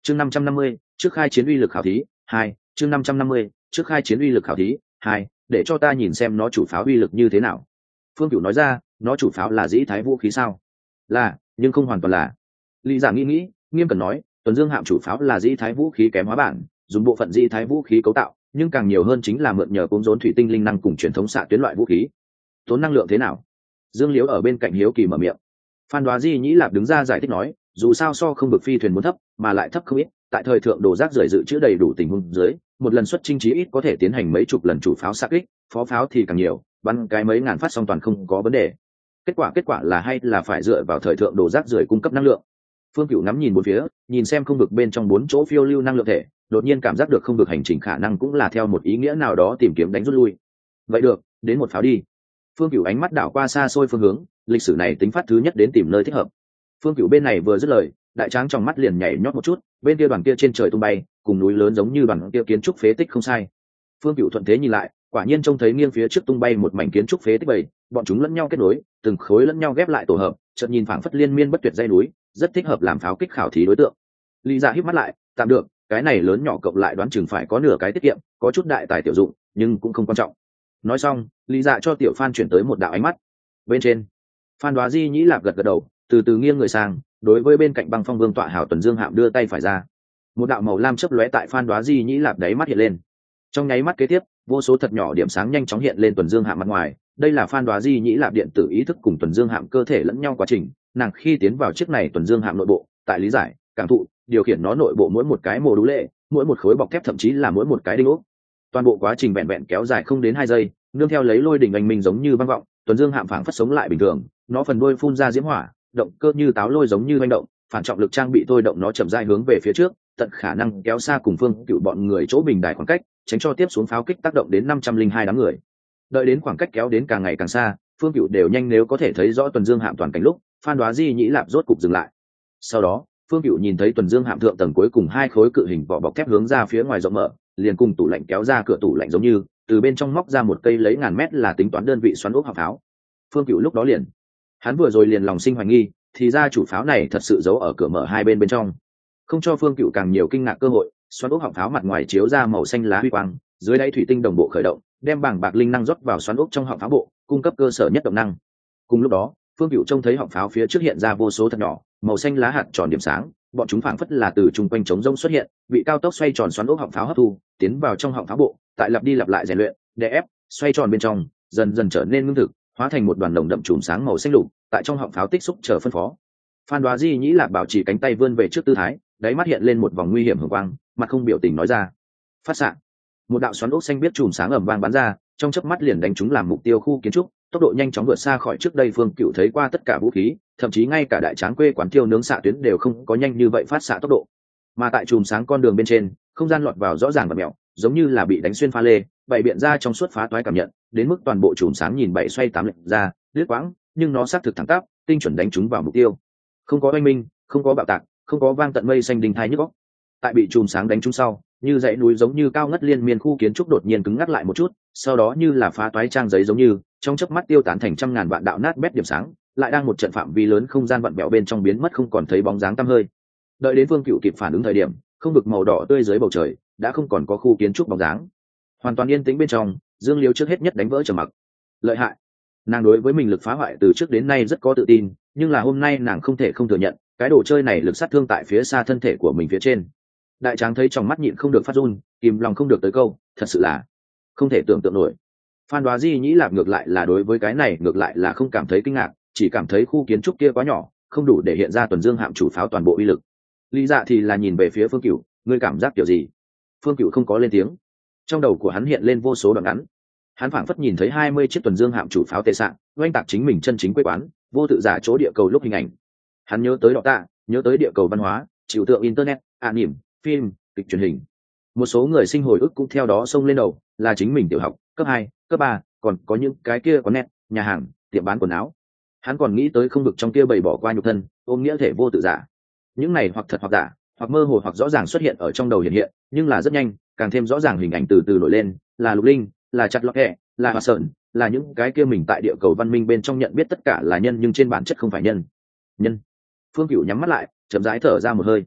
chương 550, trước khai chiến uy lực khảo thí 2, chương 550, trước khai chiến uy lực khảo thí 2, để cho ta nhìn xem nó chủ pháo uy lực như thế nào. Phương Cửu nói ra, nó chủ pháo là dĩ thái vũ khí sao? Là, nhưng không hoàn toàn là. Lý Giả nghĩ, nghiêm cẩn nói, tuần dương hạm chủ pháo là dĩ thái vũ khí kém hóa bản, dùng bộ phận dĩ thái vũ khí cấu tạo, nhưng càng nhiều hơn chính là mượn nhờ cống rốn thủy tinh linh năng cùng truyền thống xạ tuyến loại vũ khí. Tốn năng lượng thế nào? Dương Liễu ở bên cạnh hiếu kỳ mở miệng. Phan Đoá Di Nhĩ Lạp đứng ra giải thích nói, dù sao so không vực phi thuyền muốn thấp, mà lại thấp không ít, tại thời thượng đồ rác rưởi dự trữ đầy đủ tình huống dưới, một lần xuất chinh chí ít có thể tiến hành mấy chục lần chủ pháo xạ kích, phó pháo thì càng nhiều, bắn cái mấy ngàn phát xong toàn không có vấn đề. Kết quả là hay là phải dựa vào thời thượng đồ rác rưởi cung cấp năng lượng. Phương Cửu ngắm nhìn bốn phía, nhìn xem không vực bên trong 4 chỗ phiêu lưu năng lượng thể, đột nhiên cảm giác được không vực hành trình khả năng cũng là theo một ý nghĩa nào đó tìm kiếm đánh rút lui. Vậy được, đến một pháo đi. Phương Cửu ánh mắt đảo qua xa xôi phương hướng, lịch sử này tính phát thứ nhất đến tìm nơi thích hợp. Phương Cửu bên này vừa dứt lời, đại tráng trong mắt liền nhảy nhót một chút, bên kia đoàn kia trên trời tung bay, cùng núi lớn giống như đoàn kia kiến trúc phế tích không sai. Phương Cửu thuận thế nhìn lại, quả nhiên trông thấy nghiêng phía trước tung bay một mảnh kiến trúc phế tích bầy, bọn chúng lẫn nhau kết nối, từng khối lẫn nhau ghép lại tổ hợp, chợt nhìn phảng phất liên miên bất tuyệt dãy núi, rất thích hợp làm pháo kích khảo thí đối tượng. Lý Dạ híp mắt lại, tạm được, cái này lớn nhỏ cộng lại đoán chừng phải có nửa cái tiết kiệm, có chút đại tài tiểu dụng, nhưng cũng không quan trọng. Nói xong, Lý Dạ cho Tiểu Phan chuyển tới một đạo ánh mắt. Bên trên, Phan Đoá Di Nhĩ Lạp gật gật đầu, từ từ nghiêng người sang, đối với bên cạnh Băng Phong Vương tọa hảo tuần dương hạm đưa tay phải ra. Một đạo màu lam chớp lóe tại Phan Đoá Di Nhĩ Lạp đáy mắt hiện lên. Trong nháy mắt kế tiếp, vô số thật nhỏ điểm sáng nhanh chóng hiện lên tuần dương hạm mặt ngoài. Đây là Phan Đoá Di Nhĩ Lạp điện tử ý thức cùng tuần dương hạm cơ thể lẫn nhau quá trình. Nàng khi tiến vào chiếc này tuần dương hạm nội bộ, tại lý giải, cảm thụ, điều khiển nó nội bộ mỗi một cái mô đũ lệ, mỗi một khối bọc thép thậm chí là mỗi một cái đinh ốc. Toàn bộ quá trình vẹn vẹn kéo dài không đến 2 giây, nương theo lấy lôi đỉnh oanh minh giống như vang vọng, tuần dương hạm phảng phất sống lại bình thường, nó phần đuôi phun ra diễm hỏa, động cơ như táo lôi giống như hoành động, phản trọng lực trang bị thôi động nó chậm rãi hướng về phía trước, tận khả năng kéo xa cùng Phương Cửu bọn người chỗ bình đài khoảng cách, tránh cho tiếp xuống pháo kích tác động đến 502 đám người. Đợi đến khoảng cách kéo đến càng ngày càng xa, Phương Cửu đều nhanh nếu có thể thấy rõ tuần dương hạm toàn cảnh lúc, Phan Đoá Di Nhĩ Lạp rốt cục dừng lại. Sau đó, Phương Cửu nhìn thấy tuần dương hạm thượng tầng cuối cùng 2 khối cự hình vỏ bọc thép hướng ra phía ngoài rộng mở, liền cùng tủ lạnh kéo ra cửa tủ lạnh giống như, từ bên trong móc ra một cây lấy ngàn mét là tính toán đơn vị xoắn ốc họng pháo. Phương Cửu lúc đó liền, hắn vừa rồi liền lòng sinh hoài nghi, thì ra chủ pháo này thật sự giấu ở cửa mở hai bên bên trong. Không cho Phương Cửu càng nhiều kinh ngạc cơ hội, xoắn ốc họng pháo mặt ngoài chiếu ra màu xanh lá huy quang, dưới đáy thủy tinh đồng bộ khởi động, đem bảng bạc linh năng rót vào xoắn ốc trong họng pháo bộ, cung cấp cơ sở nhất động năng. Cùng lúc đó, Phương Cửu trông thấy họng pháo phía trước hiện ra vô số thật nhỏ, màu xanh lá hạt tròn điểm sáng, bọn chúng phảng phất là từ trung quanh trống rông xuất hiện, bị cao tốc xoay tròn xoắn ốc họng pháo hấp thu, tiến vào trong họng pháo bộ, tại lặp đi lặp lại rèn luyện, đè ép, xoay tròn bên trong, dần dần trở nên ngưng thực, hóa thành một đoàn nồng đậm chùm sáng màu xanh lục, tại trong họng pháo tích xúc chờ phân phó. Phan Đoá Di Nhĩ Lạp bảo trì cánh tay vươn về trước tư thái, đáy mắt hiện lên một vòng nguy hiểm hường quang, mặt không biểu tình nói ra: phát xạ. Một đạo xoắn ốc xanh biết chùm sáng ầm vang bắn ra, trong chớp mắt liền đánh trúng làm mục tiêu khu kiến trúc, tốc độ nhanh chóng vượt xa khỏi trước đây Phương Cửu thấy qua tất cả vũ khí, thậm chí ngay cả đại tráng quê quán tiêu nướng xạ tuyến đều không có nhanh như vậy phát xạ tốc độ. Mà tại chùm sáng con đường bên trên, không gian lọt vào rõ ràng và mèo, giống như là bị đánh xuyên pha lê, bảy biện ra trong suốt phá toái cảm nhận, đến mức toàn bộ chùm sáng nhìn bảy xoay tám lệch ra, lướt quãng, nhưng nó xác thực thẳng tắp, tinh chuẩn đánh trúng vào mục tiêu. Không có oanh minh, không có bạo tạc, không có vang tận mây xanh đinh thai nhức óc. Tại bị chùm sáng đánh trúng sau, như dãy núi giống như cao ngất liên miên khu kiến trúc đột nhiên cứng ngắc lại một chút, sau đó như là phá toái trang giấy giống như, trong chớp mắt tiêu tán thành trăm ngàn vạn đạo nát bét điểm sáng, lại đang một trận phạm vi lớn không gian vặn vẹo bên trong biến mất không còn thấy bóng dáng tăm hơi. Đợi đến Phương Cửu kịp phản ứng thời điểm, không vực màu đỏ tươi dưới bầu trời đã không còn có khu kiến trúc bóng dáng, hoàn toàn yên tĩnh bên trong. Dương Liễu trước hết nhất đánh vỡ trầm mặc. Lợi hại. Nàng đối với mình lực phá hoại từ trước đến nay rất có tự tin, nhưng là hôm nay nàng không thể không thừa nhận, cái đồ chơi này lực sát thương tại phía xa thân thể của mình phía trên. Đại tráng thấy trong mắt nhịn không được phát run, kìm lòng không được tới câu, thật sự là không thể tưởng tượng nổi. Phan Đoá Di Nhĩ Lạp ngược lại là đối với cái này ngược lại là không cảm thấy kinh ngạc, chỉ cảm thấy khu kiến trúc kia quá nhỏ, không đủ để hiện ra tuần dương hạm chủ pháo toàn bộ uy lực. Lý Dạ thì là nhìn về phía Phương Cửu, ngươi cảm giác kiểu gì? Phương Cửu không có lên tiếng, trong đầu của hắn hiện lên vô số đoạn ngắn. Hắn phảng phất nhìn thấy 20 chiếc tuần dương hạm chủ pháo tệ sạng, oanh tạc chính mình chân chính quê quán, vô tự giả chỗ địa cầu lúc hình ảnh. Hắn nhớ tới đọ tạ, nhớ tới địa cầu văn hóa, chịu tượng internet, anime, phim, kịch truyền hình. Một số người sinh hồi ức cũng theo đó xông lên đầu, là chính mình tiểu học, cấp 2, cấp 3, còn có những cái kia có nét, nhà hàng, tiệm bán quần áo. Hắn còn nghĩ tới không vực trong kia bày bỏ qua nhục thân, ôm nghĩa thể vô tự giả. Những này hoặc thật hoặc giả, hoặc mơ hồ hoặc rõ ràng xuất hiện ở trong đầu hiện, nhưng là rất nhanh, càng thêm rõ ràng hình ảnh từ từ nổi lên, là Lục Linh, là chặt lọt hẹ, là Hoa Sơn, là những cái kia mình tại địa cầu văn minh bên trong nhận biết tất cả là nhân nhưng trên bản chất không phải nhân. Phương Cửu nhắm mắt lại, chậm rãi thở ra một hơi.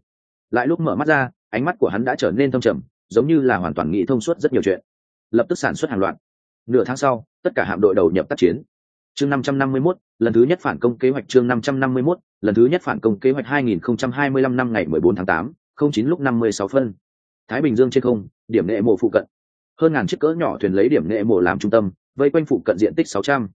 lại lúc mở mắt ra, ánh mắt của hắn đã trở nên thâm trầm, giống như là hoàn toàn nghĩ thông suốt rất nhiều chuyện. Lập tức sản xuất hàng loạt. Nửa tháng sau, tất cả hạm đội đầu nhập tác chiến. Chương 551, lần thứ nhất phản công kế hoạch. Chương 551, lần thứ nhất phản công kế hoạch. 2025 năm ngày 14 tháng 8, 09 lúc 56 phân. Thái Bình Dương trên không, điểm nệ mộ phụ cận. Hơn ngàn chiếc cỡ nhỏ thuyền lấy điểm nệ mộ làm trung tâm, vây quanh phụ cận diện tích 600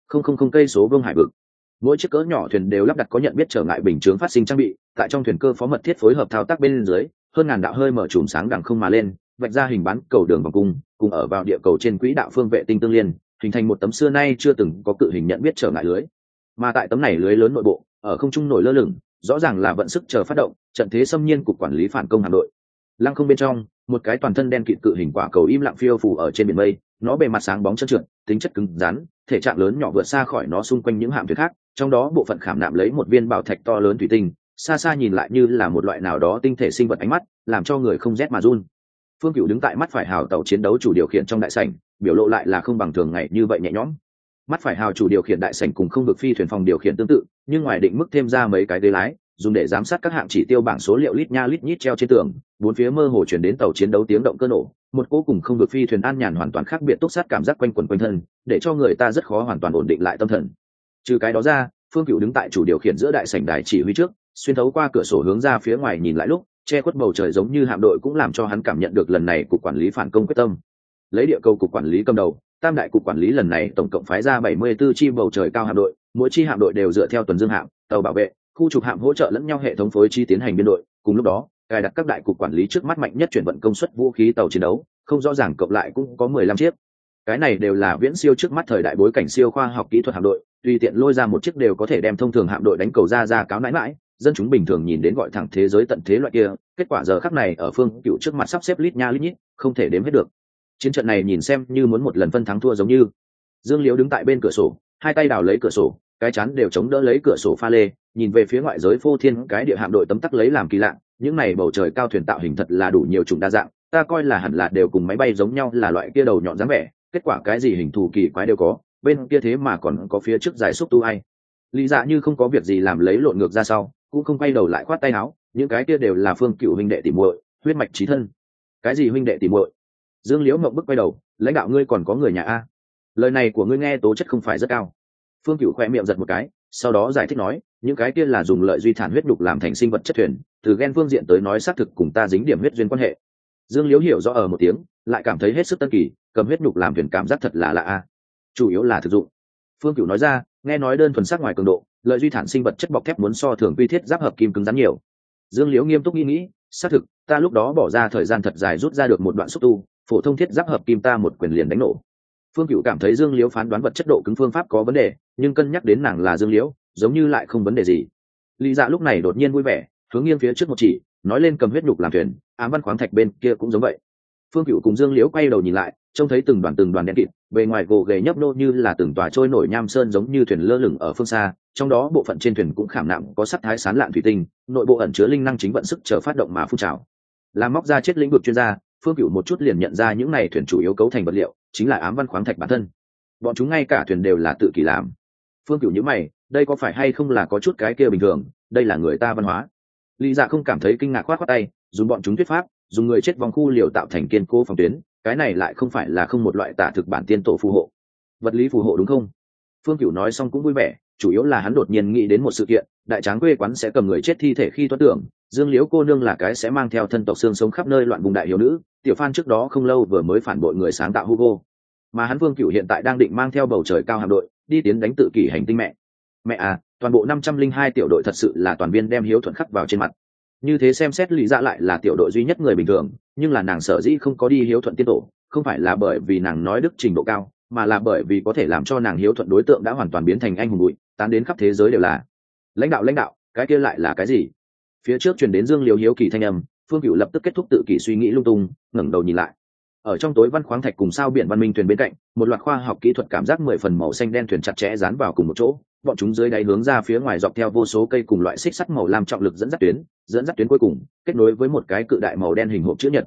cây số vuông hải vực. Mỗi chiếc cỡ nhỏ thuyền đều lắp đặt có nhận biết trở ngại bình chướng phát sinh trang bị, tại trong thuyền cơ phó mật thiết phối hợp thao tác bên dưới, hơn ngàn đạo hơi mở chùm sáng đằng không mà lên, vạch ra hình bán cầu đường vòng cung, cùng ở vào địa cầu trên quỹ đạo phương vệ tinh tương liên, hình thành một tấm xưa nay chưa từng có cự hình nhận biết trở ngại lưới. Mà tại tấm này lưới lớn nội bộ, ở không trung nổi lơ lửng, rõ ràng là vận sức chờ phát động, trận thế xâm nhiên cục quản lý phản công hạm đội. Lăng không bên trong, một cái toàn thân đen kịt cự hình quả cầu im lặng phiêu phù ở trên biển mây, nó bề mặt sáng bóng trơn trượt, tính chất cứng rắn, thể trạng lớn nhỏ vượt xa khỏi nó xung quanh những hạm thuyền khác, trong đó bộ phận khảm nạm lấy một viên bảo thạch to lớn thủy tinh, xa xa nhìn lại như là một loại nào đó tinh thể sinh vật, ánh mắt làm cho người không rét mà run. Phương Cửu đứng tại mắt phải hào tàu chiến đấu chủ điều khiển trong đại sảnh, biểu lộ lại là không bằng thường ngày như vậy nhẹ nhõm. Mắt phải hào chủ điều khiển đại sảnh cùng không vực phi thuyền phòng điều khiển tương tự, nhưng ngoài định mức thêm ra mấy cái ghế lái, dùng để giám sát các hạng chỉ tiêu bảng số liệu lít nha lít nhít treo trên tường. Bốn phía mơ hồ chuyển đến tàu chiến đấu tiếng động cơ nổ, một cỗ cùng không vực phi thuyền an nhàn hoàn toàn khác biệt túc sát cảm giác quanh quẩn quanh thân, để cho người ta rất khó hoàn toàn ổn định lại tâm thần. Trừ cái đó ra, Phương Cửu đứng tại chủ điều khiển giữa đại sảnh đài chỉ huy trước, xuyên thấu qua cửa sổ hướng ra phía ngoài nhìn lại lúc, che khuất bầu trời giống như hạm đội cũng làm cho hắn cảm nhận được lần này cục quản lý phản công quyết tâm. Lấy địa cầu cục quản lý cầm đầu, tam đại cục quản lý lần này tổng cộng phái ra 74 chi bầu trời cao hạm đội, mỗi chi hạm đội đều dựa theo tuần dương hạm, tàu bảo vệ, khu trục hạm hỗ trợ lẫn nhau hệ thống phối chi tiến hành biên đội. Cùng lúc đó, cài đặt các đại cục quản lý trước mắt mạnh nhất chuyển vận công suất vũ khí tàu chiến đấu, không rõ ràng cộng lại cũng có 15 chiếc. Cái này đều là viễn siêu trước mắt thời đại bối cảnh siêu khoa học kỹ thuật hạm đội, tùy tiện lôi ra một chiếc đều có thể đem thông thường hạm đội đánh cầu ra cáo nãi mãi, dân chúng bình thường nhìn đến gọi thẳng thế giới tận thế loại kia. Kết quả giờ khắc này ở Phương Cửu trước mặt sắp xếp lít nha lít nhít, không thể đếm hết được. Chiến trận này nhìn xem như muốn một lần phân thắng thua giống như. Dương Liễu đứng tại bên cửa sổ, hai tay đào lấy cửa sổ, cái chắn đều chống đỡ lấy cửa sổ pha lê, nhìn về phía ngoại giới phô thiên cái địa hạm đội tấm tắc lấy làm kỳ lạ. Những này bầu trời cao thuyền tạo hình thật là đủ nhiều chủng đa dạng, ta coi là hẳn là đều cùng máy bay giống nhau, là loại kia đầu nhọn dáng vẻ, kết quả cái gì hình thù kỳ quái đều có, bên kia thế mà còn có phía trước dài xúc tu ai. Lý Dạ như không có việc gì làm lấy lộn ngược ra sau, cũng không quay đầu lại khoát tay áo, những cái kia đều là Phương Cửu huynh đệ tỉ muội, huyết mạch chí thân. Cái gì huynh đệ tỉ muội? Dương Liễu ngậm bức quay đầu, lãnh đạo ngươi còn có người nhà a? Lời này của ngươi nghe tố chất không phải rất cao. Phương Cửu khoe miệng giật một cái, sau đó giải thích nói, những cái kia là dùng lợi duy thản huyết đục làm thành sinh vật chất thuyền, từ gen phương diện tới nói xác thực cùng ta dính điểm huyết duyên quan hệ. Dương Liễu hiểu rõ ở một tiếng, lại cảm thấy hết sức tân kỳ, cầm huyết đục làm thuyền cảm giác thật là lạ a. Chủ yếu là thực dụng. Phương Cửu nói ra, nghe nói đơn thuần sắc ngoài cường độ, lợi duy thản sinh vật chất bọc thép muốn so thường quy thiết giáp hợp kim cứng rắn nhiều. Dương Liễu nghiêm túc nghĩ, xác thực, ta lúc đó bỏ ra thời gian thật dài rút ra được một đoạn xúc tu, phổ thông thiết giáp hợp kim ta một quyền liền đánh nổ. Phương Cửu cảm thấy Dương Liễu phán đoán vật chất độ cứng phương pháp có vấn đề, nhưng cân nhắc đến nàng là Dương Liễu, giống như lại không vấn đề gì. Lý Dạ lúc này đột nhiên vui vẻ, hướng nghiêng phía trước một chỉ, nói lên cầm huyết nhục làm thuyền, ám văn khoáng thạch bên kia cũng giống vậy. Phương Cửu cùng Dương Liễu quay đầu nhìn lại, trông thấy từng đoàn đen kịt, bề ngoài gồ ghề nhấp nô như là từng tòa trôi nổi nham sơn giống như thuyền lơ lửng ở phương xa, trong đó bộ phận trên thuyền cũng khảm nạm có sắc thái sán lạn thủy tinh, nội bộ ẩn chứa linh năng chính vận sức chờ phát động mà phun trào. Làm móc ra chết lĩnh vực chuyên gia, Phương Cửu một chút liền nhận ra những này thuyền chủ yếu cấu thành vật liệu chính là ám văn khoáng thạch bản thân. Bọn chúng ngay cả thuyền đều là tự kỷ làm. Phương Cửu nhíu mày, đây có phải hay không là có chút cái kia bình thường, đây là người ta văn hóa. Lý Dạ không cảm thấy kinh ngạc, khoát tay, dùng bọn chúng thuyết pháp, dùng người chết vòng khu liều tạo thành kiên cố phòng tuyến, cái này lại không phải là không một loại tả thực bản tiên tổ phù hộ, vật lý phù hộ đúng không? Phương Cửu nói xong cũng vui vẻ, chủ yếu là hắn đột nhiên nghĩ đến một sự kiện, đại tráng quê quán sẽ cầm người chết thi thể khi tuất tưởng, Dương Liễu cô nương là cái sẽ mang theo thân tộc xương sống khắp nơi loạn vùng đại hiếu nữ, Tiểu Phan trước đó không lâu vừa mới phản bội người sáng tạo Hugo, mà hắn Phương Cửu hiện tại đang định mang theo bầu trời cao hạm đội đi tiến đánh tự kỷ hành tinh mẹ à, toàn bộ 502 tiểu đội thật sự là toàn viên đem hiếu thuận khắc vào trên mặt. Như thế xem xét Lý Dạ lại là tiểu đội duy nhất người bình thường, nhưng là nàng sở dĩ không có đi hiếu thuận tiên tổ, không phải là bởi vì nàng nói đức trình độ cao, mà là bởi vì có thể làm cho nàng hiếu thuận đối tượng đã hoàn toàn biến thành anh hùng bụi, tán đến khắp thế giới đều là. Lãnh đạo, cái kia lại là cái gì? Phía trước truyền đến Dương Liễu hiếu kỳ thanh âm, Phương Cửu lập tức kết thúc tự kỷ suy nghĩ lung tung, ngẩng đầu nhìn lại. Ở trong tối văn khoáng thạch cùng sao biển văn minh thuyền bên cạnh, một loạt khoa học kỹ thuật cảm giác 10 phần màu xanh đen thuyền chặt chẽ dán vào cùng một chỗ, bọn chúng dưới đáy hướng ra phía ngoài dọc theo vô số cây cùng loại xích sắt màu lam trọng lực dẫn dắt tuyến cuối cùng kết nối với một cái cự đại màu đen hình hộp chữ nhật.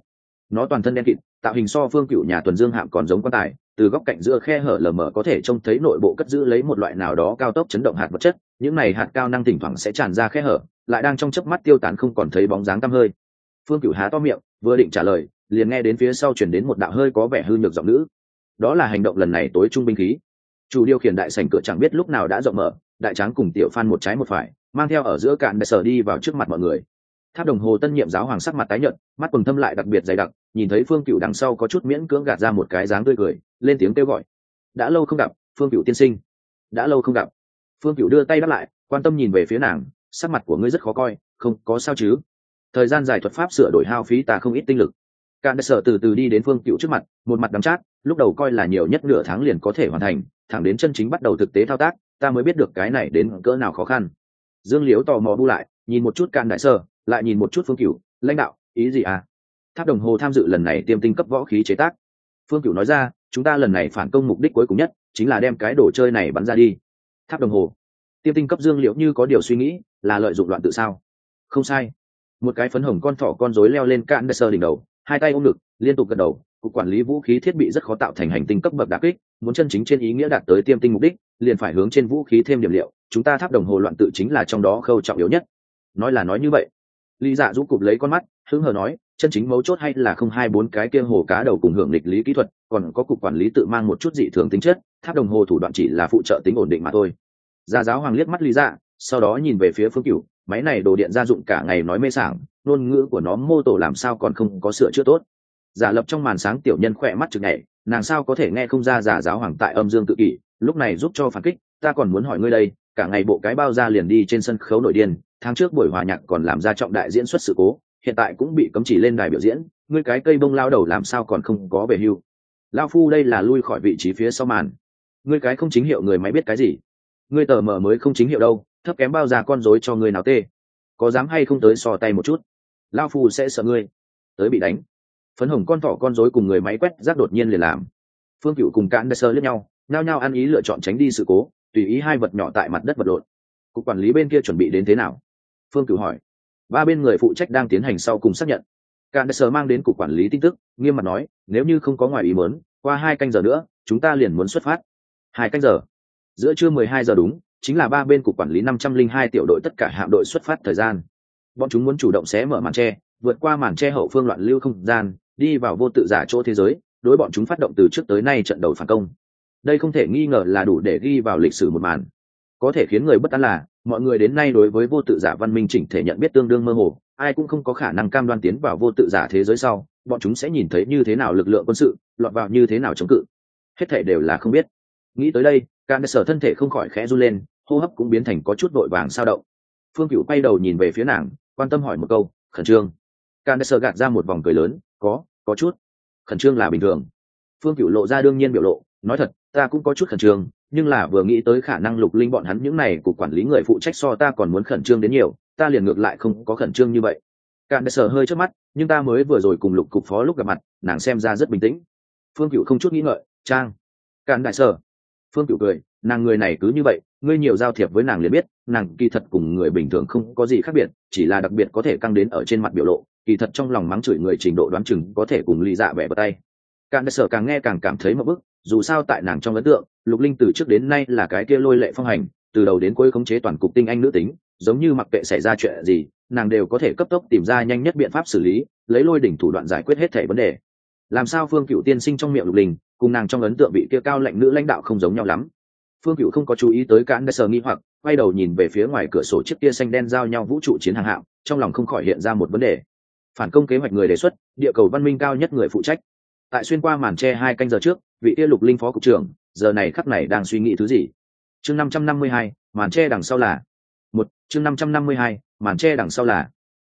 nó toàn thân đen kịt, tạo hình so Phương Cửu nhà tuần dương hạm còn giống quan tài, từ góc cạnh giữa khe hở lờ mờ có thể trông thấy nội bộ cất giữ lấy một loại nào đó cao tốc chấn động hạt vật chất, những này hạt cao năng thỉnh thoảng sẽ tràn ra khe hở, lại đang trong chớp mắt tiêu tán không còn thấy bóng dáng tăm hơi. Phương Cửu há to miệng, vừa định trả lời, liền nghe đến phía sau truyền đến một đạo hơi có vẻ hư nhược giọng nữ. Đó là hành động lần này tối trung binh khí. Chủ điều khiển đại sảnh cửa chẳng biết lúc nào đã rộng mở, đại tráng cùng tiểu phan một trái một phải, mang theo ở giữa cạn đại sở đi vào trước mặt mọi người. Tháp đồng hồ tân nhiệm giáo hoàng sắc mặt tái nhợt, mắt quầng thâm lại đặc biệt dày đặc, nhìn thấy Phương Cửu đằng sau có chút miễn cưỡng gạt ra một cái dáng tươi cười, lên tiếng kêu gọi. Đã lâu không gặp, Phương Cửu tiên sinh. Đã lâu không gặp. Phương Cửu đưa tay đáp lại, quan tâm nhìn về phía nàng, sắc mặt của ngươi rất khó coi, không có sao chứ? Thời gian dài thuật pháp sửa đổi hao phí ta không ít tinh lực. Cạn đại sở từ từ đi đến Phương Cửu trước mặt, một mặt đắm chát, lúc đầu coi là nhiều nhất nửa tháng liền có thể hoàn thành, thẳng đến chân chính bắt đầu thực tế thao tác, ta mới biết được cái này đến cỡ nào khó khăn. Dương Liễu tò mò bu lại, nhìn một chút Cạn đại sở, lại nhìn một chút Phương Cửu, lãnh đạo, ý gì à? Tháp đồng hồ tham dự lần này tiêm tinh cấp võ khí chế tác. Phương Cửu nói ra, chúng ta lần này phản công mục đích cuối cùng nhất chính là đem cái đồ chơi này bắn ra đi. Tháp đồng hồ, tiêm tinh cấp. Dương Liễu như có điều suy nghĩ, là lợi dụng loạn tự sao? Không sai. Một cái phấn hồng con thỏ con rối leo lên Cạn đại sở đỉnh đầu, hai tay ôm ngực, liên tục gật đầu. Cục quản lý vũ khí thiết bị rất khó tạo thành hành tinh cấp bậc đả kích, muốn chân chính trên ý nghĩa đạt tới tiêm tinh mục đích, liền phải hướng trên vũ khí thêm điểm liệu, chúng ta tháp đồng hồ loạn tự chính là trong đó khâu trọng yếu nhất. Nói là nói như vậy. Lý Dạ rũ cụp lấy con mắt, hứng hờ nói, chân chính mấu chốt hay là không hai bốn cái kia hồ cá đầu cùng hưởng lịch lý kỹ thuật, còn có cục quản lý tự mang một chút dị thường tính chất, tháp đồng hồ thủ đoạn chỉ là phụ trợ tính ổn định mà thôi. Gia giáo hoàng liếc mắt Lý Dạ, sau đó nhìn về phía Phương Cửu, máy này đồ điện gia dụng cả ngày nói mê sảng, ngôn ngữ của nó mô tổ làm sao còn không có sửa chữa tốt. Giả lập trong màn sáng tiểu nhân khỏe mắt chực nhảy, nàng sao có thể nghe không ra giả giáo hoàng tại âm dương tự kỷ, lúc này giúp cho phản kích, ta còn muốn hỏi ngươi đây, cả ngày bộ cái bao ra liền đi trên sân khấu nổi điên, tháng trước buổi hòa nhạc còn làm ra trọng đại diễn xuất sự cố, hiện tại cũng bị cấm chỉ lên đài biểu diễn, ngươi cái cây bông lao đầu làm sao còn không có về hưu. Lao phu đây là lui khỏi vị trí phía sau màn. Ngươi cái không chính hiệu người máy biết cái gì? Ngươi tờ mờ mới không chính hiệu đâu, thấp kém bao ra con rối cho ngươi nào tê. Có dám hay không tới so tay một chút? Lao phu sẽ sợ ngươi. Tới bị đánh. Phấn hồng con thỏ con rối cùng người máy quét rác đột nhiên liền làm. Phương Cửu cùng Cạn đại sở liếc nhau, nhao nhao ăn ý lựa chọn tránh đi sự cố, tùy ý hai vật nhỏ tại mặt đất vật lộn. Cục quản lý bên kia chuẩn bị đến thế nào? Phương Cửu hỏi. Ba bên người phụ trách đang tiến hành sau cùng xác nhận. Cạn đại sở mang đến cục quản lý tin tức, nghiêm mặt nói, nếu như không có ngoài ý muốn, qua 2 canh giờ nữa, chúng ta liền muốn xuất phát. 2 canh giờ? Giữa trưa 12 giờ đúng, chính là ba bên cục quản lý 502 tiểu đội tất cả hạm đội xuất phát thời gian. Bọn chúng muốn chủ động xé mở màn che, vượt qua màn che hậu phương loạn lưu không gian, đi vào vô tự giả chỗ thế giới, đối bọn chúng phát động từ trước tới nay trận đầu phản công. Đây không thể nghi ngờ là đủ để ghi vào lịch sử một màn. Có thể khiến người bất an là, mọi người đến nay đối với vô tự giả văn minh chỉnh thể nhận biết tương đương mơ hồ, ai cũng không có khả năng cam đoan tiến vào vô tự giả thế giới sau, bọn chúng sẽ nhìn thấy như thế nào lực lượng quân sự, lọt vào như thế nào chống cự. Hết thảy đều là không biết. Nghĩ tới đây, Cạn đại sở thân thể không khỏi khẽ run lên, hô hấp cũng biến thành có chút vội vàng sao động. Phương Cửu quay đầu nhìn về phía nàng, quan tâm hỏi một câu, khẩn trương? Cạn đại sở gạt ra một vòng cười lớn, có chút. Khẩn trương là bình thường. Phương Cửu lộ ra đương nhiên biểu lộ, nói thật, ta cũng có chút khẩn trương, nhưng là vừa nghĩ tới khả năng Lục Linh bọn hắn những này của quản lý người phụ trách so ta còn muốn khẩn trương đến nhiều, ta liền ngược lại không có khẩn trương như vậy. Cạn đại sở hơi trước mắt, nhưng ta mới vừa rồi cùng Lục cục phó lúc gặp mặt, nàng xem ra rất bình tĩnh. Phương Cửu không chút nghĩ ngợi, trang. Cạn đại sở. Phương Cửu cười, nàng người này cứ như vậy, ngươi nhiều giao thiệp với nàng liền biết, nàng kỳ thật cùng người bình thường không có gì khác biệt, chỉ là đặc biệt có thể căng đến ở trên mặt biểu lộ, kỳ thật trong lòng mắng chửi người trình độ đoán chừng có thể cùng Lý Dạ bẻ bật tay. Cạn đại sở càng nghe càng cảm thấy một bức, dù sao tại nàng trong ấn tượng, Lục Linh từ trước đến nay là cái kia lôi lệ phong hành, từ đầu đến cuối khống chế toàn cục tinh anh nữ tính, giống như mặc kệ xảy ra chuyện gì, nàng đều có thể cấp tốc tìm ra nhanh nhất biện pháp xử lý, lấy lôi đỉnh thủ đoạn giải quyết hết thảy vấn đề. Làm sao Phương Cửu tiên sinh trong miệng Lục Linh, cùng nàng trong ấn tượng bị kia cao lạnh nữ lãnh đạo không giống nhau lắm. Phương Cửu không có chú ý tới Cạn đại sở nghi hoặc, quay đầu nhìn về phía ngoài cửa sổ chiếc tia xanh đen giao nhau vũ trụ chiến hàng hạm, trong lòng không khỏi hiện ra một vấn đề. Phản công kế hoạch người đề xuất, địa cầu văn minh cao nhất người phụ trách. Tại xuyên qua màn che 2 canh giờ trước, vị tia Lục Linh phó cục trưởng, giờ này khắc này đang suy nghĩ thứ gì? Chương 552, màn che đằng sau là chương 552, màn che đằng sau là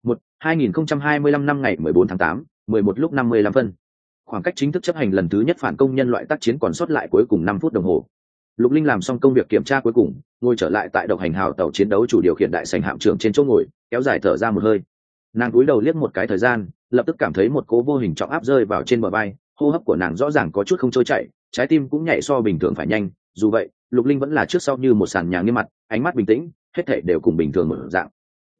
2025 năm ngày 14 tháng 8, 11 lúc 55 phân. Khoảng cách chính thức chấp hành lần thứ nhất phản công nhân loại tác chiến còn sót lại cuối cùng 5 phút đồng hồ. Lục Linh làm xong công việc kiểm tra cuối cùng, ngồi trở lại tại độc hành hào tàu chiến đấu chủ điều khiển đại sảnh hạm trưởng trên chỗ ngồi, kéo dài thở ra một hơi. Nàng cúi đầu liếc một cái thời gian, lập tức cảm thấy một cỗ vô hình trọng áp rơi vào trên bờ vai, hô hấp của nàng rõ ràng có chút không trôi chảy, trái tim cũng nhảy so bình thường phải nhanh. Dù vậy, Lục Linh vẫn là trước sau như một sàn nhà nghiêm mặt, ánh mắt bình tĩnh, hết thảy đều cùng bình thường một dạng.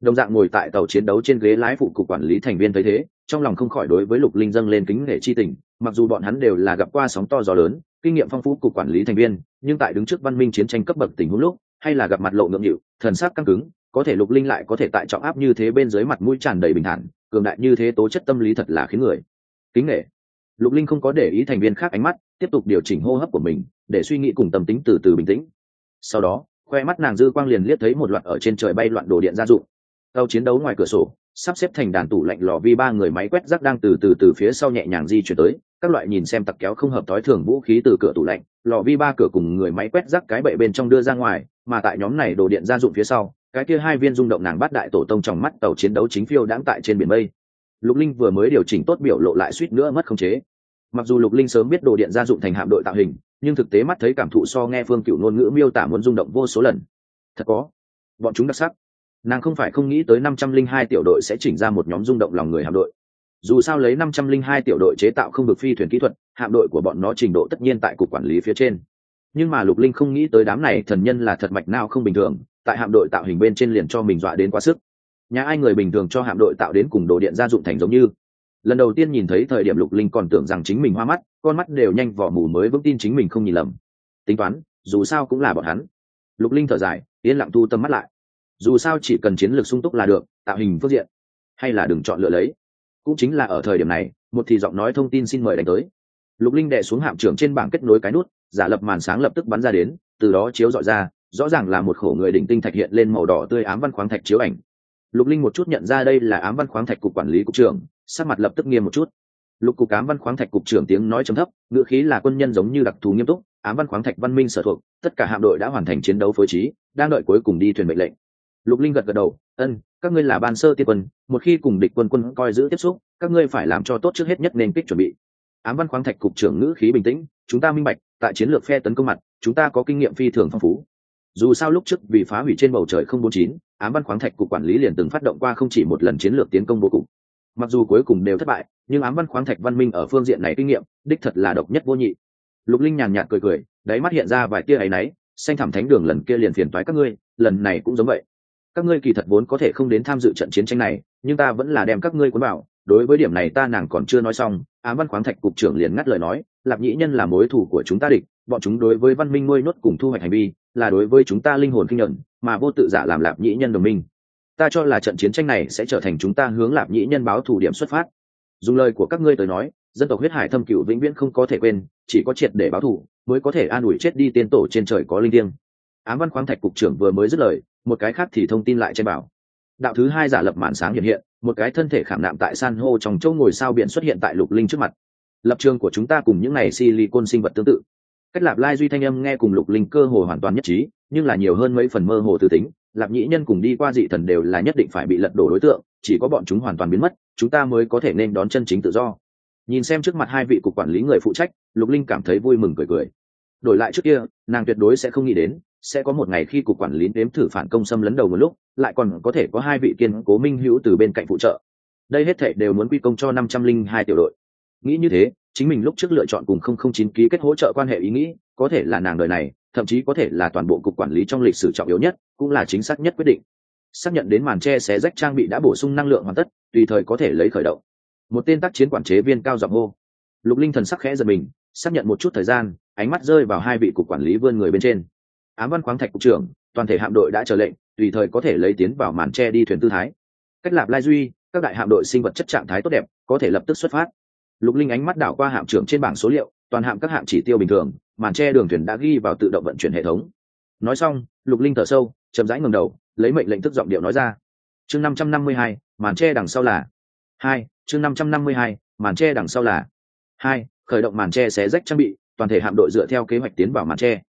Đồng dạng ngồi tại tàu chiến đấu trên ghế lái phụ cục quản lý thành viên thấy thế, trong lòng không khỏi đối với Lục Linh dâng lên kính nể chi tình. Mặc dù bọn hắn đều là gặp qua sóng to gió lớn, kinh nghiệm phong phú cục quản lý thành viên, nhưng tại đứng trước văn minh chiến tranh cấp bậc tình huống lúc, hay là gặp mặt lộ ngượng nghịu, thần sắc căng cứng, có thể Lục Linh lại có thể tại trọng áp như thế bên dưới mặt mũi tràn đầy bình thản, cường đại như thế tố chất tâm lý thật là khiến người kính nể. Lục Linh không có để ý thành viên khác ánh mắt, tiếp tục điều chỉnh hô hấp của mình, để suy nghĩ cùng tâm tính từ từ bình tĩnh. Sau đó, khoe mắt nàng dư quang liền liếc thấy một loạt ở trên trời bay loạn đồ điện gia dụng. Tàu chiến đấu ngoài cửa sổ, sắp xếp thành đàn tủ lạnh lò vi ba người máy quét rác đang từ phía sau nhẹ nhàng di chuyển tới, các loại nhìn xem tặc kéo không hợp tối thường vũ khí từ cửa tủ lạnh, lò vi ba cửa cùng người máy quét rác cái bệ bên trong đưa ra ngoài, mà tại nhóm này đồ điện gia dụng phía sau, cái kia hai viên rung động nàng bát đại tổ tông trong mắt tàu chiến đấu chính phiêu đãng tại trên biển mây. Lục Linh vừa mới điều chỉnh tốt biểu lộ lại suýt nữa mất khống chế. Mặc dù Lục Linh sớm biết đồ điện gia dụng thành hạm đội tạo hình, nhưng thực tế mắt thấy cảm thụ so nghe Phương Cửu ngôn ngữ miêu tả muốn rung động vô số lần. Thật có, bọn chúng đặc sắc. Nàng không phải không nghĩ tới 502 tiểu đội sẽ chỉnh ra một nhóm rung động lòng người hạm đội. Dù sao lấy 502 tiểu đội chế tạo không được phi thuyền kỹ thuật, hạm đội của bọn nó trình độ tất nhiên tại cục quản lý phía trên. Nhưng mà Lục Linh không nghĩ tới đám này thần nhân là thật mạch nào không bình thường, tại hạm đội tạo hình bên trên liền cho mình dọa đến quá sức. Nhà ai người bình thường cho hạm đội tạo đến cùng đồ điện gia dụng thành giống như. Lần đầu tiên nhìn thấy thời điểm Lục Linh còn tưởng rằng chính mình hoa mắt, con mắt đều nhanh vỏ mù mới vững tin chính mình không nhìn lầm. Tính toán, dù sao cũng là bọn hắn. Lục Linh thở dài, yên lặng thu tâm mắt lại. Dù sao chỉ cần chiến lược sung túc là được, tạo hình phương diện hay là đừng chọn lựa lấy. Cũng chính là ở thời điểm này, một thì giọng nói thông tin xin mời đánh tới. Lục Linh đè xuống hạm trưởng trên bảng kết nối cái nút, giả lập màn sáng lập tức bắn ra đến, từ đó chiếu dọi ra, rõ ràng là một khổ người đỉnh tinh thạch hiện lên màu đỏ tươi ám văn khoáng thạch chiếu ảnh. Lục Linh một chút nhận ra đây là ám văn khoáng thạch cục quản lý cục trưởng, sắc mặt lập tức nghiêm một chút. Lục cục ám văn khoáng thạch cục trưởng tiếng nói trầm thấp, ngữ khí là quân nhân giống như đặc thù nghiêm túc. Ám văn khoáng thạch văn minh sở thuộc, tất cả hạm đội đã hoàn thành chiến đấu phối trí, đang đợi cuối cùng đi thuyền mệnh lệnh. Lục Linh gật gật đầu, các ngươi là ban sơ tiên quân, một khi cùng địch quân coi giữ tiếp xúc, các ngươi phải làm cho tốt trước hết nhất nên kích chuẩn bị. Ám văn khoáng thạch cục trưởng ngữ khí bình tĩnh, chúng ta minh bạch, tại chiến lược phe tấn công mặt, chúng ta có kinh nghiệm phi thường phong phú. Dù sao lúc trước vì phá hủy trên bầu trời 049, ám văn khoáng thạch cục quản lý liền từng phát động qua không chỉ một lần chiến lược tiến công vô cùng. Mặc dù cuối cùng đều thất bại, nhưng ám văn khoáng thạch văn minh ở phương diện này kinh nghiệm, đích thật là độc nhất vô nhị. Lục Linh nhàn nhạt cười, đáy mắt hiện ra vài tia áy náy, xanh thẳm thánh đường lần kia liền phiền toái các ngươi, lần này cũng giống vậy. Các ngươi kỳ thật vốn có thể không đến tham dự trận chiến tranh này, nhưng ta vẫn là đem các ngươi cuốn vào. Đối với điểm này ta nàng còn chưa nói xong, ám văn khoáng thạch cục trưởng liền ngắt lời nói, Lạp Nhĩ Nhân là mối thù của chúng ta địch, bọn chúng đối với văn minh nuôi nốt cùng thu hoạch hành vi, là đối với chúng ta linh hồn kinh nhận, mà vô tự giả làm Lạp Nhĩ Nhân đồng minh. Ta cho là trận chiến tranh này sẽ trở thành chúng ta hướng Lạp Nhĩ Nhân báo thù điểm xuất phát. Dùng lời của các ngươi tới nói, dân tộc huyết hải thâm cửu vĩnh viễn không có thể quên, chỉ có triệt để báo thù mới có thể an ủi chết đi tiên tổ trên trời có linh thiêng. Ám văn khoáng thạch cục trưởng vừa mới dứt lời, một cái khác thì thông tin lại trên bảo. Đạo thứ hai giả lập màn sáng hiện, một cái thân thể khảm nạm tại san hô trong chỗ ngồi sao biển xuất hiện tại Lục Linh trước mặt. Lập trường của chúng ta cùng những này silicon sinh vật tương tự. Cách Lạp Lai duy thanh âm nghe cùng Lục Linh cơ hồ hoàn toàn nhất trí, nhưng là nhiều hơn mấy phần mơ hồ tư tính. Lạp Nhĩ Nhân cùng đi qua dị thần đều là nhất định phải bị lật đổ đối tượng, chỉ có bọn chúng hoàn toàn biến mất, chúng ta mới có thể nên đón chân chính tự do. Nhìn xem trước mặt hai vị cục quản lý người phụ trách, Lục Linh cảm thấy vui mừng cười. Đổi lại trước kia, nàng tuyệt đối sẽ không nghĩ đến sẽ có một ngày khi cục quản lý nếm thử phản công xâm lấn đầu một lúc, lại còn có thể có hai vị kiên cố minh hữu từ bên cạnh phụ trợ. Đây hết thảy đều muốn quy công cho 502 tiểu đội. Nghĩ như thế, chính mình lúc trước lựa chọn cùng 009 ký kết hỗ trợ quan hệ ý nghĩ, có thể là nàng đời này, thậm chí có thể là toàn bộ cục quản lý trong lịch sử trọng yếu nhất, cũng là chính xác nhất quyết định. Xác nhận đến màn che xé rách trang bị đã bổ sung năng lượng hoàn tất, tùy thời có thể lấy khởi động. Một tên tác chiến quản chế viên cao giọng hô. Lục Linh thần sắc khẽ giật mình, xác nhận một chút thời gian, ánh mắt rơi vào hai vị cục quản lý vươn người bên trên. Ám văn khoáng thạch cục trưởng, toàn thể hạm đội đã chờ lệnh, tùy thời có thể lấy tiến vào màn che đi thuyền tư thái. Cách Lạp Lai duy, các đại hạm đội sinh vật chất trạng thái tốt đẹp, có thể lập tức xuất phát. Lục Linh ánh mắt đảo qua hạm trưởng trên bảng số liệu, toàn hạm các hạm chỉ tiêu bình thường, màn che đường thuyền đã ghi vào tự động vận chuyển hệ thống. Nói xong, Lục Linh thở sâu, chậm rãi ngẩng đầu, lấy mệnh lệnh tức giọng điệu nói ra. Chương 552, màn che đằng sau là 2, chương 552, màn che đằng sau là 2, khởi động màn che xé rách trang bị, toàn thể hạm đội dựa theo kế hoạch tiến vào màn che.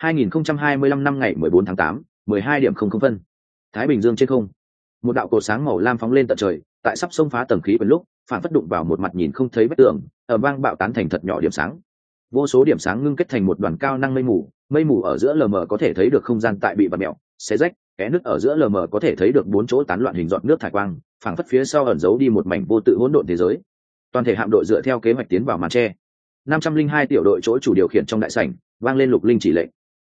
2025 năm ngày 14 tháng 8, 12 điểm 00 phân. Thái Bình Dương trên không, một đạo cột sáng màu lam phóng lên tận trời, tại sắp xông phá tầng khí quyển lúc, phản phất đụng vào một mặt nhìn không thấy vách tường, ở vang bạo tán thành thật nhỏ điểm sáng. Vô số điểm sáng ngưng kết thành một đoàn cao năng mây mù ở giữa lờ mờ có thể thấy được không gian tại bị vặn mèo, xé rách, kẽ nứt ở giữa lờ mờ có thể thấy được bốn chỗ tán loạn hình giọt nước thải quang, phảng phất phía sau ẩn giấu đi một mảnh vô tự hỗn độn thế giới. Toàn thể hạm đội dựa theo kế hoạch tiến vào màn che. 502 tiểu đội chỗ chủ điều khiển trong đại sảnh, vang lên Lục Linh chỉ lệnh.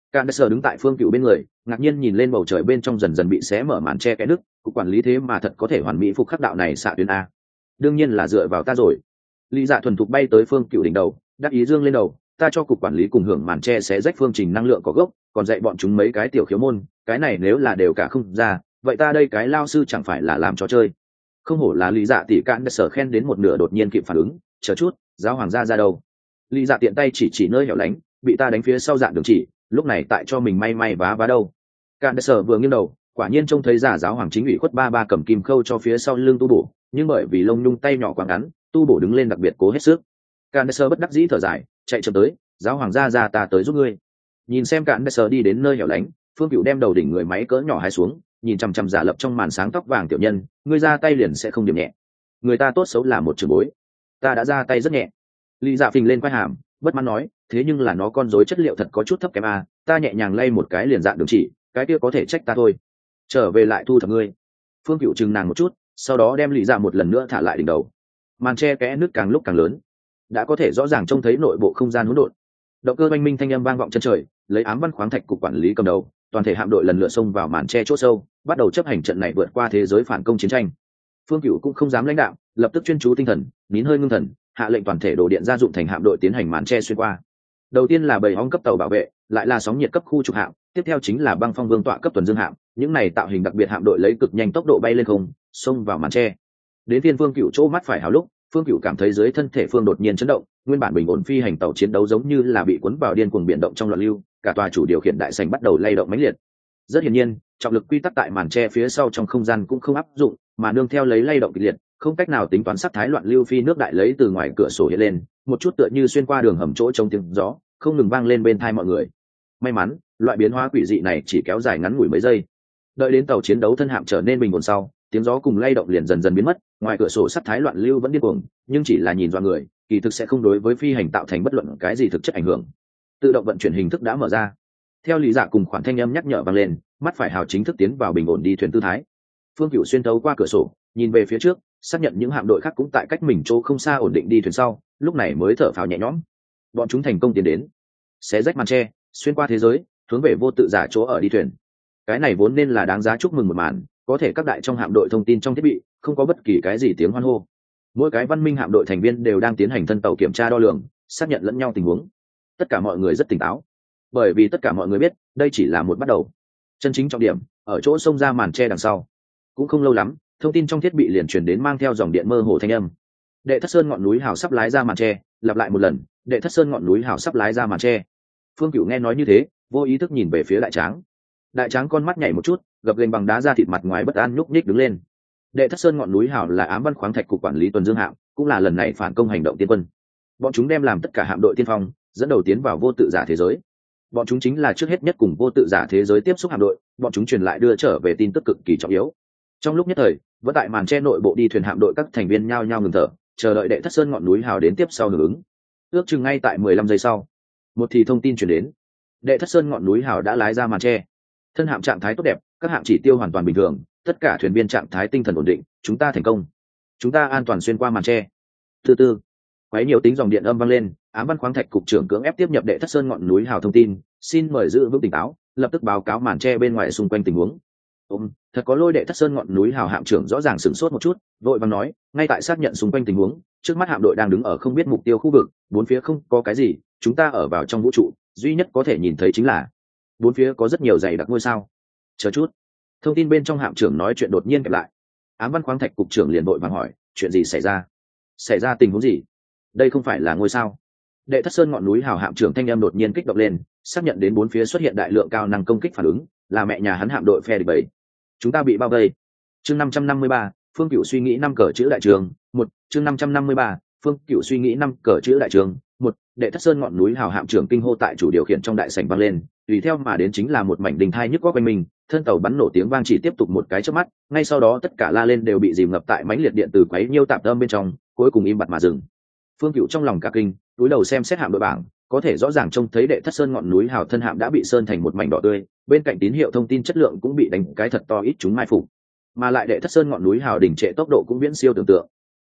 Candace đứng tại Phương Cựu bên người, ngạc nhiên nhìn lên bầu trời bên trong dần dần bị xé mở màn che kẽ nước, cục quản lý thế mà thật có thể hoàn mỹ phục khắc đạo này xạ tuyến a. Đương nhiên là dựa vào ta rồi. Lý Dạ thuần thục bay tới Phương Cựu đỉnh đầu, đắc ý dương lên đầu, ta cho cục quản lý cùng hưởng màn che xé rách phương trình năng lượng có gốc, còn dạy bọn chúng mấy cái tiểu khiếu môn, cái này nếu là đều cả không ra, vậy ta đây cái lao sư chẳng phải là làm trò chơi. Không hổ là Lý Dạ tỷ Candace khen đến một nửa đột nhiên kịp phản ứng, chờ chút, giáo hoàng gia ra đâu? Lý Dạ tiện tay chỉ nơi hẻo lánh, bị ta đánh phía sau dạng đường chỉ, lúc này tại cho mình may vá đâu. Candace vừa nghiêng đầu, quả nhiên trông thấy giả giáo hoàng chính ủy khuất ba cầm kim khâu cho phía sau lưng tu bổ, nhưng bởi vì lông nhung tay nhỏ quá ngắn, tu bổ đứng lên đặc biệt cố hết sức. Candace bất đắc dĩ thở dài, chạy chậm tới, giáo hoàng ra ta tới giúp ngươi. Nhìn xem Candace đi đến nơi hẻo lánh, Phương Cựu đem đầu đỉnh người máy cỡ nhỏ hai xuống, nhìn chằm chằm giả lập trong màn sáng tóc vàng tiểu nhân, ngươi ra tay liền sẽ không điểm nhẹ. Người ta tốt xấu là một trường bối, ta đã ra tay rất nhẹ. Lý Dạ phình lên quai hàm, bất mãn nói, thế nhưng là nó con rối chất liệu thật có chút thấp kém à, ta nhẹ nhàng lay một cái liền dạng đường chỉ, cái kia có thể trách ta thôi. Trở về lại thu thập ngươi. Phương Cựu chừng nàng một chút, sau đó đem Lý Dạ một lần nữa thả lại đỉnh đầu. Màn che kẽ nước càng lúc càng lớn, đã có thể rõ ràng trông thấy nội bộ không gian hỗn độn. Động cơ oanh minh thanh âm vang vọng chân trời, lấy Ám Văn khoáng thạch cục quản lý cầm đầu, toàn thể hạm đội lần lượt xông vào màn che chỗ sâu, bắt đầu chấp hành trận này vượt qua thế giới phản công chiến tranh. Phương Cựu cũng không dám lãnh đạo, lập tức chuyên chú tinh thần, nín hơi ngưng thần, hạ lệnh toàn thể đồ điện gia dụng thành hạm đội tiến hành màn che xuyên qua. Đầu tiên là 7 hong cấp tàu bảo vệ, lại là sóng nhiệt cấp khu trục hạm, tiếp theo chính là băng phong vương tọa cấp tuần dương hạm, những này tạo hình đặc biệt hạm đội lấy cực nhanh tốc độ bay lên không, xông vào màn che. Đến phiên Phương Cựu chỗ mắt phải hào lúc, Phương Cựu cảm thấy dưới thân thể Phương đột nhiên chấn động, nguyên bản bình ổn phi hành tàu chiến đấu giống như là bị cuốn vào điên cuồng biển động trong loạn lưu, cả tòa chủ điều khiển đại sảnh bắt đầu lay động mãnh liệt. Rất hiển nhiên, trọng lực quy tắc tại màn che phía sau trong không gian cũng không áp dụng, mà nương theo lấy lay động kịch liệt, không cách nào tính toán sắc thái loạn lưu phi nước đại lấy từ ngoài cửa sổ hiện lên, một chút tựa như xuyên qua đường hầm chỗ trong tiếng gió, không ngừng vang lên bên tai mọi người. May mắn, loại biến hóa quỷ dị này chỉ kéo dài ngắn ngủi mấy giây. Đợi đến tàu chiến đấu thân hạm trở nên bình ổn sau, tiếng gió cùng lay động liền dần dần biến mất, ngoài cửa sổ sắc thái loạn lưu vẫn điên cuồng, nhưng chỉ là nhìn dọa người, kỳ thực sẽ không đối với phi hành tạo thành bất luận cái gì thực chất ảnh hưởng. Tự động vận chuyển hình thức đã mở ra. Theo Lý Dạ cùng khoản thanh âm nhắc nhở vang lên, mắt phải hào chính thức tiến vào bình ổn đi thuyền tư thái. Phương Cựu xuyên thấu qua cửa sổ, nhìn về phía trước, xác nhận những hạm đội khác cũng tại cách mình chỗ không xa ổn định đi thuyền sau, lúc này mới thở phào nhẹ nhõm. Bọn chúng thành công tiến đến, xé rách màn che, xuyên qua thế giới, hướng về vô tự giả chỗ ở đi thuyền. Cái này vốn nên là đáng giá chúc mừng một màn, có thể các đại trong hạm đội thông tin trong thiết bị không có bất kỳ cái gì tiếng hoan hô. Mỗi cái văn minh hạm đội thành viên đều đang tiến hành thân tàu kiểm tra đo lường, xác nhận lẫn nhau tình huống. Tất cả mọi người rất tỉnh táo, bởi vì tất cả mọi người biết đây chỉ là một bắt đầu. Chân chính trọng điểm ở chỗ xông ra màn che đằng sau. Cũng không lâu lắm, thông tin trong thiết bị liền truyền đến mang theo dòng điện mơ hồ thanh âm. Đệ Thất Sơn ngọn núi hào sắp lái ra màn che, lặp lại một lần, Đệ Thất Sơn ngọn núi hào sắp lái ra màn che. Phương Cựu nghe nói như thế, vô ý thức nhìn về phía đại tráng. Đại tráng con mắt nhảy một chút, gập ghềnh bằng đá ra thịt mặt ngoài bất an nhúc nhích đứng lên. Đệ Thất Sơn ngọn núi hào là Ám Văn khoáng thạch cục quản lý tuần dương hạm, cũng là lần này phản công hành động tiên quân. Bọn chúng đem làm tất cả hạm đội tiên phong, dẫn đầu tiến vào vô tự giả thế giới. Bọn chúng chính là trước hết nhất cùng vô tự giả thế giới tiếp xúc hạm đội, bọn chúng truyền lại đưa trở về tin tức cực kỳ trọng yếu. Trong lúc nhất thời, vẫn tại màn che nội bộ đi thuyền hạm đội các thành viên nhao nhao ngừng thở, chờ đợi Đệ Thất Sơn ngọn núi hào đến tiếp sau hưởng ứng. Ước chừng ngay tại 15 giây sau, một thì thông tin truyền đến. Đệ Thất Sơn ngọn núi hào đã lái ra màn che. Thân hạm trạng thái tốt đẹp, các hạm chỉ tiêu hoàn toàn bình thường, tất cả thuyền viên trạng thái tinh thần ổn định, chúng ta thành công. Chúng ta an toàn xuyên qua màn che. Từ từ, quấy nhiều tính dòng điện âm vang lên, Ám Văn khoáng thạch cục trưởng cưỡng ép tiếp nhập Đệ Thất Sơn ngọn núi hào thông tin, xin mời giữ vững tỉnh táo, lập tức báo cáo màn che bên ngoài xung quanh tình huống. Thật có lôi. Đệ Thất Sơn ngọn núi hào hạm trưởng rõ ràng sửng sốt một chút, vội vàng nói, ngay tại xác nhận xung quanh tình huống, trước mắt hạm đội đang đứng ở không biết mục tiêu khu vực, bốn phía không có cái gì, chúng ta ở vào trong vũ trụ, duy nhất có thể nhìn thấy chính là bốn phía có rất nhiều dày đặc ngôi sao. Chờ chút. Thông tin bên trong hạm trưởng nói chuyện đột nhiên kẹp lại. Ám Văn khoáng thạch cục trưởng liền vội vàng hỏi, chuyện gì xảy ra? Xảy ra tình huống gì? Đây không phải là ngôi sao? Đệ Thất Sơn ngọn núi hào hạm trưởng thanh em đột nhiên kích động lên, xác nhận đến bốn phía xuất hiện đại lượng cao năng công kích phản ứng, là mẹ nhà hắn hạm đội phe địch bảy. Chúng ta bị bao vây. Chương 553, Phương Cựu suy nghĩ 5 cờ chữ đại trường. Một. Chương 553, Phương Cựu suy nghĩ 5 cờ chữ đại trường. Một. Đệ Thất Sơn ngọn núi hào hạm trưởng kinh hô tại chủ điều khiển trong đại sảnh vang lên, tùy theo mà đến chính là một mảnh đình thai nhức góc quanh mình, thân tàu bắn nổ tiếng vang chỉ tiếp tục một cái chớp mắt, ngay sau đó tất cả la lên đều bị dìm ngập tại mãnh liệt điện từ quấy nhiêu tạp âm bên trong, cuối cùng im bặt mà dừng. Phương Cựu trong lòng cả kinh, túi đầu xem xét hạm đội bảng, có thể rõ ràng trông thấy Đệ Thất Sơn ngọn núi hào thân hạm đã bị sơn thành một mảnh đỏ tươi, bên cạnh tín hiệu thông tin chất lượng cũng bị đánh cái thật to ít chúng mai phục, mà lại Đệ Thất Sơn ngọn núi hào đỉnh trệ tốc độ cũng viễn siêu tưởng tượng.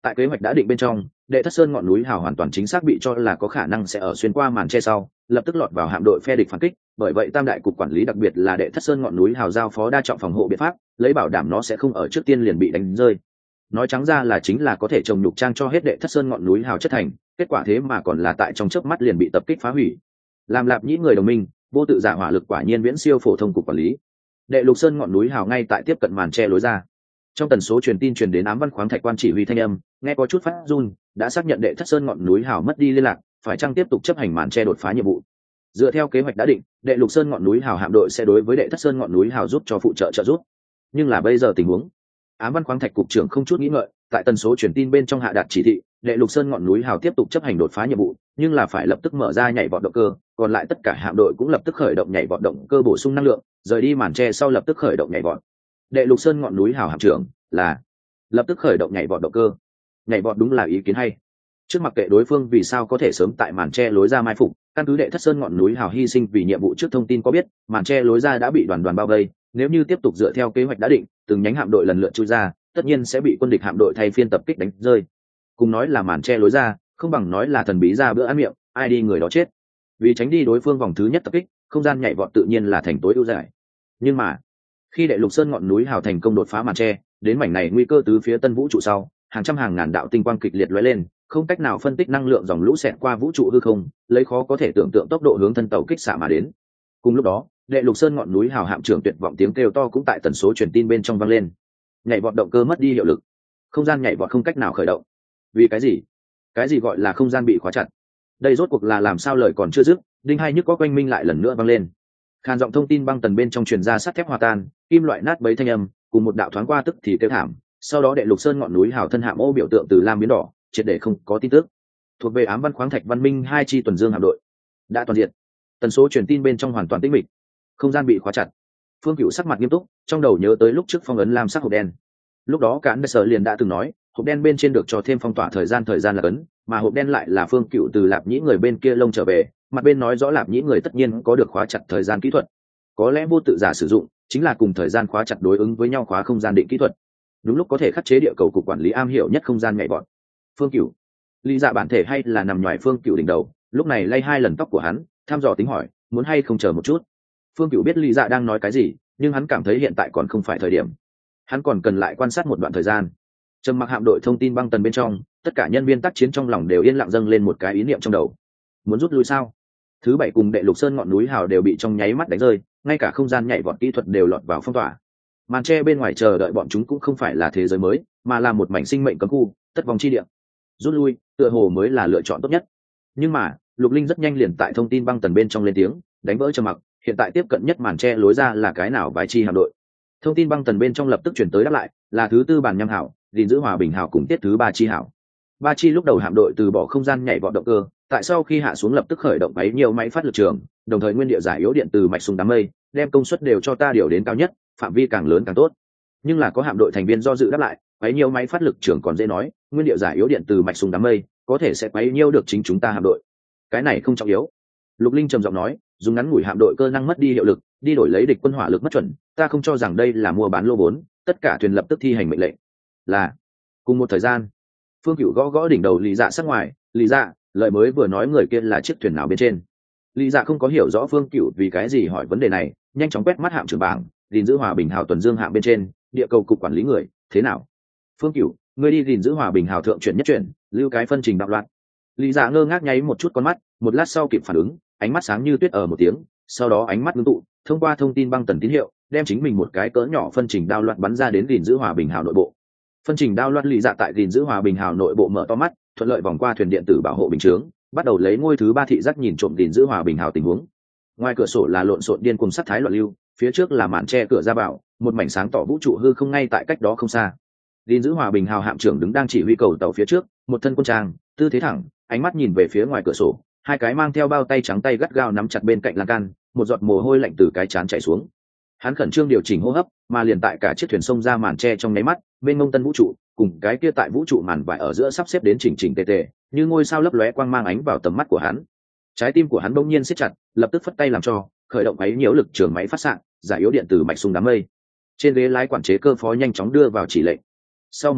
Tại kế hoạch đã định bên trong, đệ thất sơn ngọn núi hào hoàn toàn chính xác bị cho là có khả năng sẽ ở xuyên qua màn che sau lập tức lọt vào hạm đội phe địch phản kích, bởi vậy tam đại cục quản lý đặc biệt là đệ thất sơn ngọn núi hào giao phó đa trọng phòng hộ biện pháp, lấy bảo đảm nó sẽ không ở trước tiên liền bị đánh rơi. Nói trắng ra là chính là có thể trồng nhục trang cho hết đệ thất sơn ngọn núi hào chất thành, kết quả thế mà còn là tại trong chớp mắt liền bị tập kích phá hủy. Làm Lạp Nhĩ người đồng minh, vô tự giả hỏa lực quả nhiên viễn siêu phổ thông cục quản lý. Đệ lục sơn ngọn núi hào ngay tại tiếp cận màn che lối ra. Trong tần số truyền tin truyền đến ám văn khoáng thạch quan chỉ huy thanh âm, nghe có chút phát run, đã xác nhận đệ thất sơn ngọn núi hào mất đi liên lạc, phải chăng tiếp tục chấp hành màn che đột phá nhiệm vụ. Dựa theo kế hoạch đã định, đệ lục sơn ngọn núi hào hạm đội sẽ đối với đệ thất sơn ngọn núi hào giúp cho phụ trợ trợ giúp. Nhưng là bây giờ tình huống, ám văn khoáng thạch cục trưởng không chút nghĩ ngợi, tại tần số truyền tin bên trong hạ đạt chỉ thị, đệ lục sơn ngọn núi hào tiếp tục chấp hành đột phá nhiệm vụ, nhưng là phải lập tức mở ra nhảy vọt động cơ, còn lại tất cả hạm đội cũng lập tức khởi động nhảy vọt động cơ bổ sung năng lượng, rời đi màn che sau lập tức khởi động nhảy vọt. Đệ lục sơn ngọn núi hào hạm trưởng là lập tức khởi động nhảy vọt động cơ. Nhảy vọt đúng là ý kiến hay. Trước mặc kệ đối phương vì sao có thể sớm tại màn che lối ra mai phục, căn cứ đệ thất sơn ngọn núi hào hy sinh vì nhiệm vụ trước thông tin có biết, màn che lối ra đã bị đoàn đoàn bao vây, nếu như tiếp tục dựa theo kế hoạch đã định, từng nhánh hạm đội lần lượt chui ra, tất nhiên sẽ bị quân địch hạm đội thay phiên tập kích đánh rơi. Cùng nói là màn che lối ra, không bằng nói là thần bí ra bữa ăn miệng, ai đi người đó chết. Vì tránh đi đối phương vòng thứ nhất tập kích, không gian nhảy vọt tự nhiên là thành tối ưu giải. Nhưng mà, khi đệ lục sơn ngọn núi hào thành công đột phá màn che, đến mảnh này nguy cơ tứ phía tân vũ trụ sau, hàng trăm hàng ngàn đạo tinh quang kịch liệt lóe lên, không cách nào phân tích năng lượng dòng lũ xẹt qua vũ trụ hư không, lấy khó có thể tưởng tượng tốc độ hướng thân tàu kích xạ mà đến. Cùng lúc đó, đệ lục sơn ngọn núi hào hạm trưởng tuyệt vọng tiếng kêu to cũng tại tần số truyền tin bên trong vang lên. Nhảy vọt động cơ mất đi hiệu lực, không gian nhảy vọt không cách nào khởi động. Vì cái gì? Cái gì gọi là không gian bị khóa chặt? Đây rốt cuộc là làm sao? Lời còn chưa dứt, đinh hai nhức có quanh minh lại lần nữa vang lên. Khàn giọng thông tin băng tần bên trong truyền ra sắt thép hòa tan, kim loại nát bấy thanh âm, cùng một đạo thoáng qua tức thì kêu thảm. Sau đó đệ lục sơn ngọn núi hào thân hạm ô biểu tượng từ lam biến đỏ, triệt để không có tin tức. Thuộc về ám văn khoáng thạch văn minh hai chi tuần dương hạm đội đã toàn diện. Tần số truyền tin bên trong hoàn toàn tĩnh mịch, không gian bị khóa chặt. Phương Cửu sắc mặt nghiêm túc, trong đầu nhớ tới lúc trước phong ấn lam sắc hộp đen. Lúc đó Cản Đế Sở liền đã từng nói, hộp đen bên trên được cho thêm phong tỏa thời gian là ấn, mà hộp đen lại là Phương Cửu từ Lạp Nhĩ người bên kia lông trở về, mặt bên nói rõ Lạp Nhĩ người tất nhiên có được khóa chặt thời gian kỹ thuật. Có lẽ vô tự giả sử dụng chính là cùng thời gian khóa chặt đối ứng với nhau khóa không gian định kỹ thuật. Đúng lúc có thể khắc chế địa cầu cục quản lý am hiểu nhất không gian nhảy vọt. Phương Cửu, lý dạ bản thể hay là nằm ngoài Phương Cửu đỉnh đầu, lúc này lay hai lần tóc của hắn, thăm dò tính hỏi, muốn hay không chờ một chút. Phương Cửu biết lý dạ đang nói cái gì, nhưng hắn cảm thấy hiện tại còn không phải thời điểm, hắn còn cần lại quan sát một đoạn thời gian. Trầm mặc hạm đội thông tin băng tần bên trong, tất cả nhân viên tác chiến trong lòng đều yên lặng dâng lên một cái ý niệm trong đầu. Muốn rút lui sao? Thứ bảy cùng đệ lục sơn ngọn núi hào đều bị trong nháy mắt đánh rơi, ngay cả không gian nhảy vọt kỹ thuật đều lọt vào phong tỏa. Màn tre bên ngoài chờ đợi bọn chúng cũng không phải là thế giới mới, mà là một mảnh sinh mệnh cấm khu, tất vòng chi địa. Rút lui, tựa hồ mới là lựa chọn tốt nhất. Nhưng mà, Lục Linh rất nhanh liền tại thông tin băng tần bên trong lên tiếng, đánh vỡ trầm mặc, hiện tại tiếp cận nhất màn tre lối ra là cái nào vài chi hạm đội. Thông tin băng tần bên trong lập tức chuyển tới đáp lại, là thứ tư bản nham hảo, gìn giữ hòa bình hảo cùng tiết thứ ba chi hảo. Ba chi lúc đầu hạm đội từ bỏ không gian nhảy vọt động cơ, tại sau khi hạ xuống lập tức khởi động máy nhiều máy phát lực trường, đồng thời nguyên địa giải yếu điện từ mạch súng đám mây, đem công suất đều cho ta điều đến cao nhất, phạm vi càng lớn càng tốt. Nhưng là có hạm đội thành viên do dự đáp lại, quấy nhiều máy phát lực trường còn dễ nói, nguyên địa giải yếu điện từ mạch súng đám mây, có thể sẽ quấy nhiêu được chính chúng ta hạm đội. Cái này không trọng yếu. Lục Linh trầm giọng nói, dùng ngắn ngủi hạm đội cơ năng mất đi hiệu lực, đi đổi lấy địch quân hỏa lực mất chuẩn, ta không cho rằng đây là mua bán lô vốn, tất cả thuyền lập tức thi hành mệnh lệnh. Là. Cùng một thời gian, Phương Cửu gõ gõ đỉnh đầu Lý Dạ sắc ngoài, Lý Dạ, lời mới vừa nói người kia là chiếc thuyền nào bên trên. Lý Dạ không có hiểu rõ Phương Cửu vì cái gì hỏi vấn đề này, nhanh chóng quét mắt hạm trưởng bảng, gìn giữ hòa bình hào tuần dương hạm bên trên, địa cầu cục quản lý người, thế nào? Phương Cửu, ngươi đi gìn giữ hòa bình hào thượng chuyển nhất chuyển, lưu cái phân trình đạo loạn. Lý Dạ ngơ ngác nháy một chút con mắt, một lát sau kịp phản ứng, ánh mắt sáng như tuyết ở một tiếng, sau đó ánh mắt ngưng tụ, thông qua thông tin băng tần tín hiệu, đem chính mình một cái cỡ nhỏ phân trình đao loạn bắn ra đến gìn giữ hòa bình hào nội bộ. Phân trình đao loạn Lý Dạ tại gìn giữ hòa bình hào nội bộ mở to mắt, thuận lợi vòng qua thuyền điện tử bảo hộ bình chướng, bắt đầu lấy ngôi thứ ba thị giác nhìn trộm gìn giữ hòa bình hào tình huống. Ngoài cửa sổ là lộn xộn điên cùng sắt thái loạn lưu, phía trước là màn che cửa ra vào, một mảnh sáng tỏ vũ trụ hư không ngay tại cách đó không xa. Gìn giữ hòa bình hào hạm trưởng đứng đang chỉ huy cầu tàu phía trước, một thân quân trang, tư thế thẳng, ánh mắt nhìn về phía ngoài cửa sổ, hai cái mang theo bao tay trắng tay gắt gao nắm chặt bên cạnh lan can, một giọt mồ hôi lạnh từ cái trán chảy xuống. Hắn khẩn trương điều chỉnh hô hấp, mà liền tại cả chiếc thuyền sông ra màn che trong nháy mắt, bên ngông tân vũ trụ cùng cái kia tại vũ trụ màn vải ở giữa sắp xếp đến chỉnh chỉnh tề tề, như ngôi sao lấp lóe quang mang ánh vào tầm mắt của hắn. Trái tim của hắn bỗng nhiên siết chặt, lập tức phất tay làm cho khởi động máy nhiễu lực trường máy phát xạ, giải yếu điện từ mạch súng đám mây. Trên ghế lái quản chế cơ phó nhanh chóng đưa vào chỉ lệnh. Sau một khắc,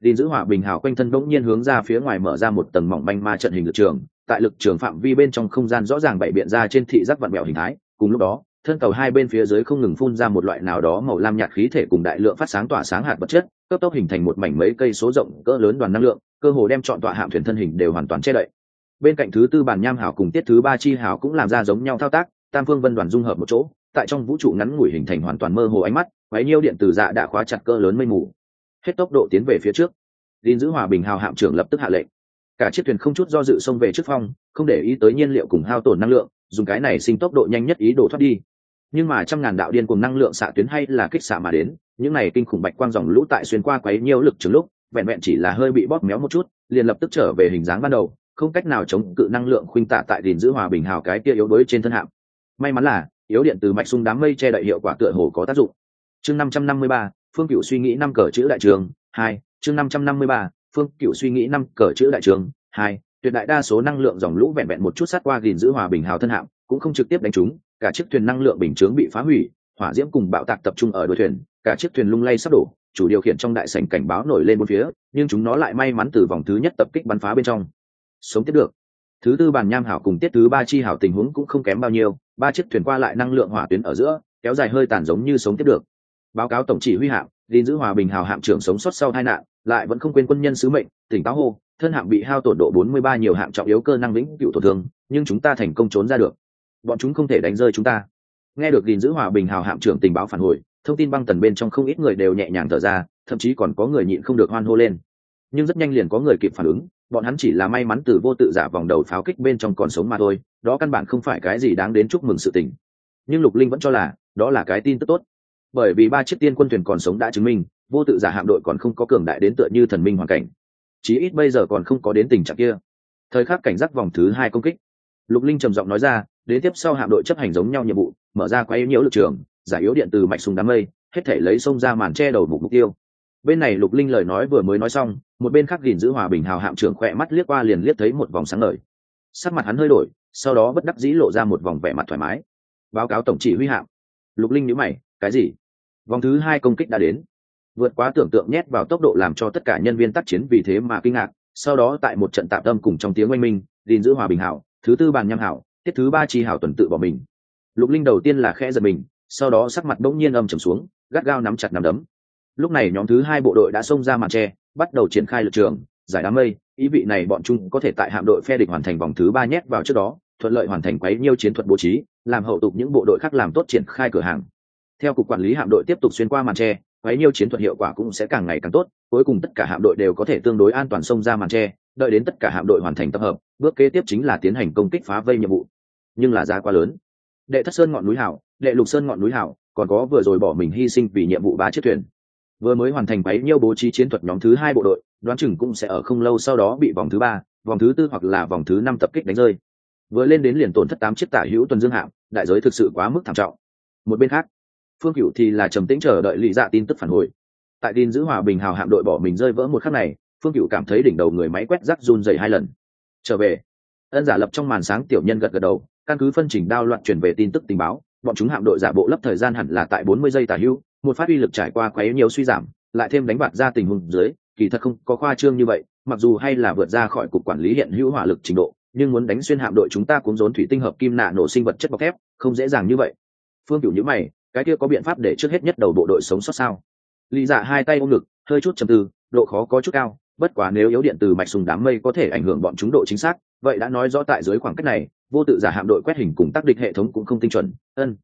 gìn giữ hòa bình hào quanh thân bỗng nhiên hướng ra phía ngoài mở ra một tầng mỏng manh ma trận hình lực trường, tại lực trường phạm vi bên trong không gian rõ ràng bày biện ra trên thị giác vặn vẹo hình thái. Cùng lúc đó, thân tàu hai bên phía dưới không ngừng phun ra một loại nào đó màu lam nhạt khí thể cùng đại lượng phát sáng tỏa sáng hạt vật chất, cấp tốc hình thành một mảnh mấy cây số rộng cỡ lớn đoàn năng lượng, cơ hồ đem trọn tọa hạm thuyền thân hình đều hoàn toàn che đậy. Bên cạnh thứ tư bản nham hào cùng tiết thứ ba chi hào cũng làm ra giống nhau thao tác, tam phương vân đoàn dung hợp một chỗ, tại trong vũ trụ ngắn ngủi hình thành hoàn toàn mơ hồ ánh mắt, máy nhiêu điện từ dạ đã khóa chặt cỡ lớn mây mù. Hết tốc độ tiến về phía trước. gìn giữ hòa bình hào hạm trưởng lập tức hạ lệnh. Cả chiếc thuyền không chút do dự xông về trước phong, không để ý tới nhiên liệu cùng hao tổn năng lượng, dùng cái này sinh tốc độ nhanh nhất ý đồ thoát đi. Nhưng mà trăm ngàn đạo điên cùng năng lượng xạ tuyến hay là kích xạ mà đến, những này kinh khủng bạch quang dòng lũ tại xuyên qua quấy nhiều lực trường lúc, vẹn vẹn chỉ là hơi bị bóp méo một chút, liền lập tức trở về hình dáng ban đầu, không cách nào chống cự năng lượng khuynh tạ tại gìn giữ hòa bình hào cái kia yếu đuối trên thân hạm. May mắn là yếu điện từ mạch sung đám mây che đậy hiệu quả tựa hồ có tác dụng. Chương 553, Phương Cửu suy nghĩ năm cờ chữ đại trường 2, chương 553, Phương Cửu suy nghĩ năm cờ chữ đại trường 2, tuyệt đại đa số năng lượng dòng lũ vẹn vẹn một chút sát qua gìn giữ hòa bình hào thân hạm, cũng không trực tiếp đánh trúng, cả chiếc thuyền năng lượng bình chướng bị phá hủy, hỏa diễm cùng bạo tạc tập trung ở đuôi thuyền, cả chiếc thuyền lung lay sắp đổ, chủ điều khiển trong đại sảnh cảnh báo nổi lên bốn phía, nhưng chúng nó lại may mắn từ vòng thứ nhất tập kích bắn phá bên trong, sống tiếp được. Thứ tư bản nham hảo cùng tiết thứ ba chi hảo tình huống cũng không kém bao nhiêu, ba chiếc thuyền qua lại năng lượng hỏa tuyến ở giữa, kéo dài hơi tàn giống như sống tiếp được. Báo cáo tổng chỉ huy hạm, gìn giữ hòa bình hào hạm trưởng sống sót sau tai nạn, lại vẫn không quên quân nhân sứ mệnh, tỉnh táo hô, thân hạm bị hao tổn độ 43 nhiều hạm trọng yếu cơ năng vĩnh cửu tổn thương, nhưng chúng ta thành công trốn ra được. Bọn chúng không thể đánh rơi chúng ta. Nghe được gìn giữ hòa bình hào hạm trưởng tình báo phản hồi, thông tin băng tần bên trong không ít người đều nhẹ nhàng thở ra, thậm chí còn có người nhịn không được hoan hô lên. Nhưng rất nhanh liền có người kịp phản ứng, bọn hắn chỉ là may mắn từ vô tự giả vòng đầu pháo kích bên trong còn sống mà thôi, đó căn bản không phải cái gì đáng đến chúc mừng sự tình. Nhưng Lục Linh vẫn cho là đó là cái tin tức tốt, bởi vì ba chiếc tiên quân thuyền còn sống đã chứng minh vô tự giả hạm đội còn không có cường đại đến tựa như thần minh hoàn cảnh, chí ít bây giờ còn không có đến tình trạng kia. Thời khắc cảnh giác vòng thứ hai công kích, Lục Linh trầm giọng nói ra, đến tiếp sau hạm đội chấp hành giống nhau nhiệm vụ, mở ra quấy nhiễu lực trường, giải yếu điện từ mạch súng đám mây, hết thể lấy xông ra màn che đầu mục tiêu. Bên này Lục Linh lời nói vừa mới nói xong, một bên khác gìn giữ hòa bình hào hạm trưởng khỏe mắt liếc qua liền liếc thấy một vòng sáng ngời, sắc mặt hắn hơi đổi, sau đó bất đắc dĩ lộ ra một vòng vẻ mặt thoải mái. Báo cáo tổng chỉ huy hạm. Lục Linh nhíu mày, cái gì? Vòng thứ hai công kích đã đến, vượt quá tưởng tượng nhét vào tốc độ làm cho tất cả nhân viên tác chiến vì thế mà kinh ngạc. Sau đó tại một trận tạp âm cùng trong tiếng oanh minh, gìn giữ hòa bình hảo, thứ tư bàn nham hảo, tiết thứ ba chi hảo tuần tự bỏ mình. Lục Linh đầu tiên là khẽ giật mình, sau đó sắc mặt bỗng nhiên âm trầm xuống, gắt gao nắm chặt nắm đấm. Lúc này nhóm thứ hai bộ đội đã xông ra màn tre, bắt đầu triển khai lực trường, giải đám mây, ý vị này bọn chúng có thể tại hạm đội phe địch hoàn thành vòng thứ ba nhét vào trước đó, thuận lợi hoàn thành quấy nhiêu chiến thuật bố trí, làm hậu tục những bộ đội khác làm tốt triển khai cửa hàng. Theo cục quản lý hạm đội tiếp tục xuyên qua màn tre, quấy nhiêu chiến thuật hiệu quả cũng sẽ càng ngày càng tốt, cuối cùng tất cả hạm đội đều có thể tương đối an toàn xông ra màn tre, đợi đến tất cả hạm đội hoàn thành tập hợp, bước kế tiếp chính là tiến hành công kích phá vây nhiệm vụ. Nhưng là giá quá lớn. Đệ Thất Sơn ngọn núi hảo, Đệ Lục Sơn ngọn núi hảo, còn có vừa rồi bỏ mình hy sinh vì nhiệm vụ ba chiếc thuyền. Vừa mới hoàn thành quấy nhiêu bố trí chiến thuật nhóm thứ hai bộ đội, đoán chừng cũng sẽ ở không lâu sau đó bị vòng thứ ba, vòng thứ tư hoặc là vòng thứ năm tập kích đánh rơi. Vừa lên đến liền tổn thất 8 chiếc tả hữu tuần dương hạm, đại giới thực sự quá mức thảm trọng. Một bên khác, Phương Cửu thì là trầm tĩnh chờ đợi Lý Dạ tin tức phản hồi. Tại tin giữ hòa bình hào hạm đội bỏ mình rơi vỡ một khắc này, Phương Cửu cảm thấy đỉnh đầu người máy quét rắc run rẩy 2 lần. Trở về. Ân giả lập trong màn sáng tiểu nhân gật gật đầu, căn cứ phân chỉnh đao loạn truyền về tin tức tình báo, bọn chúng hạm đội giả bộ lấp thời gian hẳn là tại 40 giây tả hữu, một phát uy lực trải qua quấy nhiều suy giảm, lại thêm đánh bạt ra tình huống dưới, kỳ thật không có khoa trương như vậy, mặc dù hay là vượt ra khỏi cục quản lý hiện hữu hỏa lực trình độ, nhưng muốn đánh xuyên hạm đội chúng ta cũng rốn thủy tinh hợp kim nạ nổ sinh vật chất bọc thép, không dễ dàng như vậy. Phương Cửu nhíu mày, cái kia có biện pháp để trước hết nhất đầu bộ đội sống sót sao? Lý Dạ hai tay ôm ngực, hơi chút trầm tư, độ khó có chút cao, bất quá nếu yếu điện từ mạch sùng đám mây có thể ảnh hưởng bọn chúng độ chính xác, vậy đã nói rõ tại dưới khoảng cách này, vô tự giả hạm đội quét hình cùng tác địch hệ thống cũng không tinh chuẩn.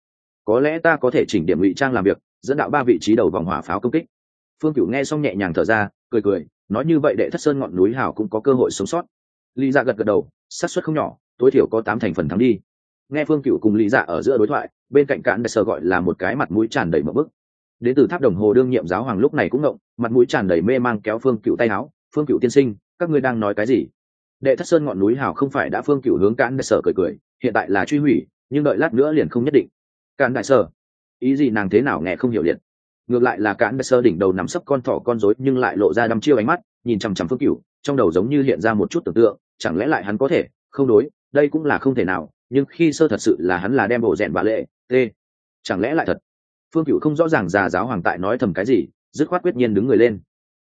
Có lẽ ta có thể chỉnh điểm ngụy trang làm việc, dẫn đạo 3 vị trí đầu vòng hỏa pháo công kích. Phương Cửu nghe xong nhẹ nhàng thở ra, cười, nói như vậy Đệ Thất Sơn ngọn núi hảo cũng có cơ hội sống sót. Lý Dạ gật gật đầu, xác suất không nhỏ, tối thiểu có 8 thành phần thắng đi. Nghe Phương Cửu cùng Lý Dạ ở giữa đối thoại, bên cạnh Cản Đại Sở gọi là một cái mặt mũi tràn đầy mở bức. Đến từ tháp đồng hồ đương nhiệm giáo hoàng lúc này cũng ngộng, mặt mũi tràn đầy mê mang kéo Phương Cửu tay áo, "Phương Cửu tiên sinh, các ngươi đang nói cái gì?" Đệ Thất Sơn ngọn núi hảo không phải đã Phương Cửu hướng Cản Đại Sở cười, hiện tại là truy hủy, nhưng đợi lát nữa liền không nhất định. Cản Đại Sở, ý gì nàng thế nào nghe không hiểu liền. Ngược lại là Cản Đại Sở đỉnh đầu nằm sấp con thỏ con rối nhưng lại lộ ra đăm chiêu ánh mắt, nhìn chằm chằm Phương Cửu, trong đầu giống như hiện ra một chút tưởng tượng, chẳng lẽ lại hắn có thể, không đối, đây cũng là không thể nào, nhưng khi sơ thật sự là hắn là đem bộ rèn bà lệ, chẳng lẽ lại thật. Phương Cửu không rõ ràng già giáo hoàng tại nói thầm cái gì, dứt khoát quyết nhiên đứng người lên.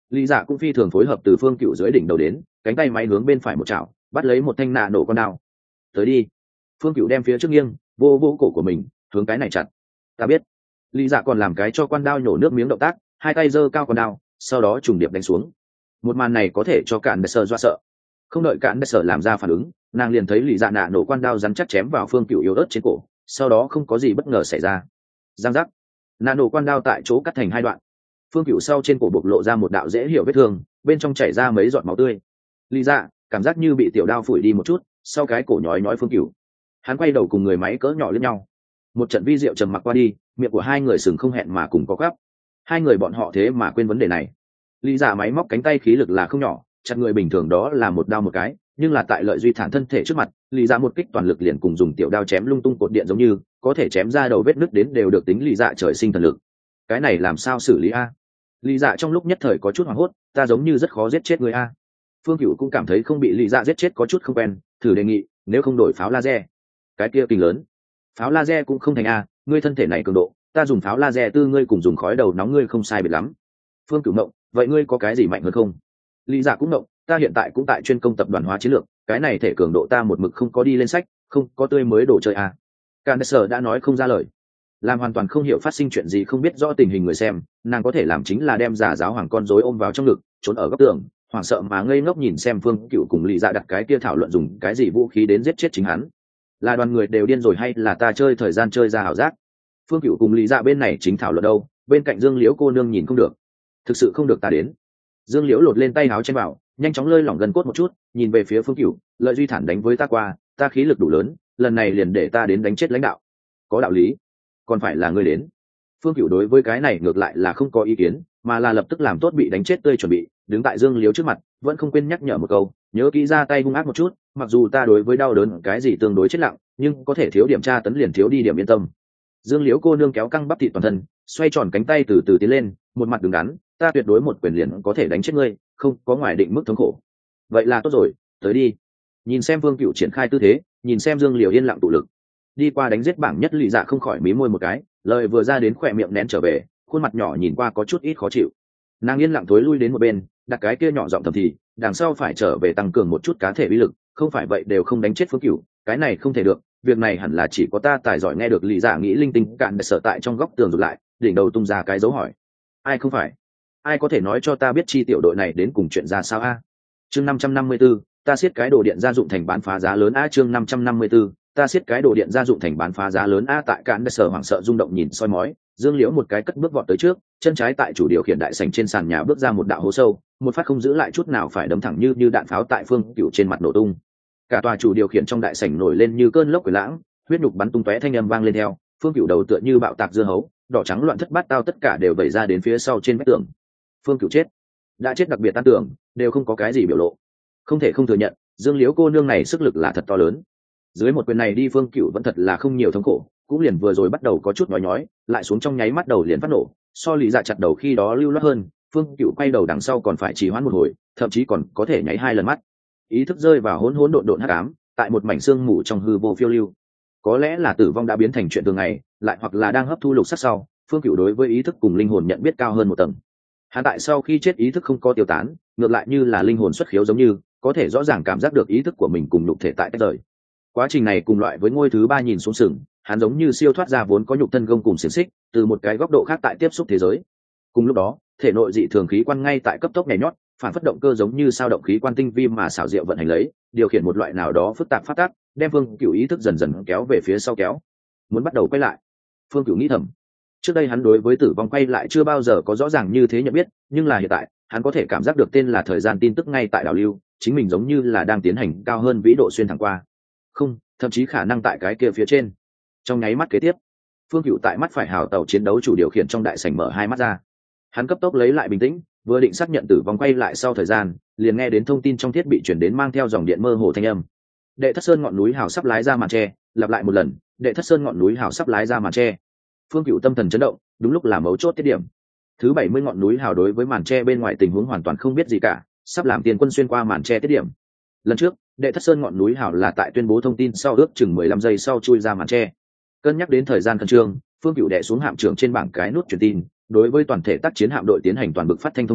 lý dạ cũng phi thường phối hợp từ phương cựu dưới đỉnh đầu đến, cánh tay máy hướng bên phải một chảo bắt lấy một thanh nạ nổ con đao. Tới đi. Phương cựu đem phía trước nghiêng, vô vô cổ của mình, hướng cái này chặt. Ta biết. Lý dạ còn làm cái cho con đao nhổ nước miếng động tác, hai tay giơ cao con đao, sau đó trùng điệp đánh xuống. Một màn này có thể cho cạn đất sở dọa sợ. Không đợi cạn đất sở làm ra phản ứng, nàng liền thấy Lý dạ nạ nổ con đao rắn chắc chém vào phương cựu yếu ớt trên cổ, sau đó không có gì bất ngờ xảy ra. Giang giác. Nạ nổ con đao tại chỗ cắt thành hai đoạn. Phương cựu sau trên cổ bộc lộ ra một đạo dễ hiểu vết thương, bên trong chảy ra mấy giọt máu tươi. Lý dạ cảm giác như bị tiểu đao phủi đi một chút, sau cái cổ nhói nhói phương cựu. Hắn quay đầu cùng người máy cỡ nhỏ lên nhau. Một trận vi diệu trầm mặc qua đi, miệng của hai người sừng không hẹn mà cùng có gắp. Hai người bọn họ thế mà quên vấn đề này. Lý dạ máy móc cánh tay khí lực là không nhỏ, chặt người bình thường đó là một đao một cái, nhưng là tại lợi duy thản thân thể trước mặt, Lý dạ một kích toàn lực liền cùng dùng tiểu đao chém lung tung cột điện giống như, có thể chém ra đầu vết nứt đến đều được tính Lý dạ trời sinh thần lực. Cái này làm sao xử lý a? Lý dạ trong lúc nhất thời có chút hoảng hốt, ta giống như rất khó giết chết người a. Phương Cửu cũng cảm thấy không bị Lý dạ giết chết có chút không quen, thử đề nghị, nếu không đổi pháo laser. Cái kia kinh lớn. Pháo laser cũng không thành a, ngươi thân thể này cường độ, ta dùng pháo laser tư ngươi cùng dùng khói đầu nóng ngươi không sai biệt lắm. Phương Cửu ngộng, vậy ngươi có cái gì mạnh hơn không? Lý dạ cũng ngộng, ta hiện tại cũng tại chuyên công tập đoàn hóa chiến lược, cái này thể cường độ ta một mực không có đi lên sách, không có tươi mới đồ chơi a. Candace đã nói không ra lời, làm hoàn toàn không hiểu phát sinh chuyện gì, không biết rõ tình hình người xem, nàng có thể làm chính là đem giả giáo hoàng con rối ôm vào trong ngực, trốn ở góc tường, hoảng sợ mà ngây ngốc nhìn xem Phương Cửu cùng Lý dạ đặt cái kia thảo luận dùng cái gì vũ khí đến giết chết chính hắn. Là đoàn người đều điên rồi hay là ta chơi thời gian chơi ra ảo giác? Phương Cửu cùng Lý dạ bên này chính thảo luận đâu, bên cạnh Dương Liễu cô nương nhìn không được, thực sự không được ta đến. Dương Liễu lột lên tay áo chen vào, nhanh chóng lơi lỏng gần cốt một chút, nhìn về phía Phương Cửu, lợi duy thản đánh với ta qua, ta khí lực đủ lớn, lần này liền để ta đến đánh chết lãnh đạo. Có đạo lý, còn phải là ngươi đến. Phương Cửu đối với cái này ngược lại là không có ý kiến, mà là lập tức làm tốt bị đánh chết tươi chuẩn bị, đứng tại Dương Liễu trước mặt, vẫn không quên nhắc nhở một câu, nhớ kỹ ra tay hung ác một chút, mặc dù ta đối với đau đớn cái gì tương đối chết lặng, nhưng có thể thiếu điểm tra tấn liền thiếu đi điểm yên tâm. Dương Liễu cô nương kéo căng bắp thịt toàn thân, xoay tròn cánh tay từ từ tiến lên, một mặt đứng đắn, ta tuyệt đối một quyền liền có thể đánh chết ngươi, không có ngoài định mức thống khổ. Vậy là tốt rồi, tới đi. Nhìn xem Phương Cửu triển khai tư thế, nhìn xem Dương Liễu yên lặng tụ lực, đi qua đánh giết bảng nhất Lý dạ không khỏi mí môi một cái, lời vừa ra đến khỏe miệng nén trở về, khuôn mặt nhỏ nhìn qua có chút ít khó chịu. Nàng yên lặng thối lui đến một bên, đặt cái kia nhỏ giọng thầm thì, đằng sau phải trở về tăng cường một chút cá thể uy lực, không phải vậy đều không đánh chết Phương Cửu, cái này không thể được, việc này hẳn là chỉ có ta tài giỏi nghe được. Lý dạ nghĩ linh tinh cạn để sợ tại trong góc tường rụt lại, đỉnh đầu tung ra cái dấu hỏi. Ai không phải? Ai có thể nói cho ta biết chi tiểu đội này đến cùng chuyện ra sao a? Chương 554, ta siết cái đồ điện gia dụng thành bán phá giá lớn a. Chương 554, ta siết cái đồ điện gia dụng thành bán phá giá lớn a. Tại cạn để sợ hoảng sợ rung động nhìn soi mói, Dương Liễu một cái cất bước vọt tới trước, chân trái tại chủ điều khiển đại sảnh trên sàn nhà bước ra một đạo hố sâu, một phát không giữ lại chút nào phải đấm thẳng như đạn pháo tại Phương Cửu trên mặt nổ tung. Cả tòa chủ điều khiển trong đại sảnh nổi lên như cơn lốc quỷ lãng, huyết nhục bắn tung tóe thanh âm vang lên theo, Phương Cửu đầu tựa như bạo tạc dưa hấu, đỏ trắng loạn thất bát tao tất cả đều vẩy ra đến phía sau trên vách tường. Phương Cửu chết, đã chết đặc biệt tan tưởng, đều không có cái gì biểu lộ. Không thể không thừa nhận, Dương Liễu cô nương này sức lực là thật to lớn. Dưới một quyền này đi Phương Cửu vẫn thật là không nhiều thống khổ, cũng liền vừa rồi bắt đầu có chút nhói, lại xuống trong nháy mắt đầu liền phát nổ, so Lý dạ chặt đầu khi đó lưu loát hơn. Phương Cửu quay đầu đằng sau còn phải trì hoãn một hồi, thậm chí còn có thể nháy 2 lần mắt. Ý thức rơi vào hỗn hỗn độn độn hắc ám, tại một mảnh xương mù trong hư vô phiêu lưu. Có lẽ là tử vong đã biến thành chuyện thường ngày, lại hoặc là đang hấp thu lục sắc sau, Phương Cửu đối với ý thức cùng linh hồn nhận biết cao hơn một tầng. Hắn tại sau khi chết ý thức không có tiêu tán, ngược lại như là linh hồn xuất khiếu giống như, có thể rõ ràng cảm giác được ý thức của mình cùng nhục thể tại tách rời. Quá trình này cùng loại với ngôi thứ 3 nhìn xuống sừng, hắn giống như siêu thoát ra vốn có nhục thân gông cùng xiềng xích, từ một cái góc độ khác tại tiếp xúc thế giới. Cùng lúc đó, thể nội dị thường khí quan ngay tại cấp tốc nhảy nhót, phản phất động cơ giống như sao động khí quan tinh vi mà xảo diệu vận hành lấy, điều khiển một loại nào đó phức tạp phát tác, đem Phương Cửu ý thức dần dần kéo về phía sau kéo, muốn bắt đầu quay lại. Phương Cửu nghĩ thầm, trước đây hắn đối với tử vong quay lại chưa bao giờ có rõ ràng như thế nhận biết, nhưng là hiện tại, hắn có thể cảm giác được tên là thời gian tin tức ngay tại đảo lưu, chính mình giống như là đang tiến hành cao hơn vĩ độ xuyên thẳng qua. Không, thậm chí khả năng tại cái kia phía trên. Trong nháy mắt kế tiếp, Phương Cửu tại mắt phải hào tàu chiến đấu chủ điều khiển trong đại sảnh mở 2 mắt ra. Hắn cấp tốc lấy lại bình tĩnh, vừa định xác nhận tử vong quay lại sau thời gian, liền nghe đến thông tin trong thiết bị chuyển đến mang theo dòng điện mơ hồ thanh âm. Đệ Thất Sơn ngọn núi hào sắp lái ra màn tre, lặp lại một lần, Đệ Thất Sơn ngọn núi hào sắp lái ra màn tre. Phương Cửu tâm thần chấn động, đúng lúc là mấu chốt tiết điểm. Thứ 70 ngọn núi hào đối với màn tre bên ngoài tình huống hoàn toàn không biết gì cả, sắp làm tiền quân xuyên qua màn tre tiết điểm. Lần trước, Đệ Thất Sơn ngọn núi hào là tại tuyên bố thông tin sau ước chừng 15 giây sau chui ra màn tre. Cân nhắc đến thời gian khẩn trương, Phương Cửu đè xuống hạm trưởng trên bảng cái nút truyền tin, đối với toàn thể tác chiến hạm đội tiến hành toàn bực phát thanh thông chi,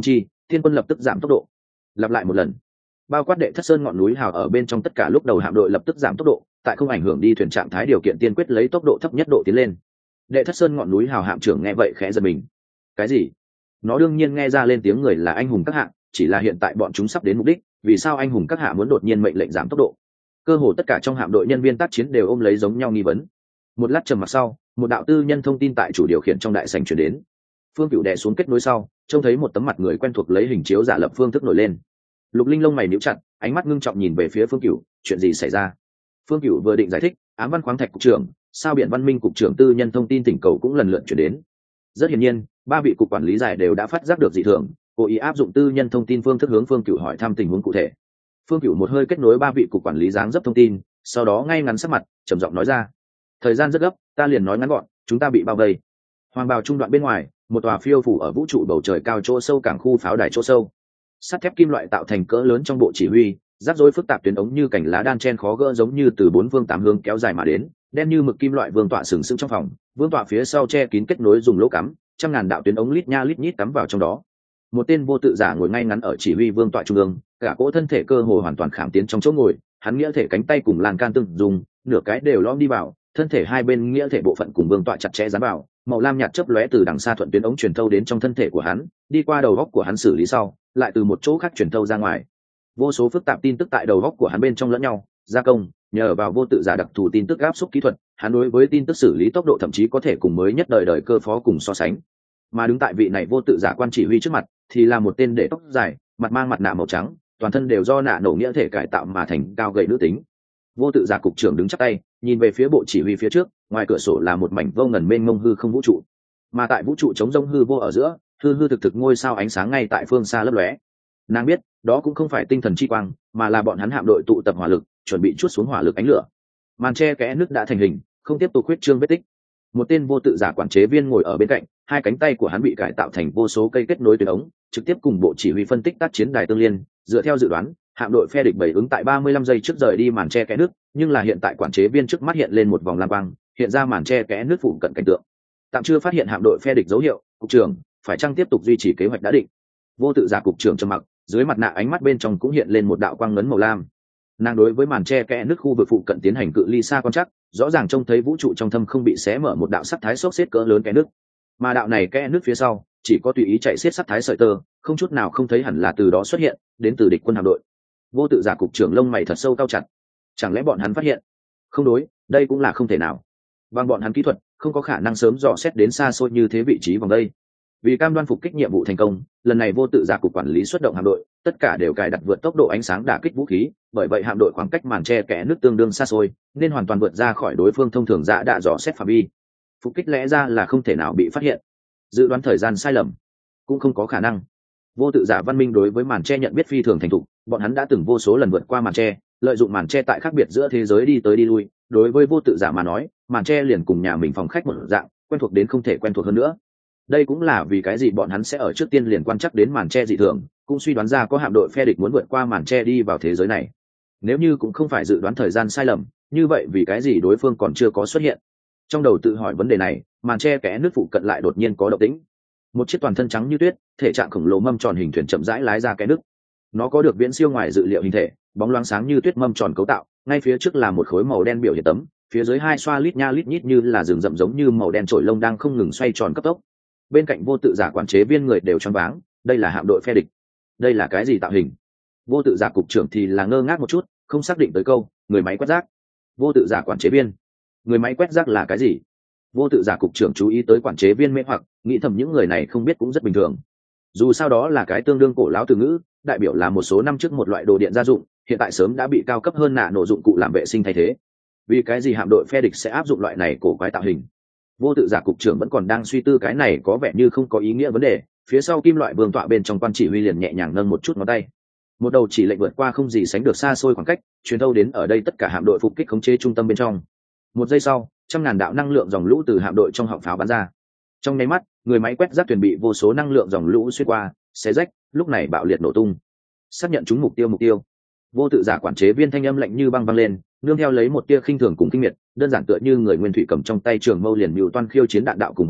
thiên quân lập tức giảm tốc độ. Lặp lại một lần, bao quát Đệ Thất Sơn ngọn núi hào ở bên trong tất cả lúc đầu hạm đội lập tức giảm tốc độ, tại không ảnh hưởng đi thuyền trạng thái điều kiện tiên quyết lấy tốc độ thấp nhất độ tiến lên. Đệ Thất Sơn ngọn núi hào hạm trưởng nghe vậy khẽ giật mình. Cái gì? Nó đương nhiên nghe ra lên tiếng người là anh hùng các hạng, chỉ là hiện tại bọn chúng sắp đến mục đích, vì sao anh hùng các hạ muốn đột nhiên mệnh lệnh giảm tốc độ? Cơ hồ tất cả trong hạm đội nhân viên tác chiến đều ôm lấy giống nhau nghi vấn. Một lát trầm mặc sau, một đạo tư nhân thông tin tại chủ điều khiển trong đại sảnh truyền đến. Phương Cửu đè xuống kết nối sau, trông thấy một tấm mặt người quen thuộc lấy hình chiếu giả lập phương thức nổi lên. Lục Linh lông mày nhíu chặt, ánh mắt ngưng trọng nhìn về phía Phương Cửu, chuyện gì xảy ra? Phương Cửu vừa định giải thích, ám văn khoáng thạch cục trưởng, sao biển văn minh cục trưởng tư nhân thông tin tỉnh cầu cũng lần lượt chuyển đến. Rất hiển nhiên, ba vị cục quản lý giải đều đã phát giác được dị thường, cố ý áp dụng tư nhân thông tin phương thức hướng Phương Cửu hỏi thăm tình huống cụ thể. Phương Cửu một hơi kết nối ba vị cục quản lý dáng dấp thông tin, sau đó ngay ngắn sắc mặt, trầm giọng nói ra: thời gian rất gấp, ta liền nói ngắn gọn, chúng ta bị bao vây. Hoàng bào trung đoạn bên ngoài, một tòa phiêu phủ ở vũ trụ bầu trời cao chỗ sâu cảng khu pháo đài chỗ sâu. Sắt thép kim loại tạo thành cỡ lớn trong bộ chỉ huy, rắc rối phức tạp tuyến ống như cành lá đan chen khó gỡ giống như từ bốn phương tám hướng kéo dài mà đến, đen như mực kim loại vương tọa sừng sững trong phòng, vương tọa phía sau che kín kết nối dùng lỗ cắm, trăm ngàn đạo tuyến ống lít nha lít nhít cắm vào trong đó. Một tên vô tự giả ngồi ngay ngắn ở chỉ huy vương tọa trung ương, cả cỗ thân thể cơ hồ hoàn toàn khảm tiến trong chỗ ngồi, hắn nghĩa thể cánh tay cùng lan can tương dùng, nửa cái đều lõm đi vào, thân thể hai bên nghĩa thể bộ phận cùng vương tọa chặt chẽ dán vào, màu lam nhạt chớp lóe từ đằng xa thuận tuyến ống truyền thâu đến trong thân thể của hắn, đi qua đầu góc của hắn xử lý sau, lại từ một chỗ khác truyền thâu ra ngoài. Vô số phức tạp tin tức tại đầu góc của hắn bên trong lẫn nhau gia công, nhờ vào vô tự giả đặc thù tin tức áp xúc kỹ thuật, hắn đối với tin tức xử lý tốc độ thậm chí có thể cùng mới nhất đời cơ phó cùng so sánh. Mà đứng tại vị này vô tự giả quan chỉ huy trước mặt thì là một tên để tóc dài, mặt mang mặt nạ màu trắng, toàn thân đều do nạ nổ nghĩa thể cải tạo mà thành cao gầy nữ tính. Vô tự giả cục trưởng đứng chắp tay, nhìn về phía bộ chỉ huy phía trước, ngoài cửa sổ là một mảnh vô ngần mênh mông hư không vũ trụ, mà tại vũ trụ trống rỗng hư vô ở giữa, hư hư thực thực ngôi sao ánh sáng ngay tại phương xa lấp lóe. Nàng biết, đó cũng không phải tinh thần chi quang, mà là bọn hắn hạm đội tụ tập hỏa lực, chuẩn bị chuốt xuống hỏa lực ánh lửa. Màn che kẽ nước đã thành hình, không tiếp tục khuyết trương vết tích. Một tên vô tự giả quản chế viên ngồi ở bên cạnh, hai cánh tay của hắn bị cải tạo thành vô số cây kết nối tuyến ống, trực tiếp cùng bộ chỉ huy phân tích tác chiến đài tương liên. Dựa theo dự đoán, hạm đội phe địch bảy ứng tại 35 giây trước rời đi màn che kẽ nước, nhưng là hiện tại quản chế viên trước mắt hiện lên một vòng lam quang, hiện ra màn che kẽ nước phụ cận cảnh tượng. Tạm chưa phát hiện hạm đội phe địch dấu hiệu, cục trưởng phải chăng tiếp tục duy trì kế hoạch đã định? Vô tự giả cục trưởng trầm mặc, dưới mặt nạ ánh mắt bên trong cũng hiện lên một đạo quang ngấn màu lam. Nàng đối với màn che kẽ nước khu vực phụ cận tiến hành cự ly xa quan trắc, rõ ràng trông thấy vũ trụ trong thâm không bị xé mở một đạo sắt thái xốc xếp cỡ lớn kẽ nước, mà đạo này kẽ nước phía sau chỉ có tùy ý chạy xiết sắt thái sợi tơ, không chút nào không thấy hẳn là từ đó xuất hiện đến từ địch quân hạm đội. Vô tự giả cục trưởng lông mày thật sâu cao chặt, chẳng lẽ bọn hắn phát hiện? Không đối, đây cũng là không thể nào. Bằng bọn hắn kỹ thuật, không có khả năng sớm dò xét đến xa xôi như thế vị trí vòng đây. Vì cam đoan phục kích nhiệm vụ thành công, lần này vô tự giả cục quản lý xuất động hạm đội, tất cả đều cài đặt vượt tốc độ ánh sáng đả kích vũ khí, bởi vậy hạm đội khoảng cách màn che kẽ nước tương đương xa xôi, nên hoàn toàn vượt ra khỏi đối phương thông thường dạ đã dò xét phạm vi. Phục kích lẽ ra là không thể nào bị phát hiện. Dự đoán thời gian sai lầm, cũng không có khả năng. Vô tự giả văn minh đối với màn che nhận biết phi thường thành thục, bọn hắn đã từng vô số lần vượt qua màn che, lợi dụng màn che tại khác biệt giữa thế giới đi tới đi lui. Đối với vô tự giả mà nói, màn che liền cùng nhà mình phòng khách một dạng, quen thuộc đến không thể quen thuộc hơn nữa. Đây cũng là vì cái gì bọn hắn sẽ ở trước tiên liền quan chắc đến màn che dị thường, cũng suy đoán ra có hạm đội phe địch muốn vượt qua màn che đi vào thế giới này. Nếu như cũng không phải dự đoán thời gian sai lầm, như vậy vì cái gì đối phương còn chưa có xuất hiện? Trong đầu tự hỏi vấn đề này, màn che kẽ nước phụ cận lại đột nhiên có động tĩnh. Một chiếc toàn thân trắng như tuyết, thể trạng khổng lồ mâm tròn hình thuyền chậm rãi lái ra kẽ nước. Nó có được viễn siêu ngoài dự liệu hình thể, bóng loáng sáng như tuyết mâm tròn cấu tạo, ngay phía trước là một khối màu đen biểu hiện tấm, phía dưới hai xoa lít nha lít nhít như là rừng rậm giống như màu đen trổi lông đang không ngừng xoay tròn cấp tốc. Bên cạnh vô tự giả quản chế viên người đều choáng váng, đây là hạm đội phe địch, đây là cái gì tạo hình? Vô tự giả cục trưởng thì là ngơ ngác một chút, không xác định tới câu, người máy quét rác. Vô tự giả quản chế viên, người máy quét rác là cái gì? Vô tự giả cục trưởng chú ý tới quản chế viên mê hoặc, nghĩ thầm những người này không biết cũng rất bình thường. Dù sao đó là cái tương đương cổ lão từ ngữ, đại biểu là một số năm trước một loại đồ điện gia dụng, hiện tại sớm đã bị cao cấp hơn nạ nổ dụng cụ làm vệ sinh thay thế. Vì cái gì hạm đội phe địch sẽ áp dụng loại này cổ quái tạo hình? Vô tự giả cục trưởng vẫn còn đang suy tư cái này có vẻ như không có ý nghĩa vấn đề, phía sau kim loại vương tọa bên trong quan chỉ huy liền nhẹ nhàng nâng một chút ngón tay, một đầu chỉ lệnh vượt qua không gì sánh được xa xôi khoảng cách, truyền thâu đến ở đây tất cả hạm đội phục kích khống chế trung tâm bên trong. Một giây sau, trăm ngàn đạo năng lượng dòng lũ từ hạm đội trong họng pháo bắn ra. Trong nháy mắt, người máy quét rác thuyền bị vô số năng lượng dòng lũ xuyên qua, xé rách, lúc này bạo liệt nổ tung. Xác nhận trúng mục tiêu. Vô tự giả quản chế viên thanh âm lạnh như băng vang lên, nương theo lấy một tia khinh thường cùng kinh miệt, đơn giản tựa như người nguyên thủy cầm trong tay trường mâu liền mưu toan khiêu chiến đạn đạo cùng hỏa pháo,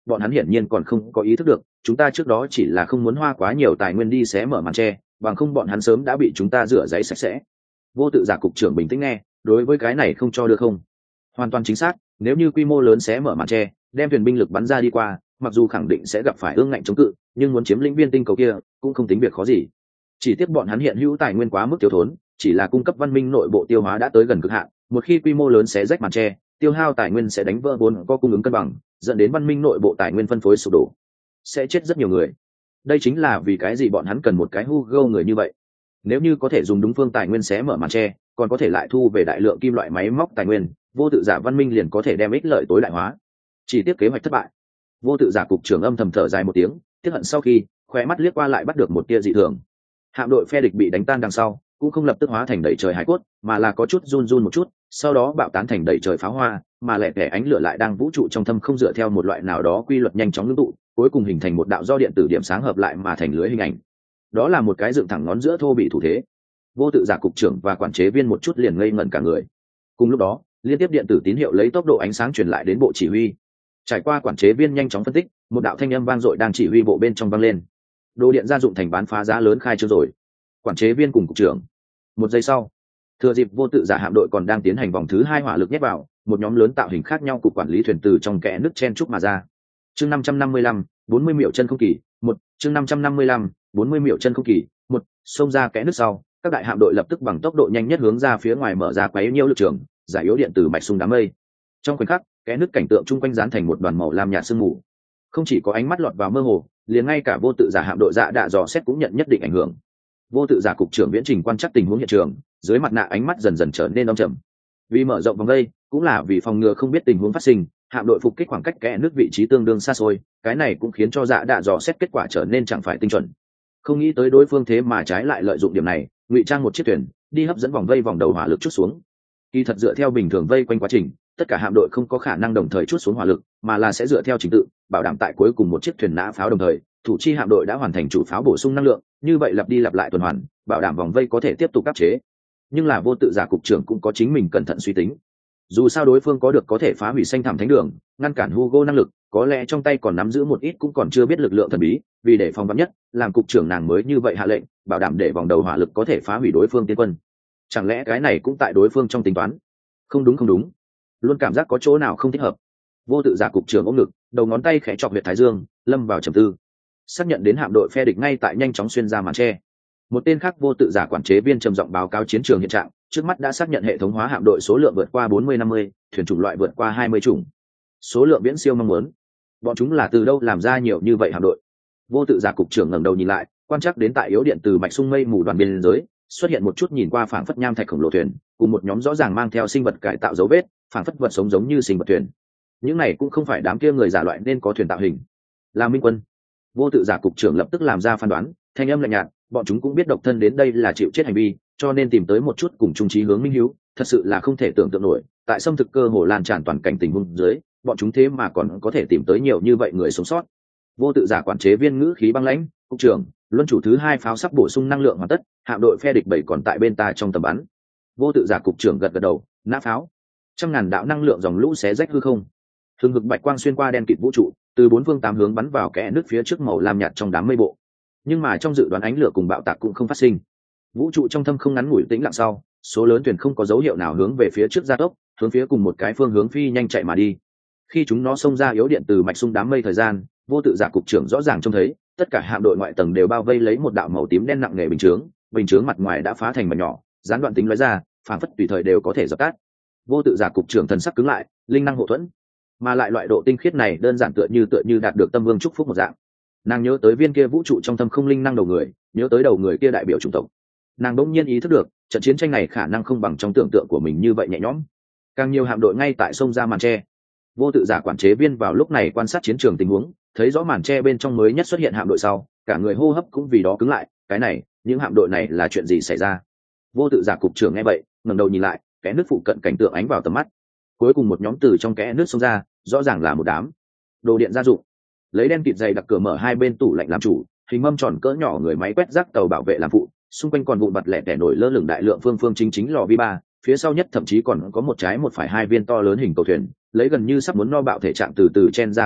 bọn hắn hiển nhiên còn không có ý thức được chúng ta trước đó chỉ là không muốn hoa quá nhiều tài nguyên đi xé mở màn tre, bằng không bọn hắn sớm đã bị chúng ta rửa giấy sạch sẽ. Vô tự giả cục trưởng bình tĩnh nghe, đối với cái này không cho được không? Hoàn toàn chính xác, nếu như quy mô lớn xé mở màn tre, đem thuyền binh lực bắn ra đi qua, mặc dù khẳng định sẽ gặp phải ương ngạnh chống cự, nhưng muốn chiếm lĩnh viên tinh cầu kia cũng không tính việc khó gì. Chỉ tiếc bọn hắn hiện hữu tài nguyên quá mức thiếu thốn, chỉ là cung cấp văn minh nội bộ tiêu hóa đã tới gần cực hạn, một khi quy mô lớn xé rách màn tre, tiêu hao tài nguyên sẽ đánh vỡ vốn có cung ứng cân bằng, dẫn đến văn minh nội bộ tài nguyên phân phối sụp đổ, sẽ chết rất nhiều người. Đây chính là vì cái gì bọn hắn cần một cái Hugo người như vậy. Nếu như có thể dùng đúng phương tài nguyên xé mở màn tre, còn có thể lại thu về đại lượng kim loại máy móc tài nguyên, vô tự giả văn minh liền có thể đem ích lợi tối đại hóa. Chỉ tiếc kế hoạch thất bại. Vô tự giả cục trưởng âm thầm thở dài một tiếng, tiếc hận sau khi khóe mắt liếc qua lại bắt được một tia dị thường. Hạm đội phe địch bị đánh tan đằng sau, cũng không lập tức hóa thành đầy trời hải cốt, mà là có chút run run một chút, sau đó bạo tán thành đầy trời pháo hoa, mà lẻ tẻ ánh lửa lại đang vũ trụ trong thâm không dựa theo một loại nào đó quy luật nhanh chóng ngưng tụ, cuối cùng hình thành một đạo do điện tử điểm sáng hợp lại mà thành lưới hình ảnh. Đó là một cái dựng thẳng ngón giữa thô bị thủ thế. Vô tự giả cục trưởng và quản chế viên một chút liền ngây ngẩn cả người. Cùng lúc đó, liên tiếp điện tử tín hiệu lấy tốc độ ánh sáng truyền lại đến bộ chỉ huy. Trải qua quản chế viên nhanh chóng phân tích, một đạo thanh âm vang dội đang chỉ huy bộ bên trong vang lên. Đồ điện gia dụng thành bán phá giá lớn khai trương rồi. Quản chế viên cùng cục trưởng. Một giây sau, thừa dịp vô tự giả hạm đội còn đang tiến hành vòng thứ 2 hỏa lực nhét vào, một nhóm lớn tạo hình khác nhau cục quản lý thuyền từ trong kẽ nước chen trúc mà ra. Chương 555, 40 miểu chân không kỳ, một. Chương 555, 40 miểu chân không kỳ, một. Xông ra kẽ nước sau, các đại hạm đội lập tức bằng tốc độ nhanh nhất hướng ra phía ngoài mở ra quấy nhiễu lực trường, giải yếu điện từ mạch sung đám mây. Trong khoảnh khắc, kẽ nước cảnh tượng chung quanh dán thành một đoàn màu lam nhạt sương mù. Không chỉ có ánh mắt lọt vào mơ hồ, liền ngay cả vô tự giả hạm đội dạ đạ dò xét cũng nhận nhất định ảnh hưởng. Vô tự giả cục trưởng viễn trình quan trắc tình huống hiện trường, dưới mặt nạ ánh mắt dần dần trở nên âm trầm. Vì mở rộng vòng vây, cũng là vì phòng ngừa không biết tình huống phát sinh, hạm đội phục kích khoảng cách kẽ nước vị trí tương đương xa xôi, cái này cũng khiến cho dạ đạ dò xét kết quả trở nên chẳng phải tinh chuẩn. Không nghĩ tới đối phương thế mà trái lại lợi dụng điểm này, ngụy trang một chiếc thuyền, đi hấp dẫn vòng vây vòng đầu hỏa lực chút xuống. Kỳ thật dựa theo bình thường vây quanh quá trình, tất cả hạm đội không có khả năng đồng thời chút xuống hỏa lực, mà là sẽ dựa theo trình tự, bảo đảm tại cuối cùng một chiếc thuyền nã pháo đồng thời, thủ chi hạm đội đã hoàn thành chủ pháo bổ sung năng lượng, như vậy lặp đi lặp lại tuần hoàn, bảo đảm vòng vây có thể tiếp tục áp chế. Nhưng là vô tự giả cục trưởng cũng có chính mình cẩn thận suy tính. Dù sao đối phương có được có thể phá hủy xanh thảm thánh đường, ngăn cản Hugo năng lực, có lẽ trong tay còn nắm giữ một ít cũng còn chưa biết lực lượng thần bí, vì để phòng vắn nhất, làm cục trưởng nàng mới như vậy hạ lệnh, bảo đảm để vòng đầu hỏa lực có thể phá hủy đối phương tiến quân. Chẳng lẽ cái này cũng tại đối phương trong tính toán? Không đúng, luôn cảm giác có chỗ nào không thích hợp. Vô tự giả cục trưởng ôm ngực, đầu ngón tay khẽ chọc huyệt thái dương, lâm vào trầm tư. Xác nhận đến hạm đội phe địch ngay tại nhanh chóng xuyên ra màn tre. Một tên khác vô tự giả quản chế viên trầm giọng báo cáo chiến trường hiện trạng, trước mắt đã xác nhận hệ thống hóa hạm đội số lượng vượt qua 40-50, thuyền chủng loại vượt qua 20 chủng. Số lượng viễn siêu mong muốn. Bọn chúng là từ đâu làm ra nhiều như vậy hạm đội? Vô tự giả cục trưởng ngẩng đầu nhìn lại, quan trắc đến tại yếu điện từ mạch sung mây mù đoàn biên giới, xuất hiện một chút nhìn qua phảng phất nham thạch khổng lồ thuyền, cùng một nhóm rõ ràng mang theo sinh vật cải tạo dấu vết, phảng phất vật sống giống như sinh vật thuyền. Những này cũng không phải đám kia người giả loại nên có thuyền tạo hình, là minh quân. Vô tự giả cục trưởng lập tức làm ra phán đoán, thanh âm lạnh nhạt, bọn chúng cũng biết độc thân đến đây là chịu chết hành vi, cho nên tìm tới một chút cùng chung chí hướng minh hiếu, thật sự là không thể tưởng tượng nổi, tại xâm thực cơ hồ lan tràn toàn cảnh tình huống dưới, bọn chúng thế mà còn có thể tìm tới nhiều như vậy người sống sót. Vô tự giả quản chế viên ngữ khí băng lãnh, cục trưởng, luân chủ thứ 2 pháo sắp bổ sung năng lượng hoàn tất, hạm đội phe địch 7 còn tại bên ta trong tầm bắn. Vô tự giả cục trưởng gật gật đầu, nã pháo. Trăm ngàn đạo năng lượng dòng lũ xé rách hư không, thường hực bạch quang xuyên qua đen kịt vũ trụ, từ 4 phương 8 hướng bắn vào kẽ nước phía trước màu lam nhạt trong đám mây bộ. Nhưng mà trong dự đoán ánh lửa cùng bạo tạc cũng không phát sinh. Vũ trụ trong thâm không ngắn ngủi tĩnh lặng sau, số lớn thuyền không có dấu hiệu nào hướng về phía trước gia tốc, hướng phía cùng một cái phương hướng phi nhanh chạy mà đi. Khi chúng nó xông ra yếu điện từ mạch sung đám mây thời gian, vô tự giả cục trưởng rõ ràng trông thấy, tất cả hạm đội ngoại tầng đều bao vây lấy một đạo màu tím đen nặng nề bình chướng mặt ngoài đã phá thành mảnh nhỏ, gián đoạn tính lóe ra, phản phất tùy thời đều có thể dập tắt. Vô tự giả cục trưởng thần sắc cứng lại, linh năng hộ thuẫn, mà lại loại độ tinh khiết này đơn giản tựa như đạt được tâm vương chúc phúc một dạng. Nàng nhớ tới viên kia vũ trụ trong thâm không linh năng đầu người, nhớ tới đầu người kia đại biểu chủng tộc. Nàng đỗng nhiên ý thức được, trận chiến tranh này khả năng không bằng trong tưởng tượng của mình như vậy nhẹ nhõm. Càng nhiều hạm đội ngay tại sông ra màn tre. Vô tự giả quản chế viên vào lúc này quan sát chiến trường tình huống, thấy rõ màn tre bên trong mới nhất xuất hiện hạm đội sau, cả người hô hấp cũng vì đó cứng lại. Cái này, những hạm đội này là chuyện gì xảy ra? Vô tự giả cục trưởng nghe vậy, ngẩng đầu nhìn lại, kẽ nước phụ cận cảnh tượng ánh vào tầm mắt. Cuối cùng một nhóm từ trong kẽ nước xông ra, rõ ràng là một đám đồ điện gia dụng, lấy đen kịt dày đặc cửa mở hai bên tủ lạnh làm chủ, hình mâm tròn cỡ nhỏ người máy quét rác tàu bảo vệ làm phụ, xung quanh còn vụn vặt lẻ tẻ nổi lơ lửng đại lượng phương chính lò vi ba, phía sau nhất thậm chí còn có một trái một phải hai viên to lớn hình cầu thuyền, lấy gần như sắp muốn no bạo thể trạng từ từ chen ra cái nước,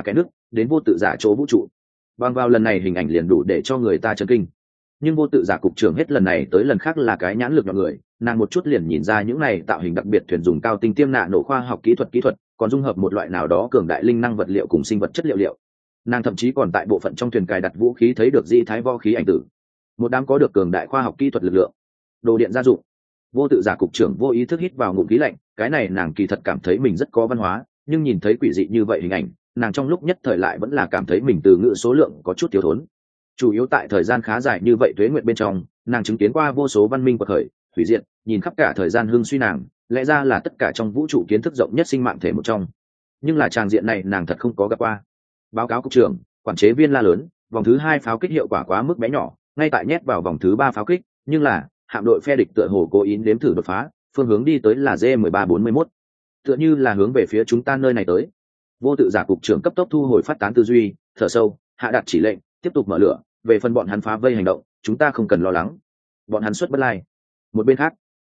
đến vô tự giả chỗ vũ trụ. Bằng vào lần này hình ảnh liền đủ để cho người ta chấn kinh. Nhưng vô tự giả cục trưởng hết lần này tới lần khác là cái nhãn lực nhọn người, nàng một chút liền nhìn ra những này tạo hình đặc biệt thuyền dùng cao tinh tiêm nạ nổ khoa học kỹ thuật, còn dung hợp một loại nào đó cường đại linh năng vật liệu cùng sinh vật chất liệu. Nàng thậm chí còn tại bộ phận trong thuyền cài đặt vũ khí thấy được di thái võ khí ảnh tử, một đám có được cường đại khoa học kỹ thuật lực lượng, đồ điện gia dụng. Vô tự giả cục trưởng vô ý thức hít vào ngụm khí lạnh, cái này nàng kỳ thật cảm thấy mình rất có văn hóa, nhưng nhìn thấy quỷ dị như vậy hình ảnh, nàng trong lúc nhất thời lại vẫn là cảm thấy mình từ ngữ số lượng có chút thiếu thốn. Chủ yếu tại thời gian khá dài như vậy tuế nguyện bên trong, nàng chứng kiến qua vô số văn minh quật khởi hủy diệt, nhìn khắp cả thời gian hưng suy, nàng lẽ ra là tất cả trong vũ trụ kiến thức rộng nhất sinh mạng thể một trong, nhưng là tràng diện này nàng thật không có gặp qua. Báo cáo cục trưởng, quản chế viên la lớn, vòng thứ 2 pháo kích hiệu quả quá mức bé nhỏ, ngay tại nhét vào vòng thứ 3 pháo kích, nhưng là hạm đội phe địch tựa hồ cố ý nếm thử đột phá, phương hướng đi tới là G1341, tựa như là hướng về phía chúng ta nơi này tới. Vô tự giả cục trưởng cấp tốc thu hồi phát tán tư duy, thở sâu, hạ đạt chỉ lệnh, tiếp tục mở lửa. Về phần bọn hắn phá vây hành động, chúng ta không cần lo lắng, bọn hắn xuất bất lai. Một bên khác,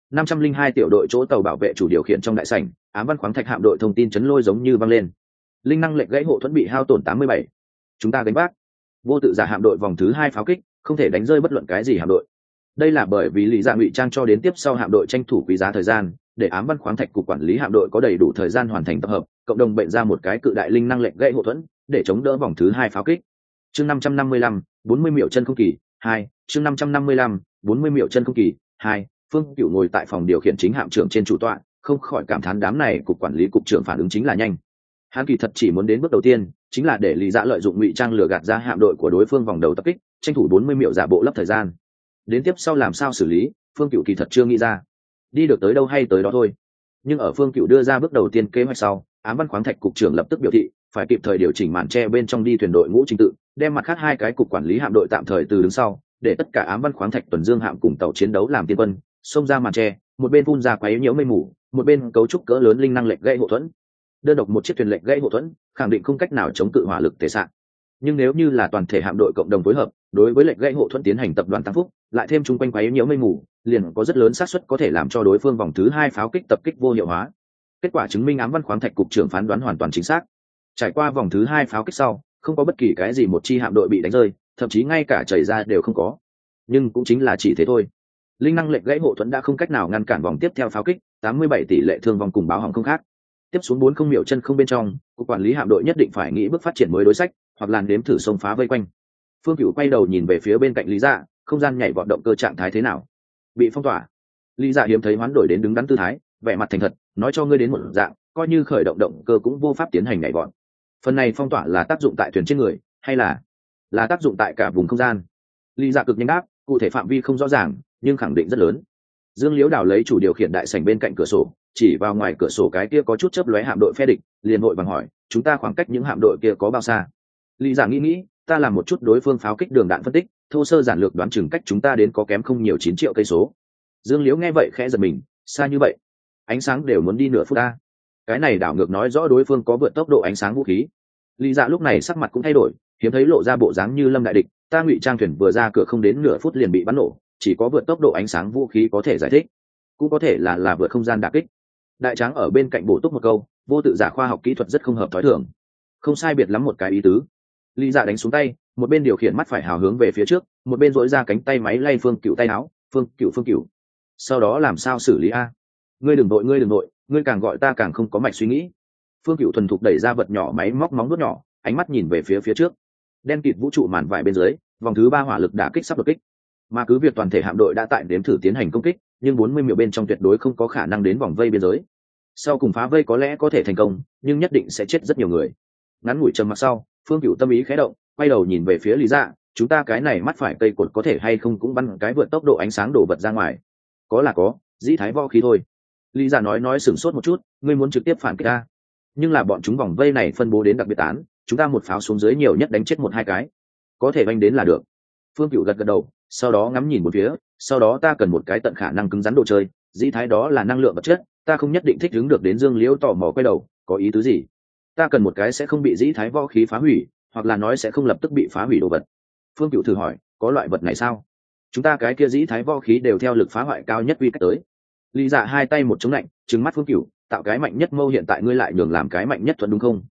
502 tiểu đội chỗ tàu bảo vệ chủ điều khiển trong đại sảnh, ám văn khoáng thạch hạm đội thông tin chấn lôi giống như vang lên. Linh năng lệnh gãy hộ thuẫn bị hao tổn 87. Chúng ta gánh vác. Vô tự giả hạm đội vòng thứ 2 pháo kích, không thể đánh rơi bất luận cái gì hạm đội. Đây là bởi vì lý dạ ngụy trang cho đến tiếp sau hạm đội tranh thủ quý giá thời gian, để ám văn khoáng thạch cục quản lý hạm đội có đầy đủ thời gian hoàn thành tập hợp, cộng đồng bệnh ra một cái cự đại linh năng lệnh gãy hộ thuẫn, để chống đỡ vòng thứ 2 pháo kích. Chương 555, 40 miểu chân không kỳ 2, chương 555, 40 miểu chân không kỳ 2. Phương Cửu ngồi tại phòng điều khiển chính hạm trưởng trên chủ tọa, không khỏi cảm thán đám này cục quản lý cục trưởng phản ứng chính là nhanh. Hắn kỳ thật chỉ muốn đến bước đầu tiên, chính là để lý dạ lợi dụng ngụy trang lừa gạt ra hạm đội của đối phương vòng đầu tập kích, tranh thủ 40 miểu giả bộ lấp thời gian. Đến tiếp sau làm sao xử lý, Phương Cửu kỳ thật chưa nghĩ ra. Đi được tới đâu hay tới đó thôi. Nhưng ở Phương Cửu đưa ra bước đầu tiên kế hoạch sau, ám văn khoáng thạch cục trưởng lập tức biểu thị phải kịp thời điều chỉnh màn che bên trong đi thuyền đội ngũ trình tự, đem mặt khác 2 cái cục quản lý hạm đội tạm thời từ đứng sau, để tất cả ám văn khoáng thạch tuần dương hạm cùng tàu chiến đấu làm tiên quân, xông ra màn che, một bên phun ra quấy nhiễu mây mù, một bên cấu trúc cỡ lớn linh năng lệnh gãy hộ thuẫn. Đơn độc một chiếc thuyền lệnh gãy hộ thuẫn, khẳng định không cách nào chống cự hỏa lực thể sạn. Nhưng nếu như là toàn thể hạm đội cộng đồng phối hợp, đối với lệnh gãy hộ thuẫn tiến hành tập đoàn tăng phúc, lại thêm chung quanh quấy nhiễu mây mù, liền có rất lớn xác suất có thể làm cho đối phương vòng thứ 2 pháo kích tập kích vô hiệu hóa. Kết quả chứng minh ám văn khoáng thạch cục trưởng phán đoán hoàn toàn chính xác. Trải qua vòng thứ 2 pháo kích sau, không có bất kỳ cái gì một chi hạm đội bị đánh rơi, thậm chí ngay cả chảy ra đều không có. Nhưng cũng chính là chỉ thế thôi. Linh năng lệnh gãy hộ thuẫn đã không cách nào ngăn cản vòng tiếp theo pháo kích, 87 tỷ lệ thương vong cùng báo hỏng không khác. Tiếp xuống 40 miểu chân không bên trong, cục quản lý hạm đội nhất định phải nghĩ bước phát triển mới đối sách, hoặc là nếm thử xông phá vây quanh. Phương Cửu quay đầu nhìn về phía bên cạnh Lý Dạ, không gian nhảy vọt động cơ trạng thái thế nào? Bị phong tỏa. Lý Dạ hiếm thấy hoán đổi đến đứng đắn tư thái, vẻ mặt thành thật, nói cho ngươi đến một dạng, coi như khởi động động cơ cũng vô pháp tiến hành nhảy vọt. Phần này phong tỏa là tác dụng tại thuyền trên người, hay là tác dụng tại cả vùng không gian? Lý Dạ cực nhanh đáp, cụ thể phạm vi không rõ ràng, nhưng khẳng định rất lớn. Dương Liễu Đào lấy chủ điều khiển đại sảnh bên cạnh cửa sổ, chỉ vào ngoài cửa sổ cái kia có chút chớp lóe hạm đội phe địch, liền vội vàng hỏi, chúng ta khoảng cách những hạm đội kia có bao xa? Lý Dạ nghĩ, ta làm một chút đối phương pháo kích đường đạn phân tích, thô sơ giản lược đoán chừng cách chúng ta đến có kém không nhiều 9 triệu cây số. Dương Liễu nghe vậy khẽ giật mình, xa như vậy, ánh sáng đều muốn đi nửa phút ta. Cái này đảo ngược nói rõ đối phương có vượt tốc độ ánh sáng vũ khí. Lý Dạ lúc này sắc mặt cũng thay đổi, hiếm thấy lộ ra bộ dáng như lâm đại địch, ta ngụy trang thuyền vừa ra cửa không đến nửa phút liền bị bắn nổ, chỉ có vượt tốc độ ánh sáng vũ khí có thể giải thích, cũng có thể là vượt không gian đả kích. Đại tráng ở bên cạnh bổ túc một câu, vô tự giả khoa học kỹ thuật rất không hợp thói thường. Không sai biệt lắm một cái ý tứ. Lý Dạ đánh xuống tay, một bên điều khiển mắt phải hào hướng về phía trước, một bên duỗi ra cánh tay máy lay Phương Cửu tay áo, Phương Cửu. Sau đó làm sao xử lý a? Ngươi đừng nội, ngươi càng gọi ta càng không có mạch suy nghĩ. Phương Cửu thuần thục đẩy ra vật nhỏ máy móc móng vuốt nhỏ, ánh mắt nhìn về phía trước. Đen kịt vũ trụ màn vải bên dưới, vòng thứ 3 hỏa lực đả kích sắp đột kích. Mà cứ việc toàn thể hạm đội đã tại đếm thử tiến hành công kích, nhưng 40 miểu bên trong tuyệt đối không có khả năng đến vòng vây biên giới. Sau cùng phá vây có lẽ có thể thành công, nhưng nhất định sẽ chết rất nhiều người. Ngắn ngủi trầm mặc sau, Phương Cửu tâm ý khẽ động, quay đầu nhìn về phía Lý Dạ, chúng ta cái này mắt phải cây cột có thể hay không cũng bắn cái vượt tốc độ ánh sáng đổ vật ra ngoài? Có là có, dĩ thái võ khí thôi. Lý Dạ nói sửng sốt một chút, ngươi muốn trực tiếp phản kích ta? Nhưng là bọn chúng vòng vây này phân bố đến đặc biệt tán, chúng ta một pháo xuống dưới nhiều nhất đánh chết 1-2 cái, có thể vanh đến là được. Phương Cửu gật đầu, sau đó ngắm nhìn một phía, sau đó ta cần một cái tận khả năng cứng rắn đồ chơi, dĩ thái đó là năng lượng vật chất, ta không nhất định thích ứng được đến. Dương Liễu tò mò quay đầu, có ý tứ gì? Ta cần một cái sẽ không bị dĩ thái võ khí phá hủy, hoặc là nói sẽ không lập tức bị phá hủy đồ vật. Phương Cửu thử hỏi, có loại vật này sao? Chúng ta cái kia dĩ thái võ khí đều theo lực phá hoại cao nhất quy cách tới. Lý Dạ hai tay một chống lạnh, trừng mắt Phương Cửu, tạo cái mạnh nhất mâu hiện tại ngươi lại nhường làm cái mạnh nhất thuận đúng không?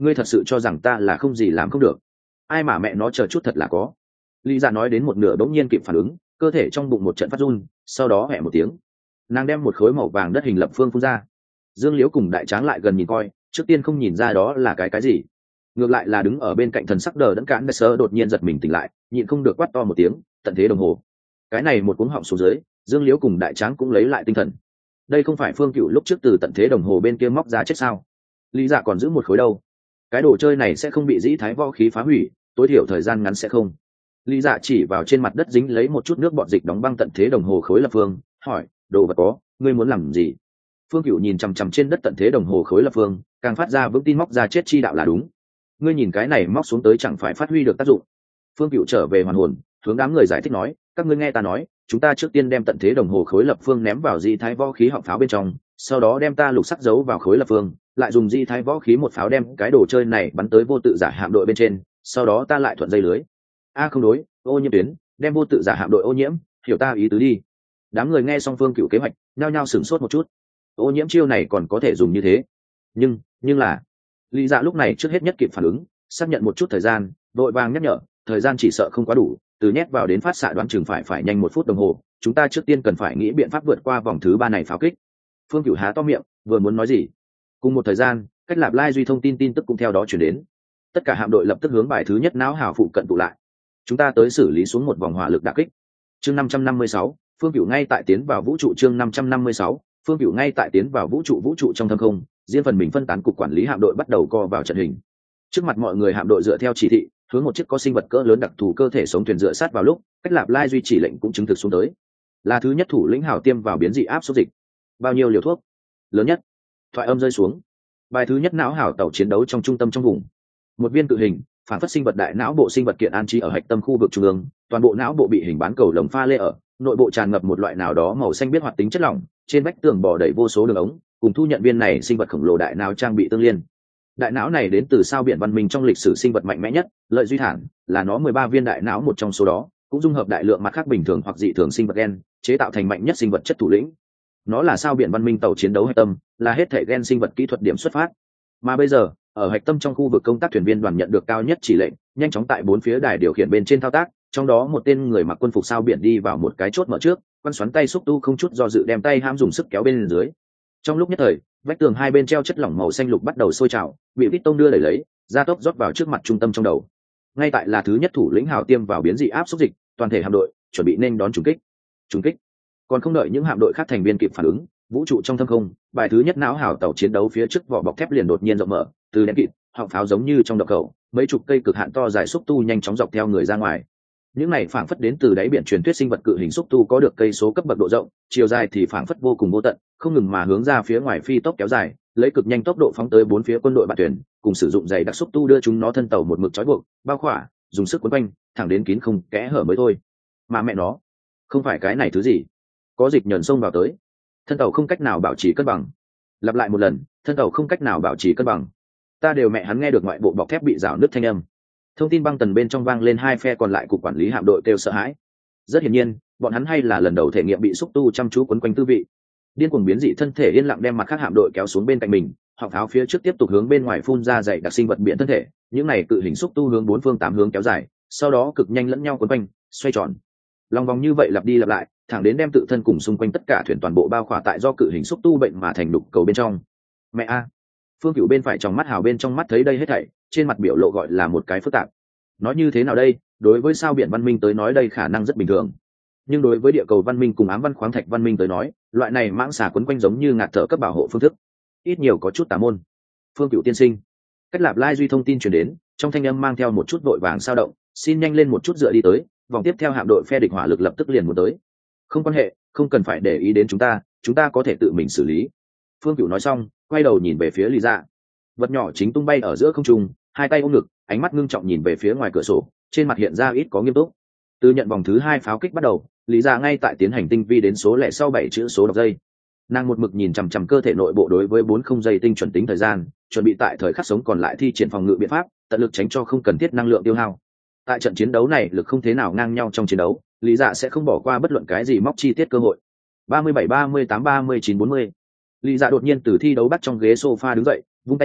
ngươi thật sự cho rằng ta là không gì làm không được? Ai mà mẹ nó chờ chút thật là có. Lý Dạ nói đến một nửa bỗng nhiên kịp phản ứng, cơ thể trong bụng một trận phát run, sau đó hẹ một tiếng, nàng đem một khối màu vàng đất hình lập phương phun ra. Dương Liễu cùng Đại Tráng lại gần nhìn coi, trước tiên không nhìn ra đó là cái gì, ngược lại là đứng ở bên cạnh thần sắc đờ đẫn cản sơ đột nhiên giật mình tỉnh lại, nhịn không được quát to một tiếng, tận thế đồng hồ. Cái này một cuống họng xuống dưới, Dương Liễu cùng Đại Tráng cũng lấy lại tinh thần. Đây không phải Phương Cựu lúc trước từ tận thế đồng hồ bên kia móc ra chết sao? Lý Dạ còn giữ một khối đâu? Cái đồ chơi này sẽ không bị dĩ thái võ khí phá hủy, tối thiểu thời gian ngắn sẽ không. Lý Dạ chỉ vào trên mặt đất dính lấy một chút nước bọt dịch đóng băng tận thế đồng hồ khối lập phương, hỏi, đồ vật có, ngươi muốn làm gì? Phương Cựu nhìn chằm chằm trên đất tận thế đồng hồ khối lập phương, càng phát ra vững tin móc ra chết chi đạo là đúng. Ngươi nhìn cái này móc xuống tới chẳng phải phát huy được tác dụng. Phương Cựu trở về hoàn hồn, hướng đám người giải thích nói, các ngươi nghe ta nói, chúng ta trước tiên đem tận thế đồng hồ khối lập phương ném vào di thái võ khí họng pháo bên trong, sau đó đem ta lục sắc giấu vào khối lập phương, lại dùng di thái võ khí một pháo đem cái đồ chơi này bắn tới vô tự giả hạm đội bên trên, sau đó ta lại thuận dây lưới. Không đối, ô nhiễm tuyến, đem vô tự giả hạm đội ô nhiễm, hiểu ta ý tứ đi. Đám người nghe xong Phương Cựu kế hoạch, nhao nhao sửng sốt một chút. Ô nhiễm chiêu này còn có thể dùng như thế? Nhưng là, Lý Dạ lúc này trước hết nhất kịp phản ứng, xác nhận một chút thời gian, đội vàng nhắc nhở, thời gian chỉ sợ không quá đủ, từ nhét vào đến phát xạ đoán chừng phải nhanh 1 phút đồng hồ, chúng ta trước tiên cần phải nghĩ biện pháp vượt qua vòng thứ 3 này pháo kích. Phương Cửu há to miệng, vừa muốn nói gì, cùng một thời gian, cách Lạp Lai duy thông tin tức cũng theo đó chuyển đến. Tất cả hạm đội lập tức hướng bài thứ nhất não hào phụ cận tụ lại. Chúng ta tới xử lý xuống một vòng hỏa lực đả kích. Chương 556, Phương Cửu ngay tại tiến vào vũ trụ. Chương 556, Phương Cửu ngay tại tiến vào vũ trụ trong thâm không, riêng phần mình phân tán cục quản lý hạm đội bắt đầu co vào trận hình. Trước mặt mọi người hạm đội dựa theo chỉ thị, hướng một chiếc có sinh vật cỡ lớn đặc thù cơ thể sống thuyền dựa sát vào lúc, cách Lạp Lai duy chỉ lệnh cũng chứng thực xuống tới. Là thứ nhất thủ lĩnh hào tiêm vào biến dị áp suất dịch. Bao nhiêu liều thuốc? Lớn nhất. Thoại âm rơi xuống. Bài thứ nhất não hào tàu chiến đấu trong trung tâm trong vùng. Một viên cự hình, phản phất sinh vật đại não bộ sinh vật kiện an trí ở hạch tâm khu vực trung ương, toàn bộ não bộ bị hình bán cầu lồng pha lê ở, nội bộ tràn ngập một loại nào đó màu xanh biết hoạt tính chất lỏng, trên vách tường bò đầy vô số đường ống, cùng thu nhận viên này sinh vật khổng lồ đại não trang bị tương liên. Đại não này đến từ sao biển văn minh trong lịch sử sinh vật mạnh mẽ nhất, Lợi Duy Thản, là nó 13 viên đại não một trong số đó, cũng dung hợp đại lượng mặt khác bình thường hoặc dị thường sinh vật gen, chế tạo thành mạnh nhất sinh vật chất thủ lĩnh. Nó là sao biển văn minh tàu chiến đấu hạch tâm, là hết thể gen sinh vật kỹ thuật điểm xuất phát. Mà bây giờ, ở hạch tâm trong khu vực công tác thuyền viên đoàn nhận được cao nhất chỉ lệnh, nhanh chóng tại 4 phía đài điều khiển bên trên thao tác, trong đó một tên người mặc quân phục sao biển đi vào một cái chốt mở trước, quan xoắn tay xúc tu không chút do dự đem tay hãm dùng sức kéo bên dưới. Trong lúc nhất thời, vách tường hai bên treo chất lỏng màu xanh lục bắt đầu sôi trào, bị piston đưa đẩy lấy, gia tốc rót vào trước mặt trung tâm trong đầu. Ngay tại là thứ nhất thủ lĩnh hào tiêm vào biến dị áp suất dịch, toàn thể hạm đội chuẩn bị nên đón trùng kích. Trùng kích. Còn không đợi những hạm đội khác thành viên kịp phản ứng, vũ trụ trong thâm không, bài thứ nhất não hào tàu chiến đấu phía trước vỏ bọc thép liền đột nhiên rộng mở, từ đèn kịt, họng pháo giống như trong đập cầu, mấy chục cây cực hạn to dài xúc tu nhanh chóng dọc theo người ra ngoài. Những này phảng phất đến từ đáy biển truyền thuyết sinh vật cự hình xúc tu có được cây số cấp bậc độ rộng, chiều dài thì phảng phất vô cùng vô tận, không ngừng mà hướng ra phía ngoài phi tốc kéo dài, lấy cực nhanh tốc độ phóng tới 4 phía quân đội bạn thuyền, cùng sử dụng giày đặc xúc tu đưa chúng nó thân tàu một mực trói buộc, bao khỏa, dùng sức quấn quanh, thẳng đến kín không kẽ hở mới thôi. Mà mẹ nó, không phải cái này thứ gì? Có dịch nhờn xông vào tới, thân tàu không cách nào bảo trì cân bằng. Lặp lại một lần, thân tàu không cách nào bảo trì cân bằng. Ta đều mẹ hắn nghe được ngoại bộ bọc thép bị rào nứt thanh âm. Thông tin băng tần bên trong vang lên hai phe còn lại cục quản lý hạm đội kêu sợ hãi. Rất hiển nhiên, bọn hắn hay là lần đầu thể nghiệm bị xúc tu chăm chú quấn quanh tư vị. Điên cuồng biến dị thân thể yên lặng đem mặt khác hạm đội kéo xuống bên cạnh mình, họng pháo phía trước tiếp tục hướng bên ngoài phun ra dày đặc sinh vật biển thân thể, những này cự hình xúc tu hướng 4 phương 8 hướng kéo dài, sau đó cực nhanh lẫn nhau quấn quanh, xoay tròn. Lòng vòng như vậy lặp đi lặp lại, thẳng đến đem tự thân cùng xung quanh tất cả thuyền toàn bộ bao khỏa tại do cự hình xúc tu bệnh mà thành đục cầu bên trong. Mẹ a! Phương Cửu bên phải trong mắt hào bên trong mắt thấy đây hết thảy, trên mặt biểu lộ gọi là một cái phức tạp. Nói như thế nào đây, đối với sao biển văn minh tới nói đây khả năng rất bình thường, nhưng đối với địa cầu văn minh cùng ám văn khoáng thạch văn minh tới nói, loại này mãng xà quấn quanh giống như ngạt thở cấp bảo hộ phương thức, ít nhiều có chút tà môn. Phương Cửu tiên sinh, cách Lạp Lai duy thông tin truyền đến, trong thanh âm mang theo một chút vội vàng sao động, xin nhanh lên một chút dựa đi tới, vòng tiếp theo hạm đội phe địch hỏa lực lập tức liền muốn tới. Không quan hệ, không cần phải để ý đến chúng ta có thể tự mình xử lý. Phương Cửu nói xong, quay đầu nhìn về phía Lý Dạ. Vật nhỏ chính tung bay ở giữa không trung, hai tay ôm ngực, ánh mắt ngưng trọng nhìn về phía ngoài cửa sổ, trên mặt hiện ra ít có nghiêm túc. Từ nhận vòng thứ 2 pháo kích bắt đầu, Lý Dạ ngay tại tiến hành tinh vi đến số lẻ sau 7 chữ số đọc giây. Nàng một mực nhìn chằm chằm cơ thể nội bộ đối với 40 giây tinh chuẩn tính thời gian, chuẩn bị tại thời khắc sống còn lại thi triển phòng ngự biện pháp, tận lực tránh cho không cần thiết năng lượng tiêu hao. Tại trận chiến đấu này lực không thế nào ngang nhau trong chiến đấu, Lý Dạ sẽ không bỏ qua bất luận cái gì móc chi tiết cơ hội. 37, 38, 39, 40. Lý Dạ đột nhiên từ thi đấu bắt trong ghế sofa đứng dậy, vung tay lên,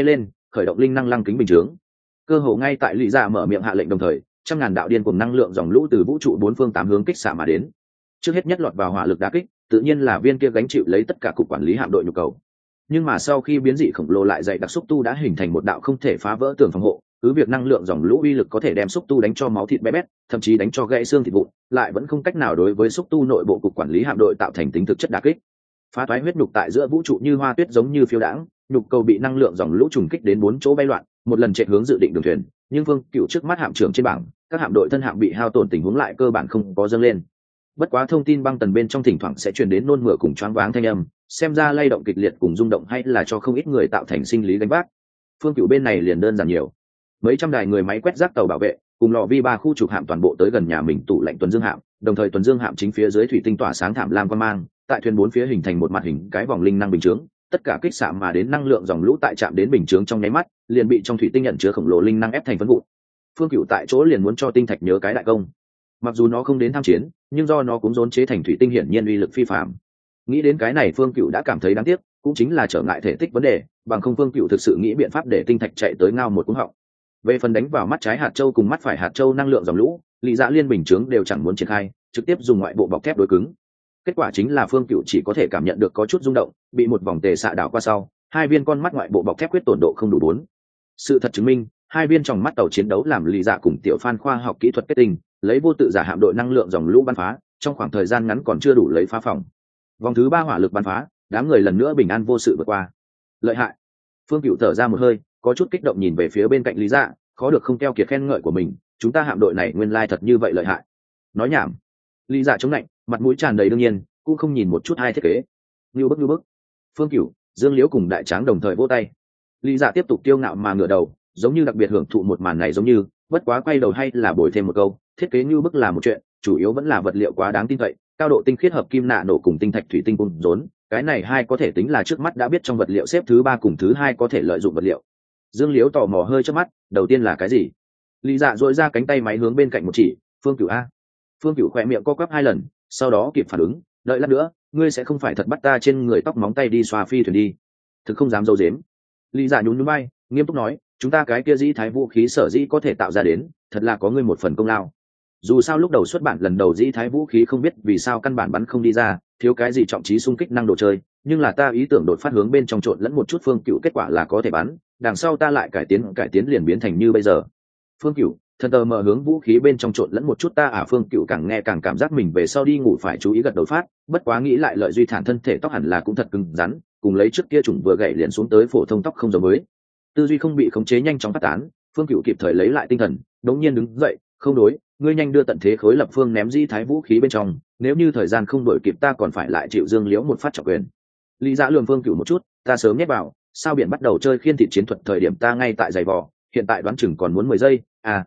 khởi động linh năng lăng kính bình chướng. Cơ hồ ngay tại lý dạ mở miệng hạ lệnh đồng thời, trăm ngàn đạo điên cùng năng lượng dòng lũ từ vũ trụ bốn phương tám hướng kích xạ mà đến. Trước hết nhất lọt vào hỏa lực đả kích, tự nhiên là viên kia gánh chịu lấy tất cả cục quản lý hạm đội nhu cầu. Nhưng mà sau khi biến dị khổng lồ lại dày đặc xúc tu đã hình thành một đạo không thể phá vỡ tường phòng hộ, cứ việc năng lượng dòng lũ uy lực có thể đem xúc tu đánh cho máu thịt bé bét, thậm chí đánh cho gãy xương thịt vụn, lại vẫn không cách nào đối với xúc tu nội bộ cục quản lý hạm đội tạo thành tính thực chất đả kích. Phá toái huyết nhục tại giữa vũ trụ như hoa tuyết giống như phiêu đãng, nhục cầu bị năng lượng dòng lũ trùng kích đến bốn chỗ bay loạn, một lần chạy hướng dự định đường thuyền, nhưng Vương Cựu trước mắt hạm trưởng trên bảng, các hạm đội thân hạm bị hao tổn tình huống lại cơ bản không có dâng lên. Bất quá thông tin băng tần bên trong thỉnh thoảng sẽ truyền đến nôn mửa cùng choáng váng thanh âm, xem ra lay động kịch liệt cùng rung động hay là cho không ít người tạo thành sinh lý gánh vác. Phương Cựu bên này liền đơn giản nhiều, mấy trăm đài người máy quét rác tàu bảo vệ cùng lò vi ba khu trục hạm toàn bộ tới gần nhà mình tủ lạnh tuần dương hạm, đồng thời tuần dương hạm chính phía dưới thủy tinh tỏa sáng thảm lam quang mang, tại thuyền bốn phía hình thành một mặt hình cái vòng linh năng bình chướng, tất cả kích xạ mà đến năng lượng dòng lũ tại chạm đến bình chướng trong nháy mắt liền bị trong thủy tinh nhận chứa khổng lồ linh năng ép thành phân vụn. Phương Cựu tại chỗ liền muốn cho tinh thạch nhớ cái đại công, mặc dù nó không đến tham chiến nhưng do nó cũng rốn chế thành thủy tinh hiển nhiên uy lực phi phàm. Nghĩ đến cái này Phương Cựu đã cảm thấy đáng tiếc, cũng chính là trở ngại thể tích vấn đề, bằng không Phương Cựu thực sự nghĩ biện pháp để tinh thạch chạy tới ngao một cú họng. Về phần đánh vào mắt trái hạt châu cùng mắt phải hạt châu năng lượng dòng lũ, Lý Dạ liên bình chướng đều chẳng muốn triển khai, trực tiếp dùng ngoại bộ bọc thép đối cứng. Kết quả chính là Phương Cựu chỉ có thể cảm nhận được có chút rung động, bị một vòng tề xạ đảo qua sau, hai viên con mắt ngoại bộ bọc thép quyết tổn độ không đủ 4. Sự thật chứng minh, hai viên trong mắt tàu chiến đấu làm Lý Dạ cùng Tiểu Phan khoa học kỹ thuật kết tinh, lấy vô tự giả hạm đội năng lượng dòng lũ bắn phá, trong khoảng thời gian ngắn còn chưa đủ lấy phá phòng. Vòng thứ 3 hỏa lực bắn phá, đám người lần nữa bình an vô sự vượt qua. Lợi hại. Phương Cựu thở ra một hơi, có chút kích động nhìn về phía bên cạnh Lý Dạ, khó được không keo kiệt khen ngợi của mình, chúng ta hạm đội này nguyên lai thật như vậy lợi hại. Nói nhảm. Lý Dạ chống lạnh, mặt mũi tràn đầy đương nhiên, cũng không nhìn một chút hai thiết kế. Như bức. Phương Cựu, Dương Liễu cùng Đại Tráng đồng thời vỗ tay. Lý Dạ tiếp tục kiêu ngạo mà ngửa đầu, giống như đặc biệt hưởng thụ một màn này giống như, bất quá quay đầu hay là bồi thêm một câu, thiết kế như bức là một chuyện, chủ yếu vẫn là vật liệu quá đáng tin cậy, cao độ tinh khiết hợp kim nạ nổ cùng tinh thạch thủy tinh cùng rốn, cái này hai có thể tính là trước mắt đã biết trong vật liệu xếp thứ 3 cùng thứ 2 có thể lợi dụng vật liệu. Dương Liễu tò mò hơi chớp mắt, đầu tiên là cái gì? Lý Dạ duỗi ra cánh tay máy hướng bên cạnh một chỉ, Phương Cựu a. Phương Cựu khẽ miệng co quắp 2 lần, sau đó kịp phản ứng, đợi lát nữa, ngươi sẽ không phải thật bắt ta trên người tóc móng tay đi xoa phi thuyền đi? Thực không dám giấu giếm. Lý Dạ nhún nhún vai, nghiêm túc nói, chúng ta cái kia dĩ thái vũ khí sở dĩ có thể tạo ra đến, thật là có ngươi một phần công lao. Dù sao lúc đầu xuất bản lần đầu dĩ thái vũ khí không biết vì sao căn bản bắn không đi ra, thiếu cái gì trọng trí xung kích năng đồ chơi, nhưng là ta ý tưởng đột phát hướng bên trong trộn lẫn một chút Phương Cựu, kết quả là có thể bắn, đằng sau ta lại cải tiến liền biến thành như bây giờ. Phương Cựu, thần tờ mở hướng vũ khí bên trong trộn lẫn một chút ta Phương Cựu càng nghe càng cảm giác mình về sau đi ngủ phải chú ý gật đầu phát, bất quá nghĩ lại lợi duy thản thân thể tóc hẳn là cũng thật cứng rắn, cùng lấy trước kia chủng vừa gãy liền xuống tới phổ thông tóc không giống mới. Tư duy không bị khống chế nhanh chóng phát tán, Phương Cựu kịp thời lấy lại tinh thần, đống nhiên đứng dậy, không đối, ngươi nhanh đưa tận thế khối lập phương ném di thái vũ khí bên trong, nếu như thời gian không đổi kịp ta còn phải lại chịu Dương Liễu một phát trọng quyền. Lý Dạ lườm Phương Cựu một chút, ta sớm nhét vào, sao biển bắt đầu chơi khiên thịt chiến thuật thời điểm ta ngay tại giày vò, hiện tại đoán chừng còn muốn 10 giây,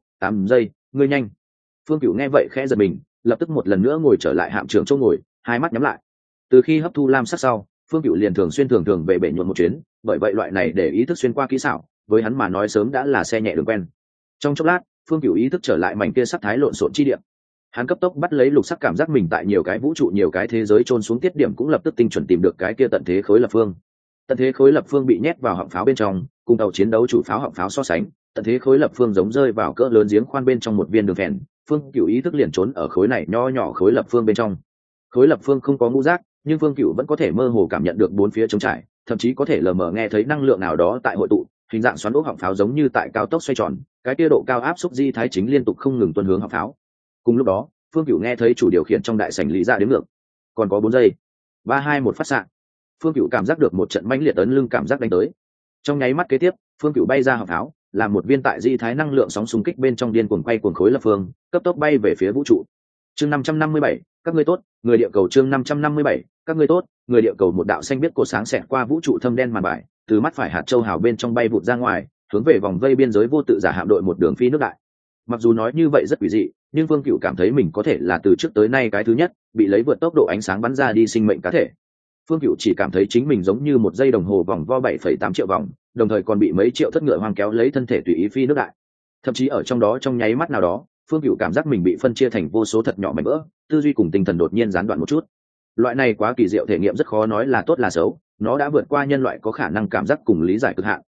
8 giây, ngươi nhanh. Phương Cựu nghe vậy khẽ giật mình, lập tức một lần nữa ngồi trở lại hạm trưởng chỗ ngồi, hai mắt nhắm lại. Từ khi hấp thu lam sắc sau, Phương Cựu liền thường về bể nhuộm một chuyến, bởi vậy loại này để ý thức xuyên qua kỹ xảo, với hắn mà nói sớm đã là xe nhẹ đường quen. Trong chốc lát, Phương Cựu ý thức trở lại mảnh kia sắc thái lộn xộn chi điểm. Hắn cấp tốc bắt lấy lục sắc cảm giác mình tại nhiều cái vũ trụ nhiều cái thế giới trôn xuống tiết điểm, cũng lập tức tinh chuẩn tìm được cái kia tận thế khối lập phương. Tận thế khối lập phương bị nhét vào họng pháo bên trong, cùng tàu chiến đấu chủ pháo họng pháo so sánh, tận thế khối lập phương giống rơi vào cỡ lớn giếng khoan bên trong một viên đường phèn. Phương Cựu ý thức liền trốn ở khối này nho nhỏ khối lập phương bên trong. Khối lập phương không có ngũ giác, nhưng Phương Cựu vẫn có thể mơ hồ cảm nhận được bốn phía trống trải, thậm chí có thể lờ mờ nghe thấy năng lượng nào đó tại hội tụ, hình dạng xoắn ốc họng pháo giống như tại cao tốc xoay tròn, cái kia độ cao áp xúc di thái chính liên tục không ngừng tuần hướng họng pháo. Cùng lúc đó, Phương Cựu nghe thấy chủ điều khiển trong đại sảnh Lý Dạ đếm ngược, còn có 4 giây, 3 2 1 phát xạ. Phương Cựu cảm giác được một trận mãnh liệt ấn lưng cảm giác đánh tới. Trong nháy mắt kế tiếp, Phương Cựu bay ra họng pháo, làm một viên tại di thái năng lượng sóng xung kích bên trong điên cuồng quay cuồng khối lập phương, cấp tốc bay về phía vũ trụ. Chương 557, các ngươi tốt, người địa cầu. Chương 557, các ngươi tốt, người địa cầu. Một đạo xanh biết cột sáng xẹt qua vũ trụ thâm đen màn bài, từ mắt phải hạt châu hào bên trong bay vụt ra ngoài, hướng về vòng vây biên giới vô tự giả hạm đội một đường phi nước đại. Mặc dù nói như vậy rất quỷ dị, nhưng Phương Cựu cảm thấy mình có thể là từ trước tới nay cái thứ nhất bị lấy vượt tốc độ ánh sáng bắn ra đi sinh mệnh cá thể. Phương Cựu chỉ cảm thấy chính mình giống như một giây đồng hồ vòng vo 7,8 triệu vòng, đồng thời còn bị mấy triệu thất ngựa hoang kéo lấy thân thể tùy ý phi nước đại. Thậm chí ở trong đó trong nháy mắt nào đó, Phương Cựu cảm giác mình bị phân chia thành vô số thật nhỏ mảnh vỡ, tư duy cùng tinh thần đột nhiên gián đoạn một chút. Loại này quá kỳ diệu thể nghiệm rất khó nói là tốt là xấu, nó đã vượt qua nhân loại có khả năng cảm giác cùng lý giải cực hạn,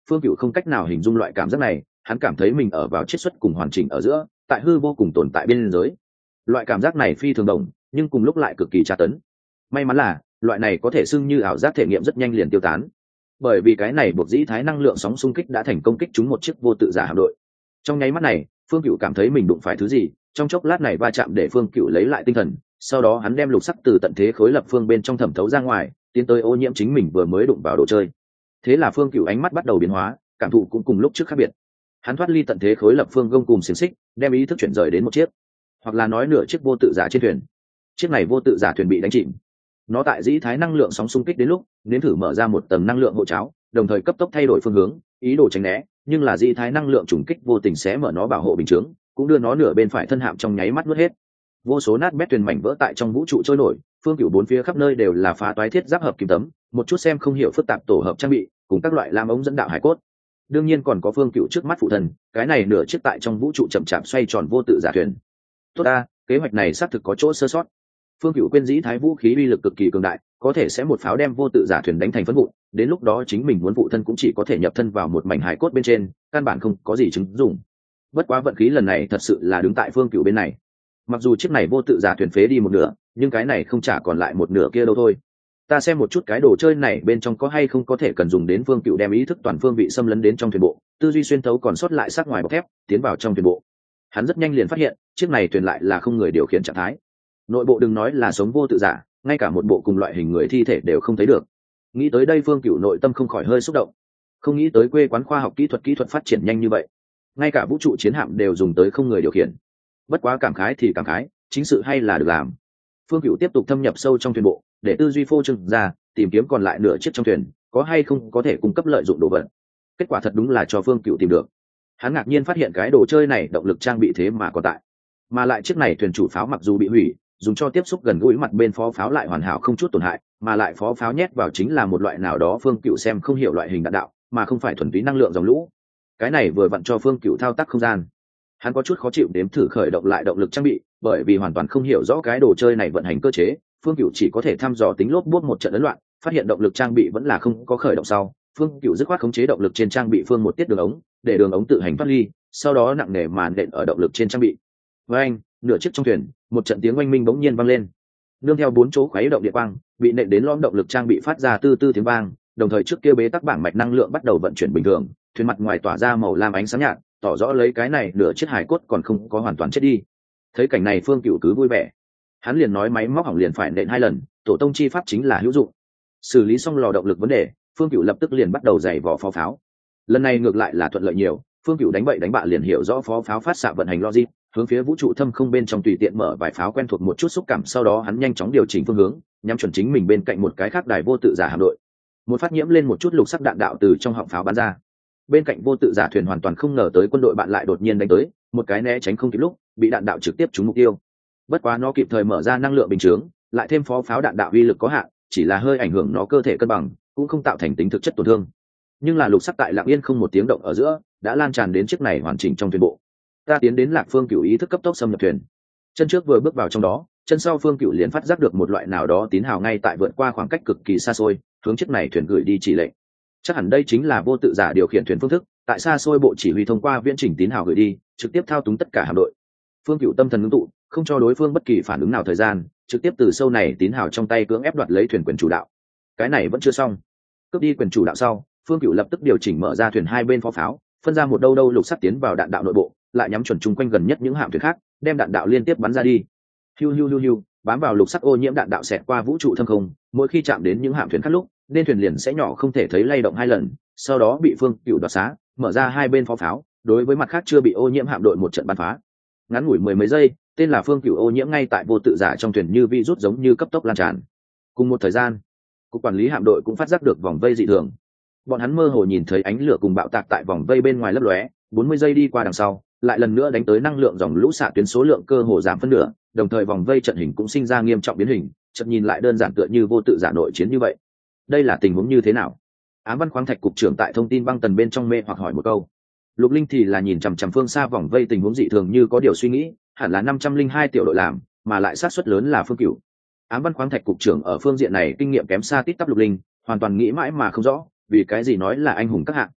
Phương Cựu không cách nào hình dung loại cảm giác này, hắn cảm thấy mình ở vào chiết xuất cùng hoàn chỉnh ở giữa, tại hư vô cùng tồn tại bên giới. Loại cảm giác này phi thường đồng, nhưng cùng lúc lại cực kỳ tra tấn. May mắn là loại này có thể xưng như ảo giác thể nghiệm rất nhanh liền tiêu tán, bởi vì cái này buộc dĩ thái năng lượng sóng xung kích đã thành công kích trúng một chiếc vô tự giả hạm đội. Trong nháy mắt này, Phương Cựu cảm thấy mình đụng phải thứ gì, trong chốc lát này va chạm để Phương Cựu lấy lại tinh thần, sau đó hắn đem lục sắc từ tận thế khối lập phương bên trong thẩm thấu ra ngoài, tiến tới ô nhiễm chính mình vừa mới đụng vào đồ chơi. Thế là Phương Cựu ánh mắt bắt đầu biến hóa, cảm thụ cũng cùng lúc trước khác biệt. Hắn thoát ly tận thế khối lập phương gông cùng xiềng xích, đem ý thức chuyển rời đến một chiếc, hoặc là nói nửa chiếc vô tự giả trên thuyền. Chiếc này vô tự giả thuyền bị đánh chìm, nó tại dĩ thái năng lượng sóng xung kích đến lúc nếm thử mở ra một tầng năng lượng hộ cháo, đồng thời cấp tốc thay đổi phương hướng, ý đồ tránh né, nhưng là dĩ thái năng lượng trùng kích vô tình xé mở nó bảo hộ bình chướng, cũng đưa nó nửa bên phải thân hạm trong nháy mắt nuốt hết. Vô số nát bét thuyền mảnh vỡ tại trong vũ trụ trôi nổi, Phương Cựu bốn phía khắp nơi đều là phá toái thiết giáp hợp kim tấm, một chút xem không hiểu phức tạp tổ hợp trang bị, cùng các loại lam ống dẫn đạo hải cốt. Đương nhiên còn có Phương Cựu trước mắt phụ thần, cái này nửa chiếc tại trong vũ trụ chậm chạp xoay tròn vô tự giả thuyền. Tốt a, kế hoạch này xác thực có chỗ sơ sót. Phương Cựu quên dĩ thái vũ khí uy lực cực kỳ cường đại, có thể sẽ một pháo đem vô tự giả thuyền đánh thành phấn vụn, đến lúc đó chính mình muốn phụ thân cũng chỉ có thể nhập thân vào một mảnh hải cốt bên trên, căn bản không có gì chứng dụng. Bất quá vận khí lần này thật sự là đứng tại Phương Cựu bên này. Mặc dù chiếc này vô tự giả thuyền phế đi một nửa, nhưng cái này không trả còn lại một nửa kia đâu thôi. Ta xem một chút cái đồ chơi này bên trong có hay không có thể cần dùng đến. Phương Cựu đem ý thức toàn phương vị xâm lấn đến trong thuyền bộ, tư duy xuyên thấu còn sót lại sắc ngoài bọc thép, tiến vào trong thuyền bộ. Hắn rất nhanh liền phát hiện, chiếc này thuyền lại là không người điều khiển trạng thái. Nội bộ đừng nói là sống vô tự giả, ngay cả một bộ cùng loại hình người thi thể đều không thấy được. Nghĩ tới đây Phương Cựu nội tâm không khỏi hơi xúc động. Không nghĩ tới quê quán khoa học kỹ thuật phát triển nhanh như vậy, ngay cả vũ trụ chiến hạm đều dùng tới không người điều khiển. Bất quá cảm khái thì cảm khái, chính sự hay là được làm. Phương Cựu tiếp tục thâm nhập sâu trong thuyền bộ, để tư duy phô trương ra, tìm kiếm còn lại nửa chiếc trong thuyền có hay không có thể cung cấp lợi dụng đồ vật. Kết quả thật đúng là cho Phương Cựu tìm được. Hắn ngạc nhiên phát hiện cái đồ chơi này động lực trang bị thế mà còn tại, mà lại chiếc này thuyền chủ pháo mặc dù bị hủy, dùng cho tiếp xúc gần gũi mặt bên phó pháo lại hoàn hảo không chút tổn hại, mà lại phó pháo nhét vào chính là một loại nào đó Phương Cựu xem không hiểu loại hình đạn đạo, mà không phải thuần túy năng lượng dòng lũ. Cái này vừa vặn cho Phương Cựu thao tác không gian. Hắn có chút khó chịu đếm thử khởi động lại động lực trang bị, bởi vì hoàn toàn không hiểu rõ cái đồ chơi này vận hành cơ chế, Phương Cựu chỉ có thể thăm dò tính lốp bút một trận ấn loạn, phát hiện động lực trang bị vẫn là không có khởi động sau. Phương Cựu dứt khoát khống chế động lực trên trang bị phương một tiết đường ống, để đường ống tự hành thoát ly, sau đó nặng nề màn đệm ở động lực trên trang bị. Với anh, nửa chiếc trong thuyền, một trận tiếng oanh minh bỗng nhiên vang lên. Nương theo bốn chỗ khuấy động địa quang, bị nện đến lõm động lực trang bị phát ra tư tư tiếng vang, đồng thời trước kia bế tắc bảng mạch năng lượng bắt đầu vận chuyển bình thường, thuyền mặt ngoài tỏa ra màu lam ánh sáng nhạt, tỏ rõ lấy cái này nửa chiếc hải cốt còn không có hoàn toàn chết đi. Thấy cảnh này Phương Cựu cứ vui vẻ. Hắn liền nói máy móc hỏng liền phải nện 2 lần, tổ tông chi pháp chính là hữu dụng. Xử lý xong lò động lực vấn đề, Phương Cựu lập tức liền bắt đầu giày vò phó pháo. Lần này ngược lại là thuận lợi nhiều, Phương Cựu đánh bậy đánh bạ liền hiểu rõ phó pháo phát xạ vận hành logic, hướng phía vũ trụ thâm không bên trong tùy tiện mở vài pháo quen thuộc một chút xúc cảm, sau đó hắn nhanh chóng điều chỉnh phương hướng, nhắm chuẩn chính mình bên cạnh một cái khác đài vô tự giả hạm đội. Một phát nhiễm lên một chút lục sắc đạn đạo từ trong họng pháo bắn ra. Bên cạnh vô tự giả thuyền hoàn toàn không ngờ tới quân đội bạn lại đột nhiên đánh tới, một cái né tránh không kịp lúc, bị đạn đạo trực tiếp trúng mục tiêu. Bất quá nó kịp thời mở ra năng lượng bình chướng, lại thêm phó pháo đạn đạo uy lực có hạn, chỉ là hơi ảnh hưởng nó cơ thể cân bằng, cũng không tạo thành tính thực chất tổn thương. Nhưng là lục sắc tại lặng yên không một tiếng động ở giữa, đã lan tràn đến chiếc này hoàn chỉnh trong thuyền bộ. Ta tiến đến Lạc Phương Cựu ý thức cấp tốc xâm nhập thuyền. Chân trước vừa bước vào trong đó, chân sau Phương Cựu liền phát giác được một loại nào đó tín hào ngay tại vượt qua khoảng cách cực kỳ xa xôi, hướng chiếc này thuyền gửi đi chỉ lệnh. Chắc hẳn đây chính là vô tự giả điều khiển thuyền phương thức, tại xa xôi bộ chỉ huy thông qua viễn trình tín hào gửi đi, trực tiếp thao túng tất cả hạm đội. Phương Cựu tâm thần ngưng tụ, không cho đối phương bất kỳ phản ứng nào thời gian, trực tiếp từ sâu này tín hào trong tay cưỡng ép đoạt lấy thuyền quyền chủ đạo. Cái này vẫn chưa xong. Cướp đi quyền chủ đạo sau, Phương Cựu lập tức điều chỉnh mở ra thuyền hai bên phó pháo, phân ra một đâu lục sắt tiến vào đạn đạo nội bộ, lại nhắm chuẩn chung quanh gần nhất những hạm thuyền khác, đem đạn đạo liên tiếp bắn ra đi. Hiu hiu hiu hiu, bám vào lục sắc ô nhiễm đạn đạo xẹt qua vũ trụ thâm không, mỗi khi chạm đến những hạm thuyền khác lúc, nên thuyền liền sẽ nhỏ không thể thấy lay động 2 lần, sau đó bị Phương Cựu đoạt xá, mở ra hai bên phó pháo, đối với mặt khác chưa bị ô nhiễm hạm đội một trận bắn phá. Ngắn ngủi mười mấy giây, tên là Phương Cựu ô nhiễm ngay tại vô tự giả trong thuyền như virus giống như cấp tốc lan tràn. Cùng một thời gian, cục quản lý hạm đội cũng phát giác được vòng vây dị thường. Bọn hắn mơ hồ nhìn thấy ánh lửa cùng bạo tạc tại vòng vây bên ngoài lấp lóe, 40 giây đi qua đằng sau, lại lần nữa đánh tới năng lượng dòng lũ xạ tuyến số lượng cơ hồ giảm phân nửa, đồng thời vòng vây trận hình cũng sinh ra nghiêm trọng biến hình, chợt nhìn lại đơn giản tựa như vô tự giả nội chiến như vậy. Đây là tình huống như thế nào? Ám Văn Khoáng Thạch cục trưởng tại thông tin băng tần bên trong mê hoặc hỏi một câu. Lục Linh thì là nhìn chằm chằm phương xa vòng vây tình huống dị thường như có điều suy nghĩ, hẳn là 502 tiểu đội làm, mà lại xác suất lớn là Phương Cựu. Ám Văn Khoáng Thạch cục trưởng ở phương diện này kinh nghiệm kém xa tít tắp Lục Linh, hoàn toàn nghĩ mãi mà không rõ, vì cái gì nói là anh hùng các hạng.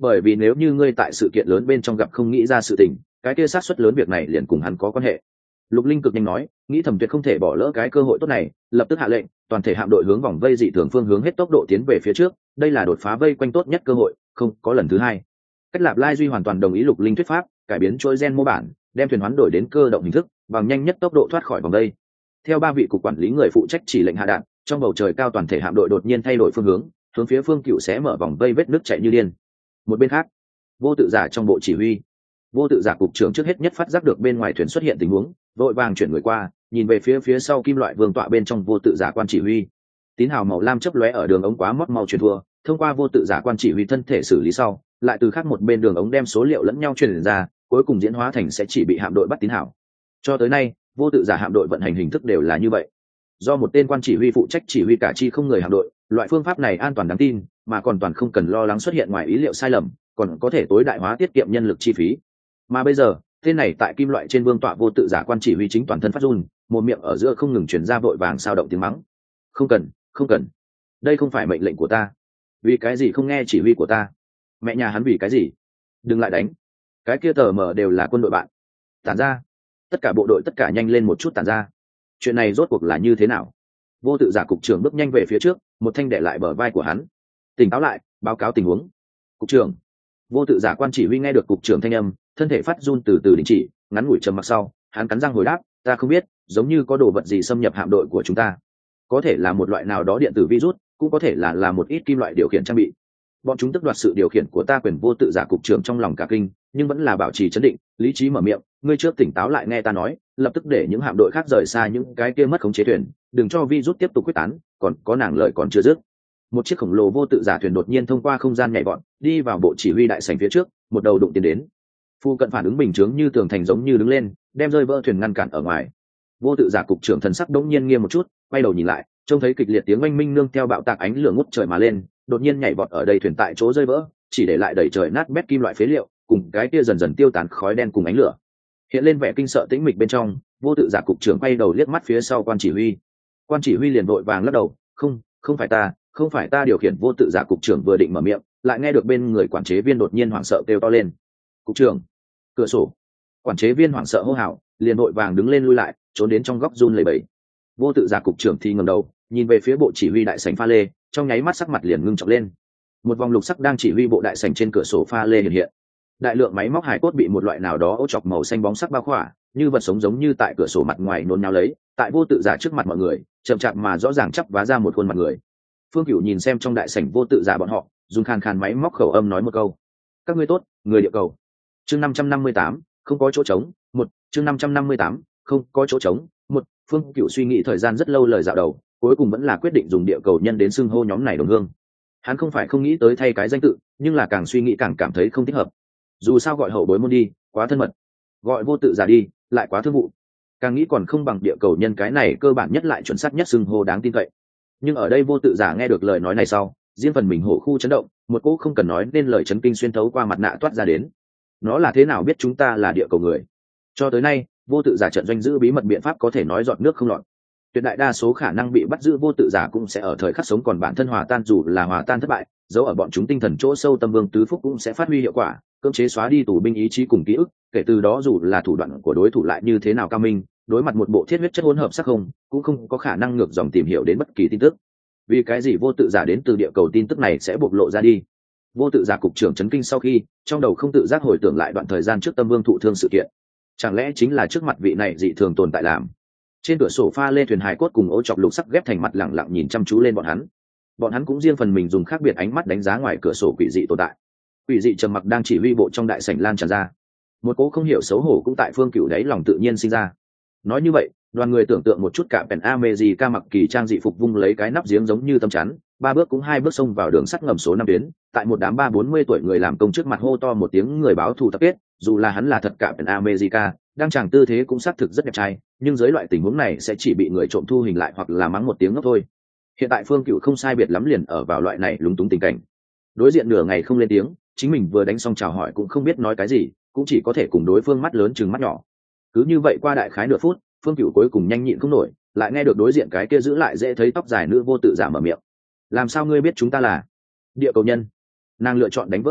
bởi vì nếu như ngươi tại sự kiện lớn bên trong gặp không nghĩ ra sự tình, cái kia xác suất lớn việc này liền cùng hắn có quan hệ. Lục Linh cực nhanh nói, nghĩ thầm tuyệt không thể bỏ lỡ cái cơ hội tốt này, lập tức hạ lệnh, toàn thể hạm đội hướng vòng vây dị thường phương hướng hết tốc độ tiến về phía trước, đây là đột phá vây quanh tốt nhất cơ hội, không có lần thứ hai. Cách Lạp Lai Duy hoàn toàn đồng ý Lục Linh thuyết pháp, cải biến chuỗi gen mô bản, đem thuyền hoán đổi đến cơ động hình thức, bằng nhanh nhất tốc độ thoát khỏi vòng vây. Theo ba vị cục quản lý người phụ trách chỉ lệnh hạ đạn, trong bầu trời cao toàn thể hạm đội đột nhiên thay đổi phương hướng phía Phương Cựu sẽ mở vòng vây vết nước chạy như điên. Một bên khác, Vô Tự Giả trong bộ chỉ huy, Vô Tự Giả cục trưởng trước hết nhất phát giác được bên ngoài thuyền xuất hiện tình huống, vội vàng chuyển người qua, nhìn về phía sau kim loại vương tọa bên trong Vô Tự Giả quan chỉ huy. Tín hào màu lam chớp lóe ở đường ống quá mót màu truyền thua, thông qua Vô Tự Giả quan chỉ huy thân thể xử lý sau, lại từ khác một bên đường ống đem số liệu lẫn nhau truyền ra, cuối cùng diễn hóa thành sẽ chỉ bị hạm đội bắt tín hào. Cho tới nay, Vô Tự Giả hạm đội vận hành hình thức đều là như vậy, do một tên quan chỉ huy phụ trách chỉ huy cả chi không người hạm đội. Loại phương pháp này an toàn đáng tin, mà còn toàn không cần lo lắng xuất hiện ngoài ý liệu sai lầm, còn có thể tối đại hóa tiết kiệm nhân lực chi phí. Mà bây giờ, tên này tại kim loại trên vương tọa Vô Tự Giả quan chỉ huy chính toàn thân phát run, một miệng ở giữa không ngừng truyền ra vội vàng sao động tiếng mắng. Không cần, không cần, đây không phải mệnh lệnh của ta, vì cái gì không nghe chỉ huy của ta, mẹ nhà hắn vì cái gì, đừng lại đánh, cái kia tờ mờ đều là quân đội bạn, tản ra, tất cả bộ đội tất cả nhanh lên một chút tản ra, chuyện này rốt cuộc là như thế nào? Vô Tự Giả cục trưởng bước nhanh về phía trước, một thanh để lại bờ vai của hắn, tỉnh táo lại, báo cáo tình huống. Cục trưởng. Vô Tự Giả quan chỉ huy nghe được cục trưởng thanh âm, thân thể phát run từ từ đình chỉ, ngắn ngủi trầm mặc sau, hắn cắn răng hồi đáp, ta không biết, giống như có đồ vật gì xâm nhập hạm đội của chúng ta, có thể là một loại nào đó điện tử virus, cũng có thể là một ít kim loại điều khiển trang bị. Bọn chúng tước đoạt sự điều khiển của ta quyền. Vô Tự Giả cục trưởng trong lòng cả kinh, nhưng vẫn là bảo trì trấn định, lý trí mở miệng, ngươi trước tỉnh táo lại nghe ta nói, lập tức để những hạm đội khác rời xa những cái kia mất khống chế thuyền, đừng cho virus tiếp tục quyết tán, còn có nàng lợi còn chưa dứt. Một chiếc khổng lồ Vô Tự Giả thuyền đột nhiên thông qua không gian nhảy vọt, đi vào bộ chỉ huy đại sảnh phía trước, một đầu đụng tiến đến. Phu cận phản ứng bình chướng như tường thành giống như đứng lên, đem rơi vỡ thuyền ngăn cản ở ngoài. Vô Tự Giả cục trưởng thần sắc đống nhiên nghiêm một chút, quay đầu nhìn lại, trông thấy kịch liệt tiếng oanh minh nương theo bạo tạc ánh lửa ngút trời mà lên, đột nhiên nhảy vọt ở đây thuyền tại chỗ rơi vỡ, chỉ để lại đầy trời nát bét kim loại phế liệu, cùng cái kia dần dần tiêu tán khói đen cùng ánh lửa. Hiện lên vẻ kinh sợ tĩnh mịch bên trong, Vô Tự Giả cục trưởng quay đầu liếc mắt phía sau quan chỉ huy. Quan chỉ huy liền vội vàng lắc đầu, không phải ta điều khiển. Vô Tự Giả cục trưởng vừa định mở miệng, lại nghe được bên người quản chế viên đột nhiên hoảng sợ kêu to lên, cục trưởng, cửa sổ. Quản chế viên hoảng sợ hô hào, liền vội vàng đứng lên lui lại, trốn đến trong góc run lẩy bẩy. Vô Tự Giả cục trưởng thì ngẩng đầu, nhìn về phía bộ chỉ huy đại sảnh pha lê, trong nháy mắt sắc mặt liền ngưng trọng lên. Một vòng lục sắc đang chỉ huy bộ đại sảnh trên cửa sổ pha lê hiện hiện. Đại lượng máy móc hài cốt bị một loại nào đó ô chọc màu xanh bóng sắc bao khỏa, như vật sống giống như tại cửa sổ mặt ngoài nôn nháo lấy, tại Vô Tự Giả trước mặt mọi người, chậm chạp mà rõ ràng chắp vá ra một khuôn mặt người. Phương Cửu nhìn xem trong đại sảnh Vô Tự Giả bọn họ, dùng khàn khàn máy móc khẩu âm nói một câu: các ngươi tốt, người địa cầu. Chương 558, không có chỗ trống. Chương 558, không có chỗ trống. Phương Cửu suy nghĩ thời gian rất lâu lời dạo đầu, cuối cùng vẫn là quyết định dùng địa cầu nhân đến xưng hô nhóm này đồng hương. Hắn không phải không nghĩ tới thay cái danh tự, nhưng là càng suy nghĩ càng cảm thấy không thích hợp. Dù sao gọi hậu bối môn đi, quá thân mật, gọi Vô Tự Giả đi, lại quá thương vụ. Càng nghĩ còn không bằng địa cầu nhân cái này cơ bản nhất lại chuẩn xác nhất xưng hô đáng tin cậy. Nhưng ở đây Vô Tự Giả nghe được lời nói này sau, riêng phần mình hổ khu chấn động, một cỗ không cần nói nên lời chấn kinh xuyên thấu qua mặt nạ toát ra đến. Nó là thế nào biết chúng ta là địa cầu người? Cho tới nay, Vô Tự Giả trận doanh giữ bí mật biện pháp có thể nói giọt nước không lọt. Tuyệt đại đa số khả năng bị bắt giữ Vô Tự Giả cũng sẽ ở thời khắc sống còn bản thân hòa tan, dù là hòa tan thất bại, dấu ở bọn chúng tinh thần chỗ sâu tâm vương tứ phúc cũng sẽ phát huy hiệu quả, cưỡng chế xóa đi tù binh ý chí cùng ký ức. Kể từ đó dù là thủ đoạn của đối thủ lại như thế nào cao minh, đối mặt một bộ thiết huyết chất hỗn hợp sắc không, cũng không có khả năng ngược dòng tìm hiểu đến bất kỳ tin tức. Vì cái gì Vô Tự Giả đến từ địa cầu tin tức này sẽ bộc lộ ra đi? Vô Tự Giả cục trưởng chấn kinh sau khi, trong đầu không tự giác hồi tưởng lại đoạn thời gian trước Tâm Vương thụ thương sự kiện. Chẳng lẽ chính là trước mặt vị này dị thường tồn tại làm? Trên cửa sổ pha lê thuyền hài cốt cùng ô chọc lục sắc ghép thành mặt lẳng lặng nhìn chăm chú lên bọn hắn. Bọn hắn cũng riêng phần mình dùng khác biệt ánh mắt đánh giá ngoài cửa sổ quỷ dị tồn tại. Quỷ dị trầm mặc đang chỉ huy bộ trong đại sảnh lan tràn ra. Một cố không hiểu xấu hổ cũng tại Phương Cửu đáy lòng tự nhiên sinh ra. Nói như vậy, đoàn người tưởng tượng một chút, cả Pen America mặc kỳ trang dị phục vung lấy cái nắp giếng giống như tấm chắn, ba bước cũng hai bước xông vào đường sắt ngầm số 5 tuyến, tại một đám 30-40 tuổi người làm công trước mặt hô to một tiếng người báo thù tập kết. Dù là hắn là thật cả Pen America, đang chẳng tư thế cũng xác thực rất đẹp trai, nhưng dưới loại tình huống này sẽ chỉ bị người trộm thu hình lại hoặc là mắng một tiếng ngốc thôi. Hiện tại Phương Cửu không sai biệt lắm liền ở vào loại này lúng túng tình cảnh. Đối diện nửa ngày không lên tiếng, chính mình vừa đánh xong chào hỏi cũng không biết nói cái gì, cũng chỉ có thể cùng đối phương mắt lớn trừng mắt nhỏ. Cứ như vậy qua đại khái nửa phút, Phương Cửu cuối cùng nhanh nhịn không nổi, lại nghe được đối diện cái kia giữ lại dễ thấy tóc dài nữ Vô Tự Giả mở miệng: làm sao ngươi biết chúng ta là địa cầu nhân? Nàng lựa chọn đánh vỡ trầm mặc,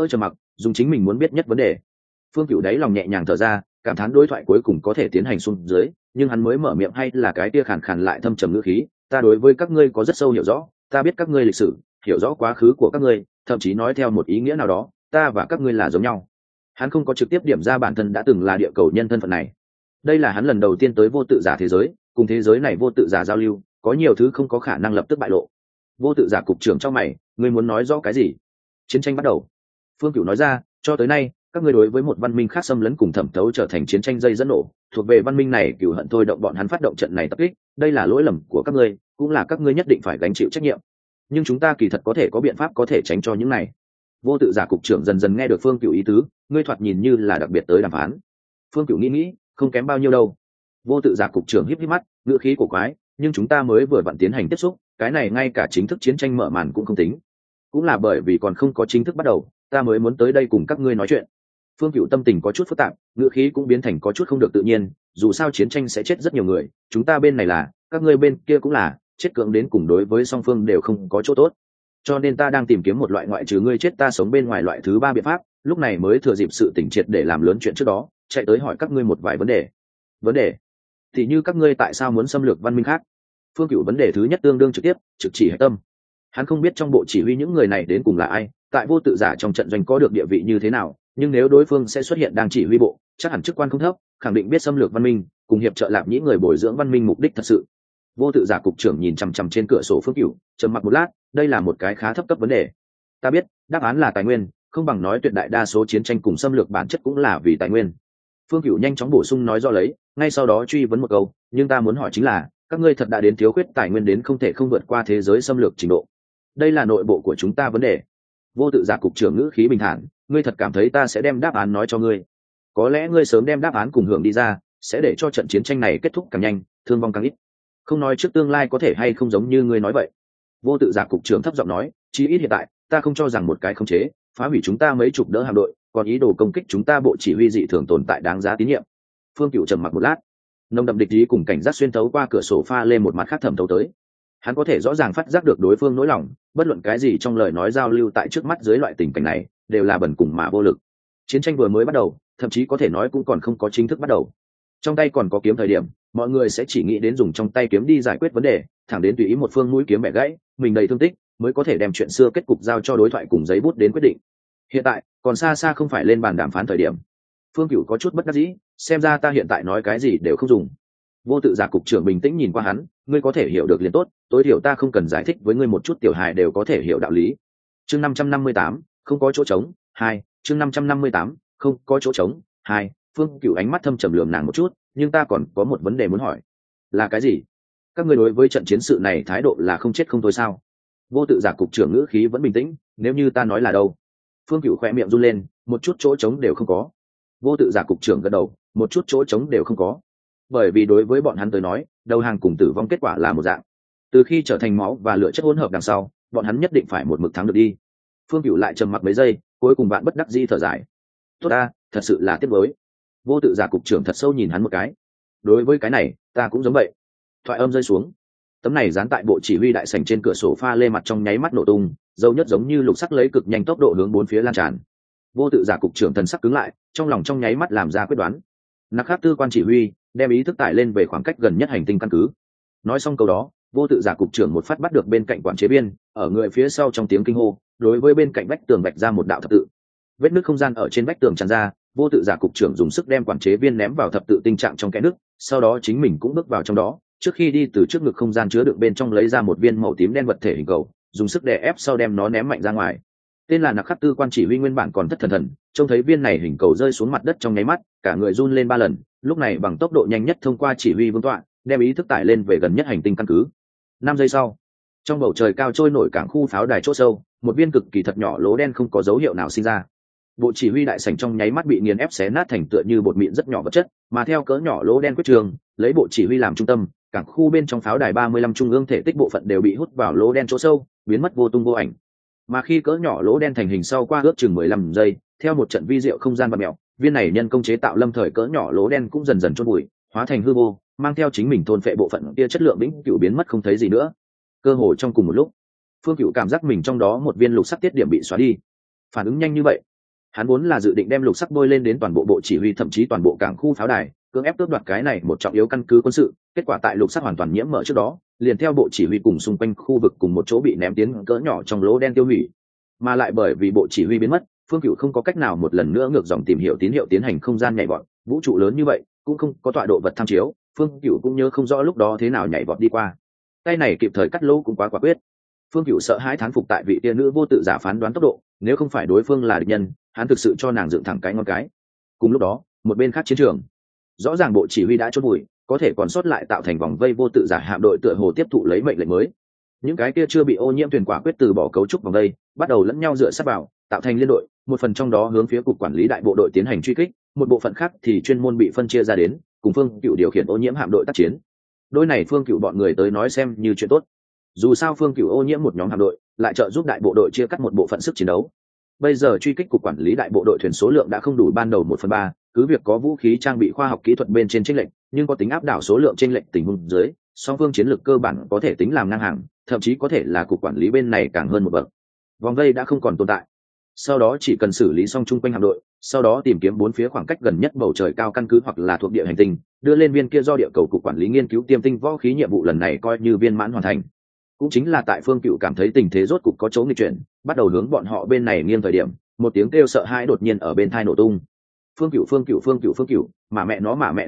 dùng chính mình muốn biết nhất vấn đề. Phương Cửu đáy lòng nhẹ nhàng thở ra, cảm thán đối thoại cuối cùng có thể tiến hành xuống dưới, nhưng hắn mới mở miệng hay là cái tia khàn khàn lại thâm trầm ngữ khí, ta đối với các ngươi có rất sâu hiểu rõ, ta biết các ngươi lịch sử, hiểu rõ quá khứ của các ngươi, thậm chí nói theo một ý nghĩa nào đó, ta và các ngươi là giống nhau. Hắn không có trực tiếp điểm ra bản thân đã từng là địa cầu nhân thân phận này. Đây là hắn lần đầu tiên tới vô tự giả thế giới, cùng thế giới này vô tự giả giao lưu, có nhiều thứ không có khả năng lập tức bại lộ. Vô tự giả cục trưởng cho mày, ngươi muốn nói rõ cái gì? Chiến tranh bắt đầu. Phương Cửu nói ra, cho tới nay các ngươi đối với một văn minh khác xâm lấn cùng thẩm thấu trở thành chiến tranh dây dẫn nổ, thuộc về văn minh này cửu hận thôi động bọn hắn phát động trận này tập kích, đây là lỗi lầm của các ngươi, cũng là các ngươi nhất định phải gánh chịu trách nhiệm. Nhưng chúng ta kỳ thật có thể có biện pháp có thể tránh cho những này. Vô tự giả cục trưởng dần dần nghe được Phương Cửu ý tứ, ngươi thoạt nhìn như là đặc biệt tới đàm phán. Phương Cửu nghĩ, không kém bao nhiêu đâu. Vô tự giả cục trưởng híp híp mắt, ngữ khí của quái, nhưng chúng ta mới vừa vặn tiến hành tiếp xúc, cái này ngay cả chính thức chiến tranh mở màn cũng không tính. Cũng là bởi vì còn không có chính thức bắt đầu, ta mới muốn tới đây cùng các ngươi nói chuyện. Phương Cửu tâm tình có chút phức tạp, ngữ khí cũng biến thành có chút không được tự nhiên, dù sao chiến tranh sẽ chết rất nhiều người, chúng ta bên này là, các ngươi bên kia cũng là, chết cưỡng đến cùng đối với song phương đều không có chỗ tốt. Cho nên ta đang tìm kiếm một loại ngoại trừ ngươi chết ta sống bên ngoài loại thứ ba biện pháp, lúc này mới thừa dịp sự tỉnh triệt để làm lớn chuyện trước đó, chạy tới hỏi các ngươi một vài vấn đề. Vấn đề? Thì như các ngươi tại sao muốn xâm lược văn minh khác? Phương Cửu vấn đề thứ nhất tương đương trực tiếp, trực chỉ hệ tâm. Hắn không biết trong bộ chỉ huy những người này đến cùng là ai, tại vô tự giả trong trận doanh có được địa vị như thế nào, nhưng nếu đối phương sẽ xuất hiện đang chỉ huy bộ, chắc hẳn chức quan không thấp, khẳng định biết xâm lược văn minh, cùng hiệp trợ lạp nhĩ người bồi dưỡng văn minh mục đích thật sự. Vô tự giả cục trưởng nhìn chằm chằm trên cửa sổ Phương Cửu, trầm mặc một lát, đây là một cái khá thấp cấp vấn đề. Ta biết, đáp án là tài nguyên, không bằng nói tuyệt đại đa số chiến tranh cùng xâm lược bản chất cũng là vì tài nguyên. Phương Cửu nhanh chóng bổ sung nói do lấy, ngay sau đó truy vấn một câu, nhưng ta muốn hỏi chính là, các ngươi thật đã đến thiếu khuyết tài nguyên đến không thể không vượt qua thế giới xâm lược trình độ. Đây là nội bộ của chúng ta vấn đề. Vô tự giả cục trưởng ngữ khí bình thản, ngươi thật cảm thấy ta sẽ đem đáp án nói cho ngươi? Có lẽ ngươi sớm đem đáp án cùng hưởng đi ra, sẽ để cho trận chiến tranh này kết thúc càng nhanh, thương vong càng ít. Không nói trước tương lai có thể hay không giống như ngươi nói vậy. Vô tự giả cục trưởng thấp giọng nói, chí ít hiện tại, ta không cho rằng một cái khống chế, phá hủy chúng ta mấy chục đỡ hạm đội, còn ý đồ công kích chúng ta bộ chỉ huy dị thường tồn tại đáng giá tín nhiệm. Phương Cửu trầm mặc một lát, nồng đậm địch ý cùng cảnh giác xuyên thấu qua cửa sổ pha lên một mặt khác thẩm thấu tới. Hắn có thể rõ ràng phát giác được đối phương nỗi lòng, bất luận cái gì trong lời nói giao lưu tại trước mắt dưới loại tình cảnh này đều là bần cùng mà vô lực. Chiến tranh vừa mới bắt đầu, thậm chí có thể nói cũng còn không có chính thức bắt đầu. Trong tay còn có kiếm thời điểm, mọi người sẽ chỉ nghĩ đến dùng trong tay kiếm đi giải quyết vấn đề, thẳng đến tùy ý một phương mũi kiếm bẻ gãy, mình đầy thương tích, mới có thể đem chuyện xưa kết cục giao cho đối thoại cùng giấy bút đến quyết định. Hiện tại, còn xa xa không phải lên bàn đàm phán thời điểm. Phương Cửu có chút bất đắc dĩ, xem ra ta hiện tại nói cái gì đều không dùng. Vô tự giả cục trưởng bình tĩnh nhìn qua hắn, ngươi có thể hiểu được liền tốt, tối thiểu ta không cần giải thích với ngươi một chút tiểu hài đều có thể hiểu đạo lý. Chương 558, không có chỗ trống, 2, chương 558, không có chỗ trống, 2. Phương Cửu ánh mắt thâm trầm lườm nàng một chút, nhưng ta còn có một vấn đề muốn hỏi. Là cái gì? Các ngươi đối với trận chiến sự này thái độ là không chết không thôi sao? Vô tự giả cục trưởng ngữ khí vẫn bình tĩnh, nếu như ta nói là đâu? Phương Cửu khẽ miệng run lên, một chút chỗ trống đều không có. Vô tự giả cục trưởng gật đầu, một chút chỗ trống đều không có. Bởi vì đối với bọn hắn tới nói, đầu hàng cùng tử vong kết quả là một dạng. Từ khi trở thành máu và lửa chất hỗn hợp đằng sau, bọn hắn nhất định phải một mực thắng được đi. Phương Cửu lại trầm mặc mấy giây, cuối cùng bạn bất đắc dĩ thở dài. Tốt ta, thật sự là tiếc nuối. Vô tự giả cục trưởng thật sâu nhìn hắn một cái. Đối với cái này, ta cũng giống vậy. Thoại âm rơi xuống, tấm này dán tại bộ chỉ huy đại sảnh trên cửa sổ pha lê mặt trong nháy mắt nổ tung, dấu nhất giống như lục sắc lấy cực nhanh tốc độ hướng bốn phía lan tràn. Vô tự giả cục trưởng thần sắc cứng lại, trong lòng trong nháy mắt làm ra quyết đoán. Nặc Khắc Tư quan chỉ huy đem ý thức tải lên về khoảng cách gần nhất hành tinh căn cứ. Nói xong câu đó, vô tự giả cục trưởng một phát bắt được bên cạnh quản chế viên, ở người phía sau trong tiếng kinh hô, đối với bên cạnh vách tường vạch ra một đạo thập tự. Vết nứt không gian ở trên vách tường tràn ra, vô tự giả cục trưởng dùng sức đem quản chế viên ném vào thập tự tinh trạng trong kẽ nứt, sau đó chính mình cũng bước vào trong đó, trước khi đi từ trước ngực không gian chứa đựng bên trong lấy ra một viên màu tím đen vật thể hình cầu, dùng sức đè ép sau đem nó ném mạnh ra ngoài. Tên là Nặc Khắc Tư quan chỉ huy nguyên bản còn thất thần, trông thấy viên này hình cầu rơi xuống mặt đất trong nháy mắt, cả người run lên 3 lần, lúc này bằng tốc độ nhanh nhất thông qua chỉ huy vương tọa, đem ý thức tải lên về gần nhất hành tinh căn cứ. 5 giây sau, trong bầu trời cao trôi nổi cảng khu pháo đài chỗ sâu, một viên cực kỳ thật nhỏ lỗ đen không có dấu hiệu nào sinh ra. Bộ chỉ huy đại sảnh trong nháy mắt bị nghiền ép xé nát thành tựa như bột mịn rất nhỏ vật chất, mà theo cỡ nhỏ lỗ đen quyết trường, lấy bộ chỉ huy làm trung tâm, cảng khu bên trong pháo đài 35 trung ương thể tích bộ phận đều bị hút vào lỗ đen chỗ sâu, biến mất vô tung vô ảnh. Mà khi cỡ nhỏ lỗ đen thành hình sau qua ước chừng 15 giây, theo một trận vi diệu không gian bạt mèo, viên này nhân công chế tạo lâm thời cỡ nhỏ lỗ đen cũng dần dần chôn bụi, hóa thành hư vô, mang theo chính mình thôn phệ bộ phận kia chất lượng vĩnh cửu biến mất không thấy gì nữa. Cơ hồ trong cùng một lúc, Phương Cửu cảm giác mình trong đó một viên lục sắc tiết điểm bị xóa đi. Phản ứng nhanh như vậy, Hắn vốn là dự định đem lục sắc bôi lên đến toàn bộ bộ chỉ huy, thậm chí toàn bộ cảng khu pháo đài, cưỡng ép tước đoạt cái này một trọng yếu căn cứ quân sự. Kết quả tại lục sắc hoàn toàn nhiễm mỡ trước đó, liền theo bộ chỉ huy cùng xung quanh khu vực cùng một chỗ bị ném tiến cỡ nhỏ trong lỗ đen tiêu hủy. Mà lại bởi vì bộ chỉ huy biến mất, Phương Cửu không có cách nào một lần nữa ngược dòng tìm hiểu tín hiệu tiến hành không gian nhảy vọt. Vũ trụ lớn như vậy cũng không có tọa độ vật tham chiếu, Phương Cửu cũng nhớ không rõ lúc đó thế nào nhảy vọt đi qua. Tay này kịp thời cắt lỗ cũng quá quả quyết. Phương Cửu sợ hãi thán phục tại vị tiên nữ vô tự giả phán đoán tốc độ, nếu không phải đối phương là địch nhân, hắn thực sự cho nàng dựng thẳng cái ngon cái. Cùng lúc đó, một bên khác chiến trường, rõ ràng bộ chỉ huy đã chốt bụi, có thể còn sót lại tạo thành vòng vây vô tự giả hạm đội tựa hồ tiếp thụ lấy mệnh lệnh mới. Những cái kia chưa bị ô nhiễm thuyền quả quyết từ bỏ cấu trúc vòng vây, bắt đầu lẫn nhau dựa sát vào, tạo thành liên đội, một phần trong đó hướng phía cục quản lý đại bộ đội tiến hành truy kích, một bộ phận khác thì chuyên môn bị phân chia ra đến, cùng Phương Cửu điều khiển ô nhiễm hạm đội tác chiến. Đôi này Phương Cửu bọn người tới nói xem như chuyện tốt. Dù sao Phương Cửu ô nhiễm một nhóm hạm đội, lại trợ giúp đại bộ đội chia cắt một bộ phận sức chiến đấu. Bây giờ truy kích cục quản lý đại bộ đội thuyền số lượng đã không đủ ban đầu 1/3, cứ việc có vũ khí trang bị khoa học kỹ thuật bên trên chênh lệch, nhưng có tính áp đảo số lượng chênh lệch tình huống dưới, song phương chiến lược cơ bản có thể tính làm ngang hàng, thậm chí có thể là cục quản lý bên này càng hơn một bậc. Vòng vây đã không còn tồn tại. Sau đó chỉ cần xử lý xong chung quanh hạm đội, sau đó tìm kiếm bốn phía khoảng cách gần nhất bầu trời cao căn cứ hoặc là thuộc địa hành tinh, đưa lên viên kia do địa cầu cục quản lý nghiên cứu tiêm tinh võ khí, nhiệm vụ lần này coi như viên mãn hoàn thành. Cũng chính là tại Phương Cửu cảm thấy tình thế rốt cục có chỗ nghịch chuyển, bắt đầu hướng bọn họ bên này nghiêng thời điểm, một tiếng kêu sợ hãi đột nhiên ở bên tai nổ tung. Phương Cửu, mà mẹ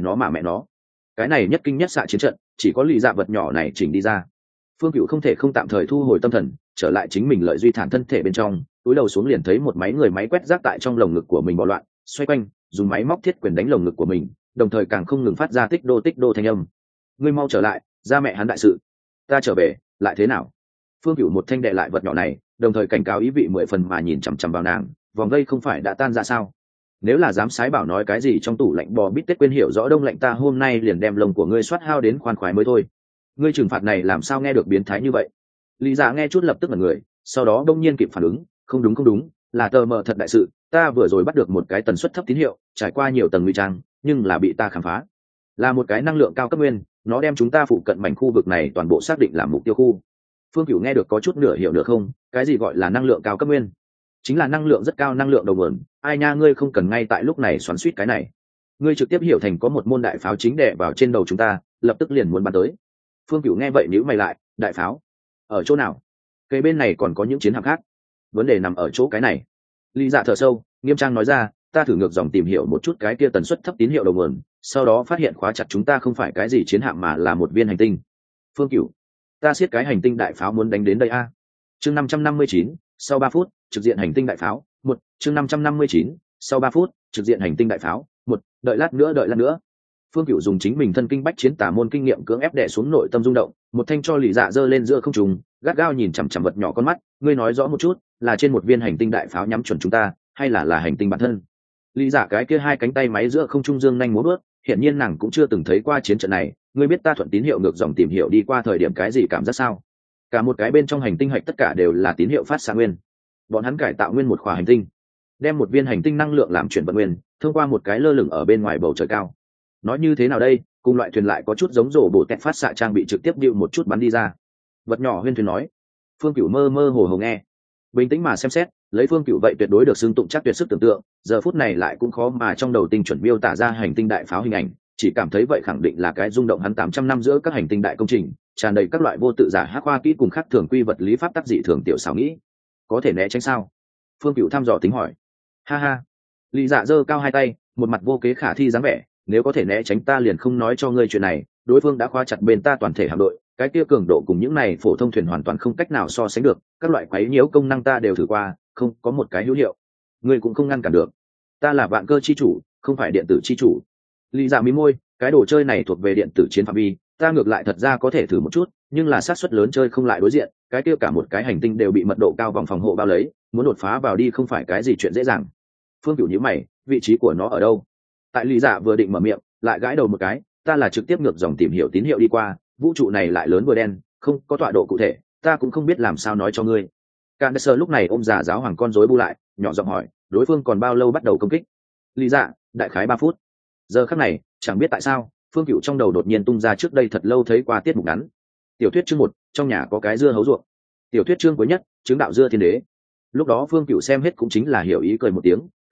nó. Cái này nhất kinh nhất xạ chiến trận, chỉ có lì dạ vật nhỏ này chỉnh đi ra. Phương Cửu không thể không tạm thời thu hồi tâm thần, trở lại chính mình lợi duy thản thân thể bên trong, túi đầu xuống liền thấy một máy người máy quét rác tại trong lồng ngực của mình bạo loạn, xoay quanh, dùng máy móc thiết quyền đánh lồng ngực của mình, đồng thời càng không ngừng phát ra tích đô thanh âm. Ngươi mau trở lại, ra mẹ hắn đại sự. Ta trở về, lại thế nào? Phương Cửu một thanh đệ lại vật nhỏ này, đồng thời cảnh cáo ý vị 10 phần mà nhìn chằm chằm vào nàng, vòng vây không phải đã tan ra sao? Nếu là dám sái bảo nói cái gì trong tủ lạnh bò bít tết quên hiểu rõ đông lạnh, ta hôm nay liền đem lồng của ngươi soát hao đến khoan khoái mới thôi. Ngươi trừng phạt này làm sao nghe được biến thái như vậy? Lý Dạ nghe chút lập tức là người, sau đó đông nhiên kịp phản ứng, không đúng, là tờ mờ thật đại sự, ta vừa rồi bắt được một cái tần suất thấp tín hiệu, trải qua nhiều tầng ngụy trang, nhưng là bị ta khám phá. Là một cái năng lượng cao cấp nguyên, nó đem chúng ta phụ cận mảnh khu vực này toàn bộ xác định làm mục tiêu khu. Phương Cửu nghe được có chút nửa hiểu nửa không, cái gì gọi là năng lượng cao cấp nguyên? Chính là năng lượng rất cao, năng lượng đầu nguồn. Ai nha, ngươi không cần ngay tại lúc này xoắn xuýt cái này. Ngươi trực tiếp hiểu thành có một môn đại pháo chính đè vào trên đầu chúng ta, lập tức liền muốn bắn tới. Phương Cửu nghe vậy nhíu mày lại, đại pháo? Ở chỗ nào? Cây bên này còn có những chiến hạm khác. Vấn đề nằm ở chỗ cái này. Lý Dạ thở sâu, nghiêm trang nói ra, ta thử ngược dòng tìm hiểu một chút cái kia tần suất thấp tín hiệu đầu nguồn, sau đó phát hiện khóa chặt chúng ta không phải cái gì chiến hạm mà là một viên hành tinh. Phương Cửu, ta siết cái hành tinh đại pháo muốn đánh đến đây a. Chương 559, sau 3 phút, trực diện hành tinh đại pháo. Chương 559, sau 3 phút, trực diện hành tinh đại pháo. Đợi lát nữa. Phương Cửu dùng chính mình thân kinh bách chiến tà môn kinh nghiệm cưỡng ép đè xuống nội tâm rung động, một thanh cho Lý Dạ giơ lên giữa không trung, gắt gao nhìn chằm chằm vật nhỏ con mắt, ngươi nói rõ một chút, là trên một viên hành tinh đại pháo nhắm chuẩn chúng ta, hay là hành tinh bản thân? Lý Dạ cái kia hai cánh tay máy giữa không trung dương nhanh múa bước, hiển nhiên nàng cũng chưa từng thấy qua chiến trận này, ngươi biết ta thuận tín hiệu ngược dòng tìm hiểu đi qua thời điểm cái gì cảm giác sao? Cả một cái bên trong hành tinh hạch tất cả đều là tín hiệu phát xạ nguyên. Bọn hắn cải tạo nguyên một khỏa hành tinh, đem một viên hành tinh năng lượng làm chuyển vận nguyên, thông qua một cái lơ lửng ở bên ngoài bầu trời cao. Nói như thế nào đây, cùng loại thuyền lại có chút giống rổ bổ tẹt phát xạ trang bị trực tiếp điệu một chút bắn đi ra. Vật nhỏ huyên thuyền nói. Phương Cửu mơ mơ hồ hồ nghe, bình tĩnh mà xem xét, lấy Phương Cửu vậy tuyệt đối được xưng tụng chắc tuyệt sức tưởng tượng, giờ phút này lại cũng khó mà trong đầu tinh chuẩn miêu tả ra hành tinh đại pháo hình ảnh, chỉ cảm thấy vậy khẳng định là cái rung động hắn 800 năm giữa các hành tinh đại công trình, tràn đầy các loại vô tự giả hắc khoa kỹ cùng khác thường quy vật lý pháp tắc dị thường tiểu xảo nghĩ. Có thể né tránh sao? Phương Cửu thăm dò tính hỏi. Ha ha. Lý Dạ giơ cao hai tay, một mặt vô kế khả thi dáng vẻ, nếu có thể né tránh ta liền không nói cho ngươi chuyện này, đối phương đã khóa chặt bên ta toàn thể hạm đội, cái kia cường độ cùng những này phổ thông thuyền hoàn toàn không cách nào so sánh được, các loại quấy nhiễu công năng ta đều thử qua, không có một cái hữu hiệu. Ngươi cũng không ngăn cản được. Ta là vạn cơ chi chủ, không phải điện tử chi chủ. Lý Dạ mím môi, cái đồ chơi này thuộc về điện tử chiến phạm vi, ta ngược lại thật ra có thể thử một chút, nhưng là xác suất lớn chơi không lại đối diện, cái kia cả một cái hành tinh đều bị mật độ cao vòng phòng hộ bao lấy, muốn đột phá vào đi không phải cái gì chuyện dễ dàng. Phương Cửu nhíu mày, vị trí của nó ở đâu? Tại Lý Dạ vừa định mở miệng, lại gãi đầu một cái, ta là trực tiếp ngược dòng tìm hiểu tín hiệu đi qua, vũ trụ này lại lớn vừa đen, không có tọa độ cụ thể, ta cũng không biết làm sao nói cho ngươi. Candace lúc này ôm giả giáo hoàng con rối bu lại, nhỏ giọng hỏi, đối phương còn bao lâu bắt đầu công kích? Lý Dạ, đại khái 3 phút. Giờ khắc này, chẳng biết tại sao, Phương Cửu trong đầu đột nhiên tung ra trước đây thật lâu thấy qua tiết mục ngắn. Tiểu thuyết chương 1, trong nhà có cái dưa hấu ruộng. Tiểu thuyết chương cuối nhất, chứng đạo dưa thiên đế. Lúc đó Phương Cửu xem hết cũng chính là hiểu ý cười một tiếng,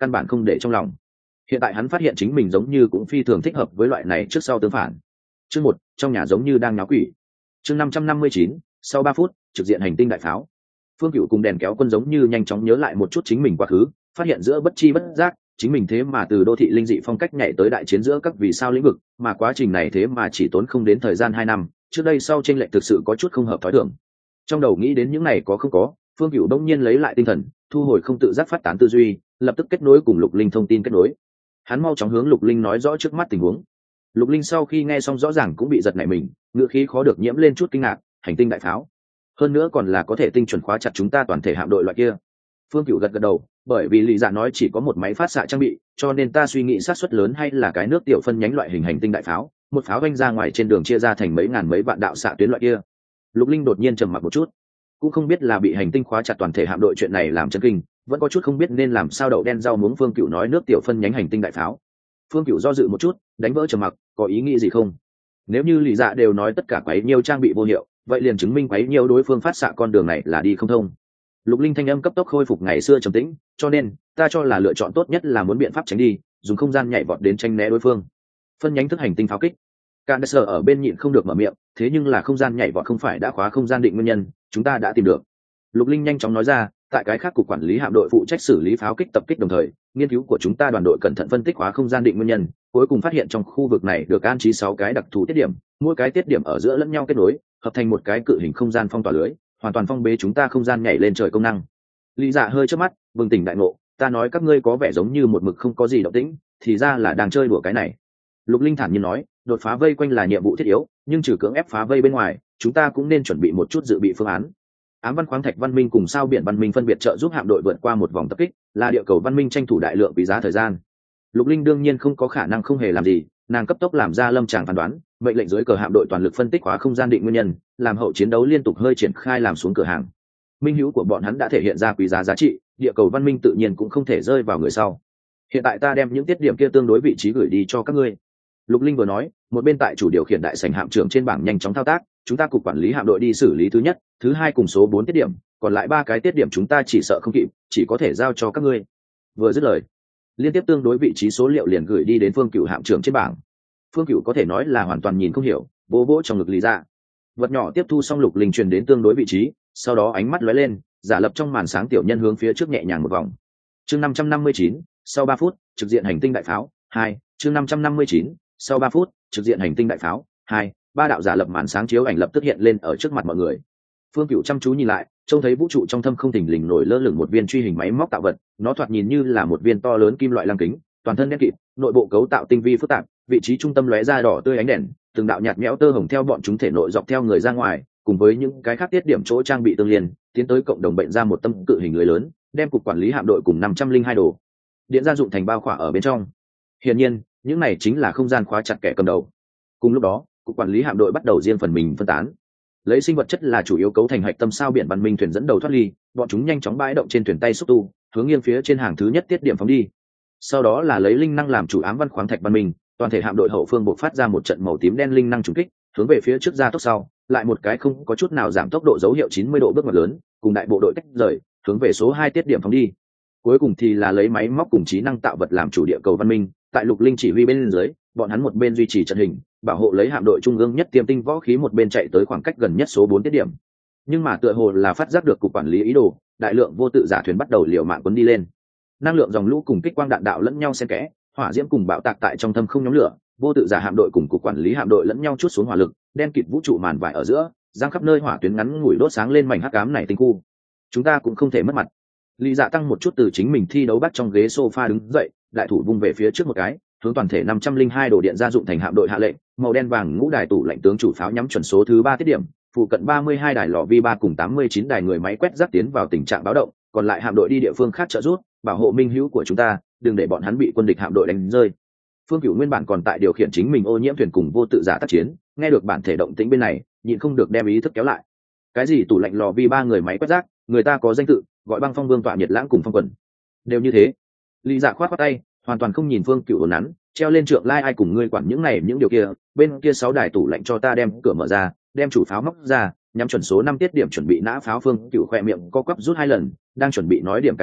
căn bản không để trong lòng. Hiện tại hắn phát hiện chính mình giống như cũng phi thường thích hợp với loại này trước sau tương phản. Chương 1, trong nhà giống như đang náo quỷ. Chương 559, sau 3 phút, trực diện hành tinh đại pháo. Phương Cựu cùng đèn kéo quân giống như nhanh chóng nhớ lại một chút chính mình quá khứ, phát hiện giữa bất chi bất giác, chính mình thế mà từ đô thị linh dị phong cách nhảy tới đại chiến giữa các vì sao lĩnh vực, mà quá trình này thế mà chỉ tốn không đến thời gian 2 năm, trước đây sau chênh lệch thực sự có chút không hợp thói thường. Trong đầu nghĩ đến những này có không có, Phương Cựu đông nhiên lấy lại tinh thần, thu hồi không tự giác phát tán tư duy, lập tức kết nối cùng Lục Linh thông tin kết nối. Hắn mau chóng hướng Lục Linh nói rõ trước mắt tình huống. Lục Linh sau khi nghe xong rõ ràng cũng bị giật nảy mình, ngựa khí khó được nhiễm lên chút kinh ngạc. Hành tinh đại pháo, hơn nữa còn là có thể tinh chuẩn khóa chặt chúng ta toàn thể hạm đội loại kia. Phương Cựu gật gật đầu, bởi vì lý dạ nói chỉ có một máy phát xạ trang bị, cho nên ta suy nghĩ xác suất lớn hay là cái nước tiểu phân nhánh loại hình hành tinh đại pháo, một pháo vanh ra ngoài trên đường chia ra thành mấy ngàn mấy vạn đạo xạ tuyến loại kia. Lục Linh đột nhiên trầm mặc một chút, cũng không biết là bị hành tinh khóa chặt toàn thể hạm đội chuyện này làm chấn kinh, vẫn có chút không biết nên làm sao đậu đen rau muống. Phương Cựu nói nước tiểu phân nhánh hành tinh đại pháo. Phương Cựu do dự một chút, đánh vỡ trầm mặc, có ý nghĩ gì không? Nếu như lý dạ đều nói tất cả quấy nhiêu trang bị vô hiệu, vậy liền chứng minh quấy nhiêu đối phương phát xạ con đường này là đi không thông. Lục Linh thanh âm cấp tốc khôi phục ngày xưa trầm tĩnh, cho nên ta cho là lựa chọn tốt nhất là muốn biện pháp tránh đi, dùng không gian nhảy vọt đến tranh né đối phương. Phân nhánh thức hành tinh pháo kích. Candace ở bên nhịn không được mở miệng, thế nhưng là không gian nhảy vọt không phải đã khóa không gian định nguyên nhân, chúng ta đã tìm được. Lục Linh nhanh chóng nói ra, tại cái khác cục quản lý hạm đội phụ trách xử lý pháo kích tập kích đồng thời, nghiên cứu của chúng ta đoàn đội cẩn thận phân tích khóa không gian định nguyên nhân, cuối cùng phát hiện trong khu vực này được an trí 6 cái đặc thù tiết điểm, mỗi cái tiết điểm ở giữa lẫn nhau kết nối, hợp thành một cái cự hình không gian phong tỏa lưới, hoàn toàn phong bế chúng ta không gian nhảy lên trời công năng. Lý Dạ hơi chớp mắt, bừng tỉnh đại ngộ, ta nói các ngươi có vẻ giống như một mực không có gì động tĩnh, thì ra là đang chơi đùa cái này. Lục Linh thản nhiên nói, đột phá vây quanh là nhiệm vụ thiết yếu, nhưng trừ cưỡng ép phá vây bên ngoài, chúng ta cũng nên chuẩn bị một chút dự bị phương án. Ám văn khoáng thạch văn minh cùng sao biển văn minh phân biệt trợ giúp hạm đội vượt qua một vòng tập kích, là địa cầu văn minh tranh thủ đại lượng quý giá thời gian. Lục Linh đương nhiên không có khả năng không hề làm gì, nàng cấp tốc làm ra lâm tràng phán đoán, mệnh lệnh dưới cờ hạm đội toàn lực phân tích khóa không gian định nguyên nhân, làm hậu chiến đấu liên tục hơi triển khai làm xuống cửa hàng. Minh hữu của bọn hắn đã thể hiện ra quý giá giá trị, địa cầu văn minh tự nhiên cũng không thể rơi vào người sau. Hiện tại ta đem những tiết điểm kia tương đối vị trí gửi đi cho các ngươi. Lục Linh vừa nói, một bên tại chủ điều khiển đại sảnh hạm trưởng trên bảng nhanh chóng thao tác, chúng ta cục quản lý hạm đội đi xử lý thứ nhất, thứ hai cùng số 4 tiết điểm, còn lại 3 cái tiết điểm chúng ta chỉ sợ không kịp, chỉ có thể giao cho các ngươi. Vừa dứt lời, liên tiếp tương đối vị trí số liệu liền gửi đi đến Phương Cựu hạm trưởng trên bảng. Phương Cựu có thể nói là hoàn toàn nhìn không hiểu, vỗ vỗ trong ngực Lý Dạ. Vật nhỏ tiếp thu xong Lục Linh truyền đến tương đối vị trí, sau đó ánh mắt lóe lên, giả lập trong màn sáng tiểu nhân hướng phía trước nhẹ nhàng một vòng. Chương 559, sau 3 phút, trực diện hành tinh đại pháo 2. Chương 559, sau 3 phút, trực diện hành tinh đại pháo 2. 3 đạo giả lập màn sáng chiếu ảnh lập tức hiện lên ở trước mặt mọi người. Phương Cựu chăm chú nhìn lại, trông thấy vũ trụ trong thâm không thình lình nổi lơ lửng một viên truy hình máy móc tạo vật, nó thoạt nhìn như là một viên to lớn kim loại lăng kính, toàn thân đen kịt, nội bộ cấu tạo tinh vi phức tạp, vị trí trung tâm lóe ra đỏ tươi ánh đèn, từng đạo nhạt nhẽo tơ hồng theo bọn chúng thể nội dọc theo người ra ngoài, cùng với những cái khác tiết điểm chỗ trang bị tương liên, tiến tới cộng đồng bệnh ra một tâm cự hình lưới lớn, đem cục quản lý hạm đội cùng 502 đồ điện gia dụng thành bao khỏa ở bên trong. Hiển nhiên, những này chính là không gian khóa chặt kẻ cầm đầu. Cùng lúc đó, cục quản lý hạm đội bắt đầu riêng phần mình phân tán. Lấy sinh vật chất là chủ yếu cấu thành hạch tâm sao biển văn minh thuyền dẫn đầu thoát ly, bọn chúng nhanh chóng bãi động trên thuyền tay xúc tu, hướng nghiêng phía trên hàng thứ nhất tiết điểm phóng đi. Sau đó là lấy linh năng làm chủ ám văn khoáng thạch văn minh, toàn thể hạm đội hậu phương buộc phát ra một trận màu tím đen linh năng trùng kích, hướng về phía trước ra tốc sau, lại một cái không có chút nào giảm tốc độ dấu hiệu 90 độ bước ngoặt lớn, cùng đại bộ đội tách rời, hướng về số 2 tiết điểm phóng đi. Cuối cùng thì là lấy máy móc cùng trí năng tạo vật làm chủ địa cầu văn minh, tại Lục Linh chỉ huy bên dưới, bọn hắn một bên duy trì trận hình, bảo hộ lấy hạm đội trung ương nhất tiêm tinh võ khí, một bên chạy tới khoảng cách gần nhất số 4 tiết điểm. Nhưng mà tựa hồ là phát giác được cục quản lý ý đồ, đại lượng vô tự giả thuyền bắt đầu liều mạng quấn đi lên. Năng lượng dòng lũ cùng kích quang đạn đạo lẫn nhau xen kẽ, hỏa diễm cùng bạo tạc tại trong thâm không nhóm lửa, vô tự giả hạm đội cùng cục quản lý hạm đội lẫn nhau chút xuống hỏa lực, đen kịt vũ trụ màn vải ở giữa, giang khắp nơi hỏa tuyến ngắn ngủi đốt sáng lên mảnh hắc ám này tinh khu. Chúng ta cũng không thể mất mặt. Lý Dạ tăng một chút từ chính mình thi đấu bắt trong ghế sofa đứng dậy, đại thủ vung về phía trước một cái, hướng toàn thể 502 đồ điện gia dụng thành hạm đội hạ lệnh, màu đen vàng ngũ đài tủ lạnh tướng chủ pháo nhắm chuẩn số thứ 3 tiết điểm, phụ cận 32 đài lò vi 3 cùng 89 đài người máy quét rác tiến vào tình trạng báo động, còn lại hạm đội đi địa phương khác trợ giúp, bảo hộ minh hữu của chúng ta, đừng để bọn hắn bị quân địch hạm đội đánh rơi. Phương Cửu nguyên bản còn tại điều khiển chính mình ô nhiễm thuyền cùng vô tự giả tác chiến, nghe được bản thể động tĩnh bên này, nhịn không được đem ý thức kéo lại. Cái gì tủ lạnh lò vi 3 người máy quét rác, người ta có danh tự, gọi Băng Phong Vương tọa nhiệt lãng cùng phong quần. Đều như thế. Lý Dạ khoát khoát tay, hoàn toàn không nhìn Phương Cửu hồn nắn, treo lên trượng lai ai cùng ngươi quản những này những điều kia, bên kia 6 đài tủ lạnh cho ta đem cửa mở ra, đem chủ pháo móc ra, nhắm chuẩn số 5 tiết điểm chuẩn bị nã pháo. Phương Cửu khẽ miệng co quắp rút 2 lần, đang chuẩn bị nói điểm cái gì,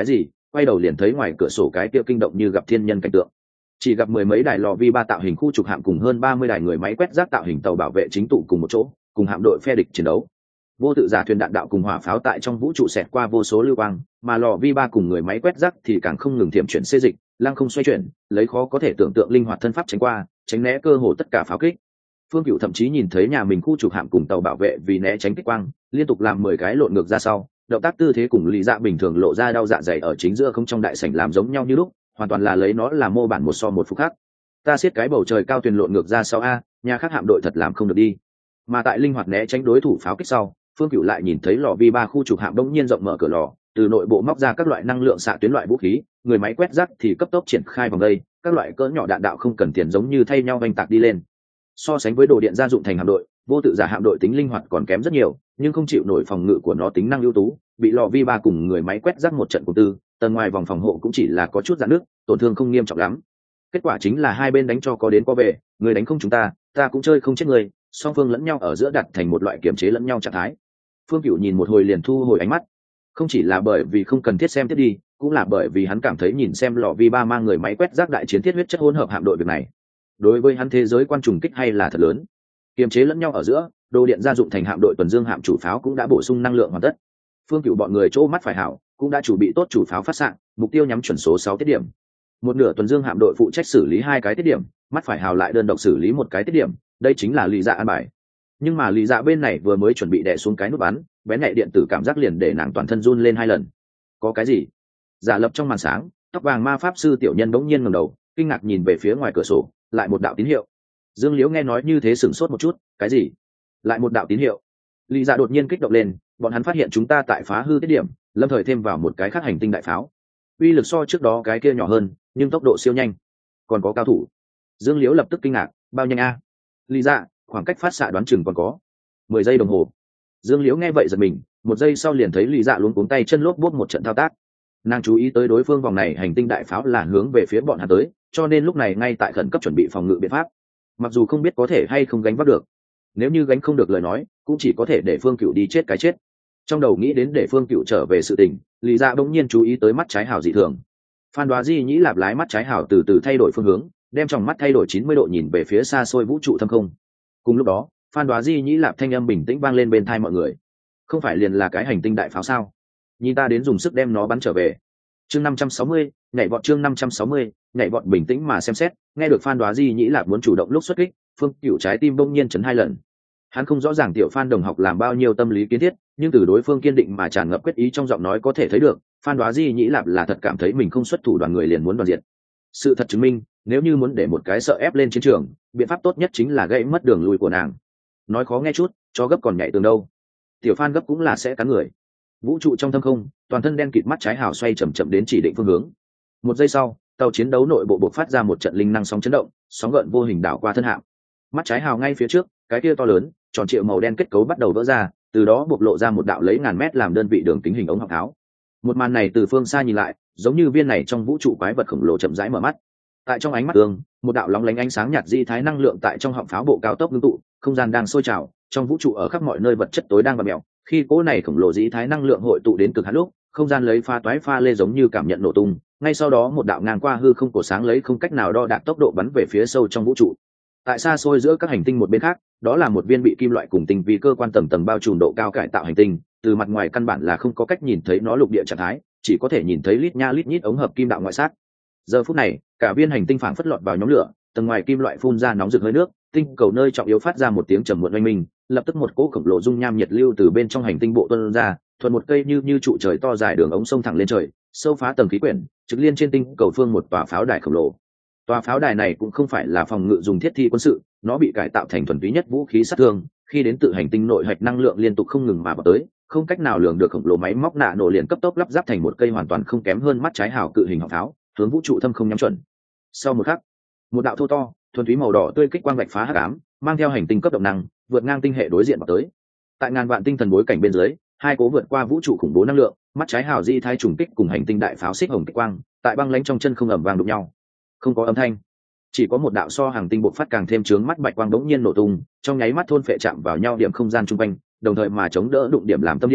quay đầu liền thấy ngoài cửa sổ cái kia kinh động như gặp thiên nhân cảnh tượng. Chỉ gặp mười mấy đài lò vi ba tạo hình khu trục hạm cùng hơn 30 đài người máy quét rác tạo hình tàu bảo vệ chính tụ cùng một chỗ, cùng hạm đội phe địch chiến đấu. Vô tự giả thuyền đạn đạo cùng hỏa pháo tại trong vũ trụ xẹt qua vô số lưu quang, mà lò vi ba cùng người máy quét rác thì càng không ngừng thiểm chuyển xê dịch, lăng không xoay chuyển, lấy khó có thể tưởng tượng linh hoạt thân pháp tránh qua, tránh né cơ hồ tất cả pháo kích. Phương Cửu thậm chí nhìn thấy nhà mình khu trục hạm cùng tàu bảo vệ vì né tránh kích quang, liên tục làm 10 cái lộn ngược ra sau, động tác tư thế cùng lý dạ bình thường lộ ra đau dạ dày ở chính giữa không trong đại sảnh làm giống nhau như lúc, hoàn toàn là lấy nó làm mô bản một so một phục khác. Ta siết cái bầu trời cao thuyền lộn ngược ra sau a, nhà khác hạm đội thật làm không được đi. Mà tại linh hoạt né tránh đối thủ pháo kích sau, Phương Cửu lại nhìn thấy lò vi ba khu trục hạm đông nhiên rộng mở cửa lò, từ nội bộ móc ra các loại năng lượng xạ tuyến loại vũ khí, người máy quét rác thì cấp tốc triển khai vòng đây, các loại cỡ nhỏ đạn đạo không cần tiền giống như thay nhau vành tạc đi lên. So sánh với đồ điện gia dụng thành hạm đội, vô tự giả hạm đội tính linh hoạt còn kém rất nhiều, nhưng không chịu nổi phòng ngự của nó tính năng ưu tú, bị lò vi ba cùng người máy quét rác một trận cùng tư, tầng ngoài vòng phòng hộ cũng chỉ là có chút rạn nước, tổn thương không nghiêm trọng lắm. Kết quả chính là hai bên đánh cho có đến có về, người đánh không chúng ta cũng chơi không chết người, song phương lẫn nhau ở giữa đặt thành một loại kiểm chế lẫn nhau trạng thái. Phương Cửu nhìn một hồi liền thu hồi ánh mắt, không chỉ là bởi vì không cần thiết xem tiếp đi, cũng là bởi vì hắn cảm thấy nhìn xem lò vi ba mang người máy quét rác đại chiến thiết huyết chất hỗn hợp hạm đội việc này, đối với hắn thế giới quan trùng kích hay là thật lớn. Kiềm chế lẫn nhau ở giữa, đồ điện gia dụng thành hạm đội tuần dương hạm chủ pháo cũng đã bổ sung năng lượng hoàn tất. Phương Cửu bọn người chỗ mắt phải hảo, cũng đã chuẩn bị tốt chủ pháo phát xạ, mục tiêu nhắm chuẩn số 6 tiết điểm. Một nửa tuần dương hạm đội phụ trách xử lý 2 cái tiết điểm, mắt phải hào lại đơn độc xử lý 1 cái tiết điểm, đây chính là lý dạ an bài. Nhưng mà lý dạ bên này vừa mới chuẩn bị đè xuống cái nút bắn, bén nhạy điện tử cảm giác liền để nàng toàn thân run lên 2 lần. Có cái gì? Giả lập trong màn sáng, tóc vàng ma pháp sư tiểu nhân bỗng nhiên ngẩng đầu, kinh ngạc nhìn về phía ngoài cửa sổ, lại một đạo tín hiệu. Dương Liễu nghe nói như thế sửng sốt một chút, cái gì? Lại một đạo tín hiệu. Lý dạ đột nhiên kích động lên, bọn hắn phát hiện chúng ta tại phá hư tiết điểm, lâm thời thêm vào một cái khác hành tinh đại pháo. Uy lực so trước đó cái kia nhỏ hơn, nhưng tốc độ siêu nhanh. Còn có cao thủ. Dương Liễu lập tức kinh ngạc, bao nhanh a? Lý dạ, khoảng cách phát xạ đoán chừng còn có 10 giây đồng hồ. Dương Liễu nghe vậy giật mình, 1 giây sau liền thấy Lý dạ luống cuống tay chân lốp bốp một trận thao tác. Nàng chú ý tới đối phương vòng này hành tinh đại pháo là hướng về phía bọn hắn tới, cho nên lúc này ngay tại khẩn cấp chuẩn bị phòng ngự biện pháp. Mặc dù không biết có thể hay không gánh vác được, nếu như gánh không được lời nói, cũng chỉ có thể để Phương Cửu đi chết cái chết. Trong đầu nghĩ đến để Phương Cửu trở về sự tình, Lý dạ bỗng nhiên chú ý tới mắt trái hào dị thường. Phan Đoá Di nhĩ lạp lái mắt trái hào từ từ thay đổi phương hướng, đem tròng mắt thay đổi 90 độ nhìn về phía xa xôi vũ trụ thâm không. Cùng lúc đó, Phan Đoá Di nhĩ lạp thanh âm bình tĩnh vang lên bên tai mọi người. Không phải liền là cái hành tinh đại pháo sao? Nhìn ta đến dùng sức đem nó bắn trở về. Chương 560, nhảy vọt chương 560, nhảy vọt bình tĩnh mà xem xét, nghe được Phan Đoá Di nhĩ lạp muốn chủ động lúc xuất kích, Phương Cửu trái tim bỗng nhiên chấn 2 lần. Hắn không rõ ràng tiểu Phan đồng học làm bao nhiêu tâm lý kiến thiết, nhưng từ đối phương kiên định mà tràn ngập quyết ý trong giọng nói có thể thấy được, Phan Đoá Di nhĩ lạp là thật cảm thấy mình không xuất thủ đoàn người liền muốn đoàn diệt. Sự thật chứng minh, nếu như muốn để một cái sợ ép lên chiến trường, biện pháp tốt nhất chính là gãy mất đường lui của nàng. Nói khó nghe chút, cho gấp còn nhảy tường đâu. Tiểu Phan gấp cũng là sẽ cắn người. Vũ trụ trong thâm không, toàn thân đen kịt mắt trái hào xoay chậm chậm đến chỉ định phương hướng. 1 giây sau, tàu chiến đấu nội bộ bộc phát ra một trận linh năng sóng chấn động, sóng gợn vô hình đảo qua thân hạm. Mắt trái hào ngay phía trước, cái kia to lớn, tròn trịa màu đen kết cấu bắt đầu vỡ ra, từ đó bộc lộ ra một đạo lấy ngàn mét làm đơn vị đường kính hình ống họng tháo. Một màn này từ phương xa nhìn lại, giống như viên này trong vũ trụ quái vật khổng lồ chậm rãi mở mắt. Tại trong ánh mắt tương, một đạo lóng lánh ánh sáng nhạt di thái năng lượng tại trong họng pháo bộ cao tốc ngưng tụ, không gian đang sôi trào, trong vũ trụ ở khắp mọi nơi vật chất tối đang bật mèo. Khi cỗ này khổng lồ di thái năng lượng hội tụ đến cực hạn lúc, không gian lấy pha toái pha lê giống như cảm nhận nổ tung, ngay sau đó một đạo ngang qua hư không cổ sáng lấy không cách nào đo đạc tốc độ bắn về phía sâu trong vũ trụ. Tại xa xôi giữa các hành tinh một bên khác, đó là một viên bị kim loại cùng tinh vi cơ quan tầng tầng bao trùm độ cao cải tạo hành tinh, từ mặt ngoài căn bản là không có cách nhìn thấy nó lục địa trạng thái, chỉ có thể nhìn thấy lít nha lít nhít ống hợp kim đạo ngoại sát. Giờ phút này, cả viên hành tinh phảng phất lọt vào nhóm lửa, tầng ngoài kim loại phun ra nóng rực hơi nước, tinh cầu nơi trọng yếu phát ra một tiếng trầm muộn oanh minh, lập tức một cỗ khổng lồ dung nham nhiệt lưu từ bên trong hành tinh bộ tuôn ra, thuận một cây như trụ trời to dài đường ống sông thẳng lên trời, sâu phá tầng khí quyển, trực liên trên tinh cầu phương một tòa pháo đài khổng lồ. Tòa pháo đài này cũng không phải là phòng ngự dùng thiết thi quân sự, nó bị cải tạo thành thuần túy nhất vũ khí sát thương, khi đến tự hành tinh nội hạch năng lượng liên tục không ngừng mà vào tới, không cách nào lường được khổng lồ máy móc nạ nổ liền cấp tốc lắp ráp thành một cây hoàn toàn không kém hơn mắt trái hào cự hình họng pháo, hướng vũ trụ thâm không nhắm chuẩn. Sau một khắc, một đạo thô to, thuần túy màu đỏ tươi kích quang vạch phá hắc ám, mang theo hành tinh cấp động năng, vượt ngang tinh hệ đối diện vào tới. Tại ngàn vạn tinh thần bối cảnh bên dưới, hai cố vượt qua vũ trụ khủng bố năng lượng, mắt trái hào di thái trùng kích cùng hành tinh đại pháo xích hồng kích quang, tại băng lãnh trong chân không ầm vang đụng nhau. Không có âm thanh, chỉ có một đạo so hàng tinh bộc phát càng thêm chướng mắt bạch quang đống nhiên nổ tung, trong nháy mắt thôn phệ chạm vào nhau điểm không gian trung quanh, đồng thời mà chống đỡ đụng điểm làm tâm điểm,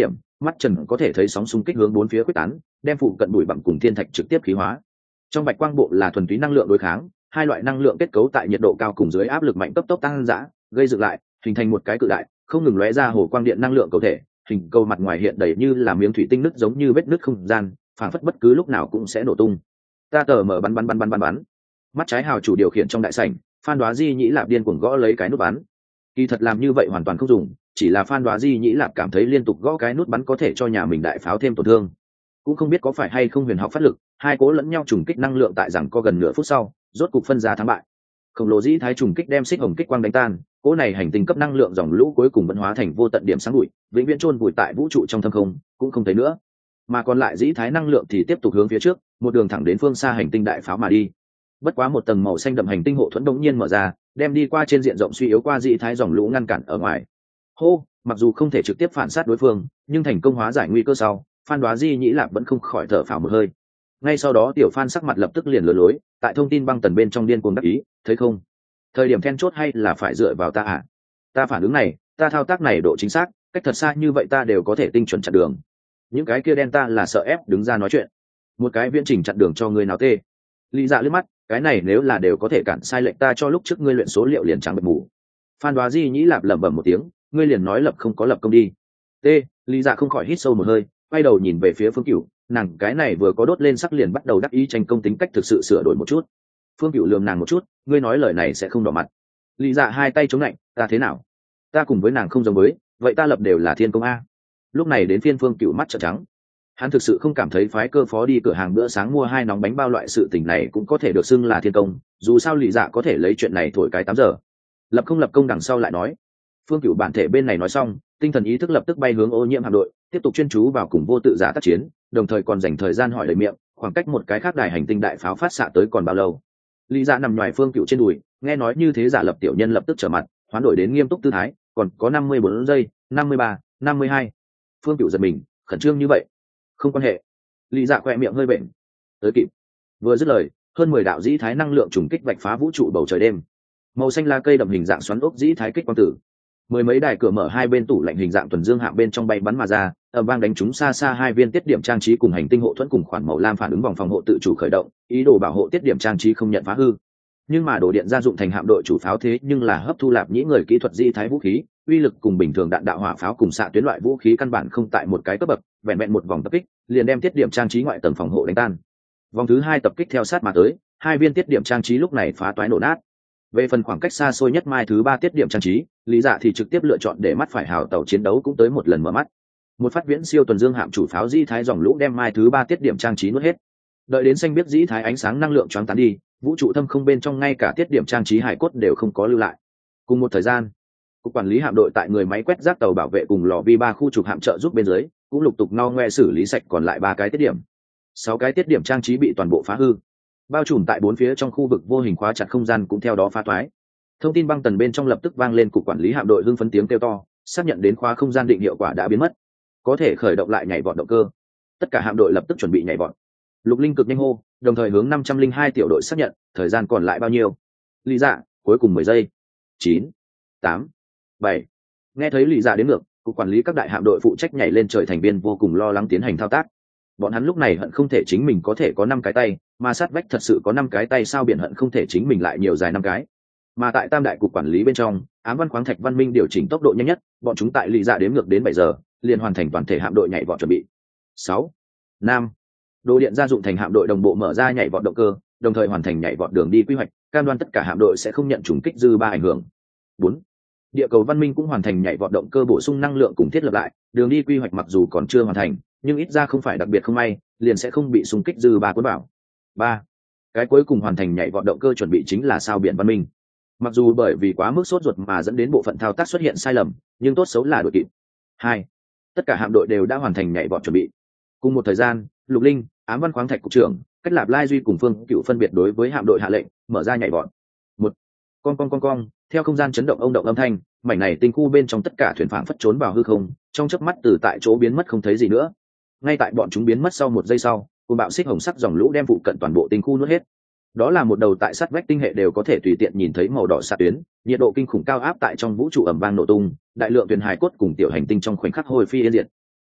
mắt trần có thể thấy sóng xung kích hướng bốn phía quyết tán, đem phụ cận bụi bặm cùng thiên thạch trực tiếp khí hóa. Trong bạch quang bộ là thuần túy năng lượng đối kháng, hai loại năng lượng kết cấu tại nhiệt độ cao cùng dưới áp lực mạnh cấp tốc tăng dã, gây dựng lại, hình thành một cái cự đại, không ngừng lóe ra hồ quang điện năng lượng cầu thể, hình cầu mặt ngoài hiện đầy như là miếng thủy tinh nứt giống như vết nứt không gian, phảng phất bất cứ lúc nào cũng sẽ nổ tung. Ta tờ mở bắn. Mắt trái hào chủ điều khiển trong đại sảnh, Phan Đoá Di Nhĩ Lạp điên cuồng gõ lấy cái nút bắn. Kỳ thật làm như vậy hoàn toàn không dùng, chỉ là Phan Đoá Di Nhĩ Lạp cảm thấy liên tục gõ cái nút bắn có thể cho nhà mình đại pháo thêm tổn thương. Cũng không biết có phải hay không huyền học phát lực, hai cố lẫn nhau trùng kích năng lượng tại rằng có gần nửa phút sau, rốt cục phân ra thắng bại. Khổng lồ dĩ thái trùng kích đem xích hồng kích quang đánh tan, cỗ này hành tinh cấp năng lượng dòng lũ cuối cùng vẫn hóa thành vô tận điểm sáng bụi, vĩnh viễn chôn vùi tại vũ trụ trong thâm không, cũng không thấy nữa. Mà còn lại dĩ thái năng lượng thì tiếp tục hướng phía trước, một đường thẳng đến phương xa hành tinh đại pháo mà đi. Bất quá một tầng màu xanh đậm hành tinh hộ thuẫn đột nhiên mở ra, đem đi qua trên diện rộng suy yếu qua dĩ thái dòng lũ ngăn cản ở ngoài. Hô, mặc dù không thể trực tiếp phản sát đối phương, nhưng thành công hóa giải nguy cơ sau, Phan Đoá Di Nhĩ Lạp vẫn không khỏi thở phào một hơi. Ngay sau đó tiểu Phan sắc mặt lập tức liền lừa lối, tại thông tin băng tần bên trong điên cuồng đắc ý, thấy không? Thời điểm then chốt hay là phải dựa vào ta à? Ta phản ứng này, ta thao tác này độ chính xác, cách thật xa như vậy ta đều có thể tinh chuẩn chặn đường. Những cái kia đen ta là sợ ép đứng ra nói chuyện. Một cái viễn trình chặn đường cho người nào tê? Lý Dạ liếc mắt, cái này nếu là đều có thể cản sai lệnh ta cho lúc trước ngươi luyện số liệu liền trắng bật mù. Phan Đoá Di Nhĩ Lạp lẩm bẩm một tiếng, ngươi liền nói lập không có lập công đi. T. Lý Dạ không khỏi hít sâu một hơi, quay đầu nhìn về phía Phương Cửu, nàng cái này vừa có đốt lên sắc liền bắt đầu đắc ý tranh công tính cách thực sự sửa đổi một chút. Phương Cửu lườm nàng một chút, ngươi nói lời này sẽ không đỏ mặt. Lý Dạ hai tay chống lạnh, ta thế nào? Ta cùng với nàng không giống với, vậy ta lập đều là thiên công a. Lúc này đến phiên Phương Cửu mắt trợn trắng. Hắn thực sự không cảm thấy phái cơ phó đi cửa hàng bữa sáng mua hai nóng bánh bao loại sự tình này cũng có thể được xưng là thiên công, dù sao Lý Dạ có thể lấy chuyện này thổi cái 8 giờ. Lập không lập công đằng sau lại nói. Phương Cửu bản thể bên này nói xong, tinh thần ý thức lập tức bay hướng Ô Nhiễm hạm đội, tiếp tục chuyên chú vào cùng vô tự giả tác chiến, đồng thời còn dành thời gian hỏi lời miệng, khoảng cách một cái khác đài hành tinh đại pháo phát xạ tới còn bao lâu. Lý Dạ nằm ngoài Phương Cửu trên đùi, nghe nói như thế giả lập tiểu nhân lập tức trở mặt, hoán đổi đến nghiêm túc tư thái, còn có 54 giây, 53, 52. Phương Cửu giật mình, khẩn trương như vậy. Không quan hệ. Lý Dạ khỏe miệng hơi bệnh. Tới kịp. Vừa dứt lời, hơn 10 đạo dĩ thái năng lượng trùng kích vạch phá vũ trụ bầu trời đêm. Màu xanh lá cây đậm hình dạng xoắn ốc dĩ thái kích quang tử. Mười mấy đài cửa mở hai bên tủ lạnh hình dạng tuần dương hạng bên trong bay bắn mà ra, ầm vang đánh trúng xa xa hai viên tiết điểm trang trí cùng hành tinh hộ thuẫn cùng khoản màu lam phản ứng vòng phòng hộ tự chủ khởi động, ý đồ bảo hộ tiết điểm trang trí không nhận phá hư. Nhưng mà đồ điện gia dụng thành hạm đội chủ pháo thế nhưng là hấp thu lạp nhĩ người kỹ thuật di thái vũ khí, uy lực cùng bình thường đạn đạo hỏa pháo cùng xạ tuyến loại vũ khí căn bản không tại một cái cấp bậc, vẹn vẹn một vòng tập kích liền đem tiết điểm trang trí ngoại tầng phòng hộ đánh tan. Vòng thứ hai tập kích theo sát mà tới, hai viên tiết điểm trang trí lúc này phá toái nổ nát. Về phần khoảng cách xa xôi nhất mai thứ ba tiết điểm trang trí, Lý Dạ thì trực tiếp lựa chọn để mắt phải hào tàu chiến đấu cũng tới một lần mở mắt. Một phát viễn siêu tuần dương hạm chủ pháo dĩ thái dòng lũ đem mai thứ ba tiết điểm trang trí nuốt hết. Đợi đến xanh biết dĩ thái ánh sáng năng lượng choáng tán đi, vũ trụ thâm không bên trong ngay cả tiết điểm trang trí hải cốt đều không có lưu lại. Cùng một thời gian, cục quản lý hạm đội tại người máy quét rác tàu bảo vệ cùng lò vi ba khu trục hạm trợ giúp bên dưới cũng lục tục no ngoe xử lý sạch còn lại 3 cái tiết điểm. 6 cái tiết điểm trang trí bị toàn bộ phá hư, bao trùm tại 4 phía trong khu vực vô hình khóa chặt không gian cũng theo đó phá toái. Thông tin băng tần bên trong lập tức vang lên cục quản lý hạm đội hưng phấn tiếng kêu to, xác nhận đến khóa không gian định hiệu quả đã biến mất, có thể khởi động lại nhảy vọt động cơ. Tất cả hạm đội lập tức chuẩn bị nhảy vọt. Lục Linh cực nhanh hô, đồng thời hướng 502 tiểu đội xác nhận thời gian còn lại bao nhiêu. Lý Dạ, cuối cùng 10 giây. 9, 8, 7. Nghe thấy Lý Dạ đến ngược, cục quản lý các đại hạm đội phụ trách nhảy lên trời thành viên vô cùng lo lắng tiến hành thao tác. Bọn hắn lúc này hận không thể chính mình có thể có 5 cái tay, mà sát vách thật sự có 5 cái tay sao biển hận không thể chính mình lại nhiều dài 5 cái. Mà tại tam đại cục quản lý bên trong, ám văn khoáng thạch văn minh điều chỉnh tốc độ nhanh nhất, bọn chúng tại Lý Dạ đếm ngược đến 7 giờ, liền hoàn thành toàn thể hạm đội nhảy vọt chuẩn bị. 6, 5. Đồ điện gia dụng thành hạm đội đồng bộ mở ra nhảy vọt động cơ, đồng thời hoàn thành nhảy vọt đường đi quy hoạch, cam đoan tất cả hạm đội sẽ không nhận trùng kích dư ba ảnh hưởng. 4. Địa cầu văn minh cũng hoàn thành nhảy vọt động cơ bổ sung năng lượng cùng thiết lập lại, đường đi quy hoạch mặc dù còn chưa hoàn thành, nhưng ít ra không phải đặc biệt không may, liền sẽ không bị xung kích dư ba cuốn bảo. 3. Cái cuối cùng hoàn thành nhảy vọt động cơ chuẩn bị chính là sao biển văn minh. Mặc dù bởi vì quá mức sốt ruột mà dẫn đến bộ phận thao tác xuất hiện sai lầm, nhưng tốt xấu là đội kịp. 2. Tất cả hạm đội đều đã hoàn thành nhảy vọt chuẩn bị. Cùng một thời gian, Lục Linh, ám văn khoáng thạch cục trưởng, cách Lạp Lai Duy cùng Phương Cựu phân biệt đối với hạm đội hạ lệnh, mở ra nhảy vọt. 1. Con, theo không gian chấn động ông động âm thanh, mảnh này tinh khu bên trong tất cả thuyền phảng phất trốn vào hư không, trong chớp mắt từ tại chỗ biến mất không thấy gì nữa. Ngay tại bọn chúng biến mất sau 1 giây sau, cùng bạo xích hồng sắc dòng lũ đem phụ cận toàn bộ tinh khu nuốt hết. Đó là một đầu tại sát vách tinh hệ đều có thể tùy tiện nhìn thấy màu đỏ xạ tuyến, nhiệt độ kinh khủng cao áp tại trong vũ trụ ầm vang nổ tung, đại lượng thuyền hài cốt cùng tiểu hành tinh trong khoảnh khắc hồi phi yên diệt.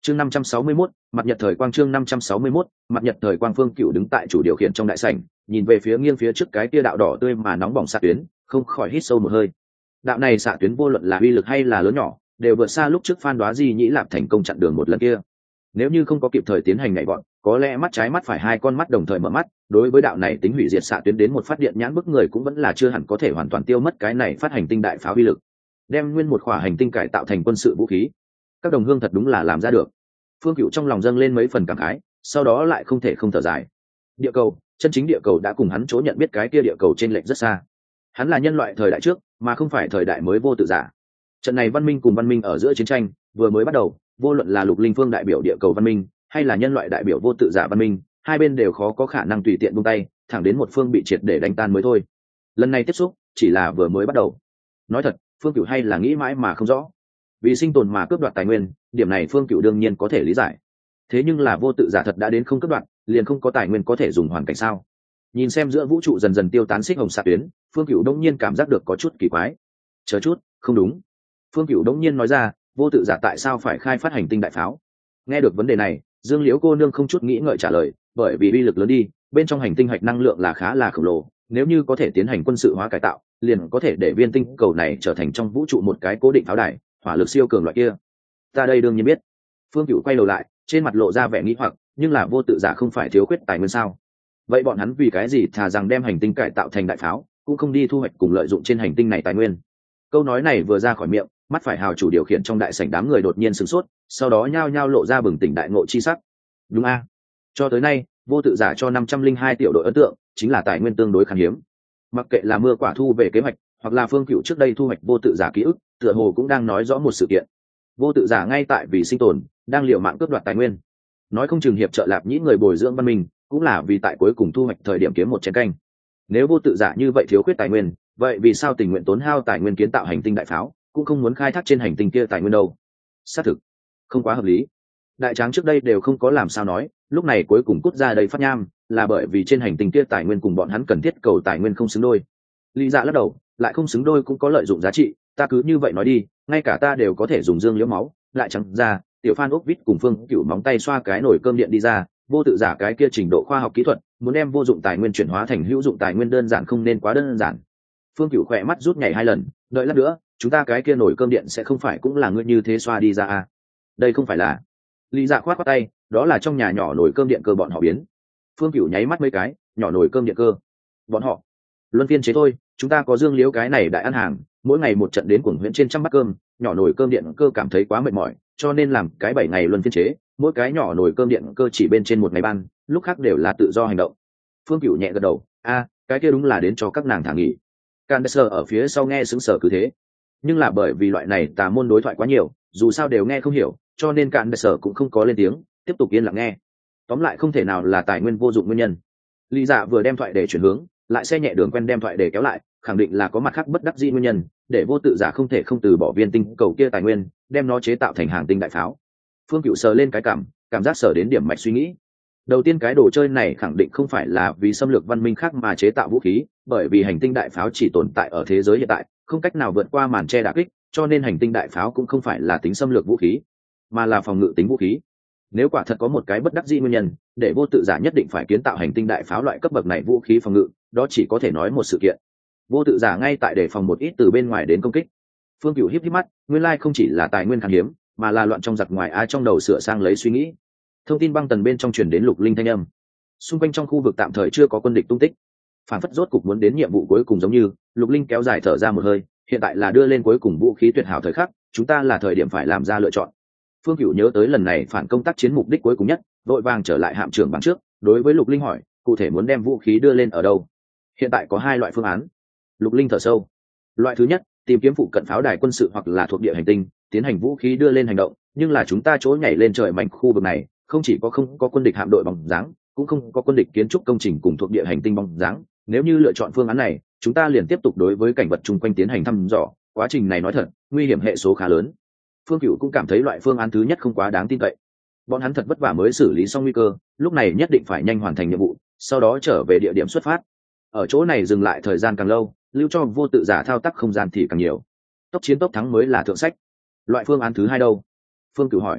chương 561, mặt nhật thời quang. Chương 561, mặt nhật thời quang. Phương Cửu đứng tại chủ điều khiển trong đại sảnh, nhìn về phía nghiêng phía trước cái tia đạo đỏ tươi mà nóng bỏng xạ tuyến, không khỏi hít sâu một hơi. Đạo này xạ tuyến vô luận là uy lực hay là lớn nhỏ, đều vượt xa lúc trước Phan Đoá Di Nhĩ Lạp thành công chặn đường một lần kia. Nếu như không có kịp thời tiến hành nhảy vọt, có lẽ mắt trái mắt phải hai con mắt đồng thời mở mắt, đối với đạo này tính hủy diệt xạ tuyến đến một phát điện nhãn bức người cũng vẫn là chưa hẳn có thể hoàn toàn tiêu mất cái này phát hành tinh đại pháo uy lực, đem nguyên một khỏa hành tinh cải tạo thành quân sự vũ khí. Các đồng hương thật đúng là làm ra được. Phương Cửu trong lòng dâng lên mấy phần cảm khái, sau đó lại không thể không thở dài. Địa cầu, chân chính địa cầu đã cùng hắn chỗ nhận biết cái kia địa cầu trên lệch rất xa. Hắn là nhân loại thời đại trước, mà không phải thời đại mới vô tự giả. Trận này văn minh cùng văn minh ở giữa chiến tranh vừa mới bắt đầu, vô luận là Lục Linh Phương đại biểu địa cầu văn minh, hay là nhân loại đại biểu vô tự giả văn minh, hai bên đều khó có khả năng tùy tiện buông tay, thẳng đến một phương bị triệt để đánh tan mới thôi. Lần này tiếp xúc chỉ là vừa mới bắt đầu. Nói thật, Phương Cửu hay là nghĩ mãi mà không rõ. Vì sinh tồn mà cướp đoạt tài nguyên, điểm này Phương Cửu đương nhiên có thể lý giải. Thế nhưng là vô tự giả thật đã đến không cướp đoạt, liền không có tài nguyên có thể dùng hoàn cảnh sao? Nhìn xem giữa vũ trụ dần dần tiêu tán xích hồng xạ tuyến, Phương Cửu đống nhiên cảm giác được có chút kỳ quái. Chờ chút, không đúng. Phương Cửu đống nhiên nói ra, vô tự giả tại sao phải khai phát hành tinh đại pháo? Nghe được vấn đề này, Dương Liễu cô nương không chút nghĩ ngợi trả lời, bởi vì uy lực lớn đi, bên trong hành tinh hạch năng lượng là khá là khổng lồ, nếu như có thể tiến hành quân sự hóa cải tạo, liền có thể để viên tinh cầu này trở thành trong vũ trụ một cái cố định pháo đài, hỏa lực siêu cường loại kia. Ta đây đương nhiên biết. Phương Cửu quay đầu lại, trên mặt lộ ra vẻ nghi hoặc, nhưng là vô tự giả không phải thiếu khuyết tài nguyên sao? Vậy bọn hắn vì cái gì thà rằng đem hành tinh cải tạo thành đại pháo, cũng không đi thu hoạch cùng lợi dụng trên hành tinh này tài nguyên? Câu nói này vừa ra khỏi miệng, mắt phải hào chủ điều khiển trong đại sảnh đám người đột nhiên sửng sốt, sau đó nhao nhao lộ ra bừng tỉnh đại ngộ chi sắc. Đúng a, cho tới nay vô tự giả cho 502 tiểu đội ấn tượng chính là tài nguyên tương đối khan hiếm. Mặc kệ là mưa quả thu về kế hoạch, hoặc là Phương Cửu trước đây thu hoạch vô tự giả ký ức, tựa hồ cũng đang nói rõ một sự kiện. Vô tự giả ngay tại vì sinh tồn, đang liều mạng cướp đoạt tài nguyên. Nói không chừng hiệp trợ Lạp Nhĩ người bồi dưỡng văn minh, cũng là vì tại cuối cùng thu hoạch thời điểm kiếm một chén canh. Nếu vô tự giả như vậy thiếu khuyết tài nguyên, vậy vì sao tình nguyện tốn hao tài nguyên kiến tạo hành tinh đại pháo, cũng không muốn khai thác trên hành tinh kia tài nguyên đâu? Xác thực không quá hợp lý. Đại tráng trước đây đều không có làm sao nói, lúc này cuối cùng cút ra đầy phát nham, là bởi vì trên hành tinh kia tài nguyên cùng bọn hắn cần thiết cầu tài nguyên không xứng đôi. Lý Dạ lắc đầu, lại không xứng đôi cũng có lợi dụng giá trị, ta cứ như vậy nói đi, ngay cả ta đều có thể dùng Dương Liễu máu, lại trắng ra, tiểu Phan ốc vít cùng Phương Cửu móng tay xoa cái nồi cơm điện đi ra, vô tự giả cái kia trình độ khoa học kỹ thuật, muốn đem vô dụng tài nguyên chuyển hóa thành hữu dụng tài nguyên đơn giản không nên quá đơn giản. Phương Cửu khỏe mắt rút nhảy hai lần, đợi lát nữa, chúng ta cái kia nồi cơm điện sẽ không phải cũng là ngươi như thế xoa đi ra à? Đây không phải là. Lý Dạ khoát khoát tay, đó là trong nhà nhỏ nồi cơm điện cơ bọn họ biến. Phương Cửu nháy mắt mấy cái, nhỏ nồi cơm điện cơ. Bọn họ luân phiên chế thôi, chúng ta có Dương Liễu cái này đại ăn hàng, mỗi ngày một trận đến cuồng huyện trên trăm bát cơm, nhỏ nồi cơm điện cơ cảm thấy quá mệt mỏi, cho nên làm cái 7 ngày luân phiên chế, mỗi cái nhỏ nồi cơm điện cơ chỉ bên trên một ngày ban, lúc khác đều là tự do hành động. Phương Cửu nhẹ gật đầu, cái kia đúng là đến cho các nàng thả nghỉ. Candace ở phía sau nghe sững sờ cứ thế, nhưng là bởi vì loại này tà môn đối thoại quá nhiều, dù sao đều nghe không hiểu, cho nên Candace cũng không có lên tiếng, tiếp tục yên lặng nghe. Tóm lại không thể nào là tài nguyên vô dụng nguyên nhân. Lý Dạ vừa đem thoại để chuyển hướng, lại xe nhẹ đường quen đem thoại để kéo lại, khẳng định là có mặt khác bất đắc dĩ nguyên nhân, để vô tự giả không thể không từ bỏ viên tinh cầu kia tài nguyên, đem nó chế tạo thành hàng tinh đại pháo. Phương Cửu sờ lên cái cảm giác sở đến điểm mạch suy nghĩ. Đầu tiên cái đồ chơi này khẳng định không phải là vì xâm lược văn minh khác mà chế tạo vũ khí, bởi vì hành tinh đại pháo chỉ tồn tại ở thế giới hiện tại, không cách nào vượt qua màn che đả kích, cho nên hành tinh đại pháo cũng không phải là tính xâm lược vũ khí, mà là phòng ngự tính vũ khí. Nếu quả thật có một cái bất đắc dĩ nguyên nhân, để vô tự giả nhất định phải kiến tạo hành tinh đại pháo loại cấp bậc này vũ khí phòng ngự, đó chỉ có thể nói một sự kiện. Vô tự giả ngay tại đề phòng một ít từ bên ngoài đến công kích. Phương Cửu híp híp mắt, nguyên lai không chỉ là tài nguyên khan hiếm, mà là loạn trong giặc ngoài trong đầu sửa sang lấy suy nghĩ. Thông tin băng tần bên trong truyền đến Lục Linh thanh âm. Xung quanh trong khu vực tạm thời chưa có quân địch tung tích. Phản phất rốt cục muốn đến nhiệm vụ cuối cùng giống như, Lục Linh kéo dài thở ra một hơi, hiện tại là đưa lên cuối cùng vũ khí tuyệt hảo thời khắc, chúng ta là thời điểm phải làm ra lựa chọn. Phương Cửu nhớ tới lần này phản công tác chiến mục đích cuối cùng nhất, vội vàng trở lại hạm trưởng bằng trước, đối với Lục Linh hỏi, cụ thể muốn đem vũ khí đưa lên ở đâu? Hiện tại có 2 loại phương án. Lục Linh thở sâu. Loại thứ nhất, tìm kiếm phụ cận pháo đài quân sự hoặc là thuộc địa hành tinh, tiến hành vũ khí đưa lên hành động, nhưng là chúng ta chỗ nhảy lên trời mảnh khu vực này, không chỉ không có quân địch hạm đội bóng dáng, cũng không có quân địch kiến trúc công trình cùng thuộc địa hành tinh bóng dáng. Nếu như lựa chọn phương án này, chúng ta liền tiếp tục đối với cảnh vật chung quanh tiến hành thăm dò, quá trình này nói thật, nguy hiểm hệ số khá lớn. Phương Cửu cũng cảm thấy loại phương án thứ nhất không quá đáng tin cậy. Bọn hắn thật vất vả mới xử lý xong nguy cơ, lúc này nhất định phải nhanh hoàn thành nhiệm vụ, sau đó trở về địa điểm xuất phát. Ở chỗ này dừng lại thời gian càng lâu, lưu cho vô tự giả thao tác không gian thì càng nhiều. Tốc chiến tốc thắng mới là thượng sách. Loại phương án thứ hai đâu? Phương Cửu hỏi.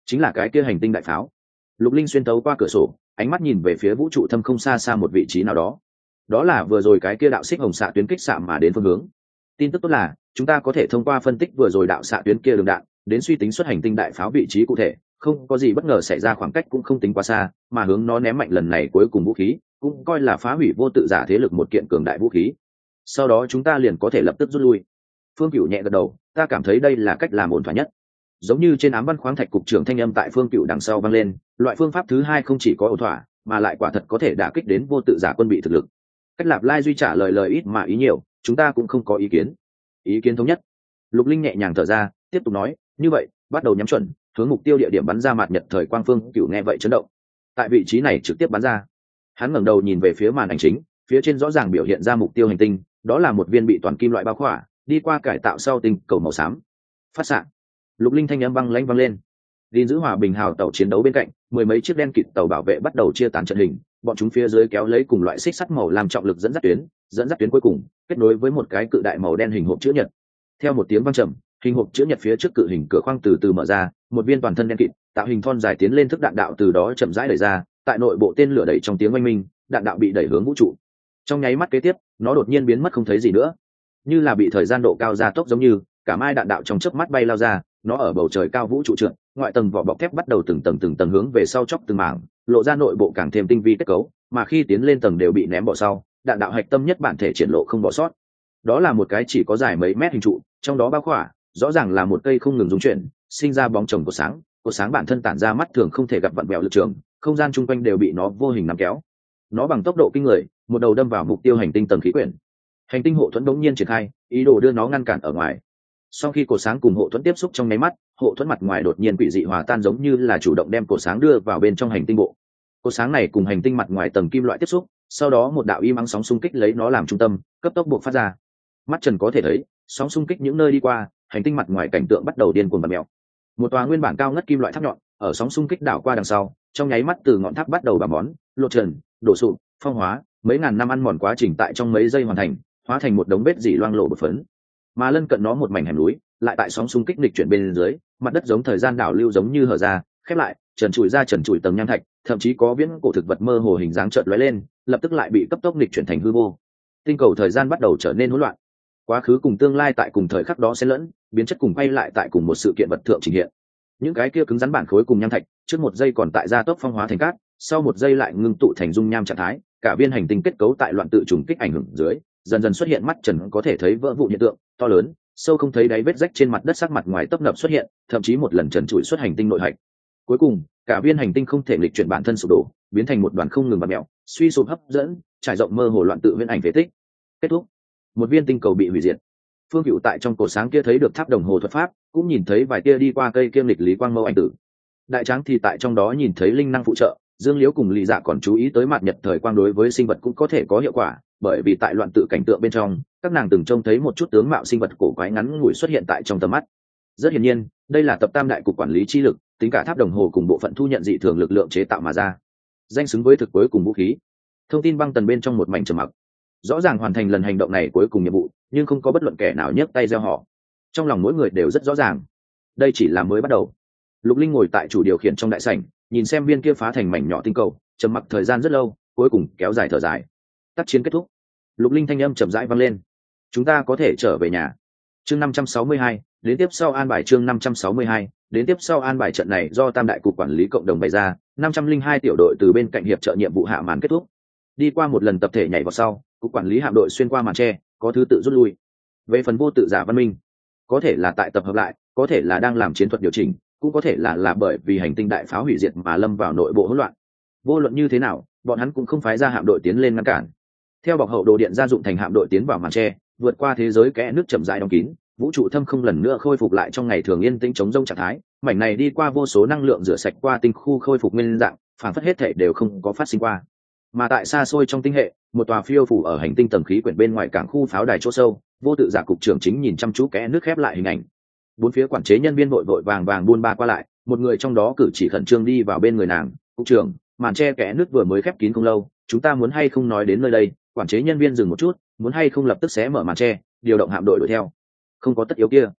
chính là cái kia hành tinh đại pháo. Lục Linh xuyên tấu qua cửa sổ, ánh mắt nhìn về phía vũ trụ thâm không xa xa một vị trí nào đó. Đó là vừa rồi cái kia đạo xích hồng xạ tuyến kích xạ mà đến phương hướng. Tin tức tốt là chúng ta có thể thông qua phân tích vừa rồi đạo xạ tuyến kia đường đạn đến suy tính xuất hành tinh đại pháo vị trí cụ thể, không có gì bất ngờ xảy ra, khoảng cách cũng không tính quá xa, mà hướng nó ném mạnh lần này cuối cùng vũ khí cũng coi là phá hủy vô tự giả thế lực một kiện cường đại vũ khí. Sau đó chúng ta liền có thể lập tức rút lui. Phương Cửu nhẹ gật đầu, ta cảm thấy đây là cách làm ổn thỏa nhất. Giống như trên ám văn khoáng thạch cục trưởng thanh âm tại Phương Cửu đằng sau vang lên, loại phương pháp thứ hai không chỉ có ổn thỏa, mà lại quả thật có thể đả kích đến vô tự giả quân bị thực lực. Cách Lạp Lai Duy trả lời ít mà ý nhiều, chúng ta cũng không có ý kiến. Ý kiến thống nhất. Lục Linh nhẹ nhàng thở ra, tiếp tục nói, như vậy, bắt đầu nhắm chuẩn, hướng mục tiêu địa điểm bắn ra mặt nhật thời quang. Phương Cửu nghe vậy chấn động. Tại vị trí này trực tiếp bắn ra. Hắn ngẩng đầu nhìn về phía màn ảnh chính, phía trên rõ ràng biểu hiện ra mục tiêu hành tinh, đó là một viên bị toàn kim loại bao khỏa, đi qua cải tạo sau tinh cầu màu xám. Phát xạ. Lục Linh thanh âm băng lãnh vang lên. Gìn giữ hòa bình hào tàu chiến đấu bên cạnh, mười mấy chiếc đen kịt tàu bảo vệ bắt đầu chia tán trận hình, bọn chúng phía dưới kéo lấy cùng loại xích sắt màu làm trọng lực dẫn dắt tuyến cuối cùng kết nối với một cái cự đại màu đen hình hộp chữ nhật. Theo một tiếng vang trầm, hình hộp chữ nhật phía trước cự hình cửa khoang từ từ mở ra, một viên toàn thân đen kịt, tạo hình thon dài tiến lên thức đạn đạo từ đó chậm rãi đẩy ra, tại nội bộ tên lửa đẩy trong tiếng oanh minh, đạn đạo bị đẩy hướng vũ trụ. Trong nháy mắt kế tiếp, nó đột nhiên biến mất không thấy gì nữa, như là bị thời gian độ cao gia tốc giống như, cả mai đạn đạo trong chớp mắt bay lao ra, nó ở bầu trời cao vũ trụ trượt, ngoại tầng vỏ bọc thép bắt đầu từng tầng hướng về sau chóc từng mảng, lộ ra nội bộ càng thêm tinh vi kết cấu, mà khi tiến lên tầng đều bị ném bỏ sau, đạn đạo hạch tâm nhất bản thể triển lộ không bỏ sót. Đó là một cái chỉ có dài mấy mét hình trụ, trong đó bao khỏa rõ ràng là một cây không ngừng rung chuyển, sinh ra bóng chồng của sáng bản thân tản ra mắt thường không thể gặp vặn vẹo lực trường, không gian chung quanh đều bị nó vô hình nắm kéo. Nó bằng tốc độ kinh người, một đầu đâm vào mục tiêu hành tinh tầng khí quyển. Hành tinh hộ thuẫn đống nhiên triển khai, ý đồ đưa nó ngăn cản ở ngoài. Sau khi cột sáng cùng hộ thuẫn tiếp xúc trong nháy mắt, hộ thuẫn mặt ngoài đột nhiên quỷ dị hòa tan, giống như là chủ động đem cột sáng đưa vào bên trong hành tinh bộ. Cột sáng này cùng hành tinh mặt ngoài tầng kim loại tiếp xúc, sau đó một đạo im ắng sóng xung kích lấy nó làm trung tâm, cấp tốc buộc phát ra. Mắt trần có thể thấy, sóng xung kích những nơi đi qua, hành tinh mặt ngoài cảnh tượng bắt đầu điên cuồng bật mèo. Một tòa nguyên bản cao ngất kim loại tháp nhọn, ở sóng xung kích đảo qua đằng sau, trong nháy mắt từ ngọn tháp bắt đầu bả món, lột trần, đổ sụp, phong hóa, mấy ngàn năm ăn mòn quá trình tại trong mấy giây hoàn thành, hóa thành một đống bết dỉ loang lộ bột phấn. Mà lân cận nó một mảnh hẻm núi, lại tại sóng xung kích nghịch chuyển bên dưới, mặt đất giống thời gian đảo lưu giống như hở ra, khép lại, trần trụi tầng nham thạch, thậm chí có viễn cổ thực vật mơ hồ hình dáng chợt lóe lên, lập tức lại bị cấp tốc nghịch chuyển thành hư vô. Tinh cầu thời gian bắt đầu trở nên hỗn loạn. Quá khứ cùng tương lai tại cùng thời khắc đó xen lẫn, biến chất cùng quay lại tại cùng một sự kiện vật thượng trình hiện. Những cái kia cứng rắn bản khối cùng nham thạch, trước một giây còn tại gia tốc phong hóa thành cát, sau một giây lại ngưng tụ thành dung nham trạng thái, cả viên hành tinh kết cấu tại loạn tự trùng kích ảnh hưởng dưới, dần dần xuất hiện mắt trần có thể thấy vỡ vụn hiện tượng to lớn, sâu không thấy đáy vết rách trên mặt đất, sắc mặt ngoài tấp nập xuất hiện, thậm chí một lần trần trụi xuất hành tinh nội hạch. Cuối cùng, cả viên hành tinh không thể lịch chuyển bản thân sụp đổ, biến thành một đoàn không ngừng bạt mèo, suy sụp hấp dẫn, trải rộng mơ hồ loạn tự huyễn ảnh phế tích. Kết thúc, một viên tinh cầu bị hủy diệt. Phương Cựu tại trong cổ sáng kia thấy được tháp đồng hồ thuật pháp, cũng nhìn thấy vài tia đi qua cây kiêm lịch lý quang mâu ảnh tử. Đại tráng thì tại trong đó nhìn thấy linh năng phụ trợ, Dương Liễu cùng Lý Dạ còn chú ý tới mặt nhật thời quang đối với sinh vật cũng có thể có hiệu quả, bởi vì tại loạn tự cảnh tượng bên trong, các nàng từng trông thấy một chút tướng mạo sinh vật cổ quái ngắn ngủi xuất hiện tại trong tầm mắt. Rất hiển nhiên, đây là tập tam đại cục quản lý chi lực, tính cả tháp đồng hồ cùng bộ phận thu nhận dị thường lực lượng chế tạo mà ra, danh xứng với thực cuối cùng vũ khí. Thông tin băng tần bên trong một mảnh trầm mặc. Rõ ràng hoàn thành lần hành động này cuối cùng nhiệm vụ, nhưng không có bất luận kẻ nào nhấc tay gieo họ. Trong lòng mỗi người đều rất rõ ràng, đây chỉ là mới bắt đầu. Lục Linh ngồi tại chủ điều khiển trong đại sảnh, nhìn xem viên kia phá thành mảnh nhỏ tinh cầu, trầm mặc thời gian rất lâu, cuối cùng kéo dài thở dài. Tác chiến kết thúc. Lục Linh thanh âm chậm rãi vang lên. Chúng ta có thể trở về nhà. Chương 562, đến tiếp sau an bài. Chương 562, đến tiếp sau an bài. Trận này do Tam đại cục quản lý cộng đồng bày ra, 502 tiểu đội từ bên cạnh hiệp trợ nhiệm vụ hạ màn kết thúc. Đi qua một lần tập thể nhảy vào sau, cục quản lý hạm đội xuyên qua màn tre, có thứ tự rút lui. Về phần vô tự giả văn minh, có thể là tại tập hợp lại, có thể là đang làm chiến thuật điều chỉnh, cũng có thể là bởi vì hành tinh đại pháo hủy diệt mà lâm vào nội bộ hỗn loạn. Vô luận như thế nào, bọn hắn cũng không phái ra hạm đội tiến lên ngăn cản. Theo bọc hậu đồ điện gia dụng thành hạm đội tiến vào màn tre, vượt qua thế giới kẽ nước chậm rãi đóng kín, vũ trụ thâm không lần nữa khôi phục lại trong ngày thường yên tĩnh chống rông trạng thái. Mảnh này đi qua vô số năng lượng rửa sạch qua tinh khu khôi phục nguyên dạng, phản phất hết thể đều không có phát sinh qua. Mà tại xa xôi trong tinh hệ, một tòa phiêu phủ ở hành tinh tầng khí quyển bên ngoài cảng khu pháo đài chỗ sâu, vô tự giả cục trưởng chính nhìn chăm chú kẽ nước khép lại hình ảnh. Bốn phía quản chế nhân viên vội vội vàng vàng buôn ba qua lại, một người trong đó cử chỉ khẩn trương đi vào bên người nàng. Cục trưởng, màn tre kẽ nước vừa mới khép kín không lâu, chúng ta muốn hay không nói đến nơi đây? Quản chế nhân viên dừng một chút, muốn hay không lập tức xé mở màn tre, điều động hạm đội đuổi theo? Không có tất yếu kia.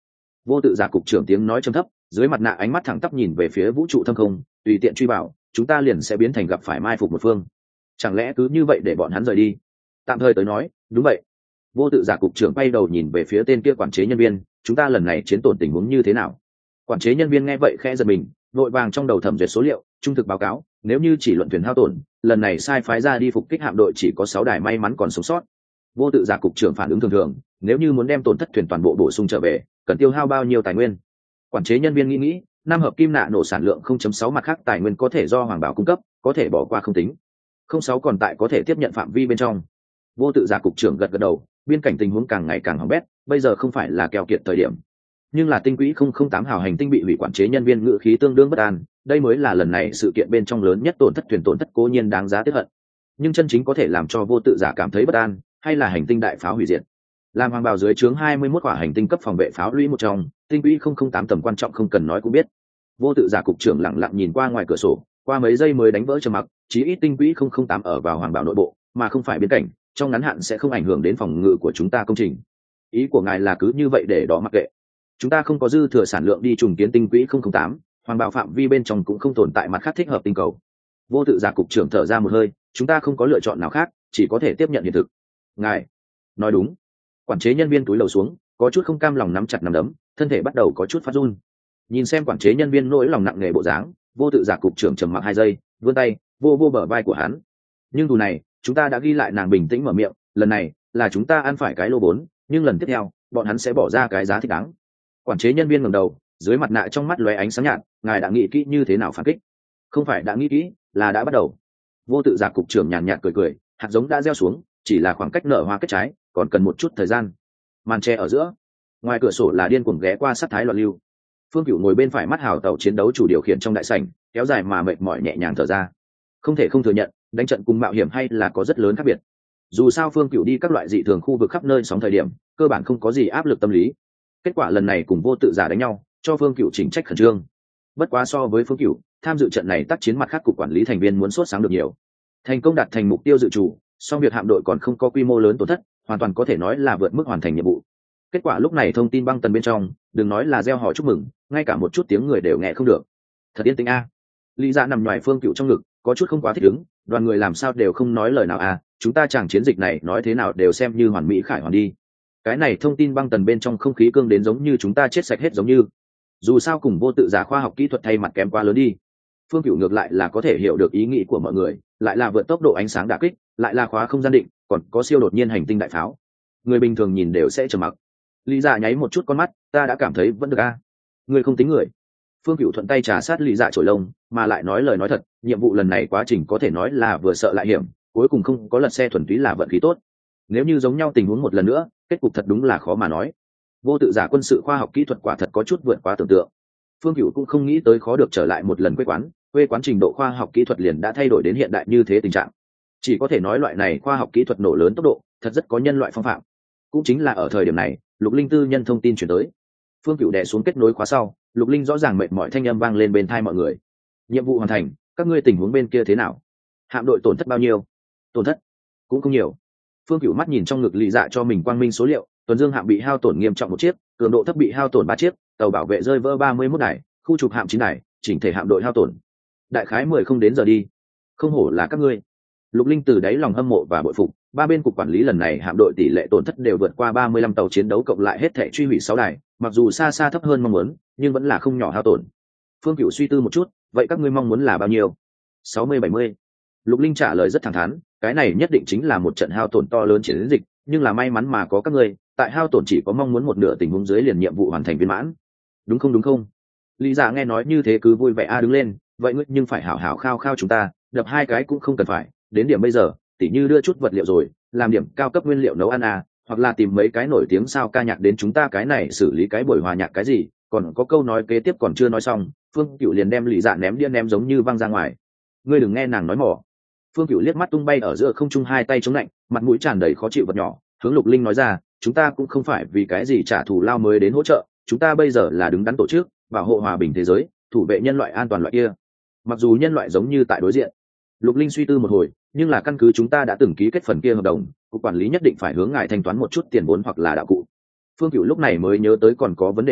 Vô tự giả cục trưởng tiếng nói trầm thấp, dưới mặt nạ ánh mắt thẳng tắp nhìn về phía vũ trụ thâm không, tùy tiện truy bảo, chúng ta liền sẽ biến thành gặp phải mai phục một phương. Chẳng lẽ cứ như vậy để bọn hắn rời đi? Tạm thời tới nói, đúng vậy. Vô tự giả cục trưởng bay đầu nhìn về phía tên kia quản chế nhân viên, chúng ta lần này chiến tổn tình huống như thế nào? Quản chế nhân viên nghe vậy khẽ giật mình, vội vàng trong đầu thẩm duyệt số liệu, trung thực báo cáo, nếu như chỉ luận thuyền hao tổn, lần này sai phái ra đi phục kích hạm đội chỉ có 6 đài may mắn còn sống sót. Vô tự giả cục trưởng phản ứng thường thường, nếu như muốn đem tổn thất thuyền toàn bộ bổ sung trở về, cần tiêu hao bao nhiêu tài nguyên? Quản chế nhân viên nghĩ, năm hợp kim nạ nổ sản lượng 0.6 mặt khác tài nguyên có thể do hoàng bảo cung cấp, có thể bỏ qua không tính. 0.6 còn tại có thể tiếp nhận phạm vi bên trong. Vô tự giả cục trưởng gật gật đầu, biên cảnh tình huống càng ngày càng hỏng bét, bây giờ không phải là keo kiệt thời điểm. Nhưng là tinh quỹ 008 hào hành tinh bị hủy, quản chế nhân viên ngự khí tương đương bất an, đây mới là lần này sự kiện bên trong lớn nhất tổn thất thuyền tổn thất cố nhiên đáng giá tiếc hận. Nhưng chân chính có thể làm cho vô tự giả cảm thấy bất an, hay là hành tinh đại pháo hủy diệt. Làm hoàng bào dưới trướng 21 quả hành tinh cấp phòng vệ pháo lũy một trong, tinh quỹ 008 tầm quan trọng không cần nói cũng biết. Vô tự giả cục trưởng lặng lặng nhìn qua ngoài cửa sổ, qua mấy giây mới đánh vỡ trầm mặc, chí ít tinh quỹ 008 ở vào hoàng bào nội bộ, mà không phải biên cảnh, trong ngắn hạn sẽ không ảnh hưởng đến phòng ngự của chúng ta công trình. Ý của ngài là cứ như vậy để đó mặc kệ? Chúng ta không có dư thừa sản lượng đi trùng kiến tinh quỹ 008, hoàng bào phạm vi bên trong cũng không tồn tại mặt khác thích hợp tinh cầu. Vô tự giả cục trưởng thở ra một hơi, chúng ta không có lựa chọn nào khác, chỉ có thể tiếp nhận hiện thực. Ngài nói đúng. Quản chế nhân viên túi lầu xuống, có chút không cam lòng nắm chặt nắm đấm, thân thể bắt đầu có chút phát run. Nhìn xem quản chế nhân viên nỗi lòng nặng nề bộ dáng, vô tự giả cục trưởng trầm mặc 2 giây, vươn tay vô bờ vai của hắn. Nhưng dù này chúng ta đã ghi lại, nàng bình tĩnh mở miệng, lần này là chúng ta ăn phải cái lô vốn, nhưng lần tiếp theo bọn hắn sẽ bỏ ra cái giá thích đáng. Quản chế nhân viên ngẩng đầu, dưới mặt nạ trong mắt lóe ánh sáng nhạt, ngài đã nghĩ kỹ như thế nào phản kích? Không phải đã nghĩ kỹ, là đã bắt đầu. Vô tự giả cục trưởng nhàn nhạt cười, hạt giống đã gieo xuống, chỉ là khoảng cách nở hoa kết trái, còn cần một chút thời gian. Màn tre ở giữa, ngoài cửa sổ là điên cuồng ghé qua sát thái loạn lưu. Phương Cửu ngồi bên phải mắt hào tàu chiến đấu chủ điều khiển trong đại sảnh, kéo dài mà mệt mỏi nhẹ nhàng thở ra. Không thể không thừa nhận, đánh trận cùng mạo hiểm hay là có rất lớn khác biệt. Dù sao Phương Cửu đi các loại dị thường khu vực khắp nơi sóng thời điểm, cơ bản không có gì áp lực tâm lý. Kết quả lần này cùng vô tự giả đánh nhau, cho Phương Cửu chỉnh trách khẩn trương. Bất quá so với Phương Cửu, tham dự trận này tác chiến mặt khác cục quản lý thành viên muốn sốt sáng được nhiều. Thành công đạt thành mục tiêu dự chủ, song việc hạm đội còn không có quy mô lớn tổn thất, hoàn toàn có thể nói là vượt mức hoàn thành nhiệm vụ. Kết quả lúc này thông tin băng tần bên trong, đừng nói là reo hò chúc mừng, ngay cả một chút tiếng người đều nghe không được. Thật yên tĩnh a. Lý Dạ nằm ngoài Phương Cửu trong ngực, có chút không quá thích ứng, đoàn người làm sao đều không nói lời nào a, chúng ta chẳng chiến dịch này nói thế nào đều xem như hoàn mỹ khải hoàn đi. Cái này thông tin băng tần bên trong không khí cương đến giống như chúng ta chết sạch hết giống như. Dù sao cùng vô tự giả khoa học kỹ thuật thay mặt kém quá lớn đi. Phương Cửu ngược lại là có thể hiểu được ý nghĩ của mọi người, lại là vượt tốc độ ánh sáng đả kích, lại là khóa không gian định, còn có siêu đột nhiên hành tinh đại pháo. Người bình thường nhìn đều sẽ trầm mặc. Lý Dạ nháy một chút con mắt, ta đã cảm thấy vẫn được a. Người không tính người. Phương Cửu thuận tay trà sát Lý Dạ trổi lông, mà lại nói lời nói thật, nhiệm vụ lần này quá trình có thể nói là vừa sợ lại hiểm, cuối cùng không có lật xe thuần túy là vận khí tốt. Nếu như giống nhau tình huống một lần nữa, kết cục thật đúng là khó mà nói. Vô tự giả quân sự khoa học kỹ thuật quả thật có chút vượt quá tưởng tượng. Phương Cửu cũng không nghĩ tới khó được trở lại một lần quê quán trình độ khoa học kỹ thuật liền đã thay đổi đến hiện đại như thế tình trạng. Chỉ có thể nói loại này khoa học kỹ thuật nổ lớn tốc độ, thật rất có nhân loại phong phạm. Cũng chính là ở thời điểm này, Lục Linh tư nhân thông tin chuyển tới. Phương Cửu đè xuống kết nối khóa sau, Lục Linh rõ ràng mệt mỏi thanh âm vang lên bên tai mọi người. Nhiệm vụ hoàn thành, các ngươi tình huống bên kia thế nào? Hạm đội tổn thất bao nhiêu? Tổn thất cũng không nhiều. Phương Cửu mắt nhìn trong ngực Lý Dạ cho mình quang minh số liệu, tuần dương hạm bị hao tổn nghiêm trọng 1 chiếc, cường độ thấp bị hao tổn 3 chiếc, tàu bảo vệ rơi vỡ 31 đài, khu trục hạm 9 đài, chỉnh thể hạm đội hao tổn đại khái 10 không đến giờ đi. Không hổ là các ngươi. Lục Linh từ đáy lòng hâm mộ và bội phục, ba bên cục quản lý lần này hạm đội tỷ lệ tổn thất đều vượt qua 35 tàu chiến đấu cộng lại hết thảy truy hủy 6 đài, mặc dù xa xa thấp hơn mong muốn, nhưng vẫn là không nhỏ hao tổn. Phương Cửu suy tư một chút, vậy các ngươi mong muốn là bao nhiêu? 60-70. Lục Linh trả lời rất thẳng thắn, cái này nhất định chính là một trận hao tổn to lớn chiến dịch, nhưng là may mắn mà có các ngươi, tại hao tổn chỉ có mong muốn một nửa tình huống dưới liền nhiệm vụ hoàn thành viên mãn. Đúng không? Lý Dạ nghe nói như thế cứ vui vẻ đứng lên, vậy ngươi nhưng phải hảo hảo khao khao chúng ta, đập 2 cái cũng không cần phải, đến điểm bây giờ, tỉ như đưa chút vật liệu rồi, làm điểm cao cấp nguyên liệu nấu ăn hoặc là tìm mấy cái nổi tiếng sao ca nhạc đến chúng ta cái này xử lý cái buổi hòa nhạc cái gì, còn có câu nói kế tiếp còn chưa nói xong, Phương Cửu liền đem Lý Dạ ném đĩa ném giống như văng ra ngoài. Ngươi đừng nghe nàng nói mỏ. Phương Cửu liếc mắt tung bay ở giữa không trung 2 tay chống lạnh, mặt mũi tràn đầy khó chịu vật nhỏ, hướng Lục Linh nói ra, chúng ta cũng không phải vì cái gì trả thù lao mới đến hỗ trợ, chúng ta bây giờ là đứng đắn tổ chức, bảo hộ hòa bình thế giới, thủ vệ nhân loại an toàn loại kia. Mặc dù nhân loại giống như tại đối diện. Lục Linh suy tư một hồi, nhưng là căn cứ chúng ta đã từng ký kết phần kia hợp đồng, cục quản lý nhất định phải hướng ngài thanh toán một chút tiền vốn hoặc là đạo cụ. Phương Cửu lúc này mới nhớ tới còn có vấn đề này,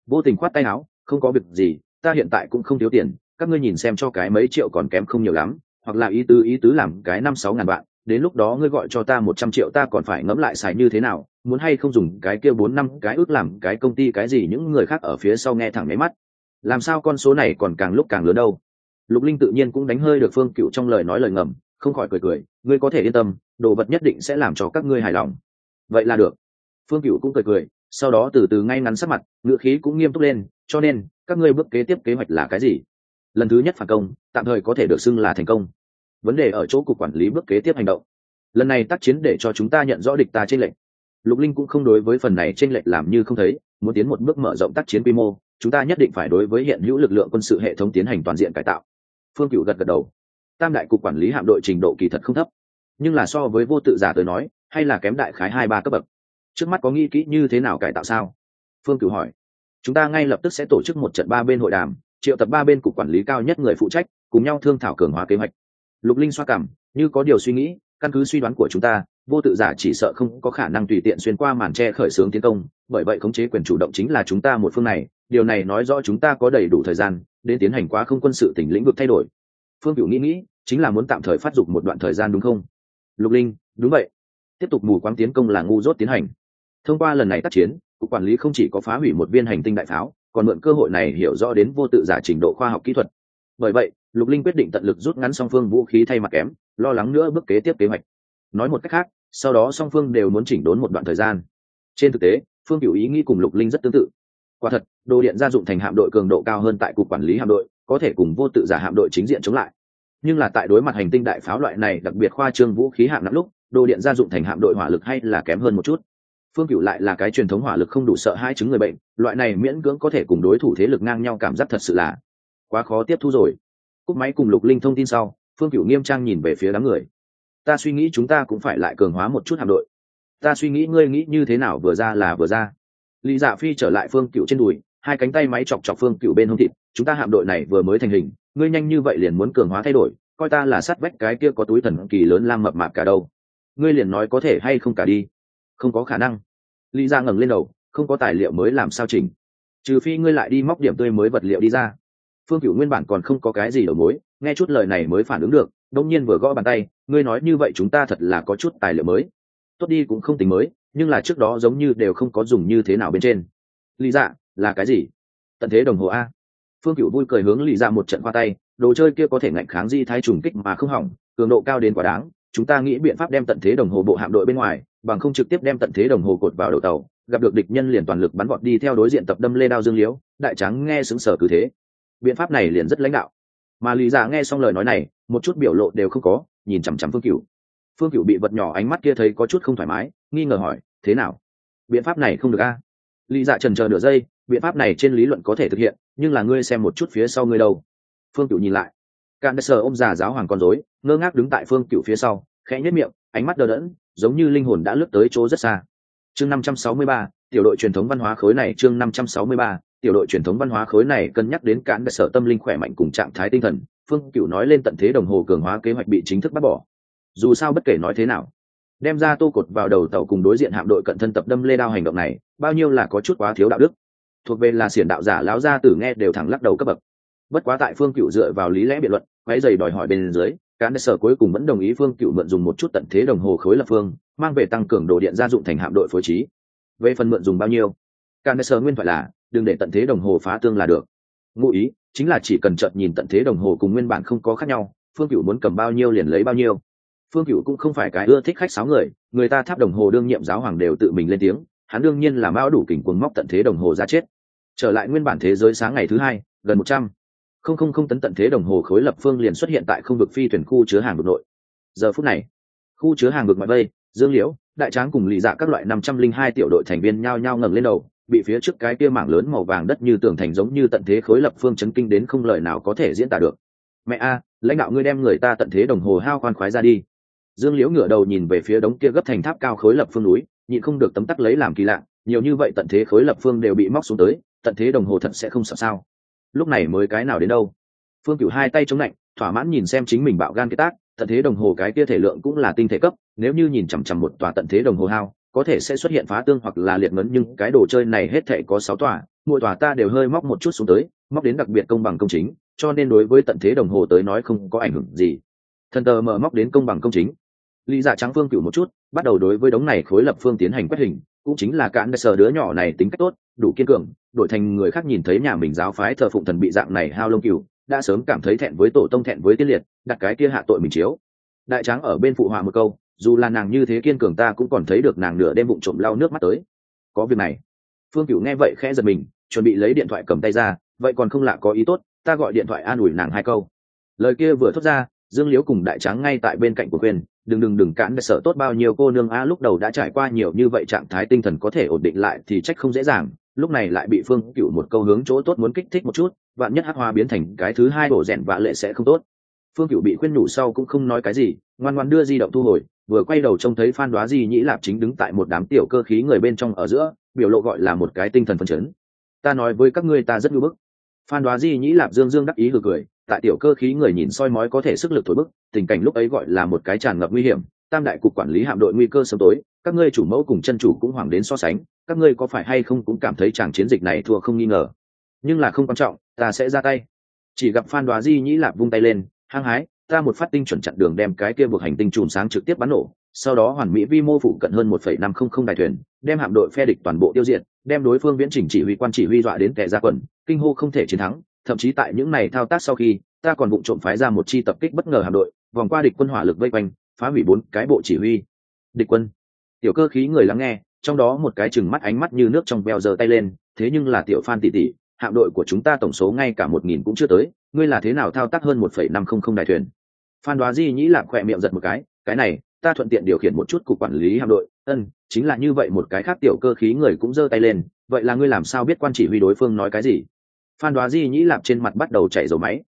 Vô Tình khoát tay áo, không có việc gì, ta hiện tại cũng không thiếu tiền, các ngươi nhìn xem cho cái mấy triệu còn kém không nhiều lắm, hoặc là ý tứ làm cái 5-6 ngàn vạn, đến lúc đó ngươi gọi cho ta 100 triệu ta còn phải ngẫm lại xài như thế nào, muốn hay không dùng cái kia 4-5 cái ước làm cái công ty cái gì. Những người khác ở phía sau nghe thẳng máy mắt, làm sao con số này còn càng lúc càng lớn đâu. Lục Linh tự nhiên cũng đánh hơi được Phương Cựu trong lời nói lời ngầm, không khỏi cười, ngươi có thể yên tâm, đồ vật nhất định sẽ làm cho các ngươi hài lòng. Vậy là được. Phương Cựu cũng cười, sau đó từ từ ngay ngắn sắc mặt, ngữ khí cũng nghiêm túc lên, cho nên các ngươi bước kế tiếp kế hoạch là cái gì? Lần thứ nhất phản công, tạm thời có thể được xưng là thành công. Vấn đề ở chỗ cục quản lý bước kế tiếp hành động. Lần này tác chiến để cho chúng ta nhận rõ địch ta chênh lệch. Lục Linh cũng không đối với phần này chênh lệch làm như không thấy, muốn tiến một bước mở rộng tác chiến quy mô, chúng ta nhất định phải đối với hiện hữu lực lượng quân sự hệ thống tiến hành toàn diện cải tạo. Phương Cựu gật đầu. Tam đại cục quản lý hạm đội trình độ kỳ thật không thấp, nhưng là so với Vô Tự Giả tới nói, hay là kém đại khái 2-3 cấp bậc. Trước mắt có nghĩ kỹ như thế nào cải tạo sao? Phương Cựu hỏi. Chúng ta ngay lập tức sẽ tổ chức một trận 3 bên hội đàm, triệu tập 3 bên cục quản lý cao nhất người phụ trách, cùng nhau thương thảo cường hóa kế hoạch. Lục Linh xoa cằm, như có điều suy nghĩ, căn cứ suy đoán của chúng ta, Vô Tự Giả chỉ sợ không có khả năng tùy tiện xuyên qua màn che khởi xướng tiến công, bởi vậy khống chế quyền chủ động chính là chúng ta một phương này, điều này nói rõ chúng ta có đầy đủ thời gian để tiến hành quá không quân sự tỉnh lĩnh vực thay đổi. Phương Cựu nghĩ, chính là muốn tạm thời phát dục một đoạn thời gian đúng không? Lục Linh, đúng vậy. Tiếp tục mù quáng tiến công là ngu dốt tiến hành. Thông qua lần này tác chiến, cục quản lý không chỉ có phá hủy một viên hành tinh đại pháo, còn mượn cơ hội này hiểu rõ đến Vô Tự Giả trình độ khoa học kỹ thuật. Bởi vậy, Lục Linh quyết định tận lực rút ngắn song phương vũ khí thay mặt kém, lo lắng nữa bước kế tiếp kế hoạch. Nói một cách khác, sau đó song phương đều muốn chỉnh đốn một đoạn thời gian. Trên thực tế, Phương Cửu ý nghĩ cùng Lục Linh rất tương tự. Quả thật, đồ điện gia dụng thành hạm đội cường độ cao hơn tại cục quản lý hạm đội, có thể cùng Vô Tự Giả hạm đội chính diện chống lại. Nhưng là tại đối mặt hành tinh đại pháo loại này đặc biệt khoa trương vũ khí hạng nặng lúc, đồ điện gia dụng thành hạm đội hỏa lực hay là kém hơn một chút. Phương Cửu lại là cái truyền thống hỏa lực không đủ sợ hai chứng người bệnh, loại này miễn cưỡng có thể cùng đối thủ thế lực ngang nhau cảm giác thật sự là quá khó tiếp thu rồi. Cúp máy cùng Lục Linh thông tin sau, Phương Cửu nghiêm trang nhìn về phía đám người. Ta suy nghĩ chúng ta cũng phải lại cường hóa một chút hạm đội. Ta suy nghĩ ngươi nghĩ như thế nào vừa ra là vừa ra. Lý Dạ Phi trở lại Phương Cửu trên đùi, hai cánh tay máy chọc chọc Phương Cửu bên hông thịt. Chúng ta hạm đội này vừa mới thành hình, ngươi nhanh như vậy liền muốn cường hóa thay đổi, coi ta là sát vách cái kia có túi thần kỳ lớn lam mập mạp cả đâu. Ngươi liền nói có thể hay không cả đi. Không có khả năng. Lý Dạ ngẩng lên đầu, không có tài liệu mới làm sao chỉnh. Trừ phi ngươi lại đi móc điểm tươi mới vật liệu đi ra. Phương Cửu nguyên bản còn không có cái gì đầu mối, nghe chút lời này mới phản ứng được, đông nhiên vừa gõ bàn tay, ngươi nói như vậy chúng ta thật là có chút tài liệu mới. Tốt đi cũng không tính mới, nhưng là trước đó giống như đều không có dùng như thế nào bên trên. Lý Dạ, là cái gì? Tận thế đồng hồ a. Phương Cửu vui cười hướng Lý Dạ một trận qua tay, đồ chơi kia có thể ngạnh kháng di thái trùng kích mà không hỏng, cường độ cao đến quá đáng, chúng ta nghĩ biện pháp đem tận thế đồng hồ bộ hạm đội bên ngoài, bằng không trực tiếp đem tận thế đồng hồ cột vào đầu tàu, gặp được địch nhân liền toàn lực bắn vọt đi theo đối diện tập đâm lê đao dương liễu. Đại trắng nghe sững sờ cứ thế. Biện pháp này liền rất lãnh đạo. Mà Lý Dạ nghe xong lời nói này, một chút biểu lộ đều không có, nhìn chằm chằm Phương Cửu. Phương Cửu bị vật nhỏ ánh mắt kia thấy có chút không thoải mái, nghi ngờ hỏi, thế nào? Biện pháp này không được a? Lý Dạ chần chờ nửa giây, biện pháp này trên lý luận có thể thực hiện, nhưng là ngươi xem một chút phía sau ngươi đâu. Phương Cửu nhìn lại, Cạn Sờ ôm già giáo hoàng con rối, ngơ ngác đứng tại Phương Cửu phía sau, khẽ nhếch miệng, ánh mắt đờ đẫn, giống như linh hồn đã lướt tới chỗ rất xa. Chương 563, tiểu đội truyền thống văn hóa khối này, chương 563, tiểu đội truyền thống văn hóa khối này cân nhắc đến Cạn Sờ tâm linh khỏe mạnh cùng trạng thái tinh thần, Phương Cửu nói lên tận thế đồng hồ cường hóa kế hoạch bị chính thức bác bỏ. Dù sao bất kể nói thế nào, đem ra tô cột vào đầu tàu cùng đối diện hạm đội cận thân tập đâm lê đao hành động này, bao nhiêu là có chút quá thiếu đạo đức. Thuộc về là xiển đạo giả lão gia tử nghe đều thẳng lắc đầu cấp bậc. Bất quá tại Phương Cửu dựa vào lý lẽ biện luận, quấy giày đòi hỏi bên dưới, Cán Sở cuối cùng vẫn đồng ý Phương Cửu mượn dùng một chút tận thế đồng hồ khối lập phương, mang về tăng cường đồ điện gia dụng thành hạm đội phối trí. Về phần mượn dùng bao nhiêu, Cán Sở nguyên thoại là đừng để tận thế đồng hồ phá tương là được. Ngụ ý chính là chỉ cần chợt nhìn tận thế đồng hồ cùng nguyên bản không có khác nhau, Phương Cửu muốn cầm bao nhiêu liền lấy bao nhiêu. Phương Cửu cũng không phải cái ưa thích khách sáo người ta tháp đồng hồ đương nhiệm giáo hoàng đều tự mình lên tiếng, hắn đương nhiên là mão đủ kình cuồng móc tận thế đồng hồ ra chết. Trở lại nguyên bản thế giới sáng ngày thứ hai, gần 100,000 tấn tận thế đồng hồ khối lập phương liền xuất hiện tại không vực phi thuyền khu chứa hàng vực nội. Giờ phút này, khu chứa hàng vực ngoại vây, Dương Liễu, Đại Tráng cùng Lý Dạ các loại 502 tiểu đội thành viên nhao nhao ngẩng lên đầu, bị phía trước cái kia mảng lớn màu vàng đất như tường thành giống như tận thế khối lập phương chấn kinh đến không lời nào có thể diễn tả được. Mẹ a, lãnh đạo ngươi đem người ta tận thế đồng hồ hao khoan khoái ra đi. Dương Liễu ngửa đầu nhìn về phía đống kia gấp thành tháp cao khối lập phương núi, nhịn không được tấm tắc lấy làm kỳ lạ, nhiều như vậy tận thế khối lập phương đều bị móc xuống tới, tận thế đồng hồ thật sẽ không sợ sao? Lúc này mới cái nào đến đâu? Phương Cửu hai tay chống lạnh, thỏa mãn nhìn xem chính mình bạo gan cái tác, tận thế đồng hồ cái kia thể lượng cũng là tinh thể cấp, nếu như nhìn chằm chằm một tòa tận thế đồng hồ hao, có thể sẽ xuất hiện phá tương hoặc là liệt ngấn, nhưng cái đồ chơi này hết thể có 6 tòa, mỗi tòa ta đều hơi móc một chút xuống tới, móc đến đặc biệt công bằng công chính, cho nên đối với tận thế đồng hồ tới nói không có ảnh hưởng gì. Thần tờ mở móc đến công bằng công chính. Lý Dạ trắng Phương Cửu một chút, bắt đầu đối với đống này khối lập phương tiến hành quét hình, cũng chính là cạn sờ đứa nhỏ này tính cách tốt, đủ kiên cường, đổi thành người khác nhìn thấy nhà mình giáo phái thờ phụng thần bị dạng này hao lông cừu, đã sớm cảm thấy thẹn với tổ tông, thẹn với tiên liệt, đặt cái kia hạ tội mình chiếu. Đại tráng ở bên phụ họa một câu, dù là nàng như thế kiên cường ta cũng còn thấy được nàng nửa đêm vụng trộm lau nước mắt tới. Có việc này. Phương Cửu nghe vậy khẽ giật mình, chuẩn bị lấy điện thoại cầm tay ra, vậy còn không lạ có ý tốt, ta gọi điện thoại an ủi nàng 2 câu. Lời kia vừa thốt ra, Dương Liễu cùng đại tráng ngay tại bên cạnh của khuyên, đừng cản, sợ tốt bao nhiêu cô nương a, lúc đầu đã trải qua nhiều như vậy trạng thái tinh thần có thể ổn định lại thì trách không dễ dàng, lúc này lại bị Phương Cửu một câu hướng chỗ tốt muốn kích thích một chút, vạn nhất hắc hoa biến thành cái thứ hai đổ rèn vạ lệ sẽ không tốt. Phương Cửu bị khuyên nhủ sau cũng không nói cái gì, ngoan ngoãn đưa di động thu hồi, vừa quay đầu trông thấy Phan Đoá Di Nhĩ Lạp chính đứng tại một đám tiểu cơ khí người bên trong ở giữa, biểu lộ gọi là một cái tinh thần phấn chấn. Ta nói với các ngươi ta rất nhu bức. Phan Đoá Di Nhĩ Lạp dương đắc ý cười, tại tiểu cơ khí người nhìn soi mói có thể sức lực thổi bức, tình cảnh lúc ấy gọi là một cái tràn ngập nguy hiểm, tam đại cục quản lý hạm đội nguy cơ sớm tối, các ngươi chủ mẫu cùng chân chủ cũng hoảng đến so sánh, các ngươi có phải hay không cũng cảm thấy chàng chiến dịch này thua không nghi ngờ. Nhưng là không quan trọng, ta sẽ ra tay. Chỉ gặp Phan Đoá Di Nhĩ Lạp vung tay lên, hăng hái, ta một phát tinh chuẩn chặn đường đem cái kia buộc hành tinh chùm sáng trực tiếp bắn nổ, sau đó hoàn mỹ vi mô phụ cận hơn 1,500 đại thuyền, đem hạm đội phe địch toàn bộ tiêu diệt, đem đối phương viễn chỉnh chỉ huy quan chỉ huy dọa đến tè ra quần, kinh hô không thể chiến thắng. Thậm chí tại những này thao tác sau khi, ta còn vụng trộm phái ra một chi tập kích bất ngờ hạm đội, vòng qua địch quân hỏa lực vây quanh, phá hủy 4 cái bộ chỉ huy. Địch quân. Tiểu cơ khí người lắng nghe, trong đó một cái chừng mắt ánh mắt như nước trong veo giơ tay lên, thế nhưng là tiểu Phan tỷ tỷ, hạm đội của chúng ta tổng số ngay cả 1000 cũng chưa tới, ngươi là thế nào thao tác hơn 1,500 đại thuyền? Phan Đoá Di Nhĩ Lạp khỏe miệng giật một cái này, ta thuận tiện điều khiển một chút cục quản lý hạm đội. Chính là như vậy. Một cái khác tiểu cơ khí người cũng giơ tay lên, vậy là ngươi làm sao biết quan chỉ huy đối phương nói cái gì? Phan Đoá Di Nhĩ Lạp trên mặt bắt đầu chảy dầu máy,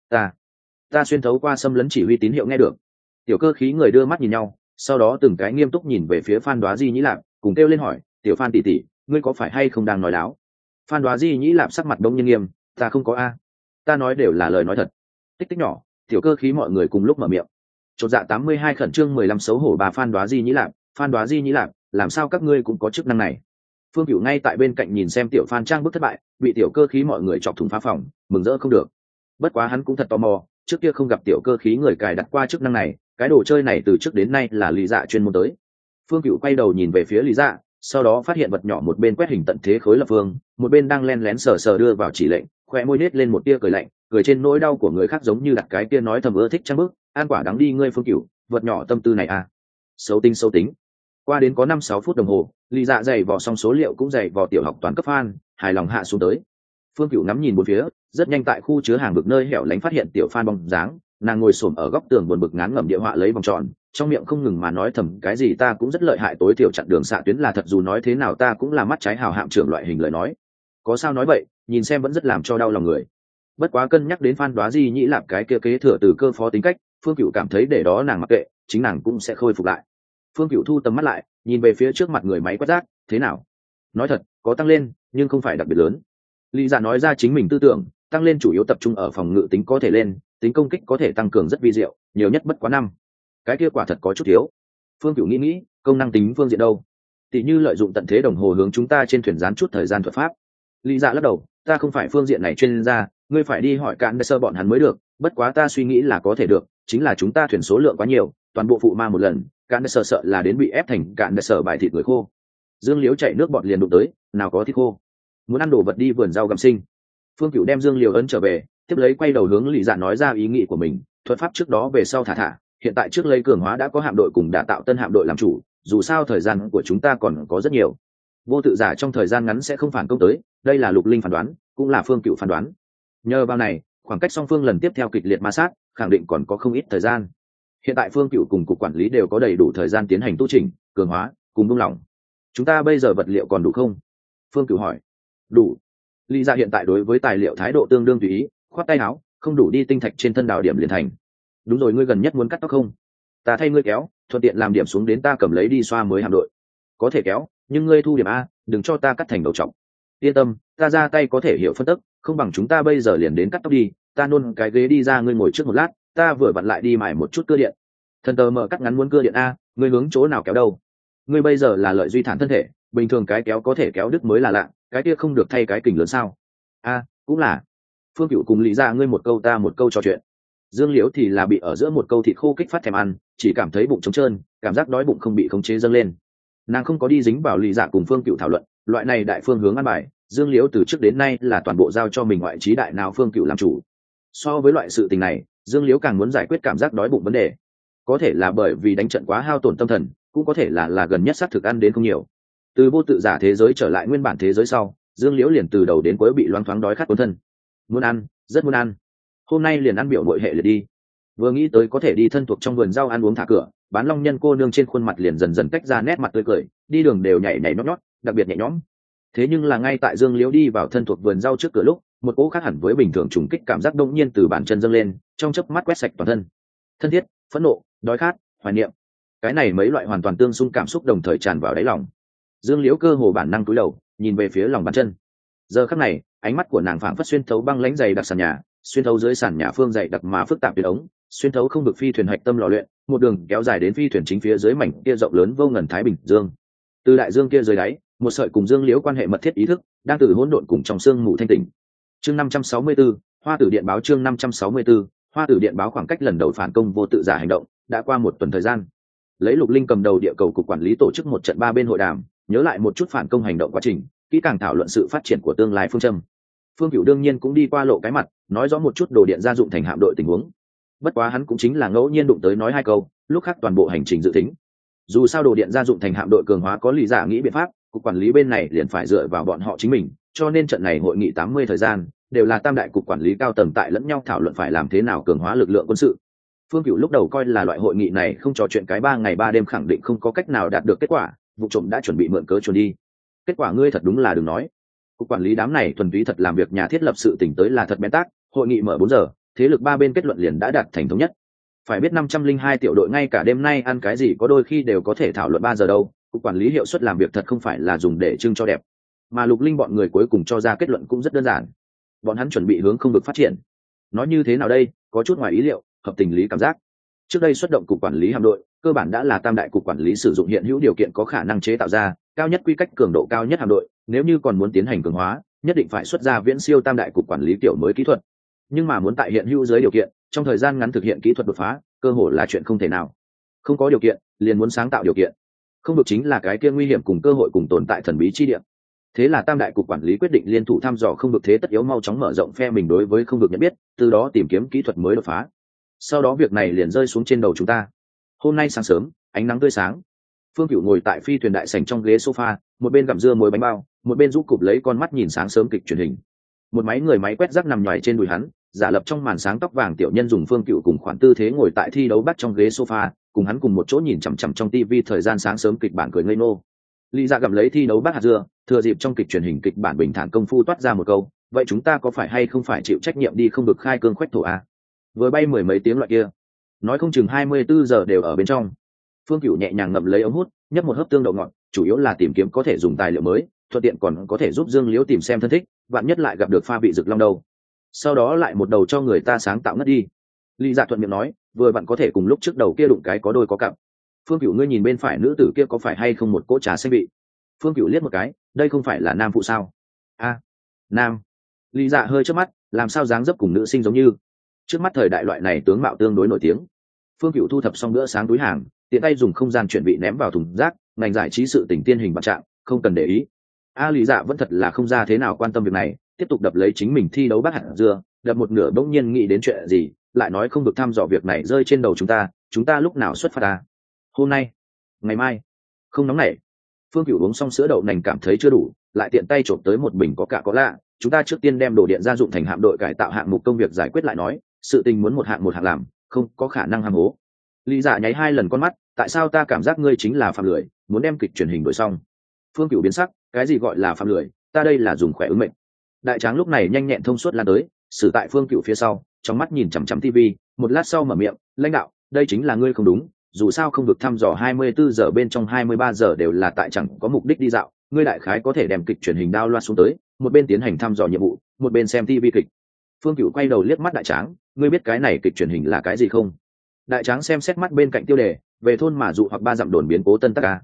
ta xuyên thấu qua xâm lấn chỉ huy tín hiệu nghe được. Tiểu cơ khí người đưa mắt nhìn nhau, sau đó từng cái nghiêm túc nhìn về phía Phan Đoá Di Nhĩ Lạp, cùng kêu lên hỏi, tiểu Phan tỷ tỷ, ngươi có phải hay không đang nói láo? Phan Đoá Di Nhĩ Lạp sắc mặt đông nhiên nghiêm, ta không có a, ta nói đều là lời nói thật. Tích tích nhỏ, tiểu cơ khí mọi người cùng lúc mở miệng. Chột dạ 82 khẩn trương 15 xấu hổ bà Phan Đoá Di Nhĩ Lạp, Phan Đoá Di Nhĩ Lạp, làm sao các ngươi cũng có chức năng này? Phương Cửu ngay tại bên cạnh nhìn xem tiểu Phan trang bức thất bại, bị tiểu cơ khí mọi người chọc thủng phá phòng, mừng rỡ không được. Bất quá hắn cũng thật tò mò, trước kia không gặp tiểu cơ khí người cài đặt qua chức năng này, cái đồ chơi này từ trước đến nay là Lý Dạ chuyên môn tới. Phương Cửu quay đầu nhìn về phía Lý Dạ, sau đó phát hiện vật nhỏ một bên quét hình tận thế khối lập phương, một bên đang len lén sờ sờ đưa vào chỉ lệnh, khóe môi nết lên một tia cười lạnh, cười trên nỗi đau của người khác, giống như đặt cái kia nói thầm ưa thích trang bức, an quả đáng đi ngươi Phương Cửu, vật nhỏ tâm tư này à. Xấu tính. Qua đến có 5-6 phút đồng hồ, Lý Dạ dày vò xong số liệu cũng dày vò tiểu học toán cấp Phan, hài lòng hạ xuống tới. Phương Cửu ngắm nhìn bốn phía, rất nhanh tại khu chứa hàng vực nơi hẻo lánh phát hiện tiểu Phan bóng dáng, nàng ngồi xổm ở góc tường buồn bực ngán ngẩm địa họa lấy vòng tròn, trong miệng không ngừng mà nói thầm cái gì ta cũng rất lợi hại, tối thiểu chặn đường xạ tuyến là thật, dù nói thế nào ta cũng là mắt trái hào hạm trưởng loại hình lời nói. Có sao nói vậy, nhìn xem vẫn rất làm cho đau lòng người. Bất quá cân nhắc đến Phan Đoá Di Nhĩ Lạp cái kia kế thừa từ cơ phó tính cách, Phương Cửu cảm thấy để đó nàng mặc kệ, chính nàng cũng sẽ khôi phục lại. Phương Cửu thu tầm mắt lại, nhìn về phía trước mặt người máy quét rác, thế nào? Nói thật, có tăng lên, nhưng không phải đặc biệt lớn. Lý Dạ nói ra chính mình tư tưởng, tăng lên chủ yếu tập trung ở phòng ngự tính có thể lên, tính công kích có thể tăng cường rất vi diệu, nhiều nhất bất quá 5. Cái kia quả thật có chút thiếu. Phương Cửu nghĩ, công năng tính phương diện đâu? Tỷ như lợi dụng tận thế đồng hồ hướng chúng ta trên thuyền gián chút thời gian thuật pháp. Lý Dạ lắc đầu, ta không phải phương diện này chuyên gia, ngươi phải đi hỏi cạn sơ bọn hắn mới được, bất quá ta suy nghĩ là có thể được, chính là chúng ta thuyền số lượng quá nhiều, toàn bộ phụ ma một lần, cạn sơ sợ là đến bị ép thành cạn sơ bài thịt người khô. Dương Liễu chạy nước bọt liền đụng tới, nào có thịt khô, muốn ăn đồ vật đi vườn rau gặm sinh. Phương Cửu đem Dương Liễu ấn trở về, tiếp lấy quay đầu hướng Lý Dạ nói ra ý nghĩ của mình, thuật pháp trước đó về sau thả, hiện tại trước lấy cường hóa đã có hạm đội cùng đã tạo tân hạm đội làm chủ, dù sao thời gian của chúng ta còn có rất nhiều, vô tự giả trong thời gian ngắn sẽ không phản công tới, đây là Lục Linh phán đoán, cũng là Phương Cửu phán đoán. Nhờ vào này, khoảng cách song phương lần tiếp theo kịch liệt ma sát, khẳng định còn có không ít thời gian. Hiện tại Phương Cửu cùng cục quản lý đều có đầy đủ thời gian tiến hành tu chỉnh, cường hóa, cùng buông lỏng. Chúng ta bây giờ vật liệu còn đủ không? Phương Cửu hỏi. Đủ. Lý Dạ hiện tại đối với tài liệu thái độ tương đương tùy ý, khoát tay áo, không đủ đi tinh thạch trên thân đào điểm liền thành. Đúng rồi, ngươi gần nhất muốn cắt tóc không? Ta thay ngươi kéo, thuận tiện làm điểm xuống đến ta cầm lấy đi xoa mới hạm đội. Có thể kéo, nhưng ngươi thu điểm a, đừng cho ta cắt thành đầu trọc. Yên tâm, ta ra tay có thể hiểu phân tức, không bằng chúng ta bây giờ liền đến cắt tóc đi, ta nôn cái ghế đi ra, ngươi ngồi trước một lát, ta vừa vặn lại đi mài một chút cưa điện. Thần tờ mở cắt ngắn muốn cưa điện a, ngươi hướng chỗ nào kéo đâu? ngươi bây giờ là lợi duy thản thân thể, bình thường cái kéo có thể kéo đứt mới là lạ, cái kia không được thay cái kình lớn sao? Cũng là. Phương Cựu cùng Lý Dạ ngươi một câu ta một câu trò chuyện. Dương Liễu thì là bị ở giữa một câu thịt khô kích phát thèm ăn, chỉ cảm thấy bụng trống trơn, cảm giác đói bụng không bị khống chế dâng lên. Nàng không có đi dính vào Lý Dạ cùng Phương Cựu thảo luận, loại này đại phương hướng ăn bài, Dương Liễu từ trước đến nay là toàn bộ giao cho mình ngoại trí đại nào Phương Cựu làm chủ. So với loại sự tình này, Dương Liễu càng muốn giải quyết cảm giác đói bụng vấn đề. Có thể là bởi vì đánh trận quá hao tổn tâm thần, cũng có thể là gần nhất xác thực ăn đến không nhiều. Từ vô tự giả thế giới trở lại nguyên bản thế giới sau, Dương Liễu liền từ đầu đến cuối bị loáng thoáng đói khát cuốn thân. Muốn ăn, rất muốn ăn. Hôm nay liền ăn biểu nội hệ liệt đi. Vừa nghĩ tới có thể đi thân thuộc trong vườn rau ăn uống thả cửa, bán long nhân cô nương trên khuôn mặt liền dần dần tách ra nét mặt tươi cười, đi đường đều nhảy nhảy nhót nhót, đặc biệt nhẹ nhõm. Thế nhưng là ngay tại Dương Liễu đi vào thân thuộc vườn rau trước cửa lúc, một cỗ khác hẳn với bình thường trùng kích cảm giác đông nhiên từ bàn chân dâng lên, trong chớp mắt quét sạch toàn thân. Thân thiết, phẫn nộ, đói khát, hoài niệm. Cái này mấy loại hoàn toàn tương xung cảm xúc đồng thời tràn vào đáy lòng. Dương Liễu cơ hồ bản năng cúi đầu, nhìn về phía lòng bàn chân. Giờ khắc này, ánh mắt của nàng phảng phất xuyên thấu băng lãnh dày đặc sàn nhà, xuyên thấu dưới sàn nhà phương dày đặc mà phức tạp tuyệt ống, xuyên thấu không được phi thuyền hạch tâm lò luyện, một đường kéo dài đến phi thuyền chính phía dưới mảnh kia rộng lớn vô ngần thái bình dương. Từ đại dương kia dưới đáy, một sợi cùng Dương Liễu quan hệ mật thiết ý thức đang từ hỗn độn cùng trong sương mù thanh tỉnh. Chương 564, Hoa tử điện báo. Chương 564, Hoa tử điện báo. Khoảng cách lần đầu phản công vô tự giả hành động đã qua một tuần thời gian. Lấy Lục Linh cầm đầu địa cầu cục quản lý tổ chức một trận 3 bên hội đàm, nhớ lại một chút phản công hành động quá trình, kỹ càng thảo luận sự phát triển của tương lai phương châm. Phương Cửu đương nhiên cũng đi qua lộ cái mặt, nói rõ một chút đồ điện gia dụng thành hạm đội tình huống. Bất quá hắn cũng chính là ngẫu nhiên đụng tới nói 2 câu, lúc khác toàn bộ hành trình dự tính. Dù sao đồ điện gia dụng thành hạm đội cường hóa có lý giả nghĩ biện pháp, cục quản lý bên này liền phải dựa vào bọn họ chính mình, cho nên trận này hội nghị 80 thời gian đều là tam đại cục quản lý cao tầng tại lẫn nhau thảo luận phải làm thế nào cường hóa lực lượng quân sự. Phương Cửu lúc đầu coi là loại hội nghị này không trò chuyện cái 3 ngày 3 đêm khẳng định không có cách nào đạt được kết quả, vụ trộm đã chuẩn bị mượn cớ chuồn đi. Kết quả ngươi thật đúng là đừng nói, cục quản lý đám này thuần túy thật làm việc nhà thiết lập sự tỉnh tới là thật bén tác. Hội nghị mở 4 giờ, thế lực 3 bên kết luận liền đã đạt thành thống nhất. Phải biết 502 tiểu đội ngay cả đêm nay ăn cái gì có đôi khi đều có thể thảo luận 3 giờ đâu. Cục quản lý hiệu suất làm việc thật không phải là dùng để trưng cho đẹp, mà Lục Linh bọn người cuối cùng cho ra kết luận cũng rất đơn giản. Bọn hắn chuẩn bị hướng không được phát triển. Nói như thế nào đây, có chút ngoài ý liệu, hợp tình lý cảm giác. Trước đây xuất động cục quản lý hạm đội, cơ bản đã là tam đại cục quản lý sử dụng hiện hữu điều kiện có khả năng chế tạo ra cao nhất quy cách cường độ cao nhất hạm đội, nếu như còn muốn tiến hành cường hóa, nhất định phải xuất ra viễn siêu tam đại cục quản lý kiểu mới kỹ thuật. Nhưng mà muốn tại hiện hữu dưới điều kiện, trong thời gian ngắn thực hiện kỹ thuật đột phá, cơ hội là chuyện không thể nào. Không có điều kiện, liền muốn sáng tạo điều kiện. Không được chính là cái kia nguy hiểm cùng cơ hội cùng tồn tại thần bí chi địa. Thế là tam đại cục quản lý quyết định liên thủ thăm dò không được thế tất yếu mau chóng mở rộng phe mình đối với không được nhận biết, từ đó tìm kiếm kỹ thuật mới đột phá. Sau đó việc này liền rơi xuống trên đầu chúng ta. Hôm nay sáng sớm, ánh nắng tươi sáng, Phương Cửu ngồi tại phi thuyền đại sảnh trong ghế sofa, một bên gặm dưa muối bánh bao, một bên rũ cụp lấy con mắt nhìn sáng sớm kịch truyền hình. Một máy người máy quét rác nằm nhoài trên đùi hắn, giả lập trong màn sáng tóc vàng tiểu nhân dùng Phương Cửu cùng khoản tư thế ngồi tại thi đấu bắt trong ghế sofa, cùng hắn cùng một chỗ nhìn chằm chằm trong tivi thời gian sáng sớm kịch bản cười ngây ngô. Lý Dạ gặm lấy thi đấu bắt hạt dưa, thừa dịp trong kịch truyền hình kịch bản bình thản công phu toát ra một câu, vậy chúng ta có phải hay không phải chịu trách nhiệm đi không được khai cương khoách thổ a? Vừa bay mười mấy tiếng loại kia, nói không chừng 24 giờ đều ở bên trong. Phương Cửu nhẹ nhàng ngậm lấy ống hút, nhấp một hớp tương đậu ngọt, chủ yếu là tìm kiếm có thể dùng tài liệu mới, thuận tiện còn có thể giúp Dương Liễu tìm xem thân thích, vạn nhất lại gặp được pha vị rực long đâu. Sau đó lại một đầu cho người ta sáng tạo ngất đi. Lý Dạ thuận miệng nói, vừa vặn có thể cùng lúc trước đầu kia đụng cái có đôi có cặp. Phương Cửu ngươi nhìn bên phải nữ tử kia có phải hay không một cỗ trà xanh vị? Phương Cửu liếc một cái, đây không phải là nam phụ sao? Nam. Lý Dạ hơi chớp mắt, làm sao dáng dấp cùng nữ sinh giống như? Trước mắt thời đại loại này tướng mạo tương đối nổi tiếng. Phương Cửu thu thập xong bữa sáng túi hàng, tiện tay dùng không gian chuyển bị ném vào thùng rác, ngành giải trí sự tình tiên hình bạc trạng, không cần để ý. Lý Dạ vẫn thật là không ra thế nào quan tâm việc này, tiếp tục đập lấy chính mình thi đấu bắt hạt dưa, đập một nửa bỗng nhiên nghĩ đến chuyện gì, lại nói không được thăm dò việc này rơi trên đầu chúng ta lúc nào xuất phát ta? Hôm nay, ngày mai, không nóng nảy. Phương Cửu uống xong sữa đậu nành cảm thấy chưa đủ, lại tiện tay trộm tới một bình có cả có lạ, chúng ta trước tiên đem đồ điện gia dụng thành hạm đội cải tạo hạng mục công việc giải quyết lại nói, sự tình muốn một hạng làm, không có khả năng ham hố. Lý Dạ nháy 2 lần con mắt, tại sao ta cảm giác ngươi chính là phạm lười, muốn đem kịch truyền hình đổi xong? Phương Cửu biến sắc, cái gì gọi là phạm lười, ta đây là dùng khỏe ứng mệnh. Đại tráng lúc này nhanh nhẹn thông suốt lan tới, xử tại Phương Cửu phía sau, trong mắt nhìn chằm chằm tivi, một lát sau mở miệng, lãnh đạo, đây chính là ngươi không đúng, dù sao không được thăm dò 24 giờ bên trong 23 giờ đều là tại chẳng có mục đích đi dạo, ngươi đại khái có thể đem kịch truyền hình đao loa xuống tới, một bên tiến hành thăm dò nhiệm vụ, một bên xem tivi kịch. Phương Cửu quay đầu liếc mắt đại tráng, ngươi biết cái này kịch truyền hình là cái gì không? Đại tráng xem xét mắt bên cạnh tiêu đề, về thôn mà dụ hoặc 3 dặm đồn biến cố tân tắc ca.